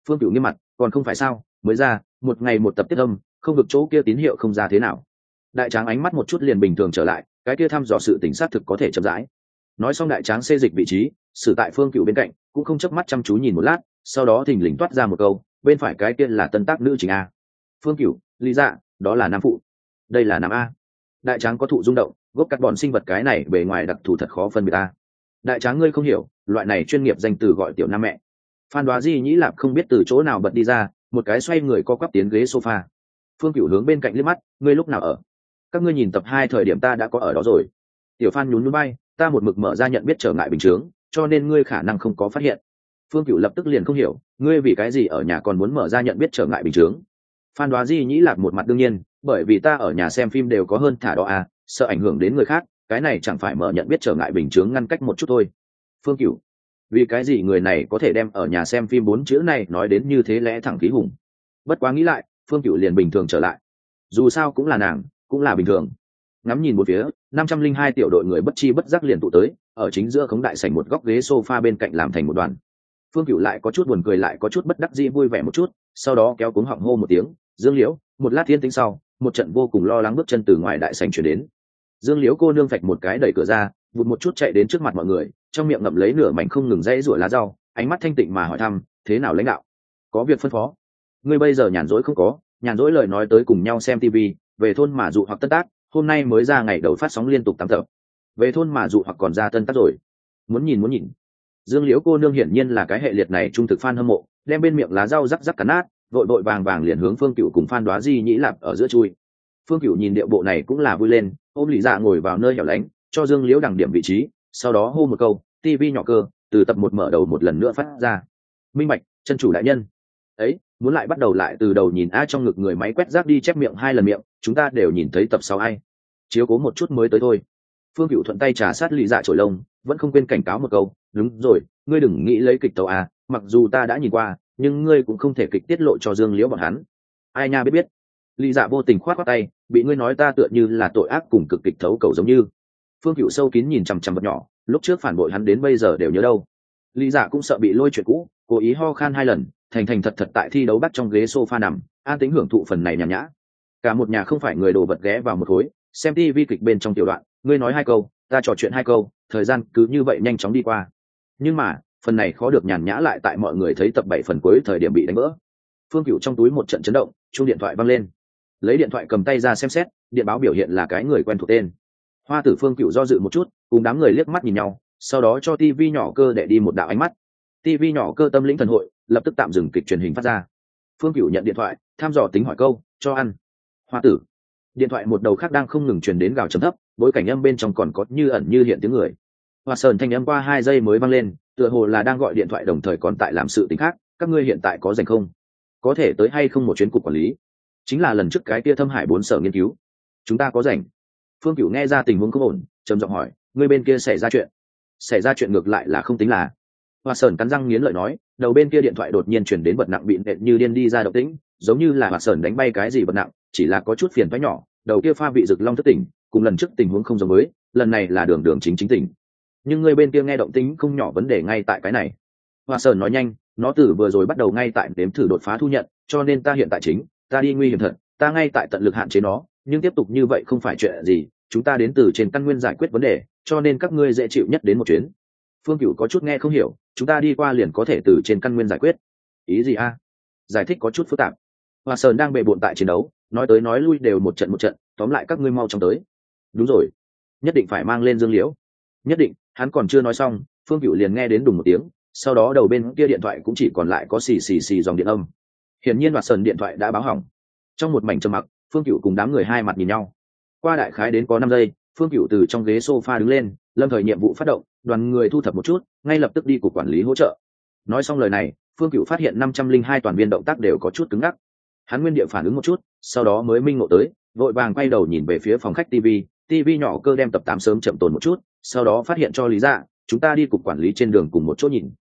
Phương Cửu nghiêm mặt, còn không phải sao, mới ra, một ngày một tập tiết âm, không được chỗ kia tín hiệu không ra thế nào. Đại tráng ánh mắt một chút liền bình thường trở lại, cái kia thăm dò sự tỉnh xác thực có thể chậm rãi. Nói xong đại tráng xê dịch vị trí, xử tại Phương Cửu bên cạnh, cũng không chớp mắt chăm chú nhìn một lát, sau đó thình lình toát ra một câu, bên phải cái kia là tân tác nữ chính a. Phương Cửu, lý dạ, đó là nam phụ, đây là nam a. Đại tráng có thụ rung động, gốc cắt bọn sinh vật cái này bề ngoài đặc thù thật khó phân biệt ta. Đại tráng ngươi không hiểu, loại này chuyên nghiệp danh từ gọi tiểu nam mẹ. Phan Đoá Di nhĩ lạp không biết từ chỗ nào bật đi ra, một cái xoay người co quắp tiến ghế sofa. Phương Cửu hướng bên cạnh liếc mắt, ngươi lúc nào ở? Các ngươi nhìn tập 2 thời điểm ta đã có ở đó rồi. Tiểu Phan nhún nhún vai, ta một mực mở ra nhận biết trở ngại bình thường, cho nên ngươi khả năng không có phát hiện. Phương Cửu lập tức liền không hiểu, ngươi vì cái gì ở nhà còn muốn mở ra nhận biết trở ngại bình thường? Phan Đoá Di nhĩ lạp một mặt đương nhiên, bởi vì ta ở nhà xem phim đều có hơn thả đó à, sợ ảnh hưởng đến người khác, cái này chẳng phải mở nhận biết trở ngại bình thường ngăn cách một chút thôi. Phương Cửu, vì cái gì người này có thể đem ở nhà xem phim 4 chữ này nói đến như thế lẽ thẳng khí hùng? Bất quá nghĩ lại, Phương Cửu liền bình thường trở lại. Dù sao cũng là nàng, cũng là bình thường. Ngắm nhìn một phía, 502 tiểu đội người bất chi bất giác liền tụ tới, ở chính giữa khống đại sảnh một góc ghế sofa bên cạnh làm thành một đoàn. Phương Cửu lại có chút buồn cười lại có chút bất đắc dĩ vui vẻ một chút, sau đó kéo cuống họng hô một tiếng, "Dương Liễu!" Một lát thiên tĩnh sau, một trận vô cùng lo lắng bước chân từ ngoài đại sảnh truyền đến. Dương Liễu cô nương phạch một cái đẩy cửa ra, vụt một chút chạy đến trước mặt mọi người, trong miệng ngậm lấy nửa mảnh không ngừng dãy rủa lá rau, ánh mắt thanh tịnh mà hỏi thăm, "Thế nào lãnh đạo? Có việc phân phó?" "Ngươi bây giờ nhàn rỗi không có, nhàn rỗi lời nói tới cùng nhau xem tivi, về thôn mà dụ hoặc tân tác, hôm nay mới ra ngày đầu phát sóng liên tục 8 tập. Về thôn mà dụ hoặc còn ra tân tác rồi. Muốn nhìn muốn nhìn." Dương Liễu cô nương hiển nhiên là cái hệ liệt này trung thực fan hâm mộ, đem bên miệng lá rau rắc rắc cắn nát, vội vội vàng vàng liền hướng Phương Cửu cùng Phan Đoá Di nhĩ lạp ở giữa chui. Phương Cửu nhìn điệu bộ này cũng là vui lên, ôm Lý Dạ ngồi vào nơi hẻo lánh, cho Dương Liễu đằng điểm vị trí, sau đó hô một câu, "TV nhỏ cơ, từ tập 1 mở đầu một lần nữa phát ra." "Minh bạch, chân chủ đại nhân." "Ấy, muốn lại bắt đầu lại từ đầu nhìn a." Trong ngực người máy quét rác đi chép miệng 2 lần miệng, "Chúng ta đều nhìn thấy tập 6 ai. Chiếu cố một chút mới tới thôi." Phương Cửu thuận tay trà sát Lý Dạ chổi lông, vẫn không quên cảnh cáo một câu, "Đúng rồi, ngươi đừng nghĩ lấy kịch tấu a, mặc dù ta đã nhìn qua, nhưng ngươi cũng không thể kịch tiết lộ cho Dương Liễu bọn hắn." "Ai nha biết biết." Lý Dạ vô tình khoát khoát tay, "Bị ngươi nói ta tựa như là tội ác cùng cực kịch thấu cầu giống như." Phương Cửu sâu kín nhìn chằm chằm vật nhỏ, lúc trước phản bội hắn đến bây giờ đều nhớ đâu. Lý Dạ cũng sợ bị lôi chuyện cũ, cố ý ho khan 2 lần, thành thành thật thật tại thi đấu bắt trong ghế sofa nằm, an tĩnh hưởng thụ phần này nhàn nhã. Cả một nhà không phải người đồ vật ghé vào một khối, xem tivi kịch bên trong tiểu đoạn, ngươi nói 2 câu, ta trò chuyện 2 câu, thời gian cứ như vậy nhanh chóng đi qua. Nhưng mà, phần này khó được nhàn nhã lại tại mọi người thấy tập 7 phần cuối thời điểm bị đánh vỡ. Phương Cửu trong túi một trận chấn động, chuông điện thoại vang lên. Lấy điện thoại cầm tay ra xem xét, điện báo biểu hiện là cái người quen thuộc tên. Hoa Tử. Phương Cửu do dự một chút, cùng đám người liếc mắt nhìn nhau, sau đó cho tivi nhỏ cơ để đi một đạo ánh mắt. Tivi nhỏ cơ tâm lĩnh thần hội, lập tức tạm dừng kịch truyền hình phát ra. Phương Cửu nhận điện thoại, thăm dò tính hỏi câu, "Cho ăn." "Hoa Tử." Điện thoại một đầu khác đang không ngừng truyền đến gào trầm thấp, bối cảnh âm bên trong còn có như ẩn như hiện tiếng người. Hoa Sơn thanh âm qua 2 giây mới vang lên, tựa hồ là đang gọi điện thoại đồng thời còn tại làm sự tình khác, "Các ngươi hiện tại có rảnh không? Có thể tới hay không một chuyến cục quản lý? Chính là lần trước cái kia Thâm Hải 4 sở nghiên cứu." "Chúng ta có rảnh." Phương Cửu nghe ra tình huống không ổn, trầm giọng hỏi, "Ngươi bên kia xảy ra chuyện?" "Xảy ra chuyện ngược lại là không tính là." Hoa Sơn cắn răng nghiến lợi nói, đầu bên kia điện thoại đột nhiên chuyển đến bật nặng bịn đệm như điên đi ra động tĩnh, giống như là Hoa Sơn đánh bay cái gì bật nặng, chỉ là có chút phiền toái nhỏ, đầu kia pha vị rực long thất tỉnh, cùng lần trước tình huống không giống với, lần này là đường đường chính chính tỉnh. Nhưng người bên kia nghe động tĩnh không nhỏ vấn đề ngay tại cái này. Hoa Sơn nói nhanh, nó từ vừa rồi bắt đầu ngay tại đếm thử đột phá thu nhận, cho nên ta hiện tại chính, ta đi nguy hiểm thật, ta ngay tại tận lực hạn chế nó, nhưng tiếp tục như vậy không phải chuyện gì, chúng ta đến từ trên căn nguyên giải quyết vấn đề, cho nên các ngươi dễ chịu nhất đến một chuyến. Phương Cửu có chút nghe không hiểu, chúng ta đi qua liền có thể từ trên căn nguyên giải quyết. Ý gì a? Giải thích có chút phức tạp. Hoa Sơn đang bệ bội tại chiến đấu, nói tới nói lui đều một trận, tóm lại các ngươi mau chóng tới. Đúng rồi, nhất định phải mang lên Dương Liễu. Nhất định. Hắn còn chưa nói xong, Phương Cửu liền nghe đến đùng một tiếng, sau đó đầu bên kia điện thoại cũng chỉ còn lại có xì xì xì dòng điện âm. Hiển nhiên Hoa Sơn điện thoại đã báo hỏng. Trong một mảnh trầm mặc, Phương Cửu cùng đám người hai mặt nhìn nhau. Qua đại khái đến có 5 giây, Phương Cửu từ trong ghế sofa đứng lên, lâm thời nhiệm vụ phát động, đoàn người thu thập một chút, ngay lập tức đi cục quản lý hỗ trợ. Nói xong lời này, Phương Cửu phát hiện 502 toàn viên động tác đều có chút cứng ngắc. Hắn nguyên địa phản ứng một chút, sau đó mới minh ngộ tới, vội vàng quay đầu nhìn về phía phòng khách TV nhỏ cơ đem tập 8 sớm chậm tồn một chút, sau đó phát hiện cho Lý Dạ, "Chúng ta đi cục quản lý trên đường cùng một chỗ nhìn."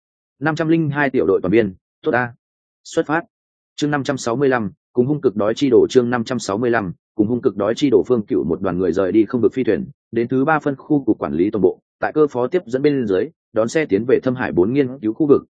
502 tiểu đội toàn viên, tốt a. Xuất phát. Chương 565, cùng hung cực đói chi đổ. Chương 565, cùng hung cực đói chi đổ. Phương Cửu một đoàn người rời đi không vực phi thuyền, đến thứ 3 phân khu cục quản lý toàn bộ, tại cơ phó tiếp dẫn bên dưới, đón xe tiến về Thâm Hải 4 nghiên cứu khu vực,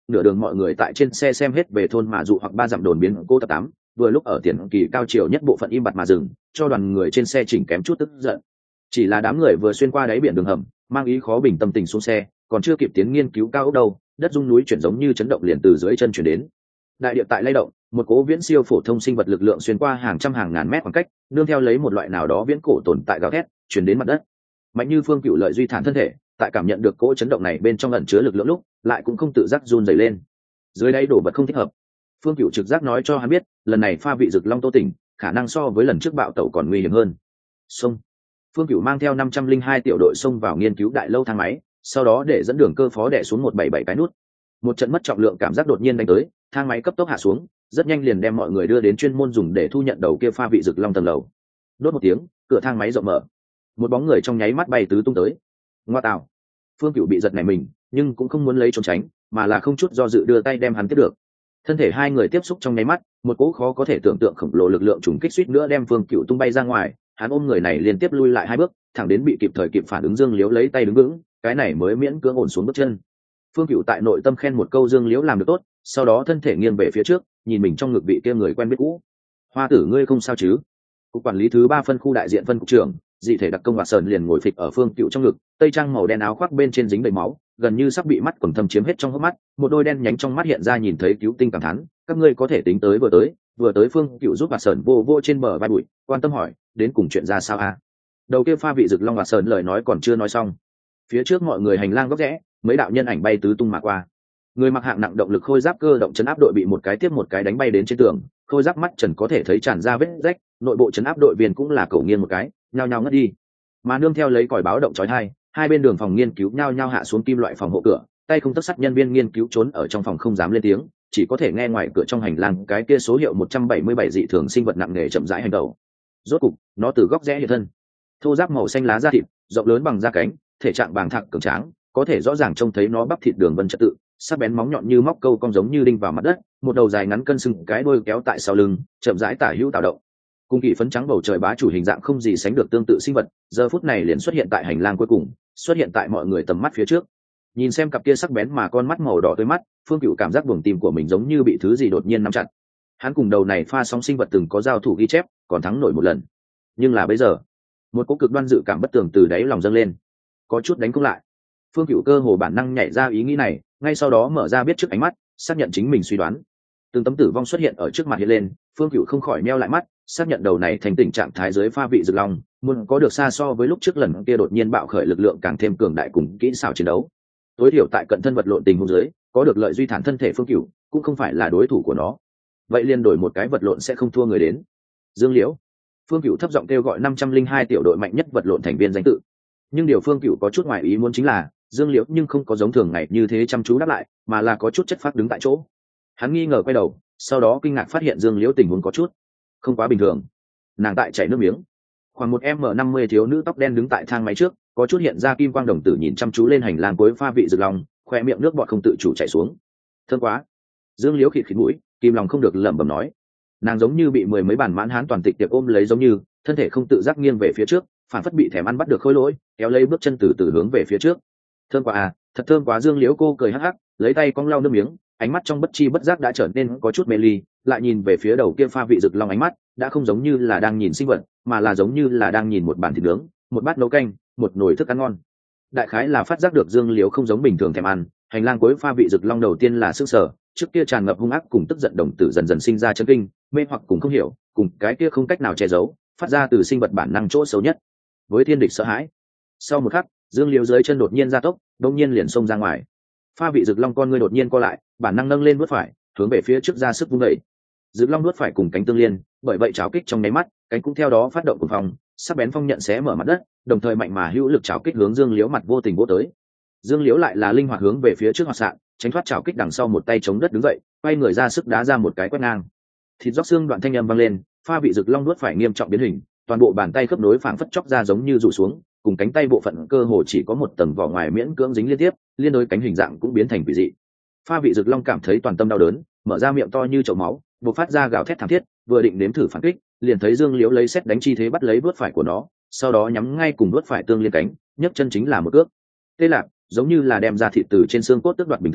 nửa đường mọi người tại trên xe xem hết về thôn mà dụ hoặc 3 dặm đồn biến cô tập 8, vừa lúc ở tiền kỳ cao chiều nhất bộ phận im bặt mà dừng, cho đoàn người trên xe chỉnh kém chút tức giận. Chỉ là đám người vừa xuyên qua đáy biển đường hầm, mang ý khó bình tâm tình xuống xe, còn chưa kịp tiến nghiên cứu cao ốc đâu, đất rung núi chuyển giống như chấn động liền từ dưới chân chuyển đến. Đại địa tại lay động, một cố viễn siêu phổ thông sinh vật lực lượng xuyên qua hàng trăm hàng ngàn mét khoảng cách, nương theo lấy một loại nào đó viễn cổ tồn tại gào thét, chuyển đến mặt đất. Mạnh như Phương Cựu lợi duy thản thân thể, tại cảm nhận được cỗ chấn động này bên trong ẩn chứa lực lượng lúc, lại cũng không tự giác run rẩy lên. Dưới đây đổ vật không thích hợp. Phương Cựu trực giác nói cho hắn biết, lần này pha vị rực long tô tỉnh, khả năng so với lần trước bạo tẩu còn nguy hiểm hơn. Xông. Phương Cựu mang theo 502 tiểu đội xông vào nghiên cứu đại lâu thang máy, sau đó để dẫn đường cơ phó đè xuống 177 cái nút. Một trận mất trọng lượng cảm giác đột nhiên đánh tới, thang máy cấp tốc hạ xuống, rất nhanh liền đem mọi người đưa đến chuyên môn dùng để thu nhận đầu kia pha vị rực long tầng lầu. Đốt một tiếng, cửa thang máy rộng mở, một bóng người trong nháy mắt bay tứ tung tới. Ngoa tạo! Phương Cựu bị giật nảy mình, nhưng cũng không muốn lấy trốn tránh, mà là không chút do dự đưa tay đem hắn tiếp được. Thân thể hai người tiếp xúc trong nháy mắt, một cỗ khó có thể tưởng tượng khổng lồ lực lượng trùng kích suýt nữa đem Phương Cựu tung bay ra ngoài. Hắn ôm người này liên tiếp lui lại 2 bước, thẳng đến bị kịp thời kịp phản ứng Dương Liễu lấy tay đứng vững, cái này mới miễn cưỡng ổn xuống bước chân. Phương Cựu tại nội tâm khen một câu Dương Liễu làm được tốt, sau đó thân thể nghiêng về phía trước, nhìn mình trong ngực vị kia người quen biết cũ. Hoa tử ngươi không sao chứ? Cục quản lý thứ 3 phân khu đại diện phân cục trưởng, dị thể đặc công Hoạt Sơn liền ngồi phịch ở Phương Cựu trong ngực, tây trang màu đen áo khoác bên trên dính đầy máu, gần như sắp bị mắt quầng thâm chiếm hết trong hốc mắt, một đôi đen nhánh trong mắt hiện ra nhìn thấy cứu tinh cảm thán, các ngươi có thể tính tới vừa tới Phương Cựu giúp Hoạt Sơn vô vô trên bờ vai bụi, quan tâm hỏi, đến cùng chuyện ra sao a? Đầu kia pha vị rực long Hoạt Sơn lời nói còn chưa nói xong, phía trước mọi người hành lang góc rẽ, mấy đạo nhân ảnh bay tứ tung mà qua. Người mặc hạng nặng động lực khôi giáp cơ động chấn áp đội bị một cái tiếp một cái đánh bay đến trên tường, khôi giáp mắt trần có thể thấy tràn ra vết rách, nội bộ chấn áp đội viên cũng là cổ nghiêng một cái, nhao nhao ngất đi. Mà nương theo lấy còi báo động chói tai, hai bên đường phòng nghiên cứu nhao nhao hạ xuống kim loại phòng hộ cửa, tay không tấc sắt nhân viên nghiên cứu trốn ở trong phòng không dám lên tiếng, chỉ có thể nghe ngoài cửa trong hành lang cái kia số hiệu 177 dị thường sinh vật nặng nề chậm rãi hành động. Rốt cục, nó từ góc rẽ hiện thân. Thô giáp màu xanh lá da thịt, rộng lớn bằng da cánh, thể trạng bàng thạc cường tráng, có thể rõ ràng trông thấy nó bắp thịt đường vân trật tự, sắc bén móng nhọn như móc câu cong giống như đinh vào mặt đất, một đầu dài ngắn cân sừng cái đuôi kéo tại sau lưng, chậm rãi tả hữu tạo động. Cung kỳ phấn trắng bầu trời bá chủ hình dạng không gì sánh được tương tự sinh vật, giờ phút này liền xuất hiện tại hành lang cuối cùng, xuất hiện tại mọi người tầm mắt phía trước. Nhìn xem cặp kia sắc bén mà con mắt màu đỏ tươi mắt, Phương Cựu cảm giác buồng tim của mình giống như bị thứ gì đột nhiên nắm chặt. Hắn cùng đầu này pha sóng sinh vật từng có giao thủ ghi chép, còn thắng nổi một lần. Nhưng là bây giờ, một cỗ cực đoan dự cảm bất tường từ đáy lòng dâng lên, có chút đánh cũng lại. Phương Cựu cơ hồ bản năng nhảy ra ý nghĩ này, ngay sau đó mở ra biết trước ánh mắt, xác nhận chính mình suy đoán. Từng tấm tử vong xuất hiện ở trước mặt hiện lên, Phương Cựu không khỏi meo lại mắt, xác nhận đầu này thành tình trạng thái dưới pha vị rực long, muốn có được xa so với lúc trước lần kia đột nhiên bạo khởi lực lượng càng thêm cường đại cùng kỹ xảo chiến đấu. Tối thiểu tại cận thân vật lộn tình huống dưới, có được lợi duy thản thân thể Phương Cựu, cũng không phải là đối thủ của nó. Vậy liền đổi một cái vật lộn sẽ không thua người đến. Dương Liễu. Phương Cựu thấp giọng kêu gọi 502 tiểu đội mạnh nhất vật lộn thành viên danh tự. Nhưng điều Phương Cựu có chút ngoài ý muốn chính là, Dương Liễu nhưng không có giống thường ngày như thế chăm chú đáp lại, mà là có chút chất phác đứng tại chỗ. Hắn nghi ngờ quay đầu, sau đó kinh ngạc phát hiện Dương Liễu tình huống có chút không quá bình thường. Nàng tại chảy nước miếng. Khoảng một M50 thiếu nữ tóc đen đứng tại thang máy trước, có chút hiện ra kim quang đồng tử nhìn chăm chú lên hành lang cuối pha vị rực long, khoe miệng nước bọt không tự chủ chảy xuống. Thơm quá. Dương Liễu khịt khịt mũi, kim lòng không được lẩm bẩm nói. Nàng giống như bị mười mấy bản mãn hán toàn tịch tiệc ôm lấy giống như, thân thể không tự giác nghiêng về phía trước, phản phất bị thèm ăn bắt được khối lỗi, kéo lấy bước chân từ từ hướng về phía trước. Thơm quá à, thật thơm quá. Dương Liễu cô cười hắc hắc, lấy tay cong lau nước miếng, ánh mắt trong bất chi bất giác đã trở nên có chút mê ly, lại nhìn về phía đầu kia pha vị rực long, ánh mắt đã không giống như là đang nhìn sinh vật, mà là giống như là đang nhìn một bàn thịt nướng, một bát nấu canh, một nồi thức ăn ngon. Đại khái là phát giác được Dương Liễu không giống bình thường thèm ăn, hành lang cuối pha vị rực long đầu tiên là sức sở, trước kia tràn ngập hung ác cùng tức giận đồng tử dần dần sinh ra chấn kinh, mê hoặc cùng không hiểu, cùng cái kia không cách nào che giấu, phát ra từ sinh vật bản năng chỗ xấu nhất, với thiên địch sợ hãi. Sau một khắc, Dương Liễu dưới chân đột nhiên gia tốc, đột nhiên liền xông ra ngoài. Pha vị rực long con ngươi đột nhiên co lại, bản năng nâng lên bước phải, hướng về phía trước ra sức vung đẩy. Rực long nuốt phải cùng cánh tương liên, bởi vậy chảo kích trong nháy mắt, cánh cũng theo đó phát động cuồng phong, sắc bén phong nhận xé mở mặt đất, đồng thời mạnh mà hữu lực chảo kích hướng Dương Liễu mặt vô tình vỗ tới. Dương Liễu lại là linh hoạt hướng về phía trước hoạt sạn, tránh thoát chảo kích đằng sau, một tay chống đất đứng dậy, quay người ra sức đá ra một cái quét ngang. Thịt róc xương đoạn thanh âm vang lên, pha vị rực long nuốt phải nghiêm trọng biến hình, toàn bộ bàn tay khớp nối phảng phất chóc ra giống như rủ xuống, cùng cánh tay bộ phận cơ hồ chỉ có một tầng vỏ ngoài miễn cưỡng dính liên tiếp, liên đối cánh hình dạng cũng biến thành quỷ dị. Pha vị rực long cảm thấy toàn tâm đau đớn, mở ra miệng to như chậu máu, bộc phát ra gào thét thảm thiết, vừa định nếm thử phản kích, liền thấy Dương Liễu lấy xét đánh chi thế bắt lấy bước phải của nó, sau đó nhắm ngay cùng bước phải tương liên cánh, nhấc chân chính là một cước. Tê lạc, giống như là đem ra thịt từ trên xương cốt tước đoạt bình thường,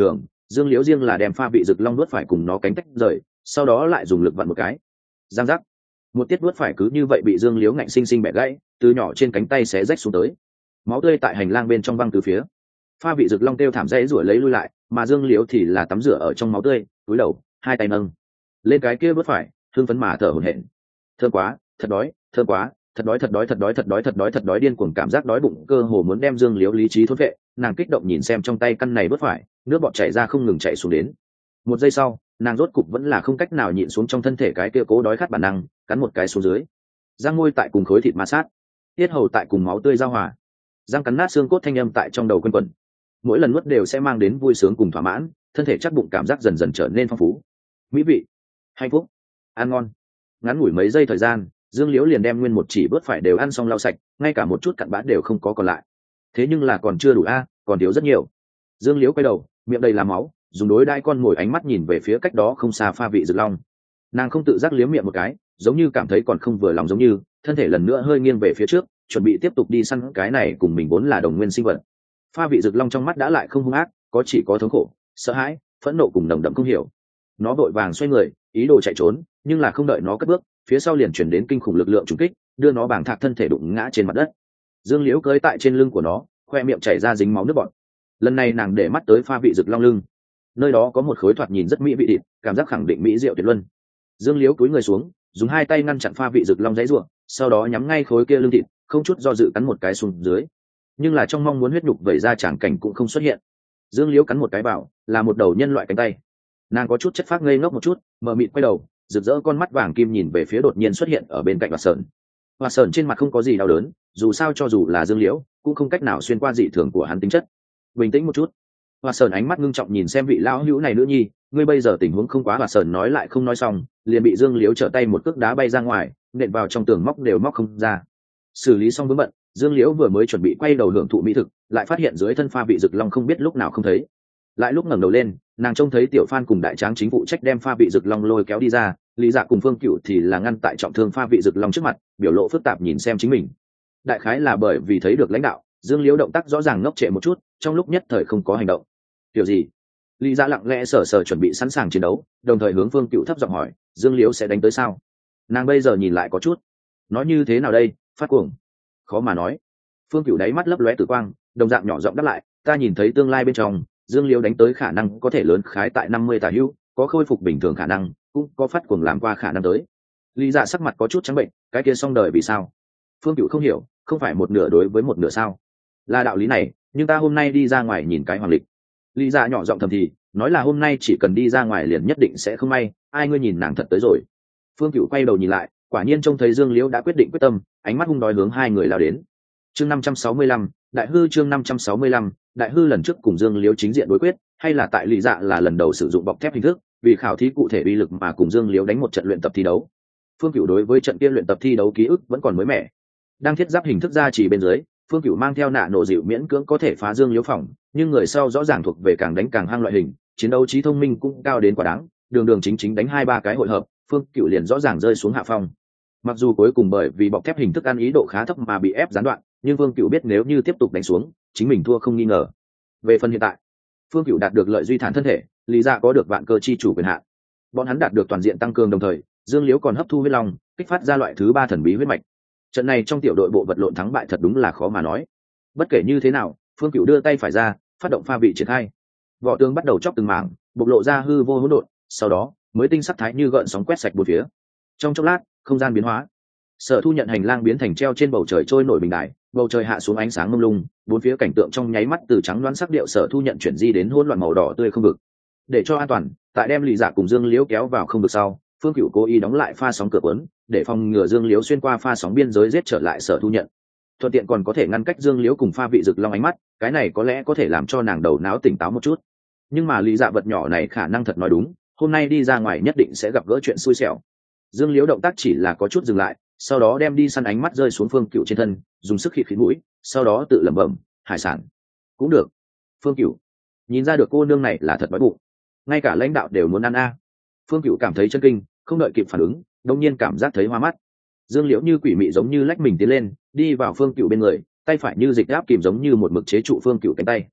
Dương Liễu riêng là đem pha vị rực long đuốt phải cùng nó cánh tách rời, sau đó lại dùng lực vặn một cái. Giang giác, một tiết đuốt phải cứ như vậy bị Dương Liễu ngạnh sinh sinh bẻ gãy, từ nhỏ trên cánh tay xé rách xuống tới. Máu tươi tại hành lang bên trong văng từ phía. Pha vị rực long kêu thảm rẽ rủa lấy lui lại, mà Dương Liễu thì là tắm rửa ở trong máu tươi, cúi đầu, hai tay nâng lên cái kia đuốt phải, hưng phấn mà thở hổn hển. Thơm quá, thật đói, thơm quá, thật đói, thật đói, thật đói, thật đói, thật đói, thật đói, điên cuồng cảm giác đói bụng cơ hồ muốn đem Dương Liễu lý trí thốt vệ, nàng kích động nhìn xem trong tay căn này đuốt phải, nước bọt chảy ra không ngừng chảy xuống đến. Một giây sau, nàng rốt cục vẫn là không cách nào nhịn xuống trong thân thể cái kia cố đói khát bản năng, cắn một cái xuống dưới. Răng môi tại cùng khối thịt ma sát, tiết hầu tại cùng máu tươi giao hòa, răng cắn nát xương cốt thanh âm tại trong đầu quanh quẩn. Mỗi lần nuốt đều sẽ mang đến vui sướng cùng thỏa mãn, thân thể chắc bụng cảm giác dần dần trở nên phong phú, mỹ vị, hạnh phúc, ăn ngon. Ngắn ngủi mấy giây thời gian, Dương Liễu liền đem nguyên một chỉ bớt phải đều ăn xong lau sạch, ngay cả một chút cặn bã đều không có còn lại. Thế nhưng là còn chưa đủ a, còn thiếu rất nhiều. Dương Liễu quay đầu, miệng đầy là máu, dùng đối đai con mồi ánh mắt nhìn về phía cách đó không xa pha vị rực long. Nàng không tự giác liếm miệng một cái, giống như cảm thấy còn không vừa lòng, giống như thân thể lần nữa hơi nghiêng về phía trước, chuẩn bị tiếp tục đi săn cái này cùng mình vốn là đồng nguyên sinh vật. Pha vị rực long trong mắt đã lại không hung ác, có chỉ có thống khổ, sợ hãi, phẫn nộ cùng nồng đậm không hiểu. Nó vội vàng xoay người, ý đồ chạy trốn, nhưng là không đợi nó cất bước, phía sau liền chuyển đến kinh khủng lực lượng trùng kích, đưa nó bàng thạc thân thể đụng ngã trên mặt đất. Dương Liễu cưỡi tại trên lưng của nó, khoe miệng chảy ra dính máu nước bọt. Lần này nàng để mắt tới pha vị rực long lưng, nơi đó có một khối thoạt nhìn rất mỹ vị thịt, cảm giác khẳng định mỹ diệu tuyệt luân. Dương Liễu cúi người xuống, dùng hai tay ngăn chặn pha vị rực long giãy giụa, sau đó nhắm ngay khối kia lưng thịt, không chút do dự cắn một cái xuống dưới. Nhưng là trong mong muốn huyết nhục vẩy ra tràng cảnh cũng không xuất hiện. Dương Liễu cắn một cái vào, là một đầu nhân loại cánh tay. Nàng có chút chất phác ngây ngốc một chút, mờ mịt quay đầu, rực rỡ con mắt vàng kim nhìn về phía đột nhiên xuất hiện ở bên cạnh Hoạt Sởn. Hoạt Sởn trên mặt không có gì đau đớn, dù sao cho dù là Dương Liễu cũng không cách nào xuyên qua dị thường của hắn tính chất. Bình tĩnh một chút. Hoạt Sởn ánh mắt ngưng trọng nhìn xem vị lão hữu này nữ nhi, ngươi bây giờ tình huống không quá. Hoạt Sởn nói lại không nói xong, liền bị Dương Liễu trở tay một cước đá bay ra ngoài, nện vào trong tường móc đều móc không ra. Xử lý xong vướng bận, Dương Liễu vừa mới chuẩn bị quay đầu hưởng thụ mỹ thực, lại phát hiện dưới thân pha vị rực long không biết lúc nào không thấy. Lại lúc ngẩng đầu lên, nàng trông thấy Tiểu Phan cùng đại tráng chính phụ trách đem pha vị rực long lôi kéo đi ra, Lý Dạ cùng Phương Cựu thì là ngăn tại trọng thương pha vị rực long trước mặt, biểu lộ phức tạp nhìn xem chính mình. Đại khái là bởi vì thấy được lãnh đạo, Dương Liễu động tác rõ ràng ngốc trệ một chút, trong lúc nhất thời không có hành động. Điều gì? Lý Dạ lặng lẽ sờ sờ chuẩn bị sẵn sàng chiến đấu, đồng thời hướng Phương Cựu thấp giọng hỏi, Dương Liễu sẽ đánh tới sao? Nàng bây giờ nhìn lại có chút, nói như thế nào đây? Phát cuồng? Khó mà nói. Phương Cựu đáy mắt lấp lóe tử quang, đồng dạng nhỏ giọng đáp lại, ta nhìn thấy tương lai bên trong, Dương Liễu đánh tới khả năng có thể lớn khái tại 50 tả hữu, có khôi phục bình thường khả năng, cũng có phát cuồng làm qua khả năng tới. Lý Dạ sắc mặt có chút trắng bệnh, cái kia xong đời vì sao? Phương Cựu không hiểu, không phải một nửa đối với một nửa sao? Là đạo lý này, nhưng ta hôm nay đi ra ngoài nhìn cái hoàng lịch. Lý Dạ nhỏ giọng thầm thì, nói là hôm nay chỉ cần đi ra ngoài liền nhất định sẽ không may, ai ngươi nhìn nàng thật tới rồi. Phương Cựu quay đầu nhìn lại, quả nhiên trông thấy Dương Liễu đã quyết định quyết tâm, ánh mắt hung đói hướng hai người lao đến. Chương 565, đại hư. Chương 565, đại hư. Lần trước cùng Dương Liễu chính diện đối quyết, hay là tại Lý Dạ là lần đầu sử dụng bọc thép hình thức, vì khảo thí cụ thể uy lực mà cùng Dương Liễu đánh một trận luyện tập thi đấu. Phương Cựu đối với trận kia luyện tập thi đấu ký ức vẫn còn mới mẻ. Đang thiết giáp hình thức ra chỉ bên dưới, Phương Cựu mang theo nạ nổ dịu miễn cưỡng có thể phá Dương Liễu phòng, nhưng người sau rõ ràng thuộc về càng đánh càng hăng loại hình, chiến đấu trí thông minh cũng cao đến quá đáng, đường đường chính chính đánh 2-3 cái hội hợp, Phương Cựu liền rõ ràng rơi xuống hạ phong. Mặc dù cuối cùng bởi vì bọc thép hình thức ăn ý độ khá thấp mà bị ép gián đoạn, nhưng Phương Cựu biết nếu như tiếp tục đánh xuống, chính mình thua không nghi ngờ. Về phần hiện tại, Phương Cựu đạt được lợi duy thản thân thể, Lý Dạ có được vạn cơ chi chủ quyền hạn. Bọn hắn đạt được toàn diện tăng cường, đồng thời Dương Liễu còn hấp thu huyết long, kích phát ra loại thứ 3 thần bí huyết mạch. Trận này trong tiểu đội bộ vật lộn thắng bại thật đúng là khó mà nói. Bất kể như thế nào, Phương Cựu đưa tay phải ra, phát động pha vị triển khai. Vỏ tường bắt đầu chóc từng mảng, bộc lộ ra hư vô hỗn độn, sau đó mới tinh sắc thái như gợn sóng quét sạch bốn phía. Trong chốc lát, không gian biến hóa. Sở Thu nhận hành lang biến thành treo trên bầu trời trôi nổi bình đài, bầu trời hạ xuống ánh sáng mông lung, bốn phía cảnh tượng trong nháy mắt từ trắng đoán sắc điệu Sở Thu nhận chuyển di đến hỗn loạn màu đỏ tươi không vực. Để cho an toàn, tại đem Lý Dạ cùng Dương Liễu kéo vào không vực sau, Phương Cựu cố ý đóng lại pha sóng cửa cuốn, để phòng ngừa Dương Liễu xuyên qua pha sóng biên giới giết trở lại Sở Thu nhận. Thuận tiện còn có thể ngăn cách Dương Liễu cùng pha vị rực long ánh mắt, cái này có lẽ có thể làm cho nàng đầu não tỉnh táo một chút. Nhưng mà Lý Dạ vật nhỏ này khả năng thật nói đúng, hôm nay đi ra ngoài nhất định sẽ gặp gỡ chuyện xui xẻo. Dương Liễu động tác chỉ là có chút dừng lại, sau đó đem đi săn ánh mắt rơi xuống Phương Cựu trên thân, dùng sức khịt khịt mũi, sau đó tự lẩm bẩm, hải sản cũng được. Phương Cựu nhìn ra được cô nương này là thật đói bụng, ngay cả lãnh đạo đều muốn ăn a. Phương Cựu cảm thấy chân kinh, không đợi kịp phản ứng, đột nhiên cảm giác thấy hoa mắt. Dương Liễu như quỷ mị giống như lách mình tiến lên, đi vào Phương Cựu bên người, tay phải như dịch áp kìm giống như một mực chế trụ Phương Cựu cánh tay.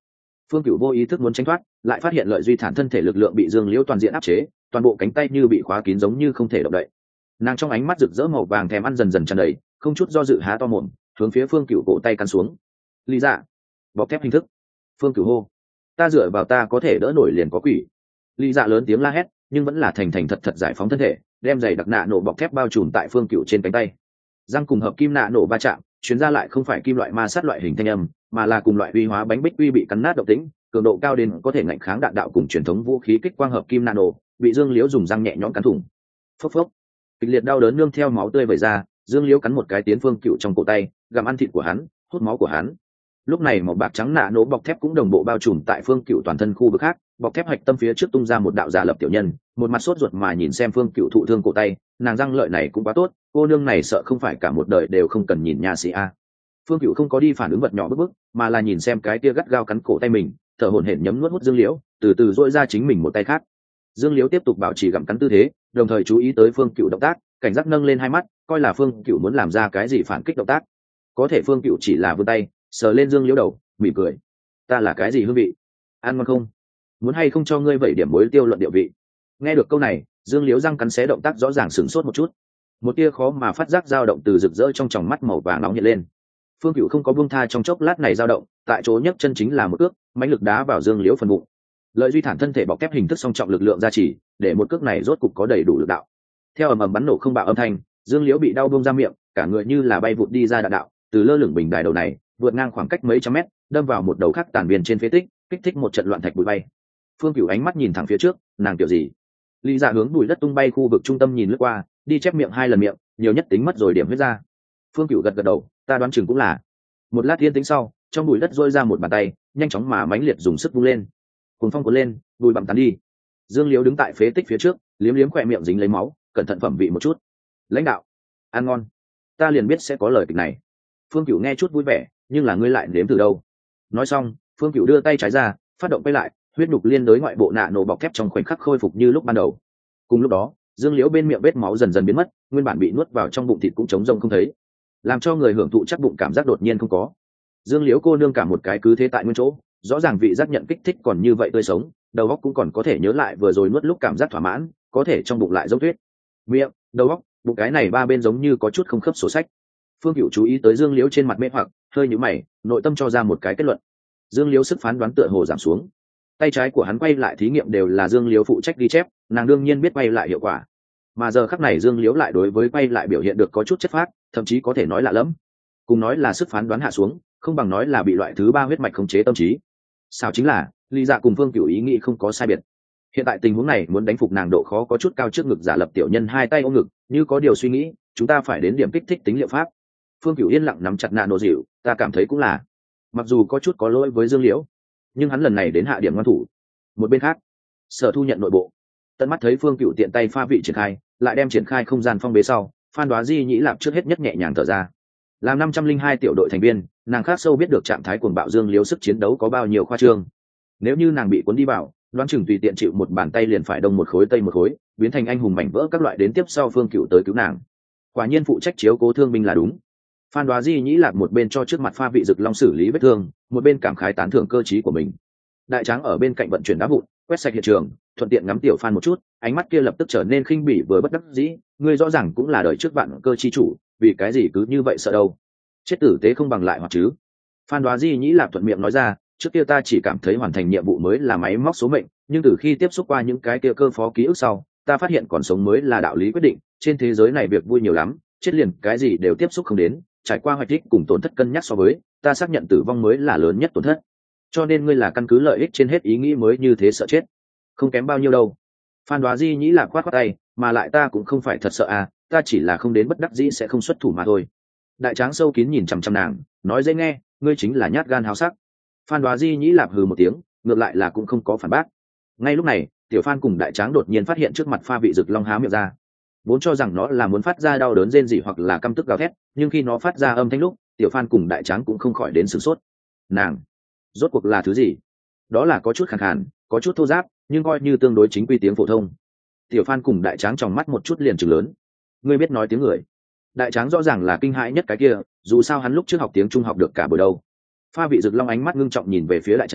Phương Cửu vô ý thức muốn tránh thoát, lại phát hiện Lợi Duy Thản thân thể lực lượng bị Dương Liễu toàn diện áp chế, toàn bộ cánh tay như bị khóa kín giống như không thể động đậy. Nàng trong ánh mắt rực rỡ màu vàng thèm ăn dần dần tràn đầy, không chút do dự há to mồm, hướng phía Phương Cửu cổ tay cắn xuống. Lý dạ, bọc thép hình thức. Phương Cửu hô, ta dựa vào ta có thể đỡ nổi liền có quỷ. Lý dạ lớn tiếng la hét, nhưng vẫn là thành thành thật thật giải phóng thân thể, đem giày đặc nạ nổ bọc thép bao trùm tại Phương Cửu trên cánh tay. Răng cùng hợp kim nạ nổ va chạm, chuyến ra lại không phải kim loại ma sát loại hình thanh âm, mà là cùng loại uy hóa bánh bích quy bị cắn nát động tĩnh, cường độ cao đến có thể ngạnh kháng đạn đạo cùng truyền thống vũ khí kích quang hợp kim nano, bị Dương Liễu dùng răng nhẹ nhõm cắn thủng. Phốc phốc, kịch liệt đau đớn nương theo máu tươi vẩy ra, Dương Liễu cắn một cái tiến Phương Cựu trong cổ tay, gặm ăn thịt của hắn, hút máu của hắn. Lúc này màu bạc trắng nano bọc thép cũng đồng bộ bao trùm tại Phương Cựu toàn thân khu vực khác, bọc thép hạch tâm phía trước tung ra một đạo giả lập tiểu nhân, một mặt sốt ruột mà nhìn xem Phương Cựu thụ thương cổ tay, nàng răng lợi này cũng quá tốt, cô nương này sợ không phải cả một đời đều không cần nhìn nha sĩ a. Phương Cựu không có đi phản ứng vật nhỏ bức, mà là nhìn xem cái kia gắt gao cắn cổ tay mình, thở hổn hển nhấm nuốt hút Dương Liễu, từ từ dội ra chính mình một tay khác. Dương Liễu tiếp tục bảo trì gặm cắn tư thế, đồng thời chú ý tới Phương Cựu động tác, cảnh giác nâng lên hai mắt, coi là Phương Cựu muốn làm ra cái gì phản kích động tác. Có thể Phương Cựu chỉ là vươn tay, sờ lên Dương Liễu đầu, mỉm cười. Ta là cái gì hương vị? Ăn ngon không? Muốn hay không cho ngươi vậy điểm muối tiêu luận địa vị? Nghe được câu này, Dương Liễu răng cắn xé động tác rõ ràng sửng sốt một chút. Một tia khó mà phát giác dao động từ rực rỡ trong tròng mắt màu vàng nóng hiện lên. Phương Cựu không có buông tha trong chốc lát này dao động, tại chỗ nhấc chân chính là một cước, mãnh lực đá vào Dương Liễu phần bụng. Lợi Duy Thản thân thể bọc thép hình thức song trọng lực lượng gia trì, để một cước này rốt cục có đầy đủ lực đạo. Theo ầm ầm bắn nổ không bạo âm thanh, Dương Liễu bị đau buông ra miệng, cả người như là bay vụt đi ra đạn đạo, từ lơ lửng bình đài đầu này, vượt ngang khoảng cách mấy trăm mét, đâm vào một đầu khác tàn viên trên phế tích, kích thích một trận loạn thạch bụi bay. Phương Cựu ánh mắt nhìn thẳng phía trước, nàng kiểu gì? Lý Dạ hướng bụi đất tung bay khu vực trung tâm nhìn lướt qua, đi chép miệng hai lần miệng, nhiều nhất tính mất rồi điểm huyết ra. Phương Cựu gật gật đầu, ta đoán chừng cũng là. Một lát yên tĩnh sau, trong bụi đất rôi ra một bàn tay, nhanh chóng mà mãnh liệt dùng sức vung lên. Cuồng phong cuốn lên, bụi bặm tán đi. Dương Liễu đứng tại phế tích phía trước, liếm liếm khỏe miệng dính lấy máu, cẩn thận phẩm vị một chút. Lãnh đạo, ăn ngon. Ta liền biết sẽ có lời kịch này. Phương Cựu nghe chút vui vẻ, nhưng là ngươi lại nếm từ đâu? Nói xong, Phương Cựu đưa tay trái ra, phát động quay lại, huyết nhục liên đối ngoại bộ nạ nổ bọc thép trong khoảnh khắc khôi phục như lúc ban đầu. Cùng lúc đó, Dương Liễu bên miệng vết máu dần dần biến mất, nguyên bản bị nuốt vào trong bụng thịt cũng trống rỗng không thấy, làm cho người hưởng thụ chắc bụng cảm giác đột nhiên không có. Dương Liễu cô nương cả một cái cứ thế tại nguyên chỗ, rõ ràng vị giác nhận kích thích còn như vậy tươi sống, đầu óc cũng còn có thể nhớ lại vừa rồi nuốt lúc cảm giác thỏa mãn, có thể trong bụng lại giống tuyết. Miệng, đầu óc, bụng cái này ba bên giống như có chút không khớp sổ sách. Phương Cựu chú ý tới Dương Liễu trên mặt mê hoặc, hơi nhíu mày, nội tâm cho ra một cái kết luận. Dương Liễu sức phán đoán tựa hồ giảm xuống. Tay trái của hắn quay lại thí nghiệm đều là Dương Liễu phụ trách ghi chép, nàng đương nhiên biết quay lại hiệu quả. Mà giờ khắc này Dương Liễu lại đối với quay lại biểu hiện được có chút chất phác, thậm chí có thể nói lạ lẫm. Cùng nói là sức phán đoán hạ xuống, không bằng nói là bị loại thứ ba huyết mạch khống chế tâm trí. Sao chính là, Lý Dạ cùng Phương Cựu ý nghĩ không có sai biệt. Hiện tại tình huống này muốn đánh phục nàng độ khó có chút cao, trước ngực giả lập tiểu nhân hai tay ôm ngực, như có điều suy nghĩ, chúng ta phải đến điểm kích thích tính liệu pháp. Phương Cựu yên lặng nắm chặt nạ nổ dịu, ta cảm thấy cũng là. Mặc dù có chút có lỗi với Dương Liễu, nhưng hắn lần này đến hạ điểm ngoan thủ. Một bên khác, Sở Thu nhận nội bộ, tận mắt thấy Phương Cựu tiện tay pha vị triển khai, lại đem triển khai không gian phong bế sau, Phan Đoá Di nhĩ lạp trước hết nhất nhẹ nhàng thở ra. Làm 502 tiểu đội thành viên, nàng khác sâu biết được trạng thái cuồng bạo Dương Liễu sức chiến đấu có bao nhiêu khoa trương. Nếu như nàng bị cuốn đi vào, đoán chừng tùy tiện chịu một bàn tay liền phải đông một khối tây một khối, biến thành anh hùng mảnh vỡ các loại, đến tiếp sau Phương Cựu tới cứu nàng. Quả nhiên phụ trách chiếu cố thương binh là đúng. Phan Đoá Di nhĩ lạp một bên cho trước mặt pha vị dực long xử lý vết thương, một bên cảm khái tán thưởng cơ trí của mình. Đại Tráng ở bên cạnh vận chuyển đá vụn, quét sạch hiện trường, thuận tiện ngắm tiểu Phan một chút, ánh mắt kia lập tức trở nên khinh bỉ với bất đắc dĩ. Ngươi rõ ràng cũng là đời trước bạn cơ chi chủ, vì cái gì cứ như vậy sợ đâu? Chết tử tế không bằng lại hoặc chứ? Phan Đoá Di nhĩ lạp thuận miệng nói ra, trước kia ta chỉ cảm thấy hoàn thành nhiệm vụ mới là máy móc số mệnh, nhưng từ khi tiếp xúc qua những cái kia cơ phó ký ức sau, ta phát hiện còn sống mới là đạo lý quyết định. Trên thế giới này việc vui nhiều lắm, chết liền cái gì đều tiếp xúc không đến, trải qua hoạch thích cùng tổn thất cân nhắc so với, ta xác nhận tử vong mới là lớn nhất tổn thất. Cho nên ngươi là căn cứ lợi ích trên hết ý nghĩ mới như thế sợ chết, không kém bao nhiêu đâu. Phan Đoá Di nhĩ là khoát khoát tay, mà lại ta cũng không phải thật sợ à, ta chỉ là không đến bất đắc dĩ sẽ không xuất thủ mà thôi. Đại Tráng sâu kín nhìn chằm chằm nàng, nói dễ nghe, ngươi chính là nhát gan háo sắc. Phan Đoá Di nhĩ lạp hừ một tiếng, ngược lại là cũng không có phản bác. Ngay lúc này, Tiểu Phan cùng Đại Tráng đột nhiên phát hiện trước mặt pha vị dực long há miệng ra, vốn cho rằng nó là muốn phát ra đau đớn rên rỉ hoặc là căm tức gào thét, nhưng khi nó phát ra âm thanh lúc, Tiểu Phan cùng Đại Tráng cũng không khỏi đến sửng sốt. Nàng rốt cuộc là thứ gì? Đó là có chút khàn khàn, có chút thô ráp, nhưng coi như tương đối chính quy tiếng phổ thông. Tiểu Phan cùng Đại Tráng trong mắt một chút liền trừng lớn. Ngươi biết nói tiếng người? Đại Tráng rõ ràng là kinh hãi nhất cái kia, dù sao hắn lúc trước học tiếng Trung học được cả buổi đâu. Pha vị dực long ánh mắt ngưng trọng nhìn về phía Đại Tráng,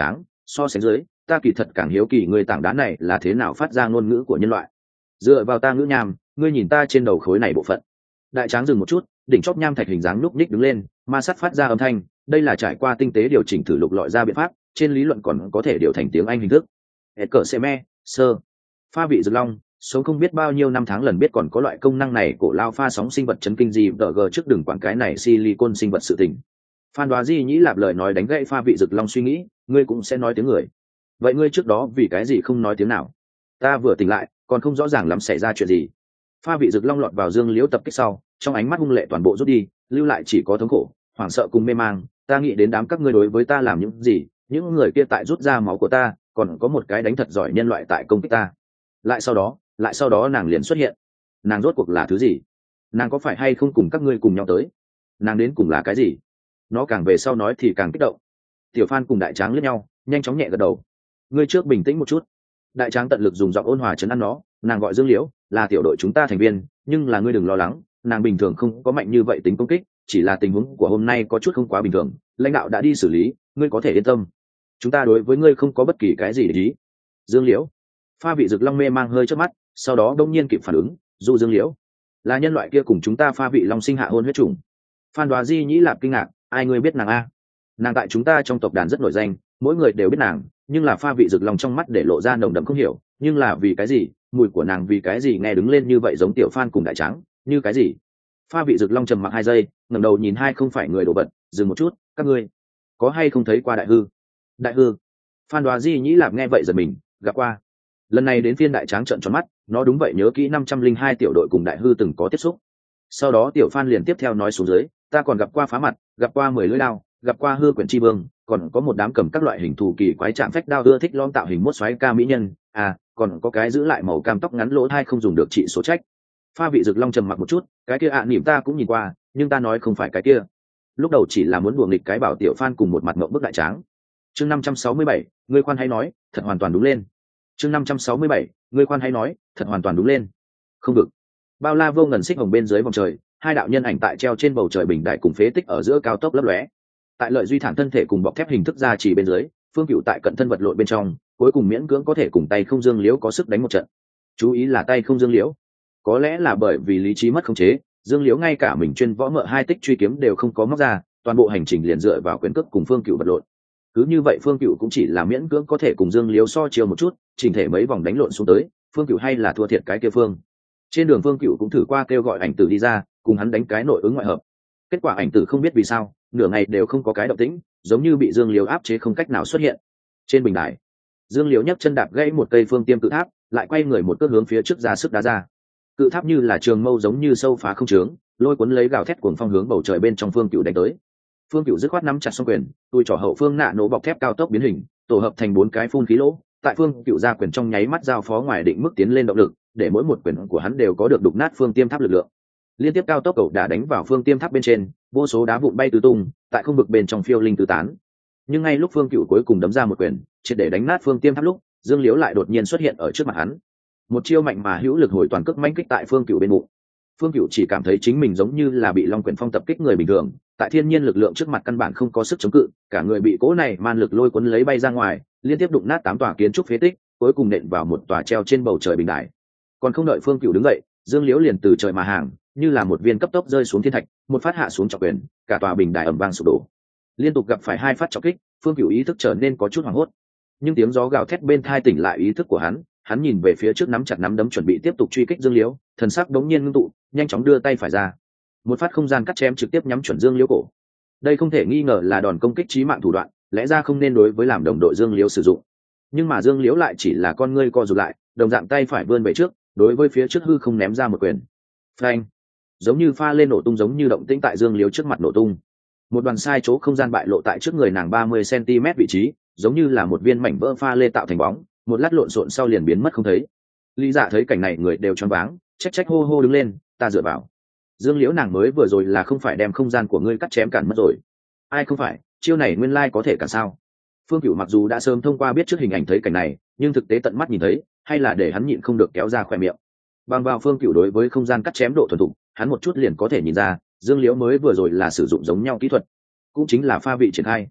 so sánh dưới ta kỳ thật càng hiếu kỳ người tảng đá này là thế nào phát ra ngôn ngữ của nhân loại. Dựa vào ta ngữ nham, ngươi nhìn ta trên đầu khối này bộ phận. Đại tráng dừng một chút, đỉnh chóp nham thạch hình dáng núc ních đứng lên, ma sát phát ra âm thanh, đây là trải qua tinh tế điều chỉnh thử lục lọi ra biện pháp, trên lý luận còn có thể điều thành tiếng Anh hình thức. Cỡ Seme, sơ. Pha vị rực long, sống không biết bao nhiêu năm tháng lần biết còn có loại công năng này, cổ lao pha sóng sinh vật chấn kinh gì đỡ gờ trước đường quảng cái này silicon sinh vật sự tình. Phan Đoá Di nhĩ lạp lời nói đánh gãy pha vị rực long suy nghĩ, ngươi cũng sẽ nói tiếng người. Vậy ngươi trước đó vì cái gì không nói tiếng nào? Ta vừa tỉnh lại, còn không rõ ràng lắm xảy ra chuyện gì. Pha vị rực long lọt vào dương liễu tập kích sau, trong ánh mắt hung lệ toàn bộ rút đi, lưu lại chỉ có thống khổ, hoảng sợ cùng mê mang. Ta nghĩ đến đám các ngươi đối với ta làm những gì, những người kia tại rút ra máu của ta, còn có một cái đánh thật giỏi nhân loại tại công kích ta. Lại sau đó nàng liền xuất hiện. Nàng rốt cuộc là thứ gì? Nàng có phải hay không cùng các ngươi cùng nhau tới? Nàng đến cùng là cái gì? Nó càng về sau nói thì càng kích động. Tiểu Phan cùng đại tráng liếc nhau, nhanh chóng nhẹ gật đầu. Ngươi trước bình tĩnh một chút. Đại tráng tận lực dùng giọng ôn hòa trấn an nó. Nàng gọi Dương Liễu, là tiểu đội chúng ta thành viên, nhưng là ngươi đừng lo lắng, nàng bình thường không có mạnh như vậy tính công kích, chỉ là tình huống của hôm nay có chút không quá bình thường, lãnh đạo đã đi xử lý, ngươi có thể yên tâm. Chúng ta đối với ngươi không có bất kỳ cái gì để ý. Dương Liễu. Pha vị rực long mê mang hơi trước mắt, sau đó đông nhiên kịp phản ứng, du Dương Liễu là nhân loại kia cùng chúng ta pha vị long sinh hạ hôn huyết chủng. Phan Đoá Di nhĩ lạp kinh ngạc, ai ngươi biết nàng a? Nàng tại chúng ta trong tộc đàn rất nổi danh, mỗi người đều biết nàng, nhưng là pha vị rực long trong mắt để lộ ra nồng đậm không hiểu, nhưng là vì cái gì, mùi của nàng vì cái gì nghe đứng lên như vậy giống tiểu Phan cùng đại trắng, như cái gì? Pha vị rực long trầm mặc 2 giây, ngẩng đầu nhìn hai không phải người đồ vật, dừng một chút, các ngươi có hay không thấy qua đại hư? Đại hư? Phan Đoá Di nhĩ lạp nghe vậy giật mình, gặp qua. Lần này đến phiên đại tráng trợn tròn mắt, nó đúng vậy nhớ kỹ 502 tiểu đội cùng đại hư từng có tiếp xúc. Sau đó tiểu Phan liền tiếp theo nói xuống dưới, ta còn gặp qua phá mặt, gặp qua 10 lưỡi đao, gặp qua hư quyển chi vương, còn có một đám cầm các loại hình thù kỳ quái chạm phách đao ưa thích lom tạo hình mốt xoáy ca mỹ nhân, còn có cái giữ lại màu cam tóc ngắn lỗ thai không dùng được trị số trách. Pha vị rực long trầm mặc một chút, cái kia niệm ta cũng nhìn qua, nhưng ta nói không phải cái kia. Lúc đầu chỉ là muốn đùa nghịch cái bảo tiểu Phan cùng một mặt ngậm bức đại tráng. Chương 567, ngươi khoan hay nói, thật hoàn toàn đúng lên. Chương 567, ngươi khoan hay nói, thật hoàn toàn đúng lên. Không được. Bao la vô ngần xích hồng bên dưới vòng trời, hai đạo nhân ảnh tại treo trên bầu trời bình đại cùng phế tích ở giữa cao tốc lấp lóe. Tại lợi duy thản thân thể cùng bọc thép hình thức ra chỉ bên dưới, Phương Cựu tại cận thân vật lộn bên trong, cuối cùng miễn cưỡng có thể cùng tay không Dương Liễu có sức đánh một trận. Chú ý là tay không Dương Liễu. Có lẽ là bởi vì lý trí mất khống chế, Dương Liễu ngay cả mình chuyên võ mợ 2 tích truy kiếm đều không có móc ra, toàn bộ hành trình liền dựa vào quyền cước cùng Phương Cựu vật lộn. Cứ như vậy Phương Cựu cũng chỉ là miễn cưỡng có thể cùng Dương Liễu so chiêu một chút, chỉnh thể mấy vòng đánh lộn xuống tới, Phương Cựu hay là thua thiệt cái kia phương. Trên đường Phương Cựu cũng thử qua kêu gọi ảnh tử đi ra, cùng hắn đánh cái nội ứng ngoại hợp. Kết quả ảnh tử không biết vì sao, nửa ngày đều không có cái động tĩnh, giống như bị Dương Liễu áp chế không cách nào xuất hiện. Trên bình đài, Dương Liễu nhấc chân đạp gãy một cây phương tiêm cự tháp, lại quay người một cước hướng phía trước ra sức đá ra. Cự tháp như là trường mâu giống như sâu phá không trướng, lôi cuốn lấy gào thét cuồng phong hướng bầu trời bên trong Phương Cựu đánh tới. Phương Cựu dứt khoát nắm chặt song quyền, tùi trỏ hậu phương nạ nổ bọc thép cao tốc biến hình, tổ hợp thành 4 cái phun khí lỗ. Tại Phương Cựu ra quyền trong nháy mắt giao phó ngoài định mức tiến lên động lực, để mỗi một quyền của hắn đều có được đục nát phương tiêm tháp lực lượng. Liên tiếp cao tốc cầu đã đánh vào phương tiêm tháp bên trên, vô số đá vụn bay tứ tung, tại không vực bên trong phiêu linh tứ tán. Nhưng ngay lúc Phương Cựu cuối cùng đấm ra một quyền, triệt để đánh nát phương tiêm tháp lúc, Dương Liễu lại đột nhiên xuất hiện ở trước mặt hắn. Một chiêu mạnh mà hữu lực hồi toàn cước mãnh kích tại Phương Cựu bên bụng. Phương Cựu chỉ cảm thấy chính mình giống như là bị long quyển phong tập kích người bình thường, tại thiên nhiên lực lượng trước mặt căn bản không có sức chống cự, cả người bị cỗ này man lực lôi cuốn lấy bay ra ngoài, liên tiếp đụng nát 8 tòa kiến trúc phế tích, cuối cùng nện vào một tòa treo trên bầu trời bình đài. Còn không đợi Phương Cựu đứng dậy, Dương Liễu liền từ trời mà hàng, như là một viên cấp tốc rơi xuống thiên thạch, một phát hạ xuống trọng quyền, cả tòa bình đài ầm vang sụp đổ. Liên tục gặp phải 2 phát trọng kích, Phương Cựu ý thức trở nên có chút hoảng hốt. Nhưng tiếng gió gào thét bên tai tỉnh lại ý thức của hắn nhìn về phía trước nắm chặt nắm đấm chuẩn bị tiếp tục truy kích Dương Liễu, thần sắc đống nhiên ngưng tụ, nhanh chóng đưa tay phải ra. Một phát không gian cắt chém trực tiếp nhắm chuẩn Dương Liễu cổ. Đây không thể nghi ngờ là đòn công kích chí mạng thủ đoạn, lẽ ra không nên đối với làm đồng đội Dương Liễu sử dụng. Nhưng mà Dương Liễu lại chỉ là con ngươi co rụt lại, đồng dạng tay phải vươn về trước, đối với phía trước hư không ném ra một quyền. Phanh! Giống như pha lên nổ tung giống như động tĩnh tại Dương Liễu trước mặt nổ tung. Một đoàn sai chỗ không gian bại lộ tại trước người nàng 30 cm vị trí, giống như là một viên mảnh vỡ pha lê tạo thành bóng, một lát lộn xộn sau liền biến mất không thấy. Lý Dạ thấy cảnh này người đều choáng váng, trách hô hô đứng lên, ta dựa vào. Dương Liễu nàng mới vừa rồi là không phải đem không gian của ngươi cắt chém cản mất rồi. Ai không phải, chiêu này nguyên lai có thể cản sao? Phương Cửu mặc dù đã sớm thông qua biết trước hình ảnh thấy cảnh này, nhưng thực tế tận mắt nhìn thấy, hay là để hắn nhịn không được kéo ra khóe miệng. Bằng vào Phương Cửu đối với không gian cắt chém độ thuần thục, hắn một chút liền có thể nhìn ra, Dương Liễu mới vừa rồi là sử dụng giống nhau kỹ thuật, cũng chính là pha vị triển khai.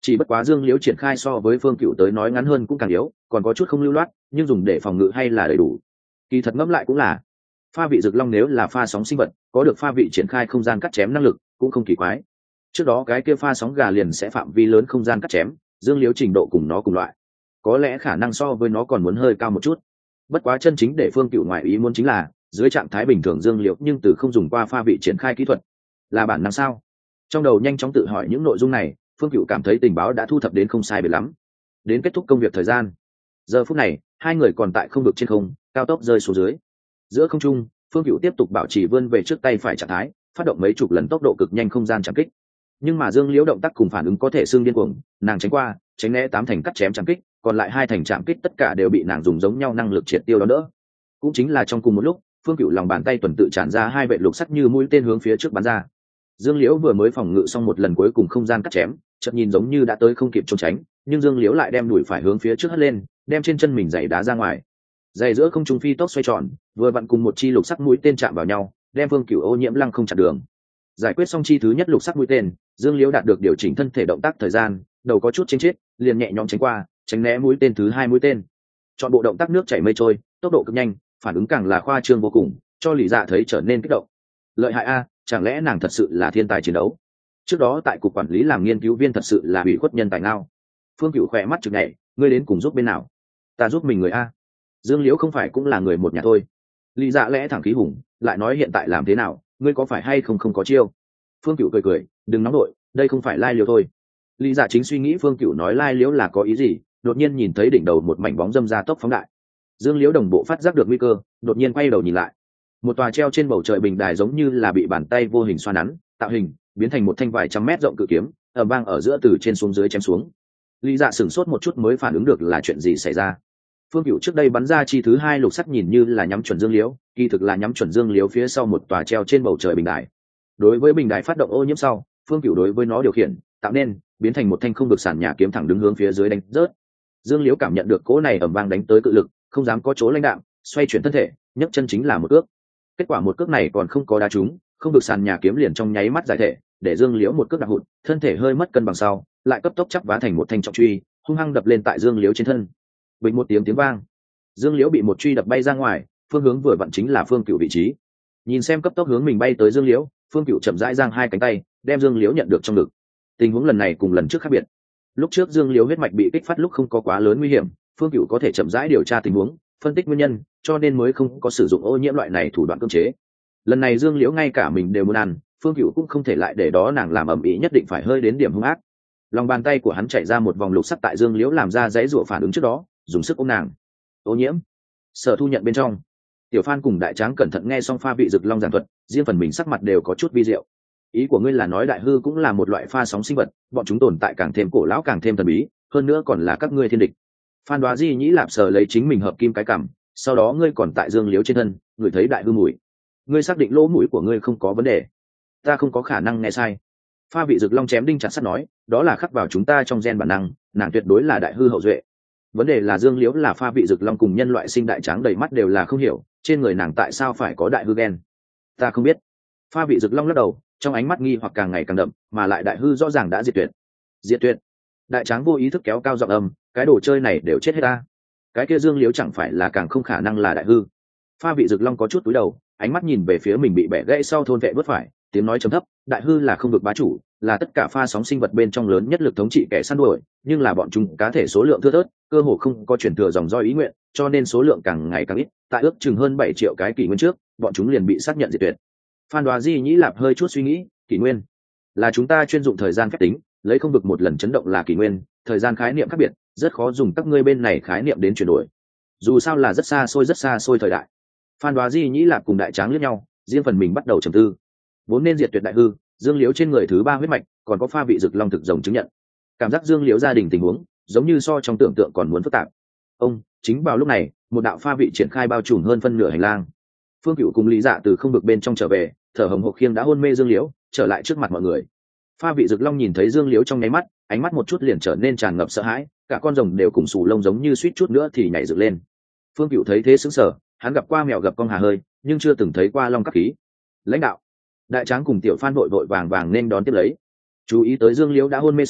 chỉ bất quá dương liễu triển khai so với phương cựu tới nói ngắn hơn cũng càng yếu, còn có chút không lưu loát, nhưng dùng để phòng ngự hay là đầy đủ. Kỳ thật ngẫm lại cũng là, pha vị rực long nếu là pha sóng sinh vật, có được pha vị triển khai không gian cắt chém năng lực cũng không kỳ quái. Trước đó cái kia pha sóng gà liền sẽ phạm vi lớn không gian cắt chém, dương liễu trình độ cùng nó cùng loại, có lẽ khả năng so với nó còn muốn hơi cao một chút. Bất quá chân chính để phương cựu ngoại ý muốn chính là, dưới trạng thái bình thường dương liễu nhưng từ không dùng qua pha vị triển khai kỹ thuật, là bản năng sao? Trong đầu nhanh chóng tự hỏi những nội dung này, phương cựu cảm thấy tình báo đã thu thập đến không sai biệt lắm. Đến kết thúc công việc thời gian, giờ phút này hai người còn tại không vực trên không, cao tốc rơi xuống dưới. Giữa không trung, phương cựu tiếp tục bảo trì vươn về trước tay phải trạng thái, phát động mấy chục lần tốc độ cực nhanh không gian chạm kích. Nhưng mà dương liễu động tác cùng phản ứng có thể xương điên cuồng, nàng tránh qua tránh né 8 thành cắt chém chạm kích, còn lại 2 thành chạm kích tất cả đều bị nàng dùng giống nhau năng lực triệt tiêu đó đỡ. Cũng chính là trong cùng một lúc, phương cựu lòng bàn tay tuần tự tràn ra 2 vệ lục sắc như mũi tên hướng phía trước bắn ra. Dương liễu vừa mới phòng ngự xong một lần cuối cùng không gian cắt chém, chợt nhìn giống như đã tới không kịp trốn tránh, nhưng dương liễu lại đem đuổi phải hướng phía trước hất lên, đem trên chân mình giày đá ra ngoài. Giày giữa không trung phi tốc xoay tròn, vừa vặn cùng một chi lục sắc mũi tên chạm vào nhau, đem phương cựu ô nhiễm lăng không chặn đường. Giải quyết xong chi thứ nhất lục sắc mũi tên, dương liễu đạt được điều chỉnh thân thể động tác thời gian, đầu có chút chênh chết, liền nhẹ nhõm tránh qua tránh né mũi tên thứ 2 mũi tên. Chọn bộ động tác nước chảy mây trôi, tốc độ cực nhanh, phản ứng càng là khoa trương vô cùng, cho Lý Dạ thấy trở nên kích động. Lợi hại a, chẳng lẽ nàng thật sự là thiên tài chiến đấu? Trước đó tại cục quản lý làm nghiên cứu viên thật sự là ủy khuất nhân tài ngao. Phương Cửu khỏe mắt chực nhảy, ngươi đến cùng giúp bên nào? Ta giúp mình người a. Dương liễu không phải cũng là người một nhà thôi. Lý Dạ lẽ thẳng khí hùng, lại nói hiện tại làm thế nào, ngươi có phải hay không có chiêu? Phương Cửu cười cười, đừng nóng đội, đây không phải lai liễu thôi. Lý Dạ chính suy nghĩ Phương Cửu nói lai liễu là có ý gì, đột nhiên nhìn thấy đỉnh đầu một mảnh bóng dâm ra tốc phóng đại. Dương liễu đồng bộ phát giác được nguy cơ, đột nhiên quay đầu nhìn lại. Một tòa treo trên bầu trời bình đài giống như là bị bàn tay vô hình xoa nắn tạo hình, biến thành một thanh vài trăm mét rộng cự kiếm, ầm vang ở giữa từ trên xuống dưới chém xuống. Lý Dạ sửng sốt một chút mới phản ứng được là chuyện gì xảy ra. Phương Cửu trước đây bắn ra chi thứ 2 lục sắt nhìn như là nhắm chuẩn Dương Liễu, kỳ thực là nhắm chuẩn Dương Liễu phía sau một tòa treo trên bầu trời bình đài. Đối với bình đài phát động ô nhiễm sau, Phương Cửu đối với nó điều khiển, tạo nên biến thành một thanh không được sàn nhà kiếm thẳng đứng hướng phía dưới đánh rớt. Dương Liễu cảm nhận được cỗ này ầm vang đánh tới cự lực, không dám có chỗ lãnh đạm, xoay chuyển thân thể, nhấc chân chính là một cước. Kết quả một cước này còn không có đá trúng, không được sàn nhà kiếm liền trong nháy mắt giải thể, để Dương Liễu một cước đạp hụt, thân thể hơi mất cân bằng sau, lại cấp tốc chắp vá thành một thanh trọng truy, hung hăng đập lên tại Dương Liễu trên thân. Bình một tiếng vang, Dương Liễu bị một truy đập bay ra ngoài, phương hướng vừa vặn chính là Phương Cửu vị trí. Nhìn xem cấp tốc hướng mình bay tới Dương Liễu, Phương Cửu chậm rãi giang 2 cánh tay, đem Dương Liễu nhận được trong ngực. Tình huống lần này cùng lần trước khác biệt. Lúc trước Dương Liễu huyết mạch bị kích phát lúc không có quá lớn nguy hiểm, Phương Cửu có thể chậm rãi điều tra tình huống, phân tích nguyên nhân, cho nên mới không có sử dụng ô nhiễm loại này thủ đoạn cưỡng chế. Lần này Dương Liễu ngay cả mình đều muốn ăn, Phương Cửu cũng không thể lại để đó nàng làm ầm ĩ, nhất định phải hơi đến điểm hung ác. Lòng bàn tay của hắn chạy ra một vòng lục sắc tại Dương Liễu làm ra dãy rủa phản ứng trước đó, dùng sức ôm nàng. Ô nhiễm. Sở Thu nhận bên trong. Tiểu Phan cùng Đại Tráng cẩn thận nghe xong pha vị rực long giảng thuật, riêng phần mình sắc mặt đều có chút vi diệu. Ý của ngươi là nói đại hư cũng là một loại pha sóng sinh vật, bọn chúng tồn tại càng thêm cổ lão càng thêm thần bí, hơn nữa còn là các ngươi thiên địch. Phan Đoá Di nhĩ lạp sờ lấy chính mình hợp kim cái cằm, sau đó ngươi còn tại Dương Liễu trên thân, ngươi thấy đại hư mùi. Ngươi xác định lỗ mũi của ngươi không có vấn đề? Ta không có khả năng nghe sai. Pha vị rực long chém đinh chặt sắt nói, đó là khắc vào chúng ta trong gen bản năng, nàng tuyệt đối là đại hư hậu duệ. Vấn đề là Dương Liễu là pha vị rực long cùng nhân loại sinh Đại Tráng đầy mắt đều là không hiểu, trên người nàng tại sao phải có đại hư gen? Ta không biết. Pha vị rực long lắc đầu, trong ánh mắt nghi hoặc càng ngày càng đậm, mà lại đại hư rõ ràng đã diệt tuyệt. Diệt tuyệt? Đại Tráng vô ý thức kéo cao giọng âm, cái đồ chơi này đều chết hết ta. Cái kia Dương Liễu chẳng phải là càng không khả năng là đại hư? Pha vị rực long có chút cúi đầu, ánh mắt nhìn về phía mình bị bẻ gãy sau thôn vệ vớt phải, tiếng nói trầm thấp, đại hư là không vực bá chủ, là tất cả pha sóng sinh vật bên trong lớn nhất lực thống trị kẻ săn đuổi, nhưng là bọn chúng cá thể số lượng thưa thớt, cơ hồ không có chuyển thừa dòng roi ý nguyện, cho nên số lượng càng ngày càng ít, tại ước chừng hơn 7 triệu cái kỷ nguyên trước, bọn chúng liền bị xác nhận diệt tuyệt. Phan Đoá Di nhĩ lạp hơi chút suy nghĩ, kỷ nguyên là chúng ta chuyên dụng thời gian phép tính, lấy không vực một lần chấn động là kỷ nguyên, thời gian khái niệm khác biệt, rất khó dùng các ngươi bên này khái niệm đến chuyển đổi. Dù sao là rất xa xôi thời đại. Phan Đoá Di nhĩ lạp cùng Đại Tráng liếc nhau, riêng phần mình bắt đầu trầm tư. Vốn nên diệt tuyệt đại hư, Dương Liễu trên người thứ 3 huyết mạch, còn có pha vị rực long thực rồng chứng nhận. Cảm giác Dương Liễu gia đình tình huống, giống như so trong tưởng tượng còn muốn phức tạp. Chính vào lúc này, một đạo pha vị triển khai bao trùm hơn phân nửa hành lang. Phương Cửu cùng Lý Dạ từ không vực bên trong trở về, thở hồng hộc khiêng đã hôn mê Dương Liễu, trở lại trước mặt mọi người. Pha vị rực long nhìn thấy Dương Liễu trong nháy mắt, ánh mắt một chút liền trở nên tràn ngập sợ hãi, cả con rồng đều cùng sù lông giống như suýt chút nữa thì nhảy dựng lên. Phương Cửu thấy thế sững sờ, hắn gặp qua mèo gặp con hà hơi, nhưng chưa từng thấy qua long cấp khí. Lãnh đạo. Đại Tráng cùng Tiểu Phan vội vàng nên đón tiếp lấy. Chú ý tới Dương Liễu đã hôn mê sau,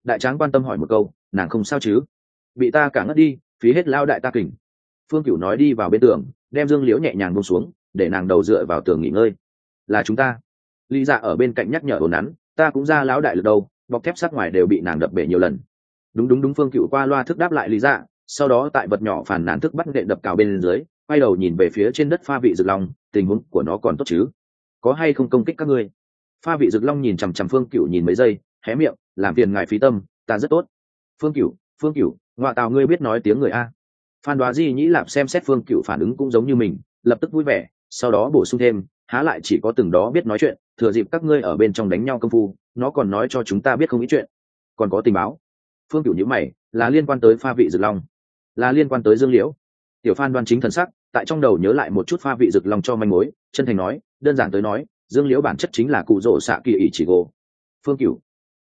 đại tráng quan tâm hỏi một câu, nàng không sao chứ? Bị ta cả ngất đi, phí hết lao đại ta kình. Phương Cửu nói đi vào bên tường, đem Dương Liễu nhẹ nhàng buông xuống, để nàng đầu dựa vào tường nghỉ ngơi. Là chúng ta. Lý Dạ ở bên cạnh nhắc nhở ồn nắn, ta cũng ra lão đại lực đâu, bọc thép sắt ngoài đều bị nàng đập bể nhiều lần. Đúng đúng đúng, Phương Cửu qua loa thức đáp lại Lý Dạ, sau đó tại vật nhỏ phản nàn thức bắt nện đập cào bên dưới, quay đầu nhìn về phía trên đất Pha Vị Dực Long, tình huống của nó còn tốt chứ? Có hay không công kích các ngươi? Pha Vị Dực Long nhìn chằm chằm Phương Cửu nhìn mấy giây, hé miệng, làm phiền ngài phí tâm, ta rất tốt. Phương Cửu, ngoại tào ngươi biết nói tiếng người a? Phan Đoá Di nhĩ lạp xem xét Phương Cửu phản ứng cũng giống như mình, lập tức vui vẻ, sau đó bổ sung thêm, há lại chỉ có từng đó biết nói chuyện, thừa dịp các ngươi ở bên trong đánh nhau công phu, nó còn nói cho chúng ta biết không ít chuyện, còn có tình báo. Phương Cửu nhíu mày, là liên quan tới Pha Vị Dực Long, là liên quan tới Dương Liễu. Tiểu Phan đoan chính thần sắc, tại trong đầu nhớ lại một chút Pha Vị Dực Long cho manh mối, chân thành nói, đơn giản tới nói, Dương Liễu bản chất chính là cụ rỗ xạ kỳ ỷ chỉ gỗ. Phương Cửu,